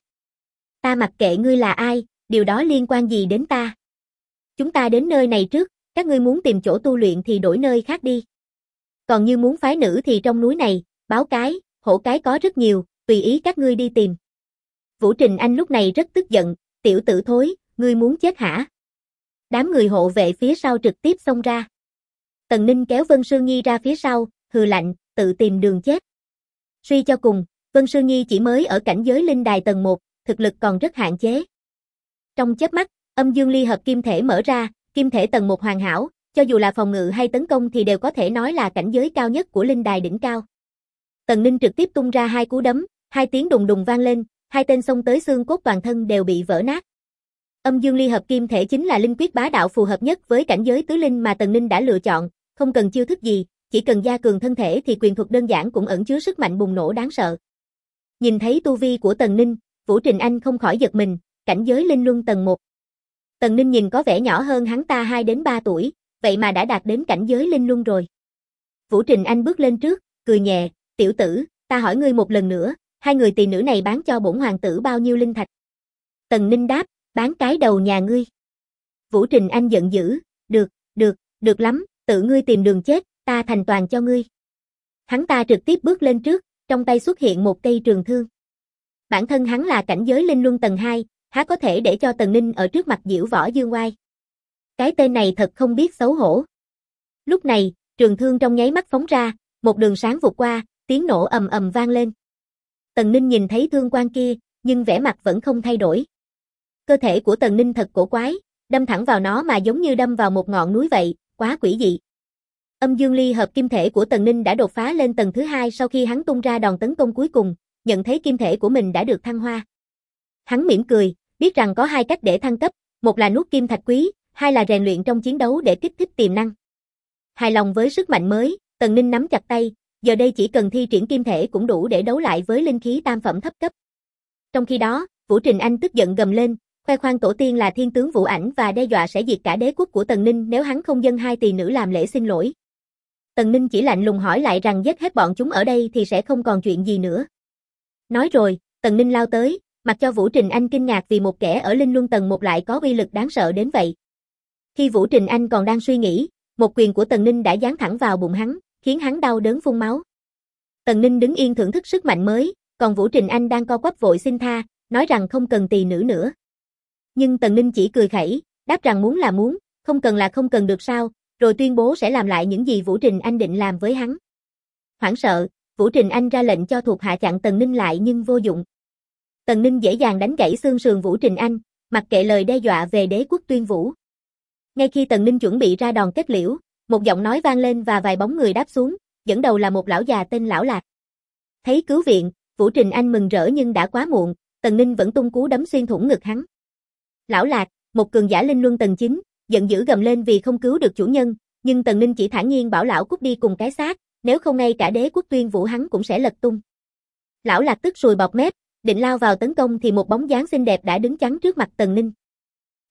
Ta mặc kệ ngươi là ai, điều đó liên quan gì đến ta. Chúng ta đến nơi này trước, các ngươi muốn tìm chỗ tu luyện thì đổi nơi khác đi. Còn như muốn phái nữ thì trong núi này, báo cái, hổ cái có rất nhiều, tùy ý các ngươi đi tìm. Vũ Trình Anh lúc này rất tức giận, tiểu tử thối, ngươi muốn chết hả? Đám người hộ vệ phía sau trực tiếp xông ra. Tần Ninh kéo Vân Sương Nhi ra phía sau, hừ lạnh, tự tìm đường chết. Suy cho cùng, Vân Sương Nhi chỉ mới ở cảnh giới linh đài tầng 1, thực lực còn rất hạn chế. Trong chớp mắt, âm dương ly hợp kim thể mở ra, kim thể tầng 1 hoàn hảo, cho dù là phòng ngự hay tấn công thì đều có thể nói là cảnh giới cao nhất của linh đài đỉnh cao. Tần Ninh trực tiếp tung ra hai cú đấm, hai tiếng đùng đùng vang lên, hai tên xông tới xương cốt toàn thân đều bị vỡ nát. Âm dương ly hợp kim thể chính là linh quyết bá đạo phù hợp nhất với cảnh giới tứ linh mà Tần Ninh đã lựa chọn, không cần chiêu thức gì, chỉ cần gia cường thân thể thì quyền thuật đơn giản cũng ẩn chứa sức mạnh bùng nổ đáng sợ. Nhìn thấy tu vi của Tần Ninh, Vũ Trình Anh không khỏi giật mình, cảnh giới linh luân tầng 1. Tần Ninh nhìn có vẻ nhỏ hơn hắn ta 2 đến 3 tuổi, vậy mà đã đạt đến cảnh giới linh luân rồi. Vũ Trình Anh bước lên trước, cười nhẹ, tiểu tử, ta hỏi ngươi một lần nữa, hai người tỳ nữ này bán cho bổn hoàng tử bao nhiêu linh thạch? Tần Ninh đáp, bán cái đầu nhà ngươi. Vũ Trình Anh giận dữ, được lắm, tự ngươi tìm đường chết, ta thành toàn cho ngươi. Hắn ta trực tiếp bước lên trước, trong tay xuất hiện một cây trường thương. Bản thân hắn là cảnh giới linh luân tầng 2, há có thể để cho Tần Ninh ở trước mặt diễu võ dương oai. Cái tên này thật không biết xấu hổ. Lúc này, trường thương trong nháy mắt phóng ra, một đường sáng vụt qua, tiếng nổ ầm ầm vang lên. Tần Ninh nhìn thấy thương quang kia, nhưng vẻ mặt vẫn không thay đổi. Cơ thể của Tần Ninh thật cổ quái, đâm thẳng vào nó mà giống như đâm vào một ngọn núi vậy, quá quỷ dị. Âm dương ly hợp kim thể của Tần Ninh đã đột phá lên tầng thứ 2 sau khi hắn tung ra đòn tấn công cuối cùng, nhận thấy kim thể của mình đã được thăng hoa. Hắn mỉm cười, biết rằng có 2 cách để thăng cấp, một là nuốt kim thạch quý, 2 là rèn luyện trong chiến đấu để kích thích tiềm năng. Hài lòng với sức mạnh mới, Tần Ninh nắm chặt tay, giờ đây chỉ cần thi triển kim thể cũng đủ để đấu lại với linh khí tam phẩm thấp cấp. Trong khi đó, Vũ Trình Anh tức giận gầm lên, khoe khoang tổ tiên là thiên tướng Vũ Ảnh và đe dọa sẽ diệt cả đế quốc của Tần Ninh nếu hắn không dâng 2 tỳ nữ làm lễ xin lỗi. Tần Ninh chỉ lạnh lùng hỏi lại rằng giết hết bọn chúng ở đây thì sẽ không còn chuyện gì nữa. Nói rồi, Tần Ninh lao tới, mặc cho Vũ Trình Anh kinh ngạc vì một kẻ ở linh luân tầng 1 lại có uy lực đáng sợ đến vậy. Khi Vũ Trình Anh còn đang suy nghĩ, một quyền của Tần Ninh đã giáng thẳng vào bụng hắn, khiến hắn đau đớn phun máu. Tần Ninh đứng yên thưởng thức sức mạnh mới, còn Vũ Trình Anh đang co quắp vội xin tha, nói rằng không cần tỳ nữ nữa. Nhưng Tần Ninh chỉ cười khẩy, đáp rằng muốn là muốn, không cần là không cần được sao, rồi tuyên bố sẽ làm lại những gì Vũ Trình Anh định làm với hắn. Hoảng sợ, Vũ Trình Anh ra lệnh cho thuộc hạ chặn Tần Ninh lại nhưng vô dụng. Tần Ninh dễ dàng đánh gãy xương sườn Vũ Trình Anh, mặc kệ lời đe dọa về đế quốc Tuyên Vũ. Ngay khi Tần Ninh chuẩn bị ra đòn kết liễu, một giọng nói vang lên và vài bóng người đáp xuống, dẫn đầu là một lão già tên Lão Lạc. Thấy cứu viện, Vũ Trình Anh mừng rỡ nhưng đã quá muộn, Tần Ninh vẫn tung cú đấm xuyên thủng ngực hắn. Lão Lạc, một cường giả linh luân tầng 9, giận dữ gầm lên vì không cứu được chủ nhân, nhưng Tần Ninh chỉ thản nhiên bảo lão cút đi cùng cái xác, nếu không ngay cả đế quốc Tuyên Vũ hắn cũng sẽ lật tung. Lão Lạc tức sùi bọt mép, định lao vào tấn công thì một bóng dáng xinh đẹp đã đứng chắn trước mặt Tần Ninh.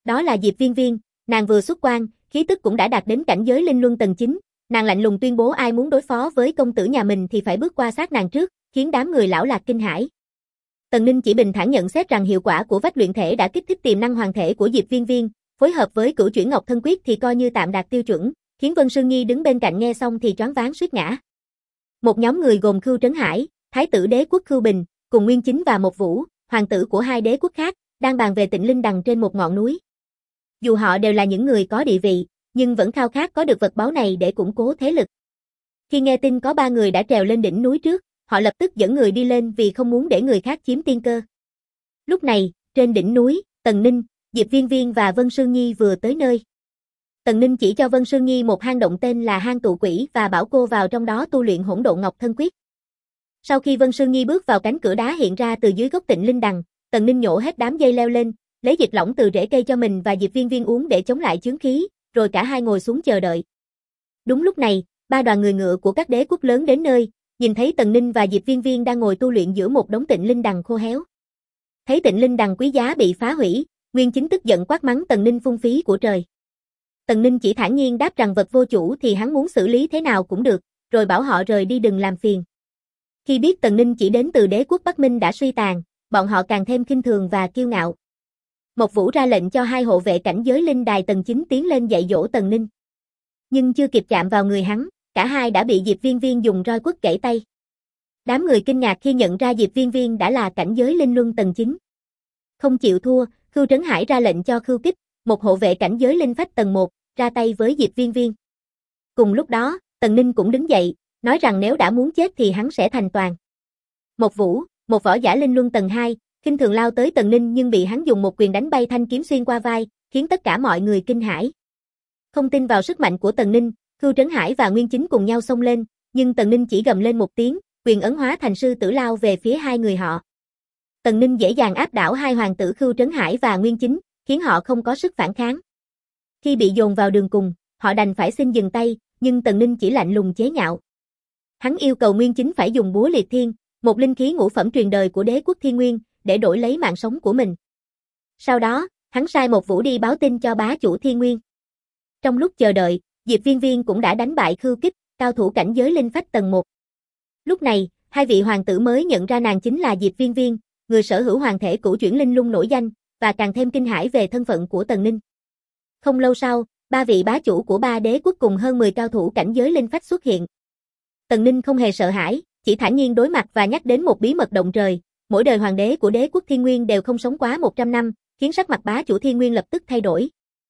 Đó là Diệp Viên Viên, nàng vừa xuất quan, khí tức cũng đã đạt đến cảnh giới linh luân tầng 9, nàng lạnh lùng tuyên bố ai muốn đối phó với công tử nhà mình thì phải bước qua sát nàng trước, khiến đám người lão lạc kinh hãi. Tần Ninh chỉ bình thản nhận xét rằng hiệu quả của vách luyện thể đã kích thích tiềm năng hoàng thể của Diệp Viên Viên, phối hợp với Cửu Chuyển Ngọc Thân Quyết thì coi như tạm đạt tiêu chuẩn, khiến Vân Sương Nhi đứng bên cạnh nghe xong thì choáng váng suýt ngã. Một nhóm người gồm Khưu Trấn Hải, Thái tử đế quốc Khưu Bình, cùng Nguyên Chính và Một Vũ, hoàng tử của hai đế quốc khác, đang bàn về Tịnh Linh Đằng trên một ngọn núi. Dù họ đều là những người có địa vị, nhưng vẫn khao khát có được vật báu này để củng cố thế lực. Khi nghe tin có 3 người đã trèo lên đỉnh núi trước, họ lập tức dẫn người đi lên vì không muốn để người khác chiếm tiên cơ. Lúc này, trên đỉnh núi, Tần Ninh, Diệp Viên Viên và Vân Sương Nhi vừa tới nơi. Tần Ninh chỉ cho Vân Sương Nhi một hang động tên là hang tụ quỷ và bảo cô vào trong đó tu luyện Hỗn Độn Ngọc Thân Quyết. Sau khi Vân Sương Nhi bước vào cánh cửa đá hiện ra từ dưới gốc Tịnh Linh Đằng, Tần Ninh nhổ hết đám dây leo lên, lấy dịch lỏng từ rễ cây cho mình và Diệp Viên Viên uống để chống lại chướng khí, rồi cả hai ngồi xuống chờ đợi. Đúng lúc này, 3 đoàn người ngựa của các đế quốc lớn đến nơi, nhìn thấy Tần Ninh và Diệp Viên Viên đang ngồi tu luyện giữa một đống Tịnh Linh Đằng khô héo. Thấy Tịnh Linh Đằng quý giá bị phá hủy, Nguyên Chính tức giận quát mắng Tần Ninh phung phí của trời. Tần Ninh chỉ thản nhiên đáp rằng vật vô chủ thì hắn muốn xử lý thế nào cũng được, rồi bảo họ rời đi đừng làm phiền. Khi biết Tần Ninh chỉ đến từ đế quốc Bắc Minh đã suy tàn, bọn họ càng thêm khinh thường và kiêu ngạo. Mộc Vũ ra lệnh cho 2 hộ vệ cảnh giới linh đài tầng 9 tiến lên dạy dỗ Tần Ninh. Nhưng chưa kịp chạm vào người hắn, cả hai đã bị Diệp Viên Viên dùng roi quất gãy tay. Đám người kinh ngạc khi nhận ra Diệp Viên Viên đã là cảnh giới linh luân tầng 9. Không chịu thua, Khưu Trấn Hải ra lệnh cho Khưu Kích, một hộ vệ cảnh giới linh phách tầng 1, ra tay với Diệp Viên Viên. Cùng lúc đó, Tần Ninh cũng đứng dậy, nói rằng nếu đã muốn chết thì hắn sẽ thành toàn. Mộc Vũ, một võ giả linh luân tầng 2, khinh thường lao tới Tần Ninh nhưng bị hắn dùng một quyền đánh bay thanh kiếm xuyên qua vai, khiến tất cả mọi người kinh hãi. Không tin vào sức mạnh của Tần Ninh, Khưu Trấn Hải và Nguyên Chính cùng nhau xông lên, nhưng Tần Ninh chỉ gầm lên một tiếng, quyền ấn hóa thành sư tử lao về phía hai người họ. Tần Ninh dễ dàng áp đảo hai hoàng tử Khưu Trấn Hải và Nguyên Chính, khiến họ không có sức phản kháng. Khi bị dồn vào đường cùng, họ đành phải xin dừng tay, nhưng Tần Ninh chỉ lạnh lùng chế nhạo. Hắn yêu cầu Nguyên Chính phải dùng búa liệt thiên, một linh khí ngũ phẩm truyền đời của đế quốc Thiên Nguyên, để đổi lấy mạng sống của mình. Sau đó, hắn sai Một Vũ đi báo tin cho bá chủ Thiên Nguyên. Trong lúc chờ đợi, Diệp Viên Viên cũng đã đánh bại Khưu Kích, cao thủ cảnh giới linh phách tầng 1. Lúc này, 2 vị hoàng tử mới nhận ra nàng chính là Diệp Viên Viên, người sở hữu hoàng thể Cửu Chuyển Linh Lung nổi danh, và càng thêm kinh hãi về thân phận của Tần Ninh. Không lâu sau, 3 vị bá chủ của 3 đế quốc cùng hơn 10 cao thủ cảnh giới linh phách xuất hiện. Tần Ninh không hề sợ hãi, chỉ thản nhiên đối mặt và nhắc đến một bí mật động trời, mỗi đời hoàng đế của đế quốc Thiên Nguyên đều không sống quá 100 năm, khiến sắc mặt bá chủ Thiên Nguyên lập tức thay đổi.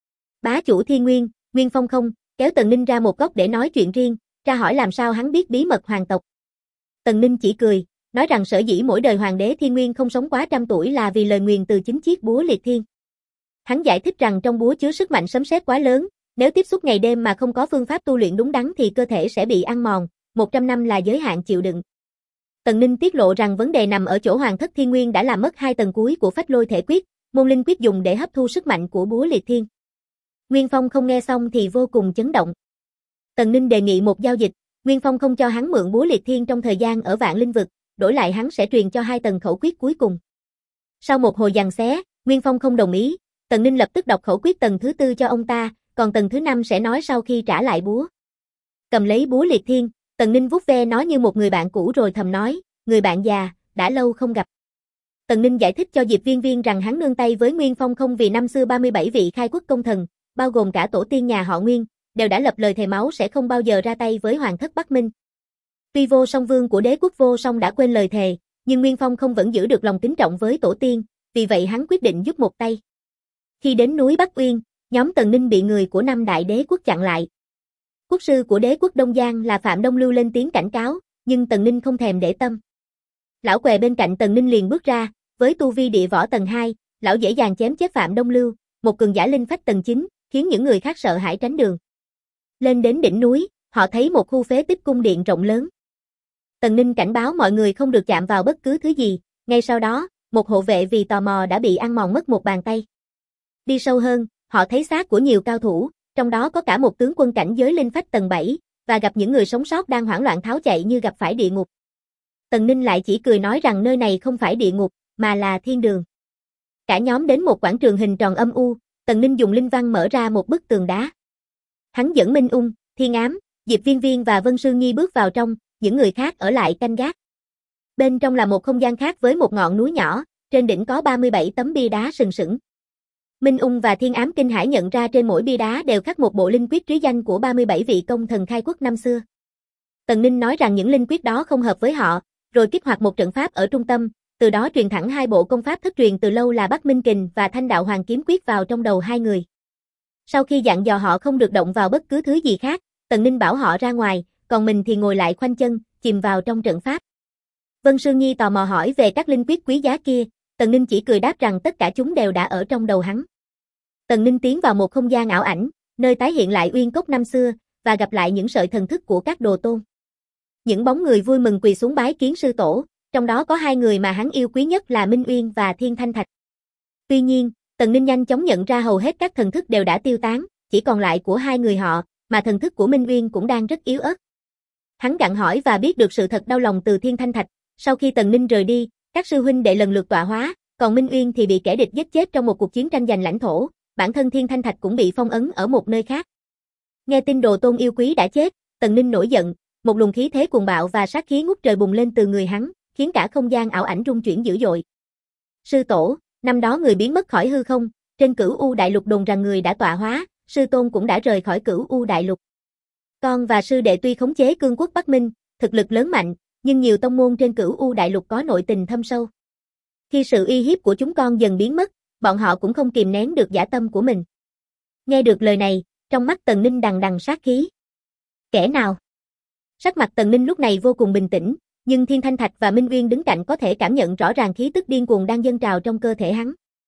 Bá chủ Thiên Nguyên, Nguyên Phong không, kéo Tần Ninh ra một góc để nói chuyện riêng, tra hỏi làm sao hắn biết bí mật hoàng tộc. Tần Ninh chỉ cười, nói rằng sở dĩ mỗi đời hoàng đế Thiên Nguyên không sống quá 100 tuổi là vì lời nguyền từ chính chiếc búa liệt thiên. Hắn giải thích rằng trong búa chứa sức mạnh sấm sét quá lớn, nếu tiếp xúc ngày đêm mà không có phương pháp tu luyện đúng đắn thì cơ thể sẽ bị ăn mòn, 100 năm là giới hạn chịu đựng. Tần Ninh tiết lộ rằng vấn đề nằm ở chỗ Hoàng thất Thiên Nguyên đã làm mất 2 tầng cuối của Phách Lôi Thể Quyết, môn linh quyết dùng để hấp thu sức mạnh của búa liệt thiên. Nguyên Phong không nghe xong thì vô cùng chấn động. Tần Ninh đề nghị một giao dịch, Nguyên Phong không cho hắn mượn búa liệt thiên trong thời gian ở Vạn Linh vực, đổi lại hắn sẽ truyền cho 2 tầng khẩu quyết cuối cùng. Sau một hồi giằng xé, Nguyên Phong không đồng ý, Tần Ninh lập tức đọc khẩu quyết tầng thứ 4 cho ông ta, còn tầng thứ 5 sẽ nói sau khi trả lại búa. Cầm lấy búa liệt thiên, Tần Ninh vuốt ve nó như một người bạn cũ rồi thầm nói, người bạn già, đã lâu không gặp. Tần Ninh giải thích cho Diệp Viên Viên rằng hắn nương tay với Nguyên Phong không vì năm xưa 37 vị khai quốc công thần, bao gồm cả tổ tiên nhà họ Nguyên, đều đã lập lời thề máu sẽ không bao giờ ra tay với Hoàng thất Bắc Minh. Tuy Vô Song Vương của đế quốc Vô Song đã quên lời thề, nhưng Nguyên Phong không vẫn giữ được lòng kính trọng với tổ tiên, vì vậy hắn quyết định giúp một tay. Khi đến núi Bắc Uyên, nhóm Tần Ninh bị người của 5 đại đế quốc chặn lại. Quốc sư của đế quốc Đông Giang là Phạm Đông Lưu lên tiếng cảnh cáo, nhưng Tần Ninh không thèm để tâm. Lão què bên cạnh Tần Ninh liền bước ra, với tu vi địa võ tầng 2, lão dễ dàng chém chết Phạm Đông Lưu, một cường giả linh phách tầng 9, khiến những người khác sợ hãi tránh đường. Lên đến đỉnh núi, họ thấy một khu phế tích cung điện rộng lớn. Tần Ninh cảnh báo mọi người không được chạm vào bất cứ thứ gì, ngay sau đó, một hộ vệ vì tò mò đã bị ăn mòn mất một bàn tay. Đi sâu hơn, họ thấy xác của nhiều cao thủ, trong đó có cả một tướng quân cảnh giới linh phách tầng 7, và gặp những người sống sót đang hoảng loạn tháo chạy như gặp phải địa ngục. Tần Ninh lại chỉ cười nói rằng nơi này không phải địa ngục, mà là thiên đường. Cả nhóm đến một quảng trường hình tròn âm u, Tần Ninh dùng linh văn mở ra một bức tường đá. Hắn dẫn Minh Ung, Thiên Ám, Diệp Viên Viên và Vân Sương Nhi bước vào trong, những người khác ở lại canh gác. Bên trong là một không gian khác với một ngọn núi nhỏ, trên đỉnh có 37 tấm bia đá sừng sững. Minh Ung và Thiên Ám kinh hãi nhận ra trên mỗi bia đá đều khắc một bộ linh quyết trí danh của 37 vị công thần khai quốc năm xưa. Tần Ninh nói rằng những linh quyết đó không hợp với họ, rồi kích hoạt một trận pháp ở trung tâm, từ đó truyền thẳng hai bộ công pháp thất truyền từ lâu là Bắc Minh Kình và Thanh Đạo Hoàng Kiếm Quyết vào trong đầu hai người. Sau khi dặn dò họ không được động vào bất cứ thứ gì khác, Tần Ninh bảo họ ra ngoài, còn mình thì ngồi lại khoanh chân, chìm vào trong trận pháp. Vân Sương Nhi tò mò hỏi về các linh quyết quý giá kia, Tần Ninh chỉ cười đáp rằng tất cả chúng đều đã ở trong đầu hắn. Tần Ninh tiến vào một không gian ảo ảnh, nơi tái hiện lại Uyên Cốc năm xưa, và gặp lại những sợi thần thức của các đồ tôn. Những bóng người vui mừng quỳ xuống bái kiến sư tổ, trong đó có hai người mà hắn yêu quý nhất là Minh Uyên và Thiên Thanh Thạch. Tuy nhiên, Tần Ninh nhanh chóng nhận ra hầu hết các thần thức đều đã tiêu tán, chỉ còn lại của hai người họ, mà thần thức của Minh Uyên cũng đang rất yếu ớt. Hắn gặng hỏi và biết được sự thật đau lòng từ Thiên Thanh Thạch, sau khi Tần Ninh rời đi, các sư huynh đệ lần lượt tọa hóa, còn Minh Uyên thì bị kẻ địch giết chết trong một cuộc chiến tranh giành lãnh thổ, bản thân Thiên Thanh Thạch cũng bị phong ấn ở một nơi khác. Nghe tin đồ tôn yêu quý đã chết, Tần Ninh nổi giận, một luồng khí thế cuồng bạo và sát khí ngút trời bùng lên từ người hắn, khiến cả không gian ảo ảnh rung chuyển dữ dội. Sư tổ, năm đó người biến mất khỏi hư không, trên Cửu U Đại Lục đồn rằng người đã tọa hóa, sư tôn cũng đã rời khỏi Cửu U Đại Lục. Con và sư đệ tuy khống chế cương quốc Bắc Minh, thực lực lớn mạnh, nhưng nhiều tông môn trên Cửu U Đại Lục có nội tình thâm sâu. Khi sự uy hiếp của chúng con dần biến mất, bọn họ cũng không kìm nén được dã tâm của mình. Nghe được lời này, trong mắt Tần Ninh đằng đằng sát khí. Kẻ nào? Sắc mặt Tần Ninh lúc này vô cùng bình tĩnh, nhưng Thiên Thanh Thạch và Minh Uyên đứng cạnh có thể cảm nhận rõ ràng khí tức điên cuồng đang dâng trào trong cơ thể hắn.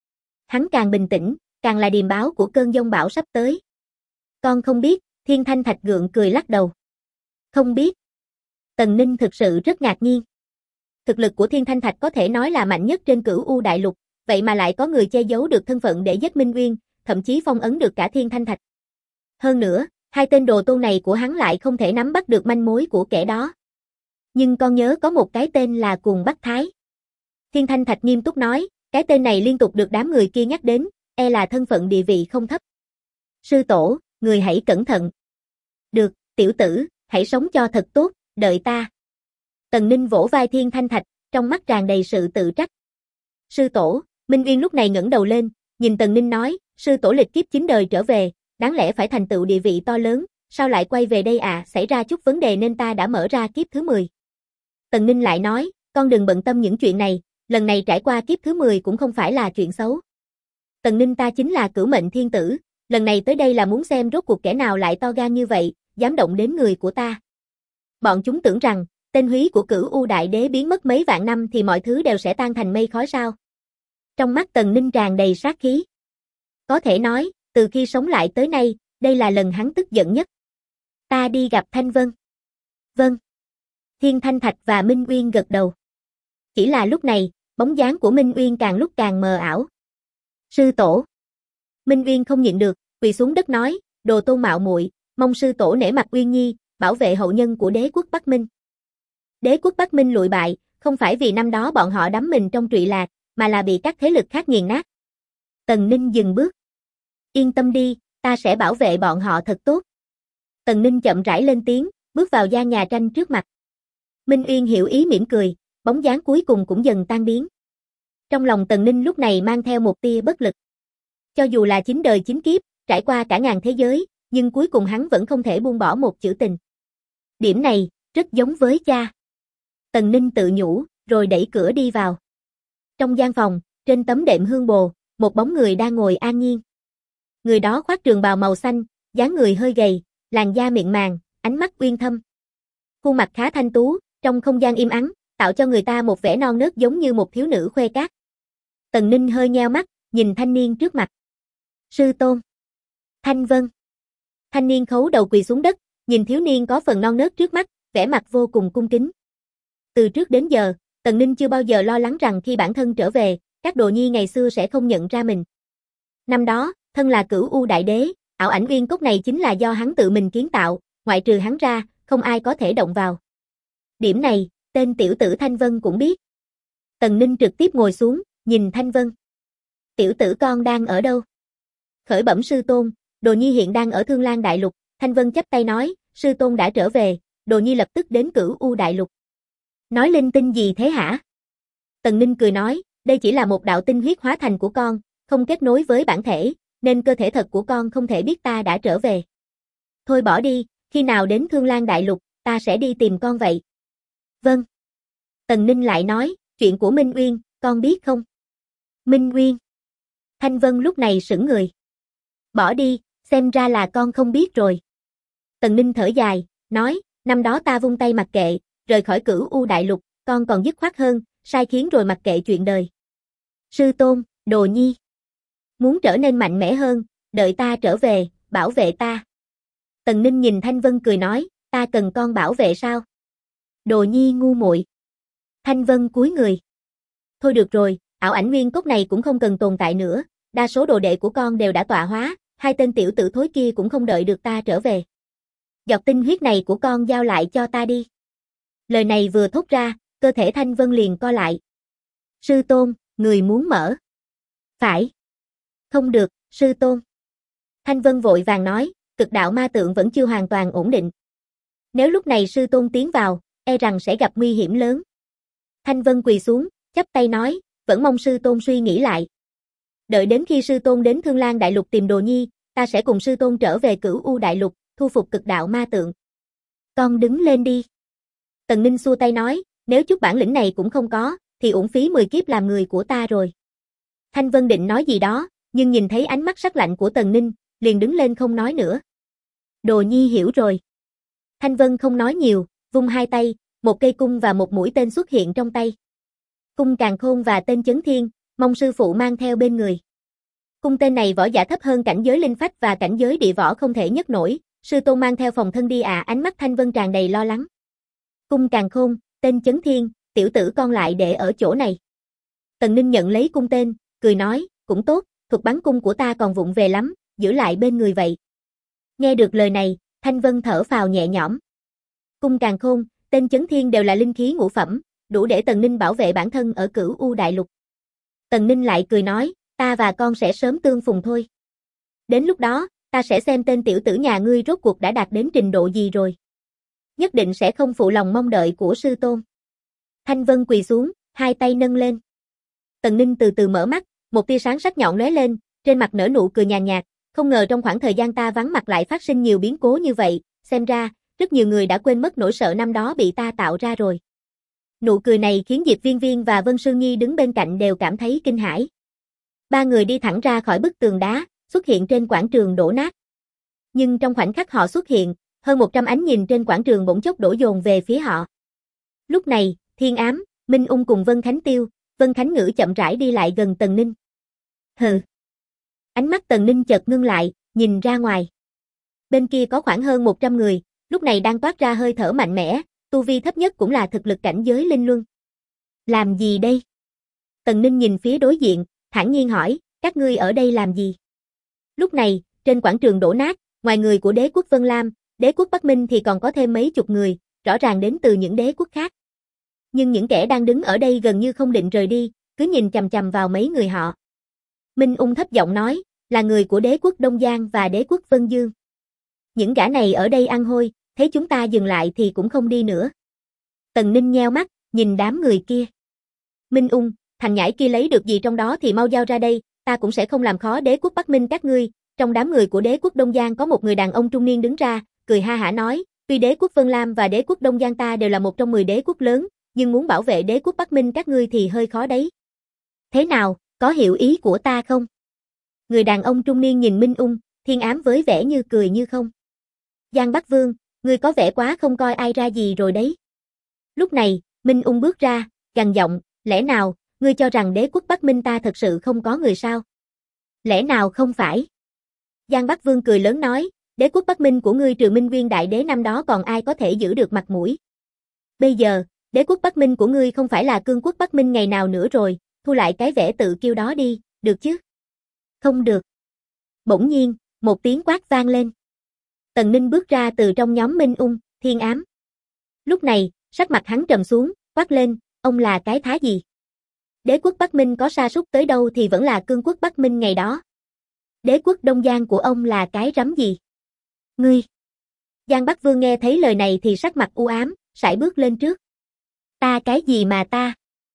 Hắn càng bình tĩnh, càng là điềm báo của cơn giông bão sắp tới. Con không biết, Thiên Thanh Thạch gượng cười lắc đầu. Không biết. Tần Ninh thực sự rất ngạc nhiên. Thực lực của Thiên Thanh Thạch có thể nói là mạnh nhất trên Cửu U Đại Lục, vậy mà lại có người che giấu được thân phận để giết Minh Uyên, thậm chí phong ấn được cả Thiên Thanh Thạch. Hơn nữa, hai tên đồ tôn này của hắn lại không thể nắm bắt được manh mối của kẻ đó. Nhưng con nhớ có một cái tên là Cuồng Bắc Thái. Thiên Thanh Thạch nghiêm túc nói, cái tên này liên tục được đám người kia nhắc đến, e là thân phận địa vị không thấp. Sư tổ, người hãy cẩn thận. Được, tiểu tử, hãy sống cho thật tốt, đợi ta. Tần Ninh vỗ vai Thiên Thanh Thạch, trong mắt tràn đầy sự tự trách. Sư tổ, Minh Uyên lúc này ngẩng đầu lên, nhìn Tần Ninh nói, sư tổ lịch kiếp 9 đời trở về, đáng lẽ phải thành tựu địa vị to lớn, sao lại quay về đây à, xảy ra chút vấn đề nên ta đã mở ra kiếp thứ 10. Tần Ninh lại nói, con đừng bận tâm những chuyện này, lần này trải qua kiếp thứ 10 cũng không phải là chuyện xấu. Tần Ninh ta chính là Cửu Mệnh Thiên Tử, lần này tới đây là muốn xem rốt cuộc kẻ nào lại to gan như vậy, dám động đến người của ta. Bọn chúng tưởng rằng, tên húy của Cửu U Đại Đế biến mất mấy vạn năm thì mọi thứ đều sẽ tan thành mây khói sao. Trong mắt Tần Ninh tràn đầy sát khí. Có thể nói, từ khi sống lại tới nay, đây là lần hắn tức giận nhất. Ta đi gặp Thanh Vân. Vâng. Thiên Thanh Thạch và Minh Uyên gật đầu. Chỉ là lúc này, bóng dáng của Minh Uyên càng lúc càng mờ ảo. Sư tổ. Minh Uyên không nhịn được, quỳ xuống đất nói, đồ tôn mạo muội, mong sư tổ nể mặt Uyên Nhi, bảo vệ hậu nhân của đế quốc Bắc Minh. Đế quốc Bắc Minh lụi bại, không phải vì năm đó bọn họ đắm mình trong trụy lạc, mà là bị các thế lực khác nghiền nát. Tần Ninh dừng bước. Yên tâm đi, ta sẽ bảo vệ bọn họ thật tốt. Tần Ninh chậm rãi lên tiếng, bước vào gian nhà tranh trước mặt. Minh Uyên hiểu ý mỉm cười, bóng dáng cuối cùng cũng dần tan biến. Trong lòng Tần Ninh lúc này mang theo một tia bất lực. Cho dù là 9 đời 9 kiếp, trải qua cả ngàn thế giới, nhưng cuối cùng hắn vẫn không thể buông bỏ một chữ tình. Điểm này, rất giống với cha. Tần Ninh tự nhủ, rồi đẩy cửa đi vào. Trong gian phòng, trên tấm đệm hương bồ, một bóng người đang ngồi an nhiên. Người đó khoác trường bào màu xanh, dáng người hơi gầy, làn da mịn màng, ánh mắt uyên thâm. Khuôn mặt khá thanh tú, trong không gian im ắng, tạo cho người ta một vẻ non nớt giống như một thiếu nữ khuê cát. Tần Ninh hơi nheo mắt, nhìn thanh niên trước mặt. Sư tôn. Thanh Vân. Thanh niên khấu đầu quỳ xuống đất, nhìn thiếu niên có phần non nớt trước mắt, vẻ mặt vô cùng cung kính. Từ trước đến giờ, Tần Ninh chưa bao giờ lo lắng rằng khi bản thân trở về, các đồ nhi ngày xưa sẽ không nhận ra mình. Năm đó, thân là Cửu U Đại Đế, ảo ảnh Uyên Cốc này chính là do hắn tự mình kiến tạo, ngoại trừ hắn ra, không ai có thể động vào. Điểm này, tên tiểu tử Thanh Vân cũng biết. Tần Ninh trực tiếp ngồi xuống, nhìn Thanh Vân. Tiểu tử con đang ở đâu? khởi bẩm sư tôn, Đồ Nhi hiện đang ở Thương Lan Đại Lục. Thanh Vân chắp tay nói, sư tôn đã trở về, Đồ Nhi lập tức đến Cửu U Đại Lục. Nói linh tinh gì thế hả? Tần Ninh cười nói, đây chỉ là một đạo tinh huyết hóa thành của con, không kết nối với bản thể, nên cơ thể thật của con không thể biết ta đã trở về. Thôi bỏ đi, khi nào đến Thương Lan Đại Lục, ta sẽ đi tìm con vậy. Vâng. Tần Ninh lại nói, chuyện của Minh Uyên, con biết không? Minh Uyên. Thanh Vân lúc này sững người. Bỏ đi, xem ra là con không biết rồi. Tần Ninh thở dài, nói, năm đó ta vung tay mặc kệ, rời khỏi Cửu U Đại Lục, con còn dứt khoát hơn, sai khiến rồi mặc kệ chuyện đời. Sư tôn, Đồ Nhi. Muốn trở nên mạnh mẽ hơn, đợi ta trở về, bảo vệ ta. Tần Ninh nhìn Thanh Vân cười nói, ta cần con bảo vệ sao? Đồ Nhi ngu muội. Thanh Vân cúi người. Thôi được rồi, ảo ảnh nguyên cốt này cũng không cần tồn tại nữa, đa số đồ đệ của con đều đã tọa hóa, hai tên tiểu tử thối kia cũng không đợi được ta trở về. Giọt tinh huyết này của con giao lại cho ta đi. Lời này vừa thốt ra, cơ thể Thanh Vân liền co lại. Sư tôn, người muốn mở. Phải. Không được, sư tôn. Thanh Vân vội vàng nói, cực đạo ma tượng vẫn chưa hoàn toàn ổn định. Nếu lúc này sư tôn tiến vào, e rằng sẽ gặp nguy hiểm lớn. Thanh Vân quỳ xuống, chắp tay nói, vẫn mong sư tôn suy nghĩ lại. Đợi đến khi sư tôn đến Thương Lan Đại Lục tìm Đồ Nhi, ta sẽ cùng sư tôn trở về Cửu U Đại Lục, thu phục cực đạo ma tượng. Con đứng lên đi. Tần Ninh xua tay nói, nếu chút bản lĩnh này cũng không có, thì uổng phí 10 kiếp làm người của ta rồi. Thanh Vân định nói gì đó, nhưng nhìn thấy ánh mắt sắc lạnh của Tần Ninh, liền đứng lên không nói nữa. Đồ Nhi hiểu rồi. Thanh Vân không nói nhiều, vung hai tay, một cây cung và một mũi tên xuất hiện trong tay. Cung Càn Khôn và tên Chấn Thiên, mong sư phụ mang theo bên người. Cung tên này võ giả thấp hơn cảnh giới linh phách và cảnh giới địa võ không thể nhấc nổi, sư tôn mang theo phòng thân đi à, ánh mắt Thanh Vân tràn đầy lo lắng. Cung Càn Khôn, tên Chấn Thiên, tiểu tử con lại để ở chỗ này. Tần Ninh nhận lấy cung tên, cười nói, cũng tốt, thuật bắn cung của ta còn vụng về lắm, giữ lại bên người vậy. Nghe được lời này, Thanh Vân thở phào nhẹ nhõm. Cung Càn Khôn, tên Chấn Thiên đều là linh khí ngũ phẩm, đủ để Tần Ninh bảo vệ bản thân ở Cửu U Đại Lục. Tần Ninh lại cười nói, ta và con sẽ sớm tương phùng thôi. Đến lúc đó, ta sẽ xem tên tiểu tử nhà ngươi rốt cuộc đã đạt đến trình độ gì rồi. Nhất định sẽ không phụ lòng mong đợi của sư tôn. Thanh Vân quỳ xuống, hai tay nâng lên. Tần Ninh từ từ mở mắt, một tia sáng sắc nhọn lóe lên, trên mặt nở nụ cười nhàn nhạt, không ngờ trong khoảng thời gian ta vắng mặt lại phát sinh nhiều biến cố như vậy, xem ra, rất nhiều người đã quên mất nỗi sợ năm đó bị ta tạo ra rồi. Nụ cười này khiến Diệp Viên Viên và Vân Sương Nhi đứng bên cạnh đều cảm thấy kinh hãi. Ba người đi thẳng ra khỏi bức tường đá, xuất hiện trên quảng trường đổ nát. Nhưng trong khoảnh khắc họ xuất hiện, hơn 100 ánh nhìn trên quảng trường bỗng chốc đổ dồn về phía họ. Lúc này, Thiên Ám, Minh Ung cùng Vân Khánh Tiêu, Vân Khánh Ngữ chậm rãi đi lại gần Tần Ninh. Hừ. Ánh mắt Tần Ninh chợt ngưng lại, nhìn ra ngoài. Bên kia có khoảng hơn 100 người, lúc này đang toát ra hơi thở mạnh mẽ, tu vi thấp nhất cũng là thực lực cảnh giới linh luân. Làm gì đây? Tần Ninh nhìn phía đối diện, thản nhiên hỏi, các ngươi ở đây làm gì? Lúc này, trên quảng trường đổ nát, ngoài người của đế quốc Vân Lam, đế quốc Bắc Minh thì còn có thêm mấy chục người, rõ ràng đến từ những đế quốc khác. Nhưng những kẻ đang đứng ở đây gần như không định rời đi, cứ nhìn chằm chằm vào mấy người họ. Minh Ung thấp giọng nói, là người của đế quốc Đông Giang và đế quốc Vân Dương. Những gã này ở đây ăn hôi, thấy chúng ta dừng lại thì cũng không đi nữa. Tần Ninh nheo mắt, nhìn đám người kia. Minh Ung, thằng nhãi kia lấy được gì trong đó thì mau giao ra đây, ta cũng sẽ không làm khó đế quốc Bắc Minh các ngươi. Trong đám người của đế quốc Đông Giang có một người đàn ông trung niên đứng ra, cười ha hả nói, tuy đế quốc Vân Lam và đế quốc Đông Giang ta đều là một trong 10 đế quốc lớn, nhưng muốn bảo vệ đế quốc Bắc Minh các ngươi thì hơi khó đấy. Thế nào, có hiểu ý của ta không? Người đàn ông trung niên nhìn Minh Ung, Thiên Ám với vẻ như cười như không. Giang Bắc Vương, ngươi có vẻ quá không coi ai ra gì rồi đấy. Lúc này, Minh Ung bước ra, gằn giọng, lẽ nào, ngươi cho rằng đế quốc Bắc Minh ta thật sự không có người sao? Lẽ nào không phải? Giang Bắc Vương cười lớn nói, đế quốc Bắc Minh của ngươi trừ Minh Nguyên Đại Đế năm đó còn ai có thể giữ được mặt mũi. Bây giờ, đế quốc Bắc Minh của ngươi không phải là cương quốc Bắc Minh ngày nào nữa rồi, thu lại cái vẻ tự kiêu đó đi, được chứ? Không được. Bỗng nhiên, một tiếng quát vang lên. Tần Ninh bước ra từ trong nhóm Minh Ung, Thiên Ám. Lúc này, sắc mặt hắn trầm xuống, quát lên, ông là cái thá gì? Đế quốc Bắc Minh có sa sút tới đâu thì vẫn là cương quốc Bắc Minh ngày đó. Đế quốc Đông Giang của ông là cái rắm gì? Ngươi! Giang Bắc Vương nghe thấy lời này thì sắc mặt u ám, sải bước lên trước. Ta cái gì mà ta?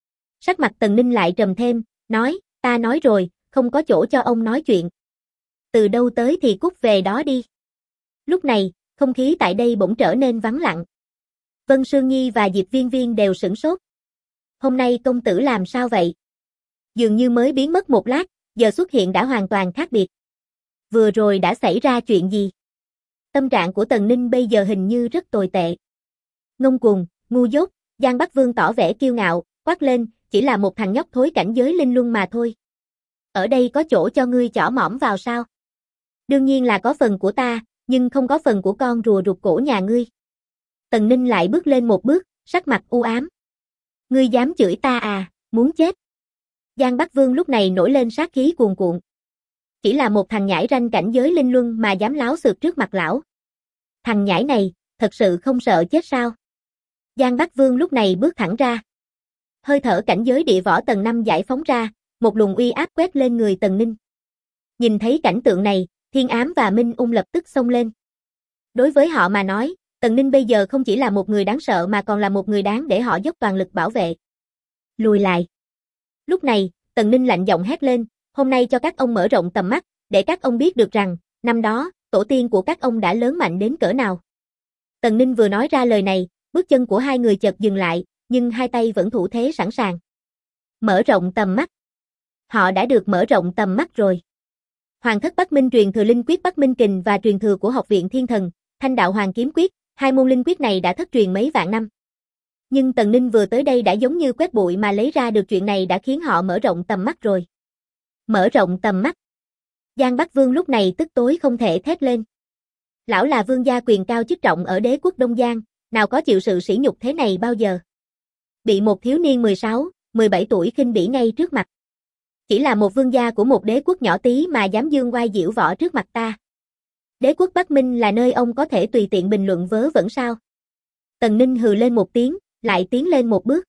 Sắc mặt Tần Ninh lại trầm thêm, nói, ta nói rồi, không có chỗ cho ông nói chuyện. Từ đâu tới thì cút về đó đi. Lúc này, không khí tại đây bỗng trở nên vắng lặng. Vân Sương Nhi và Diệp Viên Viên đều sửng sốt. Hôm nay công tử làm sao vậy? Dường như mới biến mất một lát, giờ xuất hiện đã hoàn toàn khác biệt. Vừa rồi đã xảy ra chuyện gì? Tâm trạng của Tần Ninh bây giờ hình như rất tồi tệ. Ngông cuồng, ngu dốt, Giang Bắc Vương tỏ vẻ kiêu ngạo, quát lên, chỉ là một thằng nhóc thối cảnh giới linh luân mà thôi. Ở đây có chỗ cho ngươi chỏ mõm vào sao? Đương nhiên là có phần của ta, nhưng không có phần của con rùa rụt cổ nhà ngươi. Tần Ninh lại bước lên một bước, sắc mặt u ám. Ngươi dám chửi ta à, muốn chết. Giang Bắc Vương lúc này nổi lên sát khí cuồn cuộn. Chỉ là một thằng nhãi ranh cảnh giới linh luân mà dám láo xược trước mặt lão. Thằng nhãi này, thật sự không sợ chết sao? Giang Bắc Vương lúc này bước thẳng ra. Hơi thở cảnh giới địa võ tầng 5 giải phóng ra, một luồng uy áp quét lên người Tần Ninh. Nhìn thấy cảnh tượng này, Thiên Ám và Minh Ung lập tức xông lên. Đối với họ mà nói, Tần Ninh bây giờ không chỉ là một người đáng sợ mà còn là một người đáng để họ dốc toàn lực bảo vệ. Lùi lại. Lúc này, Tần Ninh lạnh giọng hét lên, hôm nay cho các ông mở rộng tầm mắt, để các ông biết được rằng, năm đó, tổ tiên của các ông đã lớn mạnh đến cỡ nào. Tần Ninh vừa nói ra lời này, bước chân của hai người chợt dừng lại, nhưng hai tay vẫn thủ thế sẵn sàng. Mở rộng tầm mắt. Họ đã được mở rộng tầm mắt rồi. Hoàng thất Bắc Minh truyền thừa linh quyết Bắc Minh Kình và truyền thừa của Học viện Thiên Thần, Thanh Đạo Hoàng Kiếm Quyết, hai môn linh quyết này đã thất truyền mấy vạn năm. Nhưng Tần Ninh vừa tới đây đã giống như quét bụi mà lấy ra được chuyện này đã khiến họ mở rộng tầm mắt rồi. Mở rộng tầm mắt. Giang Bắc Vương lúc này tức tối không thể thét lên. Lão là vương gia quyền cao chức trọng ở đế quốc Đông Giang, nào có chịu sự sỉ nhục thế này bao giờ. Bị một thiếu niên 16, 17 tuổi khinh bỉ ngay trước mặt. Chỉ là một vương gia của một đế quốc nhỏ tí mà dám dương oai diễu võ trước mặt ta. Đế quốc Bắc Minh là nơi ông có thể tùy tiện bình luận vớ vẩn sao? Tần Ninh hừ lên một tiếng, lại tiến lên một bước.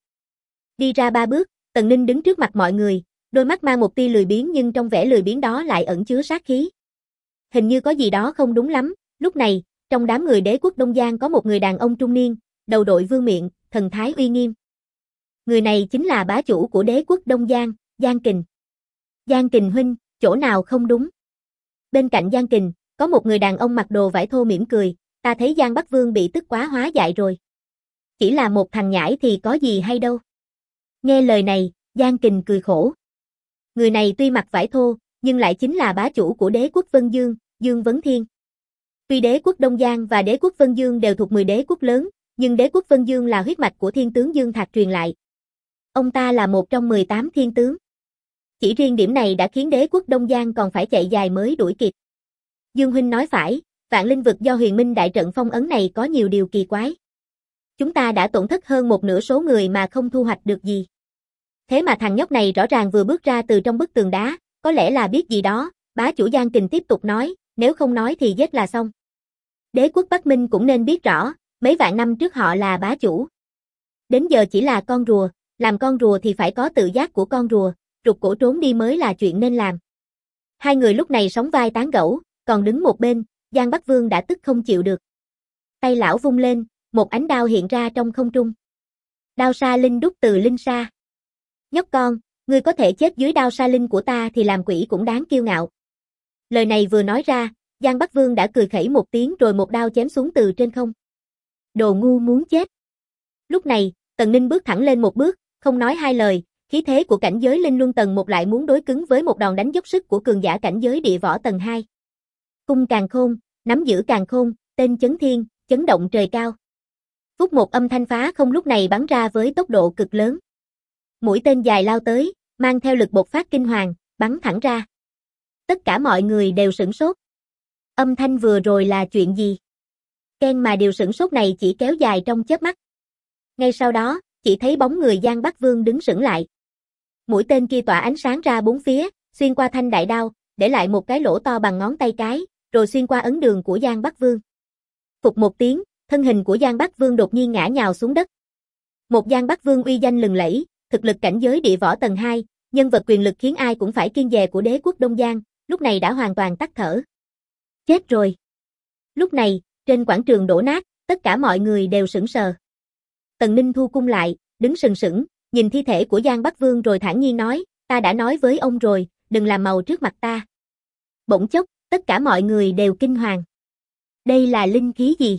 Đi ra 3 bước, Tần Ninh đứng trước mặt mọi người, đôi mắt mang một tia lười biếng nhưng trong vẻ lười biếng đó lại ẩn chứa sát khí. Hình như có gì đó không đúng lắm, lúc này, trong đám người đế quốc Đông Giang có một người đàn ông trung niên, đầu đội vương miện, thần thái uy nghiêm. Người này chính là bá chủ của đế quốc Đông Giang, Giang Kình. Giang Kình huynh, chỗ nào không đúng? Bên cạnh Giang Kình, có một người đàn ông mặc đồ vải thô mỉm cười, ta thấy Giang Bắc Vương bị tức quá hóa dại rồi. Chỉ là một thằng nhãi thì có gì hay đâu. Nghe lời này, Giang Kình cười khổ. Người này tuy mặc vải thô, nhưng lại chính là bá chủ của đế quốc Vân Dương, Dương Vấn Thiên. Tuy đế quốc Đông Giang và đế quốc Vân Dương đều thuộc 10 đế quốc lớn, nhưng đế quốc Vân Dương là huyết mạch của thiên tướng Dương Thạc truyền lại. Ông ta là một trong 18 thiên tướng. Chỉ riêng điểm này đã khiến đế quốc Đông Giang còn phải chạy dài mới đuổi kịp. Dương huynh nói phải, vạn linh vực do huyền minh đại trận phong ấn này có nhiều điều kỳ quái. Chúng ta đã tổn thất hơn một nửa số người mà không thu hoạch được gì. Thế mà thằng nhóc này rõ ràng vừa bước ra từ trong bức tường đá, có lẽ là biết gì đó, bá chủ Giang Kình tiếp tục nói, nếu không nói thì giết là xong. Đế quốc Bắc Minh cũng nên biết rõ, mấy vạn năm trước họ là bá chủ. Đến giờ chỉ là con rùa, làm con rùa thì phải có tự giác của con rùa, rụt cổ trốn đi mới là chuyện nên làm. Hai người lúc này sóng vai tán gẫu, còn đứng một bên, Giang Bắc Vương đã tức không chịu được. Tay lão vung lên, một ánh đao hiện ra trong không trung. Đao sa linh đúc từ linh sa. Nhóc con, ngươi có thể chết dưới đao sa linh của ta thì làm quỷ cũng đáng kiêu ngạo. Lời này vừa nói ra, Giang Bắc Vương đã cười khẩy một tiếng rồi một đao chém xuống từ trên không. Đồ ngu muốn chết. Lúc này, Tần Ninh bước thẳng lên một bước, không nói hai lời, khí thế của cảnh giới linh luân tầng 1 lại muốn đối cứng với một đòn đánh dốc sức của cường giả cảnh giới địa võ tầng 2. Cung càn khôn, nắm giữ càn khôn, tên chấn thiên, chấn động trời cao. Phút một âm thanh phá không lúc này bắn ra với tốc độ cực lớn. Mũi tên dài lao tới, mang theo lực bộc phát kinh hoàng, bắn thẳng ra. Tất cả mọi người đều sửng sốt. Âm thanh vừa rồi là chuyện gì? Keng mà điều sửng sốt này chỉ kéo dài trong chớp mắt. Ngay sau đó, chỉ thấy bóng người Giang Bắc Vương đứng sững lại. Mũi tên kia tỏa ánh sáng ra bốn phía, xuyên qua thanh đại đao, để lại một cái lỗ to bằng ngón tay cái, rồi xuyên qua ấn đường của Giang Bắc Vương. Phụt một tiếng, thân hình của Giang Bắc Vương đột nhiên ngã nhào xuống đất. Một Giang Bắc Vương uy danh lừng lẫy, thực lực cảnh giới địa võ tầng 2, nhân vật quyền lực khiến ai cũng phải kiêng dè của đế quốc Đông Giang, lúc này đã hoàn toàn tắt thở. Chết rồi. Lúc này, trên quảng trường đổ nát, tất cả mọi người đều sững sờ. Tần Ninh thu cung lại, đứng sừng sững, nhìn thi thể của Giang Bắc Vương rồi thản nhiên nói, ta đã nói với ông rồi, đừng làm màu trước mặt ta. Bỗng chốc, tất cả mọi người đều kinh hoàng. Đây là linh khí gì?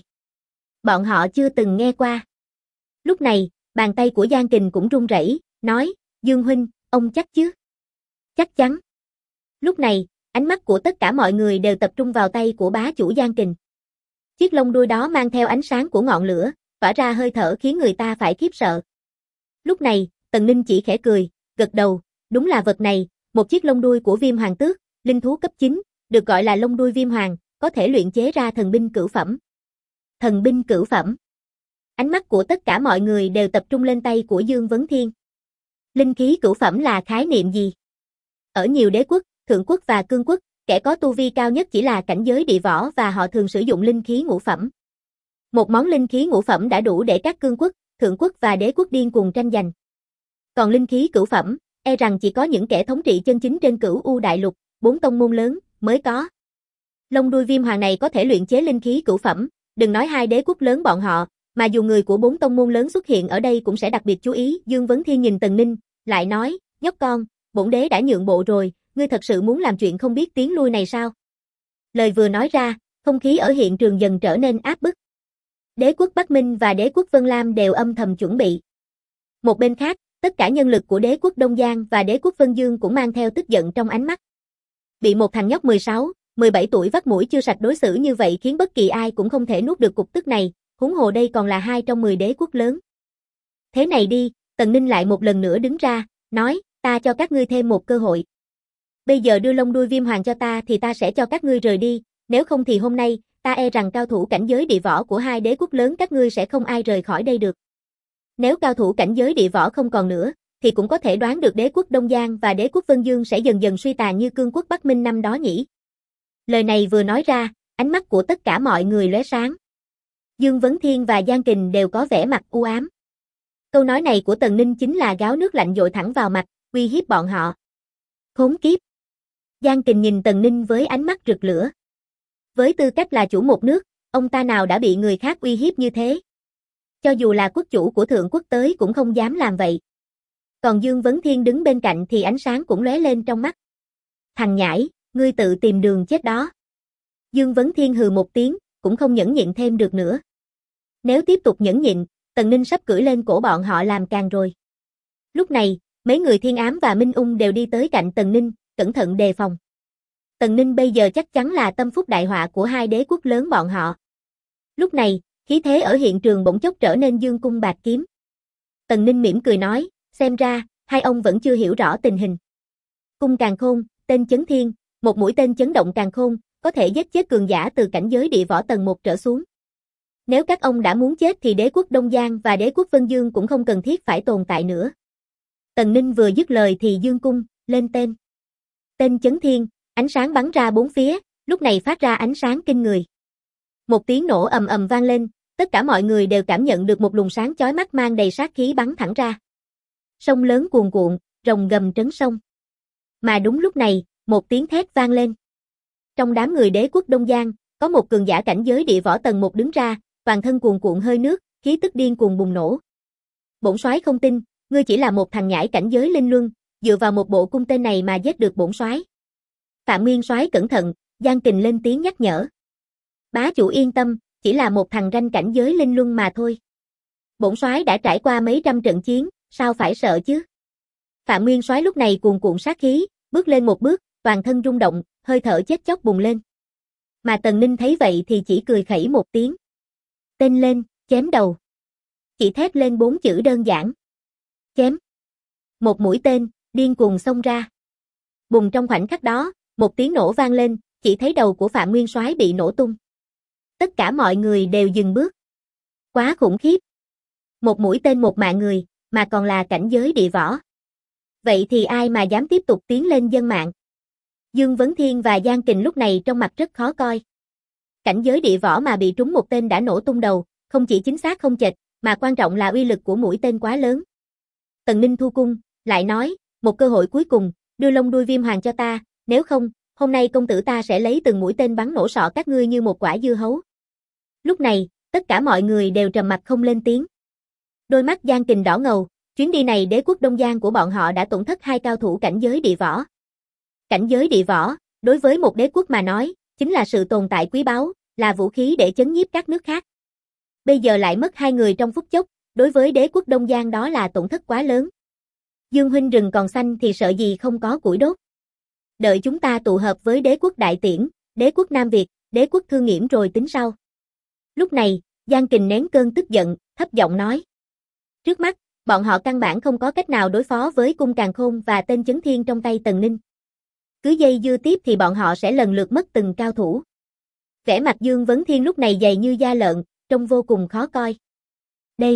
Bọn họ chưa từng nghe qua. Lúc này, bàn tay của Giang Kình cũng run rẩy, nói, Dương huynh, ông chắc chứ? Chắc chắn. Lúc này, ánh mắt của tất cả mọi người đều tập trung vào tay của bá chủ Giang Kình. Chiếc lông đuôi đó mang theo ánh sáng của ngọn lửa, tỏa ra hơi thở khiến người ta phải khiếp sợ. Lúc này, Tần Ninh chỉ khẽ cười, gật đầu, đúng là vật này, một chiếc lông đuôi của Viêm Hoàng Tước, linh thú cấp 9, được gọi là lông đuôi Viêm Hoàng, có thể luyện chế ra thần binh cửu phẩm. Thần binh cửu phẩm. Ánh mắt của tất cả mọi người đều tập trung lên tay của Dương Vấn Thiên. Linh khí cửu phẩm là khái niệm gì? Ở nhiều đế quốc, thượng quốc và cương quốc, kẻ có tu vi cao nhất chỉ là cảnh giới địa võ và họ thường sử dụng linh khí ngũ phẩm. Một món linh khí ngũ phẩm đã đủ để các cương quốc, thượng quốc và đế quốc điên cuồng tranh giành. Còn linh khí cửu phẩm, e rằng chỉ có những kẻ thống trị chân chính trên Cửu U đại lục, 4 tông môn lớn mới có. Lông đuôi Viêm Hoàng này có thể luyện chế linh khí cửu phẩm, đừng nói hai đế quốc lớn bọn họ, mà dù người của 4 tông môn lớn xuất hiện ở đây cũng sẽ đặc biệt chú ý. Dương Vấn Thiên nhìn Tần Ninh, lại nói, nhóc con, bổn đế đã nhượng bộ rồi, ngươi thật sự muốn làm chuyện không biết tiến lui này sao? Lời vừa nói ra, không khí ở hiện trường dần trở nên áp bức. Đế quốc Bắc Minh và đế quốc Vân Lam đều âm thầm chuẩn bị. Một bên khác, tất cả nhân lực của đế quốc Đông Giang và đế quốc Vân Dương cũng mang theo tức giận trong ánh mắt. Bị một thằng nhóc 16, 17 tuổi vắt mũi chưa sạch đối xử như vậy khiến bất kỳ ai cũng không thể nuốt được cục tức này, huống hồ đây còn là 2 trong 10 đế quốc lớn. Thế này đi, Tần Ninh lại một lần nữa đứng ra, nói, ta cho các ngươi thêm một cơ hội. Bây giờ đưa lông đuôi Viêm Hoàng cho ta thì ta sẽ cho các ngươi rời đi, nếu không thì hôm nay, ta e rằng cao thủ cảnh giới địa võ của hai đế quốc lớn các ngươi sẽ không ai rời khỏi đây được. Nếu cao thủ cảnh giới địa võ không còn nữa, thì cũng có thể đoán được đế quốc Đông Giang và đế quốc Vân Dương sẽ dần dần suy tàn như cương quốc Bắc Minh năm đó nhỉ. Lời này vừa nói ra, ánh mắt của tất cả mọi người lóe sáng. Dương Vấn Thiên và Giang Kình đều có vẻ mặt u ám. Câu nói này của Tần Ninh chính là gáo nước lạnh dội thẳng vào mặt, uy hiếp bọn họ. Khốn kiếp. Giang Kình nhìn Tần Ninh với ánh mắt rực lửa. Với tư cách là chủ một nước, ông ta nào đã bị người khác uy hiếp như thế? Cho dù là quốc chủ của thượng quốc tới cũng không dám làm vậy. Còn Dương Vấn Thiên đứng bên cạnh thì ánh sáng cũng lóe lên trong mắt. Thằng nhãi, ngươi tự tìm đường chết đó. Dương Vấn Thiên hừ một tiếng, cũng không nhẫn nhịn thêm được nữa. Nếu tiếp tục nhẫn nhịn, Tần Ninh sắp cưỡi lên cổ bọn họ làm càng rồi. Lúc này, mấy người Thiên Ám và Minh Ung đều đi tới cạnh Tần Ninh, cẩn thận đề phòng. Tần Ninh bây giờ chắc chắn là tâm phúc đại họa của hai đế quốc lớn bọn họ. Lúc này, khí thế ở hiện trường bỗng chốc trở nên dương cung bạt kiếm. Tần Ninh mỉm cười nói, xem ra, hai ông vẫn chưa hiểu rõ tình hình. Cung càn khôn, tên chấn thiên, một mũi tên chấn động càn khôn, có thể giết chết cường giả từ cảnh giới địa võ tầng 1 trở xuống. Nếu các ông đã muốn chết thì đế quốc Đông Giang và đế quốc Vân Dương cũng không cần thiết phải tồn tại nữa. Tần Ninh vừa dứt lời thì dương cung, lên tên. Tên chấn thiên, ánh sáng bắn ra bốn phía, lúc này phát ra ánh sáng kinh người. Một tiếng nổ ầm ầm vang lên, tất cả mọi người đều cảm nhận được một luồng sáng chói mắt mang đầy sát khí bắn thẳng ra. Sông lớn cuồn cuộn, rồng gầm trấn sông. Mà đúng lúc này, một tiếng thét vang lên. Trong đám người đế quốc Đông Giang, có một cường giả cảnh giới địa võ tầng 1 đứng ra, toàn thân cuồn cuộn hơi nước, khí tức điên cuồng bùng nổ. Bổn soái không tin, ngươi chỉ là một thằng nhãi cảnh giới linh luân, dựa vào một bộ cung tên này mà giết được bổn soái. Phạm Nguyên soái cẩn thận, Giang Kình lên tiếng nhắc nhở. Bá chủ yên tâm, chỉ là một thằng ranh cảnh giới linh luân mà thôi. Bổn soái đã trải qua mấy trăm trận chiến, sao phải sợ chứ? Phạm Nguyên soái lúc này cuồn cuộn sát khí, bước lên một bước, toàn thân rung động, hơi thở chết chóc bùng lên. Mà Tần Ninh thấy vậy thì chỉ cười khẩy một tiếng. Tên lên, chém đầu. Chỉ thét lên 4 chữ đơn giản. Chém. Một mũi tên, điên cuồng xông ra. Bùng trong khoảnh khắc đó, một tiếng nổ vang lên, chỉ thấy đầu của Phạm Nguyên soái bị nổ tung. Tất cả mọi người đều dừng bước. Quá khủng khiếp. Một mũi tên một mạng người, mà còn là cảnh giới địa võ. Vậy thì ai mà dám tiếp tục tiến lên dân mạng? Dương Vấn Thiên và Giang Kình lúc này trong mặt rất khó coi. Cảnh giới địa võ mà bị trúng một tên đã nổ tung đầu, không chỉ chính xác không chệch, mà quan trọng là uy lực của mũi tên quá lớn. Tần Ninh thu cung, lại nói, một cơ hội cuối cùng, đưa lông đuôi Viêm Hoàng cho ta, nếu không, hôm nay công tử ta sẽ lấy từng mũi tên bắn nổ sọ các ngươi như một quả dưa hấu. Lúc này, tất cả mọi người đều trầm mặc không lên tiếng. Đôi mắt Giang Kình đỏ ngầu, chuyến đi này đế quốc Đông Giang của bọn họ đã tổn thất 2 cao thủ cảnh giới địa võ. Cảnh giới địa võ, đối với một đế quốc mà nói, chính là sự tồn tại quý báu, là vũ khí để chấn nhiếp các nước khác. Bây giờ lại mất 2 người trong phút chốc, đối với đế quốc Đông Giang đó là tổn thất quá lớn. Dương huynh rừng còn xanh thì sợ gì không có củi đốt. Đợi chúng ta tụ hợp với đế quốc Đại Tiễn, đế quốc Nam Việt, đế quốc Thương Nghiễm rồi tính sau. Lúc này, Giang Kình nén cơn tức giận, thấp giọng nói. Trước mắt, bọn họ căn bản không có cách nào đối phó với cung càn khôn và tên chấn thiên trong tay Tần Ninh. Cứ dây dưa tiếp thì bọn họ sẽ lần lượt mất từng cao thủ. Vẻ mặt Dương Vấn Thiên lúc này dày như da lợn, trông vô cùng khó coi. Đây.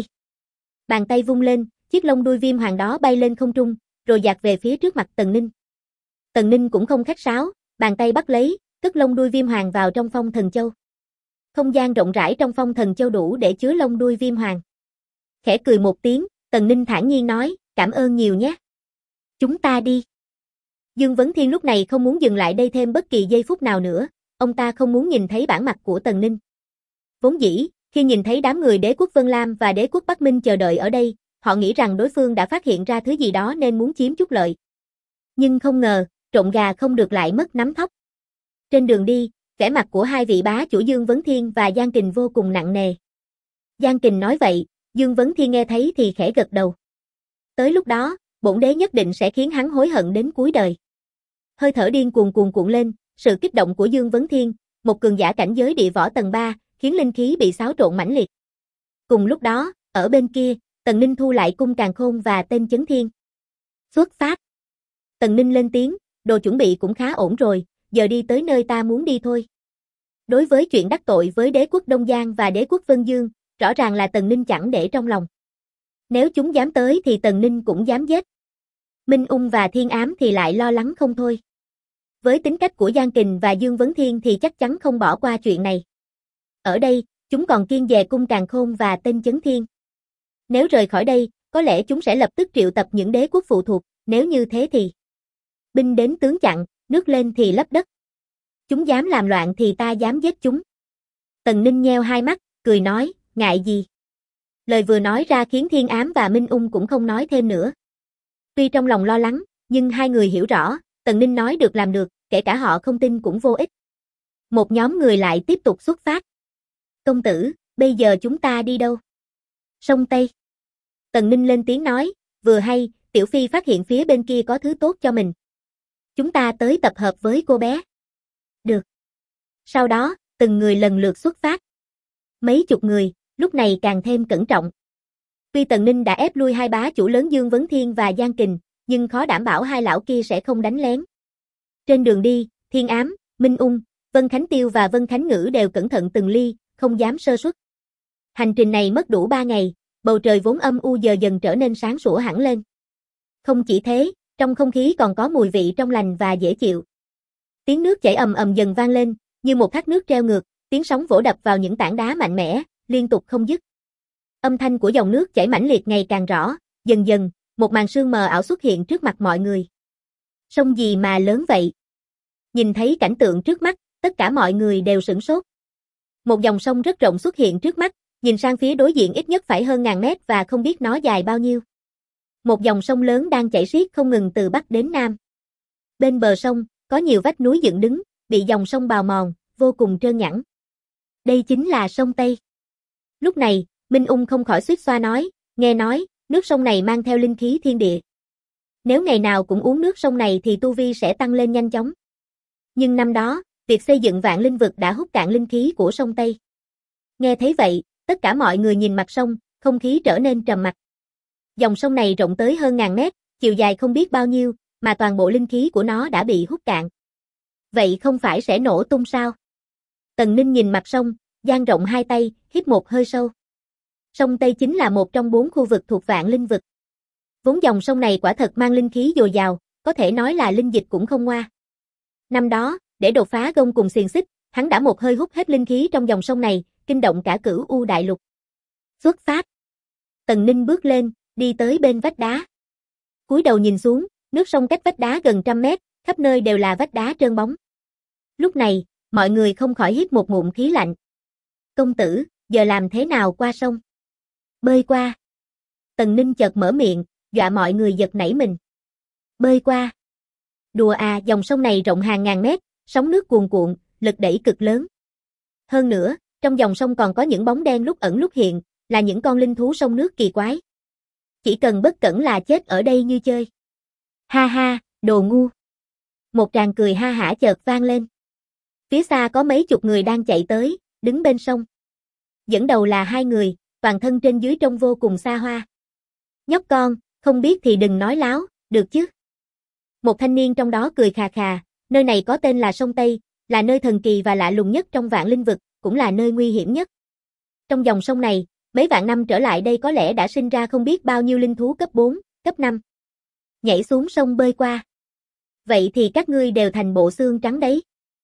Bàn tay vung lên, chiếc lông đuôi viêm hoàng đó bay lên không trung, rồi dạt về phía trước mặt Tần Ninh. Tần Ninh cũng không khách sáo, bàn tay bắt lấy, cất lông đuôi viêm hoàng vào trong phong thần châu. Không gian rộng rãi trong phong thần châu đủ để chứa lông đuôi viêm hoàng. Khẽ cười một tiếng, Tần Ninh thản nhiên nói, cảm ơn nhiều nhé. Chúng ta đi. Dương Vấn Thiên lúc này không muốn dừng lại đây thêm bất kỳ giây phút nào nữa, ông ta không muốn nhìn thấy bản mặt của Tần Ninh. Vốn dĩ, khi nhìn thấy đám người đế quốc Vân Lam và đế quốc Bắc Minh chờ đợi ở đây, họ nghĩ rằng đối phương đã phát hiện ra thứ gì đó nên muốn chiếm chút lợi. Nhưng không ngờ, trộn gà không được lại mất nắm thóc. Trên đường đi, vẻ mặt của hai vị bá chủ Dương Vấn Thiên và Giang Kình vô cùng nặng nề. Giang Kình nói vậy, Dương Vấn Thiên nghe thấy thì khẽ gật đầu. Tới lúc đó, bổn đế nhất định sẽ khiến hắn hối hận đến cuối đời. Hơi thở điên cuồn cuộn lên, sự kích động của Dương Vấn Thiên, một cường giả cảnh giới địa võ tầng 3, khiến linh khí bị xáo trộn mãnh liệt. Cùng lúc đó, ở bên kia, Tần Ninh thu lại cung càn khôn và tên chấn thiên. Xuất phát. Tần Ninh lên tiếng, đồ chuẩn bị cũng khá ổn rồi, giờ đi tới nơi ta muốn đi thôi. Đối với chuyện đắc tội với đế quốc Đông Giang và đế quốc Vân Dương, rõ ràng là Tần Ninh chẳng để trong lòng. Nếu chúng dám tới thì Tần Ninh cũng dám giết. Minh Ung và Thiên Ám thì lại lo lắng không thôi. Với tính cách của Giang Kình và Dương Vấn Thiên thì chắc chắn không bỏ qua chuyện này. Ở đây, chúng còn kiêng dè cung càn khôn và tên chấn thiên. Nếu rời khỏi đây, có lẽ chúng sẽ lập tức triệu tập những đế quốc phụ thuộc, nếu như thế thì binh đến tướng chặn, nước lên thì lấp đất. Chúng dám làm loạn thì ta dám giết chúng. Tần Ninh nheo hai mắt, cười nói, ngại gì. Lời vừa nói ra khiến Thiên Ám và Minh Ung cũng không nói thêm nữa. Tuy trong lòng lo lắng, nhưng hai người hiểu rõ, Tần Ninh nói được làm được, kể cả họ không tin cũng vô ích. Một nhóm người lại tiếp tục xuất phát. Công tử, bây giờ chúng ta đi đâu? Sông Tây. Tần Ninh lên tiếng nói, vừa hay, Tiểu Phi phát hiện phía bên kia có thứ tốt cho mình. Chúng ta tới tập hợp với cô bé. Được. Sau đó, từng người lần lượt xuất phát. Mấy chục người, lúc này càng thêm cẩn trọng. Tuy Tần Ninh đã ép lui hai bá chủ lớn Dương Vấn Thiên và Giang Kình, nhưng khó đảm bảo hai lão kia sẽ không đánh lén. Trên đường đi, Thiên Ám, Minh Ung, Vân Khánh Tiêu và Vân Khánh Ngữ đều cẩn thận từng ly, không dám sơ suất. Hành trình này mất đủ 3 ngày, bầu trời vốn âm u giờ dần trở nên sáng sủa hẳn lên. Không chỉ thế, trong không khí còn có mùi vị trong lành và dễ chịu. Tiếng nước chảy ầm ầm dần vang lên, như một thác nước treo ngược, tiếng sóng vỗ đập vào những tảng đá mạnh mẽ, liên tục không dứt. Âm thanh của dòng nước chảy mãnh liệt ngày càng rõ, dần dần, một màn sương mờ ảo xuất hiện trước mặt mọi người. Sông gì mà lớn vậy? Nhìn thấy cảnh tượng trước mắt, tất cả mọi người đều sửng sốt. Một dòng sông rất rộng xuất hiện trước mắt, nhìn sang phía đối diện ít nhất phải hơn ngàn mét và không biết nó dài bao nhiêu. Một dòng sông lớn đang chảy xiết không ngừng từ Bắc đến Nam. Bên bờ sông, có nhiều vách núi dựng đứng, bị dòng sông bào mòn, vô cùng trơn nhẵn. Đây chính là sông Tây. Lúc này, Minh Ung không khỏi xuýt xoa nói, nghe nói, nước sông này mang theo linh khí thiên địa. Nếu ngày nào cũng uống nước sông này thì tu vi sẽ tăng lên nhanh chóng. Nhưng năm đó, việc xây dựng Vạn Linh Vực đã hút cạn linh khí của sông Tây. Nghe thấy vậy, tất cả mọi người nhìn mặt sông, không khí trở nên trầm mặc. Dòng sông này rộng tới hơn ngàn mét, chiều dài không biết bao nhiêu, mà toàn bộ linh khí của nó đã bị hút cạn. Vậy không phải sẽ nổ tung sao? Tần Ninh nhìn mặt sông, dang rộng hai tay, hít một hơi sâu. Sông Tây chính là một trong 4 khu vực thuộc Vạn Linh Vực. Vốn dòng sông này quả thật mang linh khí dồi dào, có thể nói là linh dịch cũng không ngoa. Năm đó, để đột phá gông cùng xiềng xích, hắn đã một hơi hút hết linh khí trong dòng sông này, kinh động cả Cửu U đại lục. Xuất phát. Tần Ninh bước lên, đi tới bên vách đá. Cúi đầu nhìn xuống, nước sông cách vách đá gần 100 mét, khắp nơi đều là vách đá trơn bóng. Lúc này, mọi người không khỏi hít một ngụm khí lạnh. Công tử, giờ làm thế nào qua sông? Bơi qua. Tần Ninh chợt mở miệng, dọa mọi người giật nảy mình. Bơi qua. Đùa à, dòng sông này rộng hàng ngàn mét, sóng nước cuồn cuộn, lực đẩy cực lớn. Hơn nữa, trong dòng sông còn có những bóng đen lúc ẩn lúc hiện, là những con linh thú sông nước kỳ quái. Chỉ cần bất cẩn là chết ở đây như chơi. Ha ha, đồ ngu. Một tràng cười ha hả chợt vang lên. Phía xa có mấy chục người đang chạy tới, đứng bên sông. Dẫn đầu là hai người, toàn thân trên dưới trông vô cùng xa hoa. Nhóc con, không biết thì đừng nói láo, được chứ? Một thanh niên trong đó cười khà khà, nơi này có tên là sông Tây, là nơi thần kỳ và lạ lùng nhất trong vạn linh vực, cũng là nơi nguy hiểm nhất. Trong dòng sông này, mấy vạn năm trở lại đây có lẽ đã sinh ra không biết bao nhiêu linh thú cấp 4, cấp 5. Nhảy xuống sông bơi qua. Vậy thì các ngươi đều thành bộ xương trắng đấy.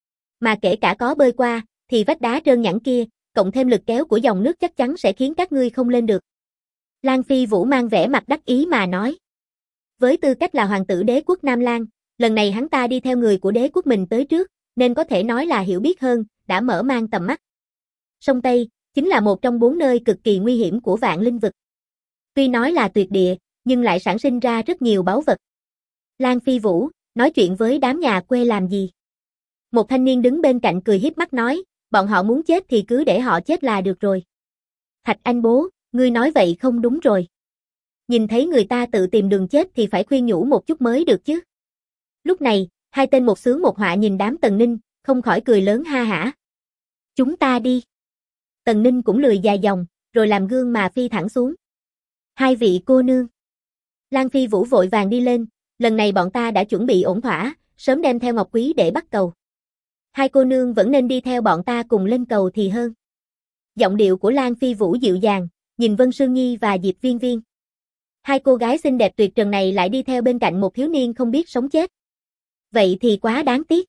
Mà kể cả có bơi qua, thì vách đá trơn nhẵn kia, cộng thêm lực kéo của dòng nước chắc chắn sẽ khiến các ngươi không lên được. Lan Phi Vũ mang vẻ mặt đắc ý mà nói. Với tư cách là hoàng tử đế quốc Nam Lan, lần này hắn ta đi theo người của đế quốc mình tới trước, nên có thể nói là hiểu biết hơn, đã mở mang tầm mắt. Sông Tây, chính là một trong 4 nơi cực kỳ nguy hiểm của vạn linh vực. Tuy nói là tuyệt địa, nhưng lại sản sinh ra rất nhiều báu vật. Lan Phi Vũ, nói chuyện với đám nhà quê làm gì? Một thanh niên đứng bên cạnh cười hiếp mắt nói, bọn họ muốn chết thì cứ để họ chết là được rồi. Thạch Anh bố, ngươi nói vậy không đúng rồi. Nhìn thấy người ta tự tìm đường chết thì phải khuyên nhủ một chút mới được chứ. Lúc này, hai tên một xướng một họa nhìn đám Tần Ninh, không khỏi cười lớn ha hả. Chúng ta đi. Tần Ninh cũng lười dài dòng, rồi làm gương mà phi thẳng xuống. Hai vị cô nương. Lan Phi Vũ vội vàng đi lên, lần này bọn ta đã chuẩn bị ổn thỏa, sớm đem theo Ngọc Quý để bắt cầu. Hai cô nương vẫn nên đi theo bọn ta cùng lên cầu thì hơn. Giọng điệu của Lan Phi Vũ dịu dàng, nhìn Vân Sương Nhi và Diệp Viên Viên. Hai cô gái xinh đẹp tuyệt trần này lại đi theo bên cạnh một thiếu niên không biết sống chết. Vậy thì quá đáng tiếc.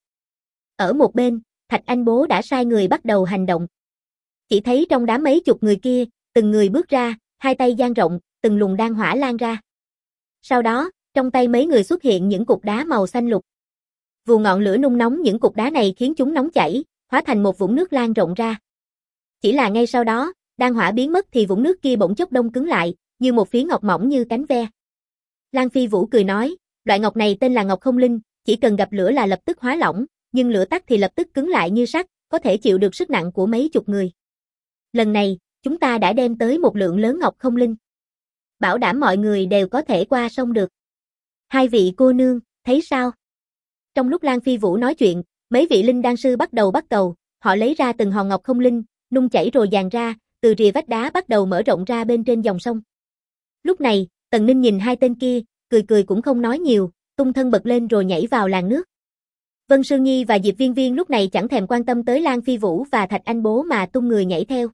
Ở một bên, Thạch Anh bố đã sai người bắt đầu hành động. Chỉ thấy trong đám mấy chục người kia, từng người bước ra, hai tay dang rộng, từng luồng đan hỏa lan ra. Sau đó, trong tay mấy người xuất hiện những cục đá màu xanh lục. Vù ngọn lửa nung nóng những cục đá này khiến chúng nóng chảy, hóa thành một vũng nước lan rộng ra. Chỉ là ngay sau đó, đan hỏa biến mất thì vũng nước kia bỗng chốc đông cứng lại, như một phiến ngọc mỏng như cánh ve. Lan Phi Vũ cười nói, loại ngọc này tên là ngọc không linh, chỉ cần gặp lửa là lập tức hóa lỏng, nhưng lửa tắt thì lập tức cứng lại như sắt, có thể chịu được sức nặng của mấy chục người. Lần này, chúng ta đã đem tới một lượng lớn ngọc không linh. Bảo đảm mọi người đều có thể qua sông được. Hai vị cô nương, thấy sao? Trong lúc Lan Phi Vũ nói chuyện, mấy vị linh đan sư bắt đầu bắt cầu, họ lấy ra từng hòn ngọc không linh, nung chảy rồi dàn ra, từ rìa vách đá bắt đầu mở rộng ra bên trên dòng sông. Lúc này, Tần Ninh nhìn hai tên kia, cười cười cũng không nói nhiều, tung thân bật lên rồi nhảy vào làn nước. Vân Sương Nhi và Diệp Viên Viên lúc này chẳng thèm quan tâm tới Lan Phi Vũ và Thạch Anh bố mà tung người nhảy theo.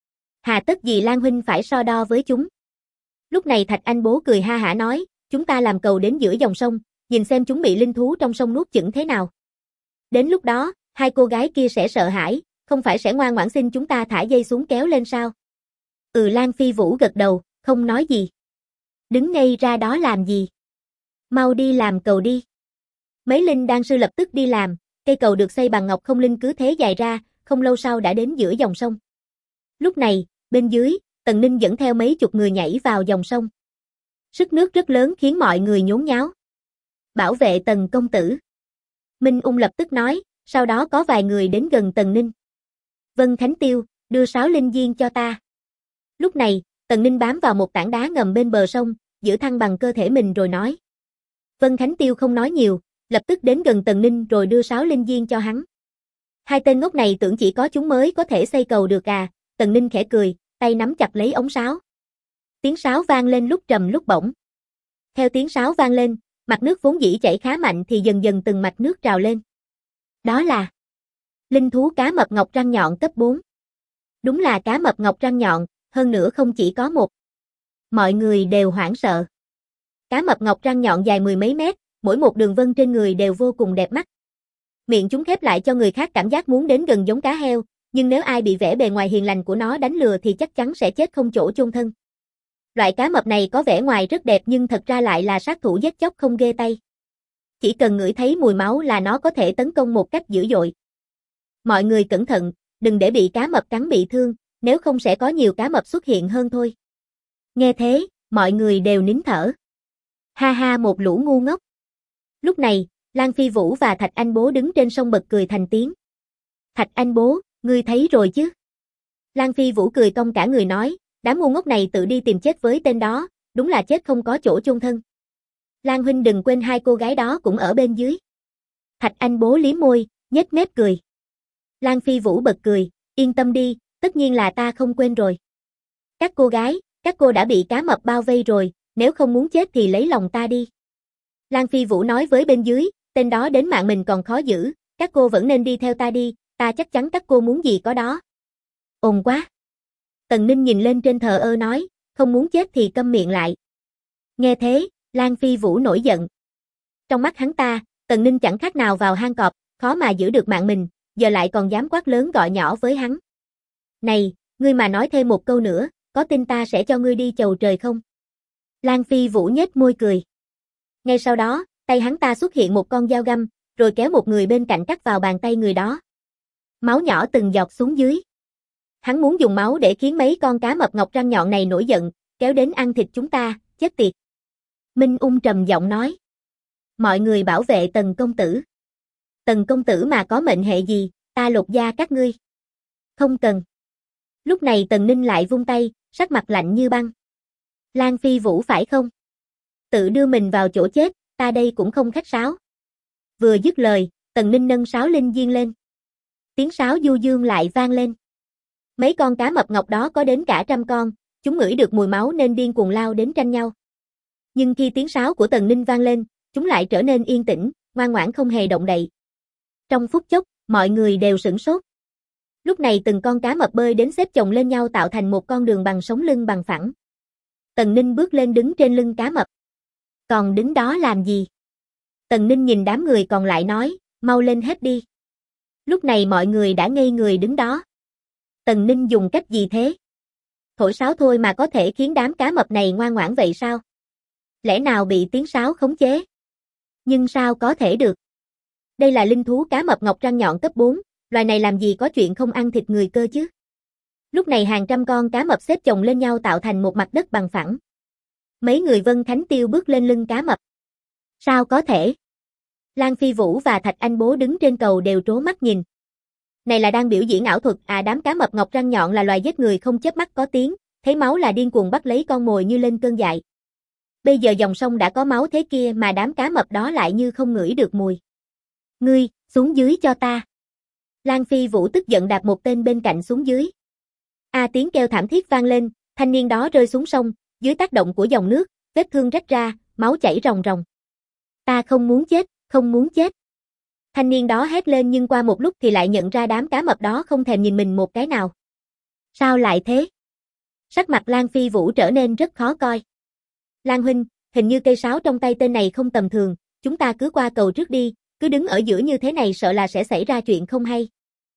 Hà tất gì Lan huynh phải so đo với chúng. Lúc này Thạch Anh bố cười ha hả nói, chúng ta làm cầu đến giữa dòng sông, nhìn xem chúng bị linh thú trong sông nuốt chửng thế nào. Đến lúc đó, hai cô gái kia sẽ sợ hãi, không phải sẽ ngoan ngoãn xin chúng ta thả dây xuống kéo lên sao? Lan Phi Vũ gật đầu, không nói gì. Đứng ngây ra đó làm gì? Mau đi làm cầu đi. Mấy linh đan sư lập tức đi làm, cây cầu được xây bằng ngọc không linh cứ thế dài ra, không lâu sau đã đến giữa dòng sông. Lúc này, bên dưới, Tần Ninh dẫn theo mấy chục người nhảy vào dòng sông. Sức nước rất lớn khiến mọi người nhốn nháo. Bảo vệ Tần công tử. Minh Ung lập tức nói, sau đó có vài người đến gần Tần Ninh. Vân Khánh Tiêu, đưa 6 linh viên cho ta. Lúc này, Tần Ninh bám vào một tảng đá ngầm bên bờ sông, giữ thăng bằng cơ thể mình rồi nói. Vân Khánh Tiêu không nói nhiều, lập tức đến gần Tần Ninh rồi đưa 6 linh viên cho hắn. Hai tên ngốc này tưởng chỉ có chúng mới có thể xây cầu được à, Tần Ninh khẽ cười, tay nắm chặt lấy ống sáo. Tiếng sáo vang lên lúc trầm lúc bổng. Theo tiếng sáo vang lên, mặt nước vốn dĩ chảy khá mạnh thì dần dần từng mạch nước trào lên. Đó là linh thú cá mập ngọc răng nhọn cấp 4. Đúng là cá mập ngọc răng nhọn, hơn nữa không chỉ có một. Mọi người đều hoảng sợ. Cá mập ngọc răng nhọn dài mười mấy mét, mỗi một đường vân trên người đều vô cùng đẹp mắt. Miệng chúng khép lại cho người khác cảm giác muốn đến gần giống cá heo, nhưng nếu ai bị vẻ bề ngoài hiền lành của nó đánh lừa thì chắc chắn sẽ chết không chỗ chôn thân. Loại cá mập này có vẻ ngoài rất đẹp nhưng thật ra lại là sát thủ giết chóc không ghê tay. Chỉ cần ngửi thấy mùi máu là nó có thể tấn công một cách dữ dội. Mọi người cẩn thận, đừng để bị cá mập cắn bị thương, nếu không sẽ có nhiều cá mập xuất hiện hơn thôi. Nghe thế, mọi người đều nín thở. Ha ha, một lũ ngu ngốc. Lúc này, Lan Phi Vũ và Thạch Anh Bố đứng trên sông bật cười thành tiếng. Thạch Anh Bố, ngươi thấy rồi chứ? Lan Phi Vũ cười cong cả người nói, đám ngu ngốc này tự đi tìm chết với tên đó, đúng là chết không có chỗ chôn thân. Lan huynh đừng quên hai cô gái đó cũng ở bên dưới. Thạch Anh Bố liếm môi, nhếch mép cười. Lan Phi Vũ bật cười, yên tâm đi, tất nhiên là ta không quên rồi. Các cô gái, các cô đã bị cá mập bao vây rồi, nếu không muốn chết thì lấy lòng ta đi. Lan Phi Vũ nói với bên dưới, tên đó đến mạng mình còn khó giữ, các cô vẫn nên đi theo ta đi, ta chắc chắn các cô muốn gì có đó. Ồn quá. Tần Ninh nhìn lên trên thờ ơ nói, không muốn chết thì câm miệng lại. Nghe thế, Lan Phi Vũ nổi giận. Trong mắt hắn ta, Tần Ninh chẳng khác nào vào hang cọp, khó mà giữ được mạng mình, giờ lại còn dám quát lớn gọi nhỏ với hắn. Này, ngươi mà nói thêm một câu nữa, có tin ta sẽ cho ngươi đi chầu trời không? Lan Phi Vũ nhếch môi cười. Ngay sau đó, tay hắn ta xuất hiện một con dao găm, rồi kéo một người bên cạnh cắt vào bàn tay người đó. Máu nhỏ từng giọt xuống dưới. Hắn muốn dùng máu để khiến mấy con cá mập ngọc răng nhọn này nổi giận, kéo đến ăn thịt chúng ta, chết tiệt. Minh Ung trầm giọng nói. Mọi người bảo vệ Tần công tử. Tần công tử mà có mệnh hệ gì, ta lột da các ngươi. Không cần. Lúc này Tần Ninh lại vung tay, sắc mặt lạnh như băng. Lan Phi Vũ phải không? Tự đưa mình vào chỗ chết, ta đây cũng không khách sáo. Vừa dứt lời, Tần Ninh nâng sáo linh diên lên. Tiếng sáo du dương lại vang lên. Mấy con cá mập ngọc đó có đến cả 100 con, chúng ngửi được mùi máu nên điên cuồng lao đến tranh nhau. Nhưng khi tiếng sáo của Tần Ninh vang lên, chúng lại trở nên yên tĩnh, ngoan ngoãn không hề động đậy. Trong phút chốc, mọi người đều sửng sốt. Lúc này từng con cá mập bơi đến xếp chồng lên nhau tạo thành một con đường bằng sống lưng bằng phẳng. Tần Ninh bước lên đứng trên lưng cá mập. Còn đứng đó làm gì? Tần Ninh nhìn đám người còn lại nói, mau lên hết đi. Lúc này mọi người đã ngây người đứng đó. Tần Ninh dùng cách gì thế? Thổi sáo thôi mà có thể khiến đám cá mập này ngoan ngoãn vậy sao? Lẽ nào bị tiếng sáo khống chế? Nhưng sao có thể được? Đây là linh thú cá mập ngọc răng nhọn cấp 4, loài này làm gì có chuyện không ăn thịt người cơ chứ? Lúc này hàng trăm con cá mập xếp chồng lên nhau tạo thành một mặt đất bằng phẳng. Mấy người Vân Khánh Tiêu bước lên lưng cá mập. Sao có thể? Lan Phi Vũ và Thạch Anh Bố đứng trên cầu đều trố mắt nhìn. Này là đang biểu diễn ảo thuật à? Đám cá mập ngọc răng nhọn là loài giết người không chớp mắt có tiếng, thấy máu là điên cuồng bắt lấy con mồi như lên cơn dại. Bây giờ dòng sông đã có máu thế kia mà đám cá mập đó lại như không ngửi được mùi. Ngươi, xuống dưới cho ta. Lan Phi Vũ tức giận đạp một tên bên cạnh xuống dưới. Tiếng kêu thảm thiết vang lên, thanh niên đó rơi xuống sông, dưới tác động của dòng nước, vết thương rách ra, máu chảy ròng ròng. Ta không muốn chết, không muốn chết. Thanh niên đó hét lên nhưng qua một lúc thì lại nhận ra đám cá mập đó không thèm nhìn mình một cái nào. Sao lại thế? Sắc mặt Lan Phi Vũ trở nên rất khó coi. Lan huynh, hình như cây sáo trong tay tên này không tầm thường, chúng ta cứ qua cầu trước đi, cứ đứng ở giữa như thế này sợ là sẽ xảy ra chuyện không hay.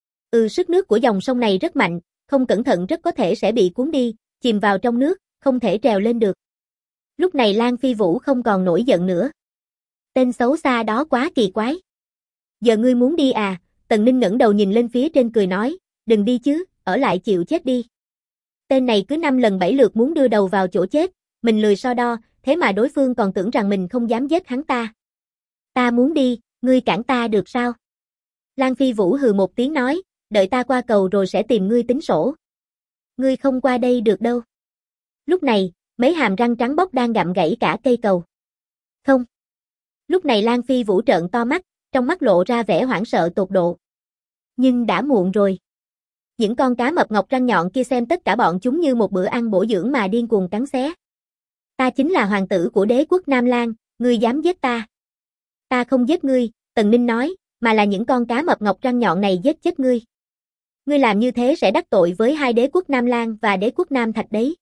Sức nước của dòng sông này rất mạnh, không cẩn thận rất có thể sẽ bị cuốn đi, chìm vào trong nước, không thể trèo lên được. Lúc này Lan Phi Vũ không còn nổi giận nữa. Tên xấu xa đó quá kỳ quái. Giờ ngươi muốn đi à? Tần Ninh ngẩng đầu nhìn lên phía trên cười nói, đừng đi chứ, ở lại chịu chết đi. Tên này cứ 5 lần 7 lượt muốn đưa đầu vào chỗ chết, mình lười so đo, thế mà đối phương còn tưởng rằng mình không dám giết hắn ta. Ta muốn đi, ngươi cản ta được sao? Lan Phi Vũ hừ một tiếng nói, đợi ta qua cầu rồi sẽ tìm ngươi tính sổ. Ngươi không qua đây được đâu. Lúc này, mấy hàm răng trắng bóc đang gặm gãy cả cây cầu. Không. Lúc này Lan Phi Vũ trợn to mắt, trong mắt lộ ra vẻ hoảng sợ tột độ. Nhưng đã muộn rồi. Những con cá mập ngọc răng nhọn kia xem tất cả bọn chúng như một bữa ăn bổ dưỡng mà điên cuồng cắn xé. Ta chính là hoàng tử của đế quốc Nam Lan, ngươi dám giết ta? Ta không giết ngươi, Tần Ninh nói, mà là những con cá mập ngọc răng nhọn này giết chết ngươi. Ngươi làm như thế sẽ đắc tội với hai đế quốc Nam Lan và đế quốc Nam Thạch đấy.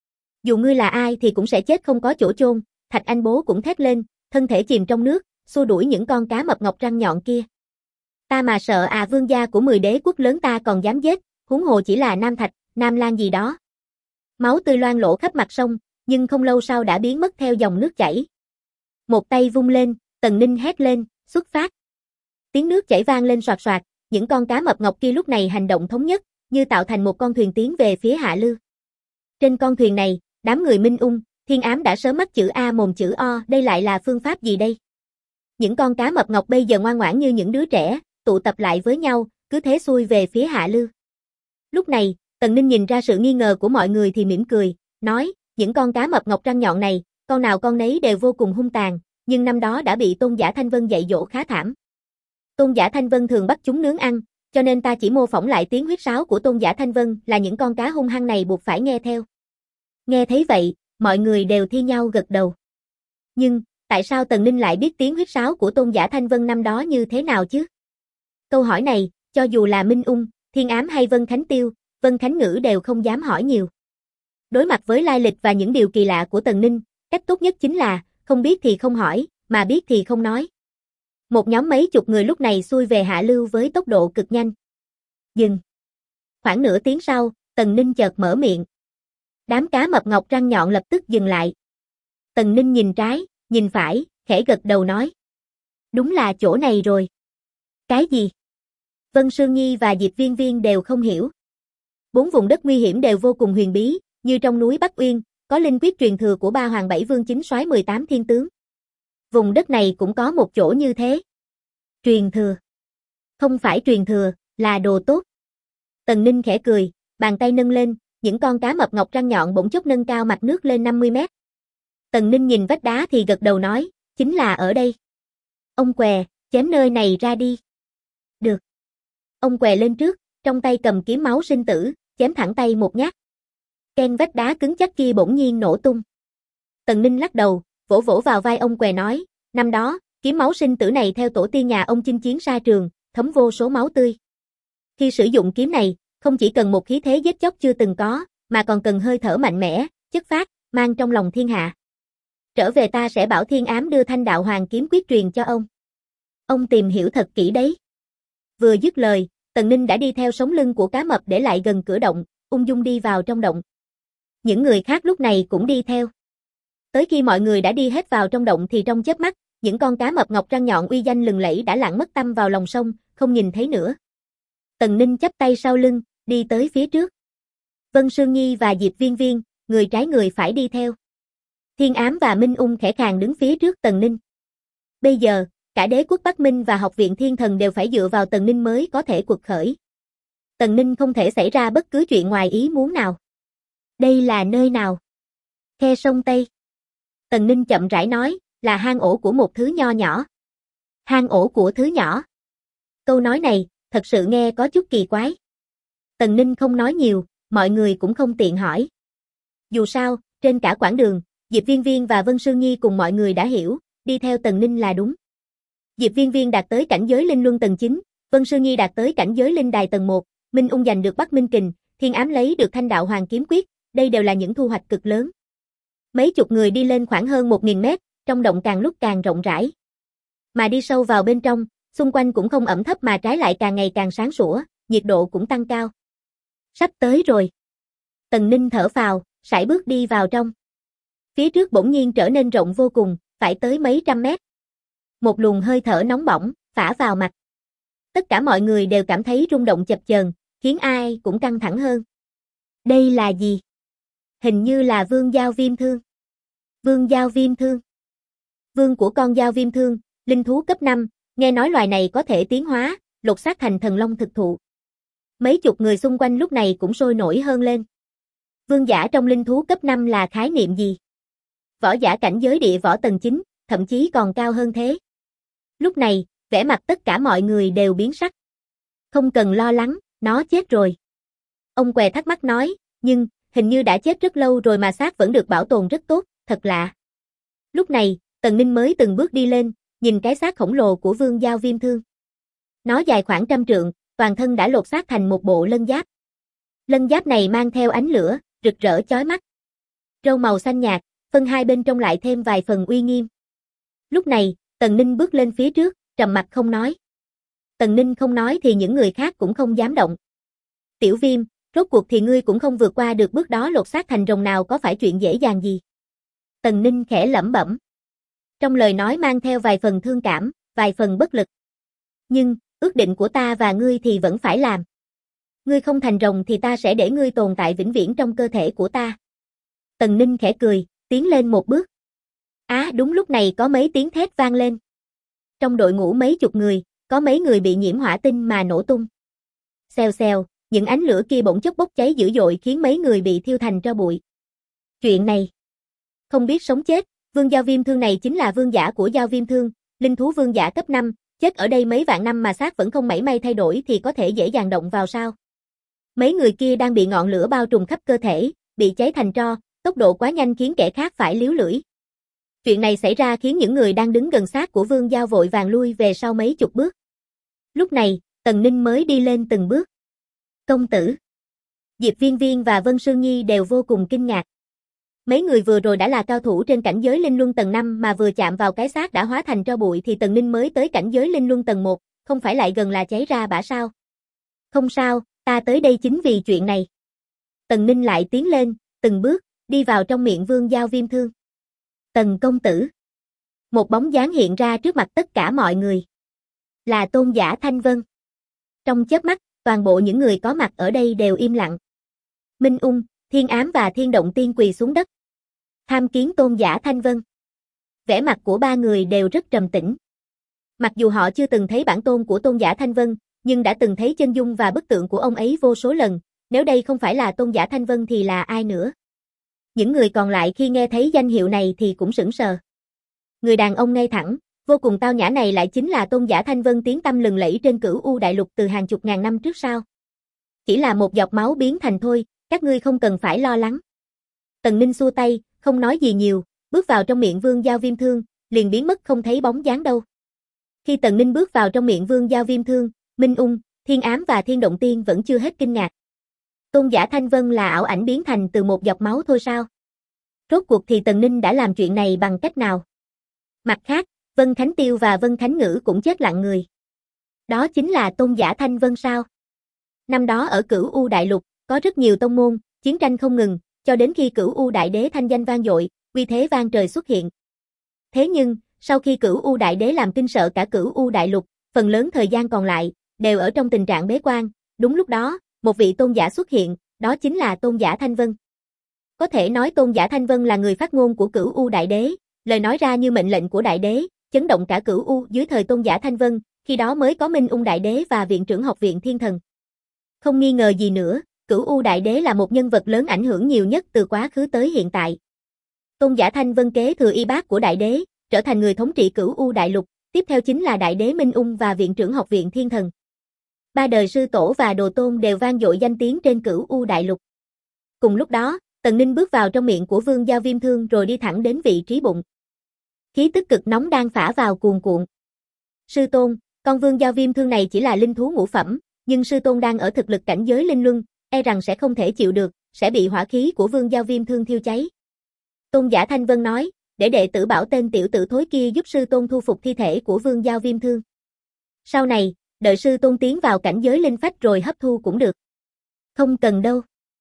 Dù ngươi là ai thì cũng sẽ chết không có chỗ chôn. Thạch Anh Bố cũng thét lên, thân thể chìm trong nước, xua đuổi những con cá mập ngọc răng nhọn kia. Ta mà sợ à? Vương gia của 10 đế quốc lớn ta còn dám giết, huống hồ chỉ là Nam Thạch, Nam Lan gì đó. Máu tươi loang lổ khắp mặt sông, nhưng không lâu sau đã biến mất theo dòng nước chảy. Một tay vung lên, Tần Ninh hét lên, xuất phát. Tiếng nước chảy vang lên soạt soạt, Những con cá mập ngọc kia lúc này hành động thống nhất, như tạo thành một con thuyền tiến về phía hạ lưu. Trên con thuyền này, đám người Minh Ung, Thiên Ám đã sớm mắt chữ A mồm chữ O, đây lại là phương pháp gì đây? Những con cá mập ngọc bây giờ ngoan ngoãn như những đứa trẻ, tụ tập lại với nhau, cứ thế xuôi về phía hạ lưu. Lúc này, Tần Ninh nhìn ra sự nghi ngờ của mọi người thì mỉm cười, nói, những con cá mập ngọc răng nhọn này, con nào con nấy đều vô cùng hung tàn, nhưng năm đó đã bị Tôn giả Thanh Vân dạy dỗ khá thảm. Tôn giả Thanh Vân thường bắt chúng nướng ăn, cho nên ta chỉ mô phỏng lại tiếng huýt sáo của Tôn giả Thanh Vân là những con cá hung hăng này buộc phải nghe theo. Nghe thấy vậy, mọi người đều thi nhau gật đầu. Nhưng, tại sao Tần Ninh lại biết tiếng huýt sáo của Tôn giả Thanh Vân năm đó như thế nào chứ? Câu hỏi này, cho dù là Minh Ung, Thiên Ám hay Vân Khánh Tiêu, Vân Khánh Ngữ đều không dám hỏi nhiều. Đối mặt với lai lịch và những điều kỳ lạ của Tần Ninh, cách tốt nhất chính là, không biết thì không hỏi, mà biết thì không nói. Một nhóm mấy chục người lúc này xuôi về hạ lưu với tốc độ cực nhanh. Dừng. Khoảng nửa tiếng sau, Tần Ninh chợt mở miệng. Đám cá mập ngọc răng nhọn lập tức dừng lại. Tần Ninh nhìn trái, nhìn phải, khẽ gật đầu nói. Đúng là chỗ này rồi. Cái gì? Vân Sương Nhi và Diệp Viên Viên đều không hiểu. 4 vùng đất nguy hiểm đều vô cùng huyền bí, như trong núi Bắc Uyên, có linh quyết truyền thừa của 3 hoàng 7 vương chính soái 18 thiên tướng. Vùng đất này cũng có một chỗ như thế. Truyền thừa. Không phải truyền thừa, là đồ tốt. Tần Ninh khẽ cười, bàn tay nâng lên, những con cá mập ngọc răng nhọn bỗng chốc nâng cao mặt nước lên 50 mét. Tần Ninh nhìn vách đá thì gật đầu nói, chính là ở đây. Ông què, chém nơi này ra đi. Được. Ông què lên trước, trong tay cầm kiếm máu sinh tử, chém thẳng tay một nhát. Ken vách đá cứng chắc kia bỗng nhiên nổ tung. Tần Ninh lắc đầu, vỗ vỗ vào vai ông què nói, năm đó, kiếm máu sinh tử này theo tổ tiên nhà ông chinh chiến xa trường, thấm vô số máu tươi. Khi sử dụng kiếm này, không chỉ cần một khí thế giết chóc chưa từng có, mà còn cần hơi thở mạnh mẽ, chất phác, mang trong lòng thiên hạ. Trở về ta sẽ bảo Thiên Ám đưa Thanh Đạo Hoàng kiếm quyết truyền cho ông. Ông tìm hiểu thật kỹ đấy. Vừa dứt lời, Tần Ninh đã đi theo sống lưng của cá mập để lại gần cửa động, ung dung đi vào trong động. Những người khác lúc này cũng đi theo. Tới khi mọi người đã đi hết vào trong động thì trong chớp mắt, những con cá mập ngọc răng nhọn uy danh lừng lẫy đã lặn mất tăm vào lòng sông, không nhìn thấy nữa. Tần Ninh chắp tay sau lưng, đi tới phía trước. Vân Sương Nhi và Diệp Viên Viên, người trái người phải đi theo. Thiên Ám và Minh Ung khẽ khàng đứng phía trước Tần Ninh. Bây giờ, cả đế quốc Bắc Minh và học viện Thiên Thần đều phải dựa vào Tần Ninh mới có thể quật khởi. Tần Ninh không thể xảy ra bất cứ chuyện ngoài ý muốn nào. Đây là nơi nào? Khe sông Tây. Tần Ninh chậm rãi nói, là hang ổ của một thứ nho nhỏ. Hang ổ của thứ nhỏ. Câu nói này, thật sự nghe có chút kỳ quái. Tần Ninh không nói nhiều, mọi người cũng không tiện hỏi. Dù sao, trên cả quãng đường, Diệp Viên Viên và Vân Sương Nhi cùng mọi người đã hiểu, đi theo Tần Ninh là đúng. Diệp Viên Viên đạt tới cảnh giới linh luân tầng 9, Vân Sương Nhi đạt tới cảnh giới linh đài tầng 1, Minh Ung giành được Bắc Minh Kình, Thiên Ám lấy được Thanh Đạo Hoàng kiếm quyết, đây đều là những thu hoạch cực lớn. Mấy chục người đi lên khoảng hơn 1000 mét, trong động càng lúc càng rộng rãi. Mà đi sâu vào bên trong, xung quanh cũng không ẩm thấp mà trái lại càng ngày càng sáng sủa, nhiệt độ cũng tăng cao. Sắp tới rồi. Tần Ninh thở phào, sải bước đi vào trong. Phía trước bỗng nhiên trở nên rộng vô cùng, phải tới mấy trăm mét. Một luồng hơi thở nóng bỏng, phả vào mặt. Tất cả mọi người đều cảm thấy rung động chập chờn, khiến ai cũng căng thẳng hơn. Đây là gì? Hình như là vương dao viêm thương. Vương dao viêm thương. Vương của con dao viêm thương, linh thú cấp 5, nghe nói loài này có thể tiến hóa, lột xác thành thần long thực thụ. Mấy chục người xung quanh lúc này cũng sôi nổi hơn lên. Vương giả trong linh thú cấp 5 là khái niệm gì? Võ giả cảnh giới địa võ tầng 9, thậm chí còn cao hơn thế. Lúc này, vẻ mặt tất cả mọi người đều biến sắc. Không cần lo lắng, nó chết rồi. Ông què thắc mắc nói, nhưng, hình như đã chết rất lâu rồi mà xác vẫn được bảo tồn rất tốt, thật lạ. Lúc này, Tần Ninh mới từng bước đi lên, nhìn cái xác khổng lồ của vương dao viêm thương. Nó dài khoảng 100 trượng, toàn thân đã lột xác thành một bộ lân giáp. Lân giáp này mang theo ánh lửa, rực rỡ chói mắt. Râu màu xanh nhạt, phân hai bên trong lại thêm vài phần uy nghiêm. Lúc này, Tần Ninh bước lên phía trước, trầm mặc không nói. Tần Ninh không nói thì những người khác cũng không dám động. Tiểu Viêm, rốt cuộc thì ngươi cũng không vượt qua được bước đó, lột xác thành rồng nào có phải chuyện dễ dàng gì. Tần Ninh khẽ lẩm bẩm. Trong lời nói mang theo vài phần thương cảm, vài phần bất lực. Nhưng, ước định của ta và ngươi thì vẫn phải làm. Ngươi không thành rồng thì ta sẽ để ngươi tồn tại vĩnh viễn trong cơ thể của ta. Tần Ninh khẽ cười, tiến lên một bước. Đúng lúc này có mấy tiếng thét vang lên. Trong đội ngũ mấy chục người, có mấy người bị nhiễm hỏa tinh mà nổ tung. Xèo xèo, những ánh lửa kia bỗng chốc bốc cháy dữ dội khiến mấy người bị thiêu thành tro bụi. Chuyện này, không biết sống chết, vương giao viêm thương này chính là vương giả của giao viêm thương, linh thú vương giả cấp 5, chết ở đây mấy vạn năm mà xác vẫn không mảy may thay đổi thì có thể dễ dàng động vào sao? Mấy người kia đang bị ngọn lửa bao trùm khắp cơ thể, bị cháy thành tro, tốc độ quá nhanh khiến kẻ khác phải líu lưỡi. Chuyện này xảy ra khiến những người đang đứng gần xác của vương giao vội vàng lui về sau mấy chục bước. Lúc này, Tần Ninh mới đi lên từng bước. Công tử. Diệp Viên Viên và Vân Sương Nhi đều vô cùng kinh ngạc. Mấy người vừa rồi đã là cao thủ trên cảnh giới linh luân tầng 5 mà vừa chạm vào cái xác đã hóa thành tro bụi thì Tần Ninh mới tới cảnh giới linh luân tầng 1, không phải lại gần là cháy ra bã sao. Không sao, ta tới đây chính vì chuyện này. Tần Ninh lại tiến lên, từng bước, đi vào trong miệng vương giao viêm thương. Tần công tử. Một bóng dáng hiện ra trước mặt tất cả mọi người. Là tôn giả Thanh Vân. Trong chớp mắt, toàn bộ những người có mặt ở đây đều im lặng. Minh Ung, Thiên Ám và Thiên Động Tiên quỳ xuống đất. Tham kiến tôn giả Thanh Vân. Vẻ mặt của ba người đều rất trầm tĩnh. Mặc dù họ chưa từng thấy bản tôn của tôn giả Thanh Vân, nhưng đã từng thấy chân dung và bức tượng của ông ấy vô số lần, nếu đây không phải là tôn giả Thanh Vân thì là ai nữa? Những người còn lại khi nghe thấy danh hiệu này thì cũng sững sờ. Người đàn ông ngay thẳng, vô cùng tao nhã này lại chính là tôn giả Thanh Vân tiếng tăm lừng lẫy trên Cửu U Đại Lục từ hàng chục ngàn năm trước sao? Chỉ là một giọt máu biến thành thôi, các ngươi không cần phải lo lắng. Tần Ninh xua tay, không nói gì nhiều, bước vào trong miệng vương giao viêm thương, liền biến mất không thấy bóng dáng đâu. Khi Tần Ninh bước vào trong miệng vương giao viêm thương, Minh Ung, Thiên Ám và Thiên Động Tiên vẫn chưa hết kinh ngạc. Tôn giả Thanh Vân là ảo ảnh biến thành từ một giọt máu thôi sao? Rốt cuộc thì Tần Ninh đã làm chuyện này bằng cách nào? Mặt khác, Vân Khánh Tiêu và Vân Khánh Ngữ cũng chết lặng người. Đó chính là tôn giả Thanh Vân sao? Năm đó ở Cửu U Đại Lục, có rất nhiều tông môn, chiến tranh không ngừng, cho đến khi Cửu U Đại Đế thanh danh vang dội, uy thế vang trời xuất hiện. Thế nhưng, sau khi Cửu U Đại Đế làm kinh sợ cả Cửu U Đại Lục, phần lớn thời gian còn lại, đều ở trong tình trạng bế quan, đúng lúc đó, một vị tôn giả xuất hiện, đó chính là tôn giả Thanh Vân. Có thể nói tôn giả Thanh Vân là người phát ngôn của Cửu U Đại Đế, lời nói ra như mệnh lệnh của Đại Đế, chấn động cả Cửu U dưới thời tôn giả Thanh Vân, khi đó mới có Minh Ung Đại Đế và Viện trưởng Học viện Thiên Thần. Không nghi ngờ gì nữa, Cửu U Đại Đế là một nhân vật lớn ảnh hưởng nhiều nhất từ quá khứ tới hiện tại. Tôn giả Thanh Vân kế thừa y bát của Đại Đế, trở thành người thống trị Cửu U Đại Lục, tiếp theo chính là Đại Đế Minh Ung và Viện trưởng Học viện Thiên Thần. Ba đời sư tổ và đồ tôn đều vang dội danh tiếng trên Cửu U Đại Lục. Cùng lúc đó, Tần Ninh bước vào trong miệng của vương giao viêm thương rồi đi thẳng đến vị trí bụng. Khí tức cực nóng đang phả vào cuồn cuộn. Sư tôn, con vương giao viêm thương này chỉ là linh thú ngũ phẩm, nhưng sư tôn đang ở thực lực cảnh giới linh luân, e rằng sẽ không thể chịu được, sẽ bị hỏa khí của vương giao viêm thương thiêu cháy. Tôn giả Thanh Vân nói, để đệ tử bảo tên tiểu tử thối kia giúp sư tôn thu phục thi thể của vương giao viêm thương. Sau này, đợi sư tôn tiến vào cảnh giới linh phách rồi hấp thu cũng được. Không cần đâu.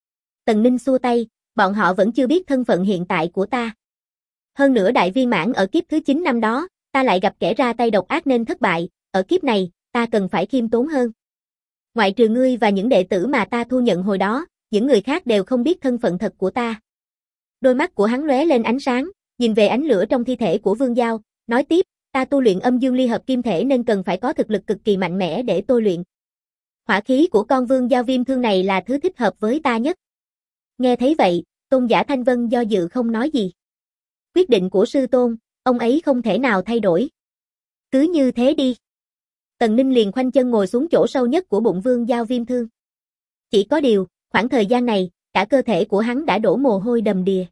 Tần Ninh xua tay, bọn họ vẫn chưa biết thân phận hiện tại của ta. Hơn nữa đại viên mãn ở kiếp thứ 9 năm đó, ta lại gặp kẻ ra tay độc ác nên thất bại, ở kiếp này, ta cần phải khiêm tốn hơn. Ngoại trừ ngươi và những đệ tử mà ta thu nhận hồi đó, những người khác đều không biết thân phận thật của ta. Đôi mắt của hắn lóe lên ánh sáng, nhìn về ánh lửa trong thi thể của Vương Giao, nói tiếp, ta tu luyện âm dương ly hợp kim thể nên cần phải có thực lực cực kỳ mạnh mẽ để tôi luyện. Hỏa khí của con Vương Giao viêm thương này là thứ thích hợp với ta nhất. Nghe thấy vậy, tôn giả Thanh Vân do dự không nói gì. Quyết định của sư tôn, ông ấy không thể nào thay đổi. Cứ như thế đi. Tần Ninh liền khoanh chân ngồi xuống chỗ sâu nhất của bụng Vương Giao viêm thương. Chỉ có điều, khoảng thời gian này, cả cơ thể của hắn đã đổ mồ hôi đầm đìa.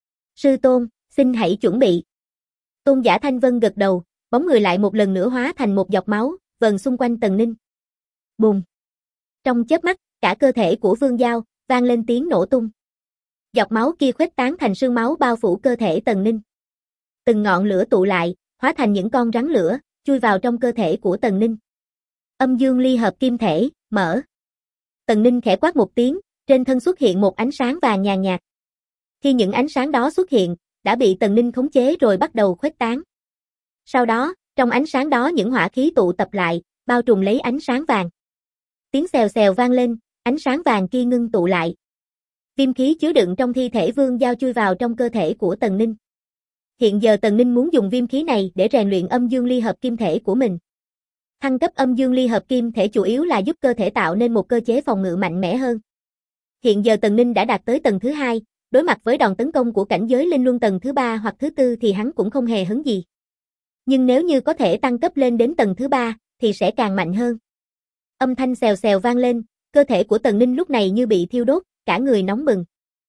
Sư tôn, xin hãy chuẩn bị. Tôn giả Thanh Vân gật đầu, bóng người lại một lần nữa hóa thành một giọt máu, vần xung quanh Tần Ninh. Bùng. Trong chớp mắt, cả cơ thể của Vương Giao vang lên tiếng nổ tung. Giọt máu kia khuếch tán thành sương máu bao phủ cơ thể Tần Ninh. Từng ngọn lửa tụ lại, hóa thành những con rắn lửa, chui vào trong cơ thể của Tần Ninh. Âm dương ly hợp kim thể, mở. Tần Ninh khẽ quát một tiếng, trên thân xuất hiện một ánh sáng vàng nhàn nhạt. Khi những ánh sáng đó xuất hiện, đã bị Tần Ninh khống chế rồi bắt đầu khuếch tán. Sau đó, trong ánh sáng đó những hỏa khí tụ tập lại, bao trùm lấy ánh sáng vàng. Tiếng xèo xèo vang lên, ánh sáng vàng kia ngưng tụ lại. Viêm khí chứa đựng trong thi thể Vương Giao chui vào trong cơ thể của Tần Ninh. Hiện giờ Tần Ninh muốn dùng viêm khí này để rèn luyện âm dương ly hợp kim thể của mình. Thăng cấp âm dương ly hợp kim thể chủ yếu là giúp cơ thể tạo nên một cơ chế phòng ngự mạnh mẽ hơn. Hiện giờ Tần Ninh đã đạt tới tầng thứ 2, đối mặt với đòn tấn công của cảnh giới linh luân tầng thứ 3 hoặc thứ 4 thì hắn cũng không hề hấn gì. Nhưng nếu như có thể tăng cấp lên đến tầng thứ 3 thì sẽ càng mạnh hơn. Âm thanh xèo xèo vang lên, cơ thể của Tần Ninh lúc này như bị thiêu đốt, cả người nóng bừng.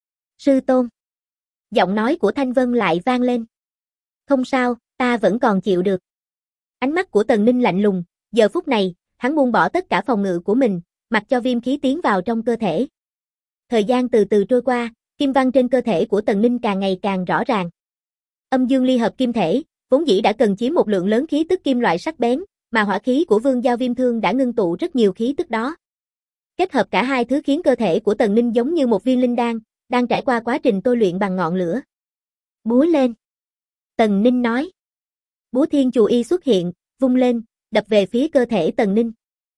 Sư tôn. Giọng nói của Thanh Vân lại vang lên. Không sao, ta vẫn còn chịu được. Ánh mắt của Tần Ninh lạnh lùng, giờ phút này, hắn buông bỏ tất cả phòng ngự của mình, mặc cho viêm khí tiến vào trong cơ thể. Thời gian từ từ trôi qua, kim văn trên cơ thể của Tần Ninh càng ngày càng rõ ràng. Âm dương ly hợp kim thể, vốn dĩ đã cần chiếm một lượng lớn khí tức kim loại sắc bén, mà hỏa khí của Vương Giao Viêm Thương đã ngưng tụ rất nhiều khí tức đó. Kết hợp cả hai thứ khiến cơ thể của Tần Ninh giống như một viên linh đan, đang trải qua quá trình tôi luyện bằng ngọn lửa. Búa lên. Tần Ninh nói. Búa thiên chù y xuất hiện, vung lên, đập về phía cơ thể Tần Ninh.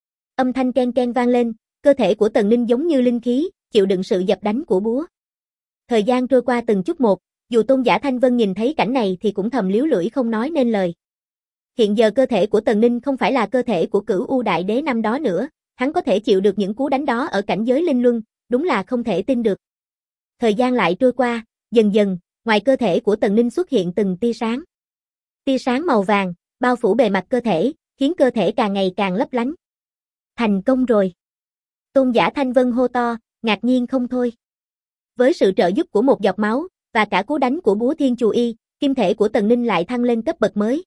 Âm thanh ken ken vang lên, cơ thể của Tần Ninh giống như linh khí, chịu đựng sự dập đánh của búa. Thời gian trôi qua từng chút một, dù Tôn giả Thanh Vân nhìn thấy cảnh này thì cũng thầm liếu lưỡi không nói nên lời. Hiện giờ cơ thể của Tần Ninh không phải là cơ thể của Cửu U Đại Đế năm đó nữa, hắn có thể chịu được những cú đánh đó ở cảnh giới linh luân, đúng là không thể tin được. Thời gian lại trôi qua, dần dần, ngoài cơ thể của Tần Ninh xuất hiện từng tia sáng. Tia sáng màu vàng, bao phủ bề mặt cơ thể, khiến cơ thể càng ngày càng lấp lánh. Thành công rồi. Tôn giả Thanh Vân hô to, ngạc nhiên không thôi. Với sự trợ giúp của một giọt máu, và cả cú đánh của búa thiên chù y, kim thể của Tần Ninh lại thăng lên cấp bậc mới.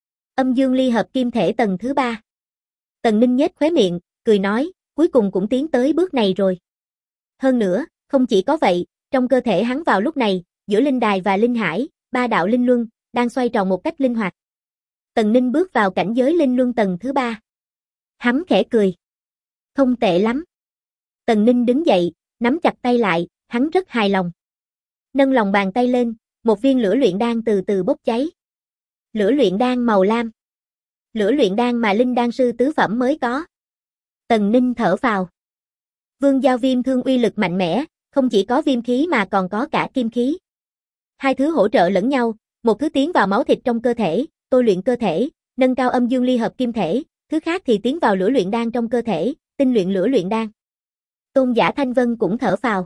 Âm dương ly hợp kim thể tầng thứ 3. Tần Ninh nhếch khóe miệng, cười nói, cuối cùng cũng tiến tới bước này rồi. Hơn nữa, không chỉ có vậy, trong cơ thể hắn vào lúc này, giữa linh đài và linh hải, ba đạo linh luân, đang xoay tròn một cách linh hoạt. Tần Ninh bước vào cảnh giới linh luân tầng thứ 3. Hắn khẽ cười. Không tệ lắm. Tần Ninh đứng dậy, nắm chặt tay lại, hắn rất hài lòng. Nâng lòng bàn tay lên, một viên lửa luyện đan từ từ bốc cháy. Lửa luyện đan màu lam. Lửa luyện đan mà linh đan sư tứ phẩm mới có. Tần Ninh thở phào. Vương Giao Viêm Thương uy lực mạnh mẽ, không chỉ có viêm khí mà còn có cả kim khí. Hai thứ hỗ trợ lẫn nhau, một thứ tiến vào máu thịt trong cơ thể, tôi luyện cơ thể, nâng cao âm dương ly hợp kim thể, thứ khác thì tiến vào lửa luyện đan trong cơ thể, tinh luyện lửa luyện đan. Tôn giả Thanh Vân cũng thở phào.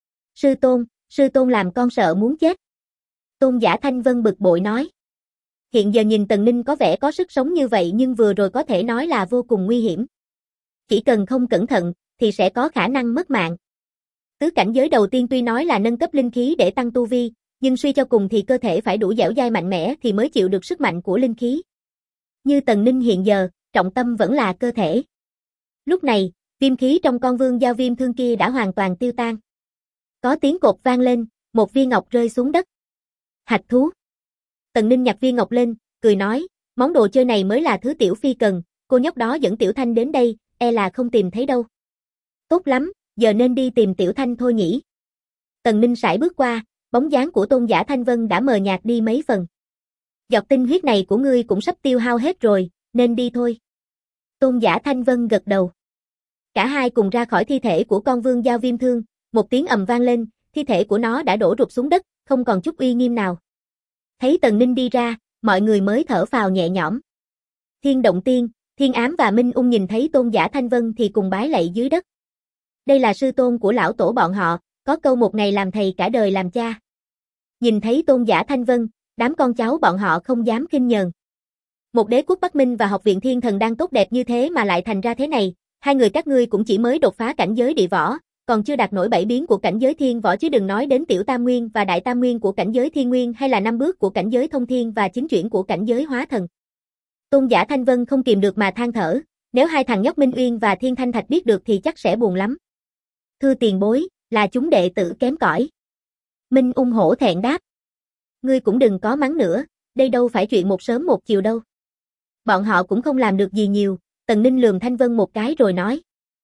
Sư tôn làm con sợ muốn chết. Tôn giả Thanh Vân bực bội nói. Hiện giờ nhìn Tần Ninh có vẻ có sức sống như vậy nhưng vừa rồi có thể nói là vô cùng nguy hiểm. Chỉ cần không cẩn thận, thì sẽ có khả năng mất mạng. Tứ cảnh giới đầu tiên tuy nói là nâng cấp linh khí để tăng tu vi, nhưng suy cho cùng thì cơ thể phải đủ dẻo dai mạnh mẽ thì mới chịu được sức mạnh của linh khí. Như Tần Ninh hiện giờ, trọng tâm vẫn là cơ thể. Lúc này, viêm khí trong con Vương Giao Viêm Thương kia đã hoàn toàn tiêu tan. Có tiếng cột vang lên, một viên ngọc rơi xuống đất. Hạch thú. Tần Ninh nhặt viên ngọc lên, cười nói, món đồ chơi này mới là thứ Tiểu Phi cần, cô nhóc đó dẫn Tiểu Thanh đến đây, e là không tìm thấy đâu. Tốt lắm, giờ nên đi tìm Tiểu Thanh thôi nhỉ. Tần Ninh sải bước qua, bóng dáng của Tôn giả Thanh Vân đã mờ nhạt đi mấy phần. Giọt tinh huyết này của ngươi cũng sắp tiêu hao hết rồi, nên đi thôi. Tôn giả Thanh Vân gật đầu. Cả hai cùng ra khỏi thi thể của con Vương Giao Viêm Thương, một tiếng ầm vang lên, thi thể của nó đã đổ rụt xuống đất, không còn chút uy nghiêm nào. Thấy Tần Ninh đi ra, mọi người mới thở phào nhẹ nhõm. Thiên Động Tiên, Thiên Ám và Minh Ung nhìn thấy Tôn giả Thanh Vân thì cùng bái lạy dưới đất. Đây là sư tôn của lão tổ bọn họ, có câu một ngày làm thầy cả đời làm cha. Nhìn thấy Tôn giả Thanh Vân, đám con cháu bọn họ không dám khinh nhờn. Một đế quốc Bắc Minh và học viện Thiên Thần đang tốt đẹp như thế mà lại thành ra thế này, hai người các ngươi cũng chỉ mới đột phá cảnh giới địa võ, còn chưa đạt nổi 7 biến của cảnh giới thiên võ chứ đừng nói đến tiểu tam nguyên và đại tam nguyên của cảnh giới thiên nguyên hay là 5 bước của cảnh giới thông thiên và 9 chuyển của cảnh giới hóa thần. Tôn giả Thanh Vân không kìm được mà than thở, nếu hai thằng nhóc Minh Uyên và Thiên Thanh Thạch biết được thì chắc sẽ buồn lắm. Thưa tiền bối, là chúng đệ tử kém cỏi. Minh Ung hổ thẹn đáp. Ngươi cũng đừng có mắng nữa, đây đâu phải chuyện một sớm một chiều đâu. Bọn họ cũng không làm được gì nhiều, Tần Ninh lườm Thanh Vân một cái rồi nói.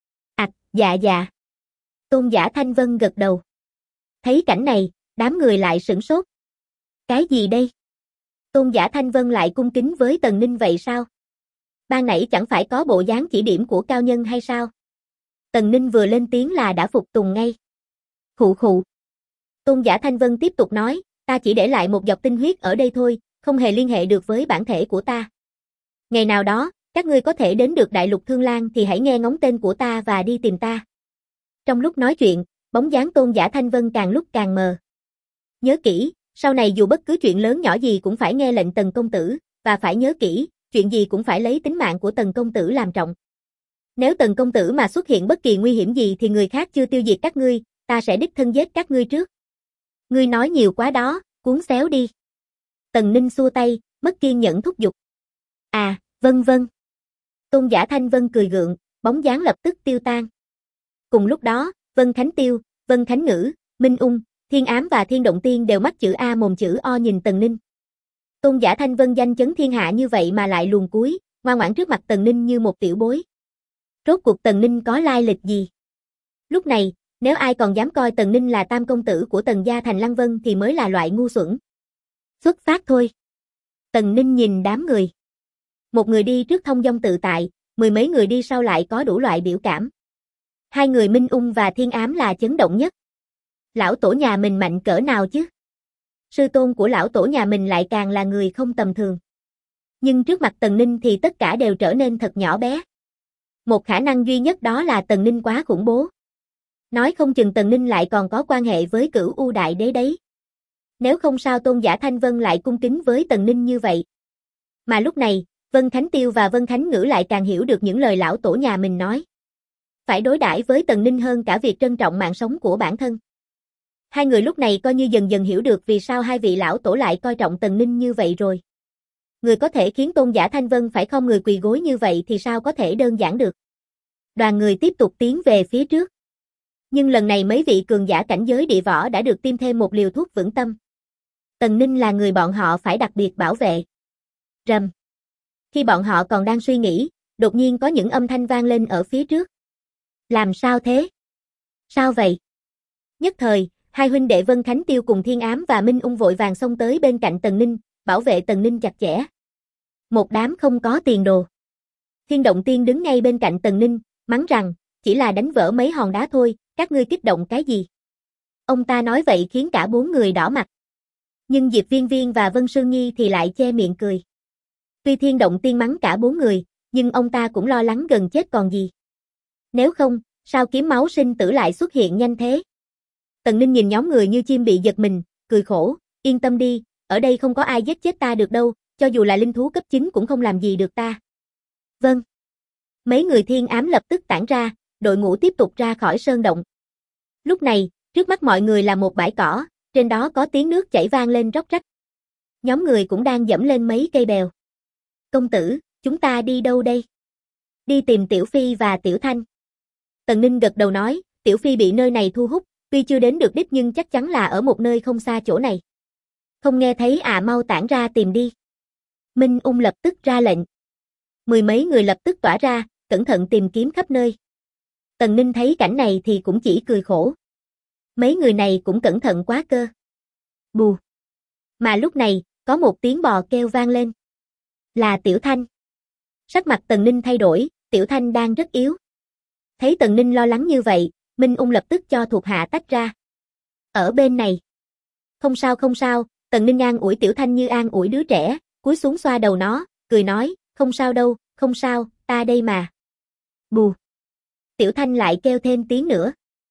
Dạ. Tôn giả Thanh Vân gật đầu. Thấy cảnh này, đám người lại sửng sốt. Cái gì đây? Tôn giả Thanh Vân lại cung kính với Tần Ninh vậy sao? ban nãy chẳng phải có bộ dáng chỉ điểm của cao nhân hay sao? Tần Ninh vừa lên tiếng là đã phục tùng ngay. Khụ khụ. Tôn giả Thanh Vân tiếp tục nói, ta chỉ để lại một giọt tinh huyết ở đây thôi, không hề liên hệ được với bản thể của ta. Ngày nào đó, các ngươi có thể đến được Đại Lục Thương Lan thì hãy nghe ngóng tên của ta và đi tìm ta. Trong lúc nói chuyện, bóng dáng Tôn giả Thanh Vân càng lúc càng mờ. Nhớ kỹ, sau này dù bất cứ chuyện lớn nhỏ gì cũng phải nghe lệnh Tần công tử, và phải nhớ kỹ, chuyện gì cũng phải lấy tính mạng của Tần công tử làm trọng. Nếu Tần công tử mà xuất hiện bất kỳ nguy hiểm gì thì người khác chưa tiêu diệt các ngươi, ta sẽ đích thân giết các ngươi trước. Ngươi nói nhiều quá đó, cuốn xéo đi. Tần Ninh xua tay, mất kiên nhẫn thúc giục. À, vân vân. Tôn giả Thanh Vân cười gượng, bóng dáng lập tức tiêu tan. Cùng lúc đó, Vân Khánh Tiêu, Vân Khánh Ngữ, Minh Ung, Thiên Ám và Thiên Động Tiên đều mắt chữ A mồm chữ O nhìn Tần Ninh. Tôn giả Thanh Vân danh chấn thiên hạ như vậy mà lại luồn cúi, ngoan ngoãn trước mặt Tần Ninh như một tiểu bối. Rốt cuộc Tần Ninh có lai lịch gì? Lúc này, nếu ai còn dám coi Tần Ninh là tam công tử của Tần gia thành Lăng Vân thì mới là loại ngu xuẩn. Xuất phát thôi. Tần Ninh nhìn đám người. Một người đi trước thông dong tự tại, mười mấy người đi sau lại có đủ loại biểu cảm. Hai người Minh Ung và Thiên Ám là chấn động nhất. Lão tổ nhà mình mạnh cỡ nào chứ? Sư tôn của lão tổ nhà mình lại càng là người không tầm thường. Nhưng trước mặt Tần Ninh thì tất cả đều trở nên thật nhỏ bé. Một khả năng duy nhất đó là Tần Ninh quá khủng bố. Nói không chừng Tần Ninh lại còn có quan hệ với Cửu U Đại Đế đấy. Nếu không sao Tôn giả Thanh Vân lại cung kính với Tần Ninh như vậy. Mà lúc này, Vân Khánh Tiêu và Vân Khánh Ngữ lại càng hiểu được những lời lão tổ nhà mình nói. Phải đối đãi với Tần Ninh hơn cả việc trân trọng mạng sống của bản thân. Hai người lúc này coi như dần dần hiểu được vì sao hai vị lão tổ lại coi trọng Tần Ninh như vậy rồi. Người có thể khiến Tôn giả Thanh Vân phải không người quỳ gối như vậy thì sao có thể đơn giản được. Đoàn người tiếp tục tiến về phía trước. Nhưng lần này mấy vị cường giả cảnh giới địa võ đã được tiêm thêm một liều thuốc vững tâm. Tần Ninh là người bọn họ phải đặc biệt bảo vệ. Rầm. Khi bọn họ còn đang suy nghĩ, đột nhiên có những âm thanh vang lên ở phía trước. Làm sao thế? Sao vậy? Nhất thời, hai huynh đệ Vân Khánh Tiêu cùng Thiên Ám và Minh Ung vội vàng xông tới bên cạnh Tần Ninh, bảo vệ Tần Ninh chặt chẽ. Một đám không có tiền đồ. Thiên Động Tiên đứng ngay bên cạnh Tần Ninh, mắng rằng, chỉ là đánh vỡ mấy hòn đá thôi, các ngươi kích động cái gì? Ông ta nói vậy khiến cả bốn người đỏ mặt. Nhưng Diệp Viên Viên và Vân Sương Nhi thì lại che miệng cười. Tuy Thiên Động Tiên mắng cả bốn người, nhưng ông ta cũng lo lắng gần chết còn gì. Nếu không, sao kiếm máu sinh tử lại xuất hiện nhanh thế? Tần Ninh nhìn nhóm người như chim bị giật mình, cười khổ, yên tâm đi, ở đây không có ai giết chết ta được đâu, cho dù là linh thú cấp 9 cũng không làm gì được ta. Vâng. Mấy người Thiên Ám lập tức tản ra, đội ngũ tiếp tục ra khỏi sơn động. Lúc này, trước mắt mọi người là một bãi cỏ, trên đó có tiếng nước chảy vang lên róc rách. Nhóm người cũng đang dẫm lên mấy cây bèo. Công tử, chúng ta đi đâu đây? Đi tìm Tiểu Phi và Tiểu Thanh. Tần Ninh gật đầu nói, Tiểu Phi bị nơi này thu hút, tuy chưa đến được đích nhưng chắc chắn là ở một nơi không xa chỗ này. Không nghe thấy à, mau tản ra tìm đi. Minh Ung lập tức ra lệnh. Mười mấy người lập tức tỏa ra, cẩn thận tìm kiếm khắp nơi. Tần Ninh thấy cảnh này thì cũng chỉ cười khổ. Mấy người này cũng cẩn thận quá cơ. Bù. Mà lúc này, có một tiếng bò kêu vang lên. Là Tiểu Thanh. Sắc mặt Tần Ninh thay đổi, Tiểu Thanh đang rất yếu. Thấy Tần Ninh lo lắng như vậy, Minh Ung lập tức cho thuộc hạ tách ra. Ở bên này. Không sao không sao, Tần Ninh an ủi Tiểu Thanh như an ủi đứa trẻ, cúi xuống xoa đầu nó, cười nói, không sao đâu, không sao, ta đây mà. Bù. Tiểu Thanh lại kêu thêm tiếng nữa.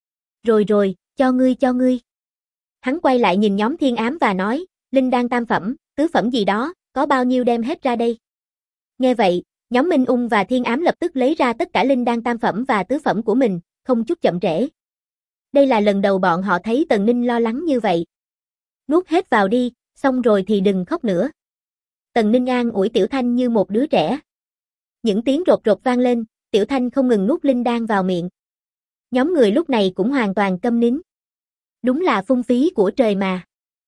Rồi rồi, cho ngươi. Hắn quay lại nhìn nhóm Thiên Ám và nói, linh đan tam phẩm, tứ phẩm gì đó, có bao nhiêu đem hết ra đây. Nghe vậy, nhóm Minh Ung và Thiên Ám lập tức lấy ra tất cả linh đan tam phẩm và tứ phẩm của mình, không chút chậm trễ. Đây là lần đầu bọn họ thấy Tần Ninh lo lắng như vậy. Nuốt hết vào đi, xong rồi thì đừng khóc nữa. Tần Ninh an ủi Tiểu Thanh như một đứa trẻ. Những tiếng rột rột vang lên, Tiểu Thanh không ngừng nuốt linh đan vào miệng. Nhóm người lúc này cũng hoàn toàn câm nín. Đúng là phung phí của trời mà.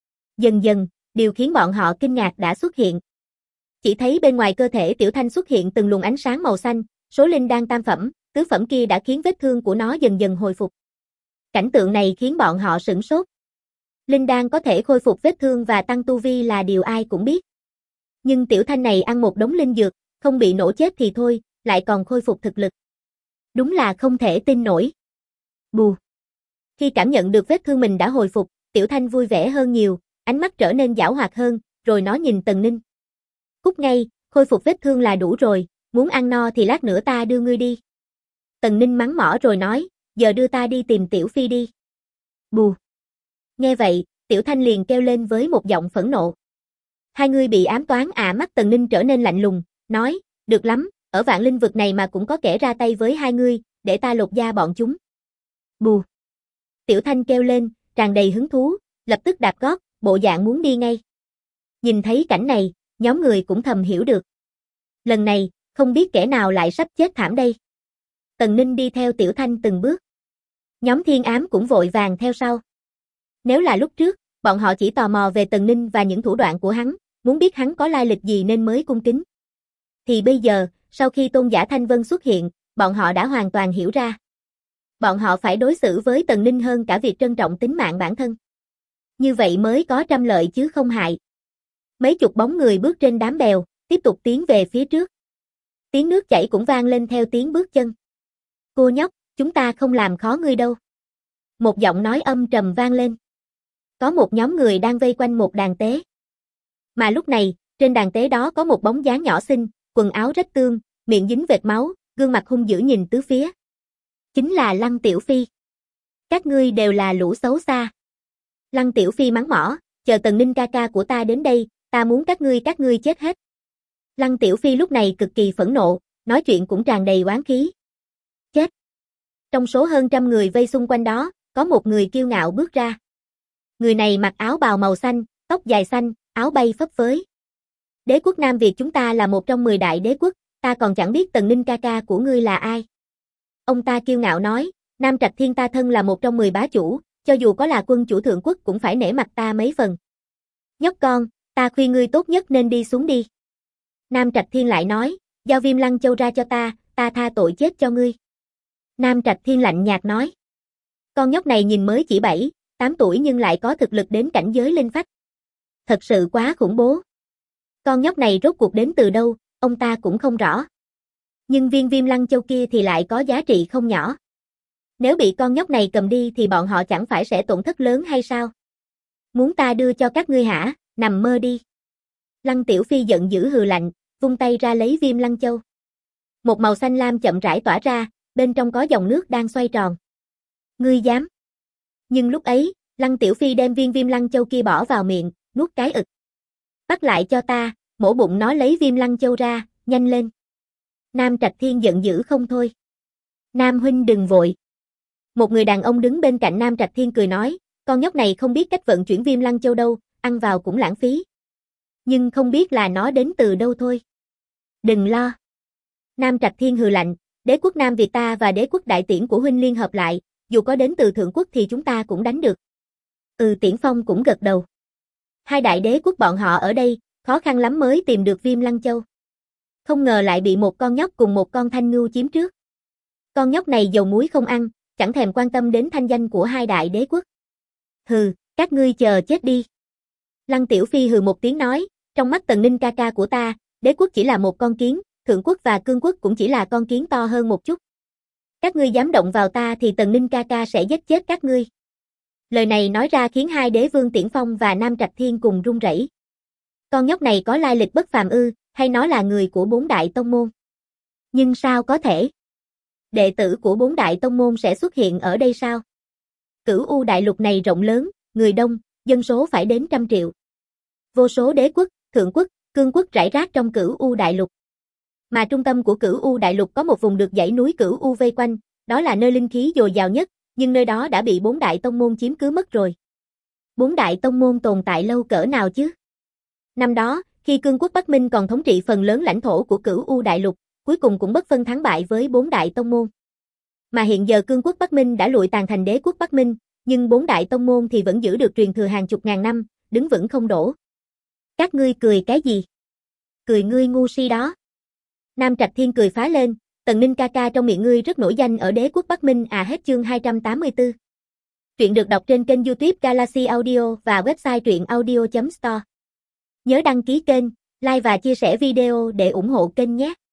Dần dần, điều khiến bọn họ kinh ngạc đã xuất hiện. Chỉ thấy bên ngoài cơ thể Tiểu Thanh xuất hiện từng luồng ánh sáng màu xanh, số linh đan tam phẩm, tứ phẩm kia đã khiến vết thương của nó dần dần hồi phục. Cảnh tượng này khiến bọn họ sửng sốt. Linh đan có thể khôi phục vết thương và tăng tu vi là điều ai cũng biết. Nhưng Tiểu Thanh này ăn một đống linh dược, không bị nổ chết thì thôi, lại còn khôi phục thực lực. Đúng là không thể tin nổi. Bù. Khi cảm nhận được vết thương mình đã hồi phục, Tiểu Thanh vui vẻ hơn nhiều, ánh mắt trở nên giảo hoạt hơn, rồi nó nhìn Tần Ninh. Cút ngay, khôi phục vết thương là đủ rồi, muốn ăn no thì lát nữa ta đưa ngươi đi. Tần Ninh mắng mỏ rồi nói, giờ đưa ta đi tìm Tiểu Phi đi. Bù. Nghe vậy, Tiểu Thanh liền kêu lên với một giọng phẫn nộ. Hai ngươi bị ám toán à? Mắt Tần Ninh trở nên lạnh lùng, nói, được lắm, ở vạn linh vực này mà cũng có kẻ ra tay với hai ngươi, để ta lột da bọn chúng. Bù. Tiểu Thanh kêu lên, tràn đầy hứng thú, lập tức đạp gót, bộ dạng muốn đi ngay. Nhìn thấy cảnh này, nhóm người cũng thầm hiểu được. Lần này, không biết kẻ nào lại sắp chết thảm đây. Tần Ninh đi theo Tiểu Thanh từng bước. Nhóm Thiên Ám cũng vội vàng theo sau. Nếu là lúc trước, bọn họ chỉ tò mò về Tần Ninh và những thủ đoạn của hắn, muốn biết hắn có lai lịch gì nên mới cung kính. Thì bây giờ, sau khi Tôn giả Thanh Vân xuất hiện, bọn họ đã hoàn toàn hiểu ra. Bọn họ phải đối xử với Tần Ninh hơn cả việc trân trọng tính mạng bản thân. Như vậy mới có trăm lợi chứ không hại. Mấy chục bóng người bước trên đám bèo, tiếp tục tiến về phía trước. Tiếng nước chảy cũng vang lên theo tiếng bước chân. Cô nhóc, chúng ta không làm khó ngươi đâu. Một giọng nói âm trầm vang lên. Có một nhóm người đang vây quanh một đàn tế. Mà lúc này, trên đàn tế đó có một bóng dáng nhỏ xinh, quần áo rách tươm, miệng dính vệt máu, gương mặt hung dữ nhìn tứ phía. Chính là Lăng Tiểu Phi. Các ngươi đều là lũ xấu xa. Lăng Tiểu Phi mắng mỏ, chờ Tần Ninh ca ca của ta đến đây, ta muốn các ngươi chết hết. Lăng Tiểu Phi lúc này cực kỳ phẫn nộ, nói chuyện cũng tràn đầy oán khí. Chết. Trong số hơn trăm người vây xung quanh đó, có một người kiêu ngạo bước ra. Người này mặc áo bào màu xanh, tóc dài xanh, áo bay phấp phới. Đế quốc Nam Việt chúng ta là một trong 10 đại đế quốc, ta còn chẳng biết Tần Ninh ca ca của ngươi là ai. Ông ta kiêu ngạo nói, Nam Trạch Thiên ta thân là một trong 10 bá chủ, cho dù có là quân chủ thượng quốc cũng phải nể mặt ta mấy phần. Nhóc con, ta khuyên ngươi tốt nhất nên đi xuống đi. Nam Trạch Thiên lại nói, giao Viêm Lăng Châu ra cho ta tha tội chết cho ngươi. Nam Trạch Thiên lạnh nhạt nói, con nhóc này nhìn mới chỉ 7, 8 tuổi nhưng lại có thực lực đến cảnh giới linh phách. Thật sự quá khủng bố. Con nhóc này rốt cuộc đến từ đâu, ông ta cũng không rõ. Nhưng viên Viêm Lăng Châu kia thì lại có giá trị không nhỏ. Nếu bị con nhóc này cầm đi thì bọn họ chẳng phải sẽ tổn thất lớn hay sao? Muốn ta đưa cho các ngươi hả, nằm mơ đi. Lăng Tiểu Phi giận dữ hừ lạnh, vung tay ra lấy Viêm Lăng Châu. Một màu xanh lam chậm rãi tỏa ra, bên trong có dòng nước đang xoay tròn. Ngươi dám? Nhưng lúc ấy, Lăng Tiểu Phi đem viên Viêm Lăng Châu kia bỏ vào miệng, nuốt cái ực. Bắt lại cho ta, mổ bụng nó lấy Viêm Lăng Châu ra, nhanh lên. Nam Trạch Thiên giận dữ không thôi. Nam huynh đừng vội. Một người đàn ông đứng bên cạnh Nam Trạch Thiên cười nói, con nhóc này không biết cách vận chuyển Viêm Lăng Châu đâu, ăn vào cũng lãng phí. Nhưng không biết là nó đến từ đâu thôi. Đừng lo. Nam Trạch Thiên hừ lạnh, đế quốc Nam Việt ta và đế quốc Đại Tiễn của huynh liên hợp lại, dù có đến từ thượng quốc thì chúng ta cũng đánh được. Tiễn Phong cũng gật đầu. Hai đại đế quốc bọn họ ở đây, khó khăn lắm mới tìm được Viêm Lăng Châu. Không ngờ lại bị một con nhóc cùng một con thanh ngưu chiếm trước. Con nhóc này dầu muối không ăn, chẳng thèm quan tâm đến thanh danh của hai đại đế quốc. Hừ, các ngươi chờ chết đi. Lăng Tiểu Phi hừ một tiếng nói, trong mắt Tần Ninh ca ca của ta, đế quốc chỉ là một con kiến, thượng quốc và cương quốc cũng chỉ là con kiến to hơn một chút. Các ngươi dám động vào ta thì Tần Ninh ca ca sẽ giết chết các ngươi. Lời này nói ra khiến hai đế vương Tiễn Phong và Nam Trạch Thiên cùng run rẩy. Con nhóc này có lai lịch bất phàm ư, hay nó là người của 4 đại tông môn? Nhưng sao có thể? Đệ tử của 4 đại tông môn sẽ xuất hiện ở đây sao? Cửu U đại lục này rộng lớn, người đông, dân số phải đến 100 triệu. Vô số đế quốc, thượng quốc, cương quốc rải rác trong Cửu U đại lục. Mà trung tâm của Cửu U đại lục có một vùng được dãy núi Cửu U vây quanh, đó là nơi linh khí dồi dào nhất, nhưng nơi đó đã bị 4 đại tông môn chiếm cứ mất rồi. 4 đại tông môn tồn tại lâu cỡ nào chứ? Năm đó, khi cương quốc Bắc Minh còn thống trị phần lớn lãnh thổ của Cửu U đại lục, cuối cùng cũng bất phân thắng bại với 4 đại tông môn. Mà hiện giờ cương quốc Bắc Minh đã lụi tàn thành đế quốc Bắc Minh, nhưng 4 đại tông môn thì vẫn giữ được truyền thừa hàng chục ngàn năm, đứng vững không đổ. Các ngươi cười cái gì? Cười ngươi ngu si đó. Nam Trạch Thiên cười phá lên, Tần Ninh ca ca trong miệng ngươi rất nổi danh ở đế quốc Bắc Minh à. Hết chương 284. Truyện được đọc trên kênh YouTube Galaxy Audio và website truyệnaudio.store. Nhớ đăng ký kênh Like và chia sẻ video để ủng hộ kênh nhé.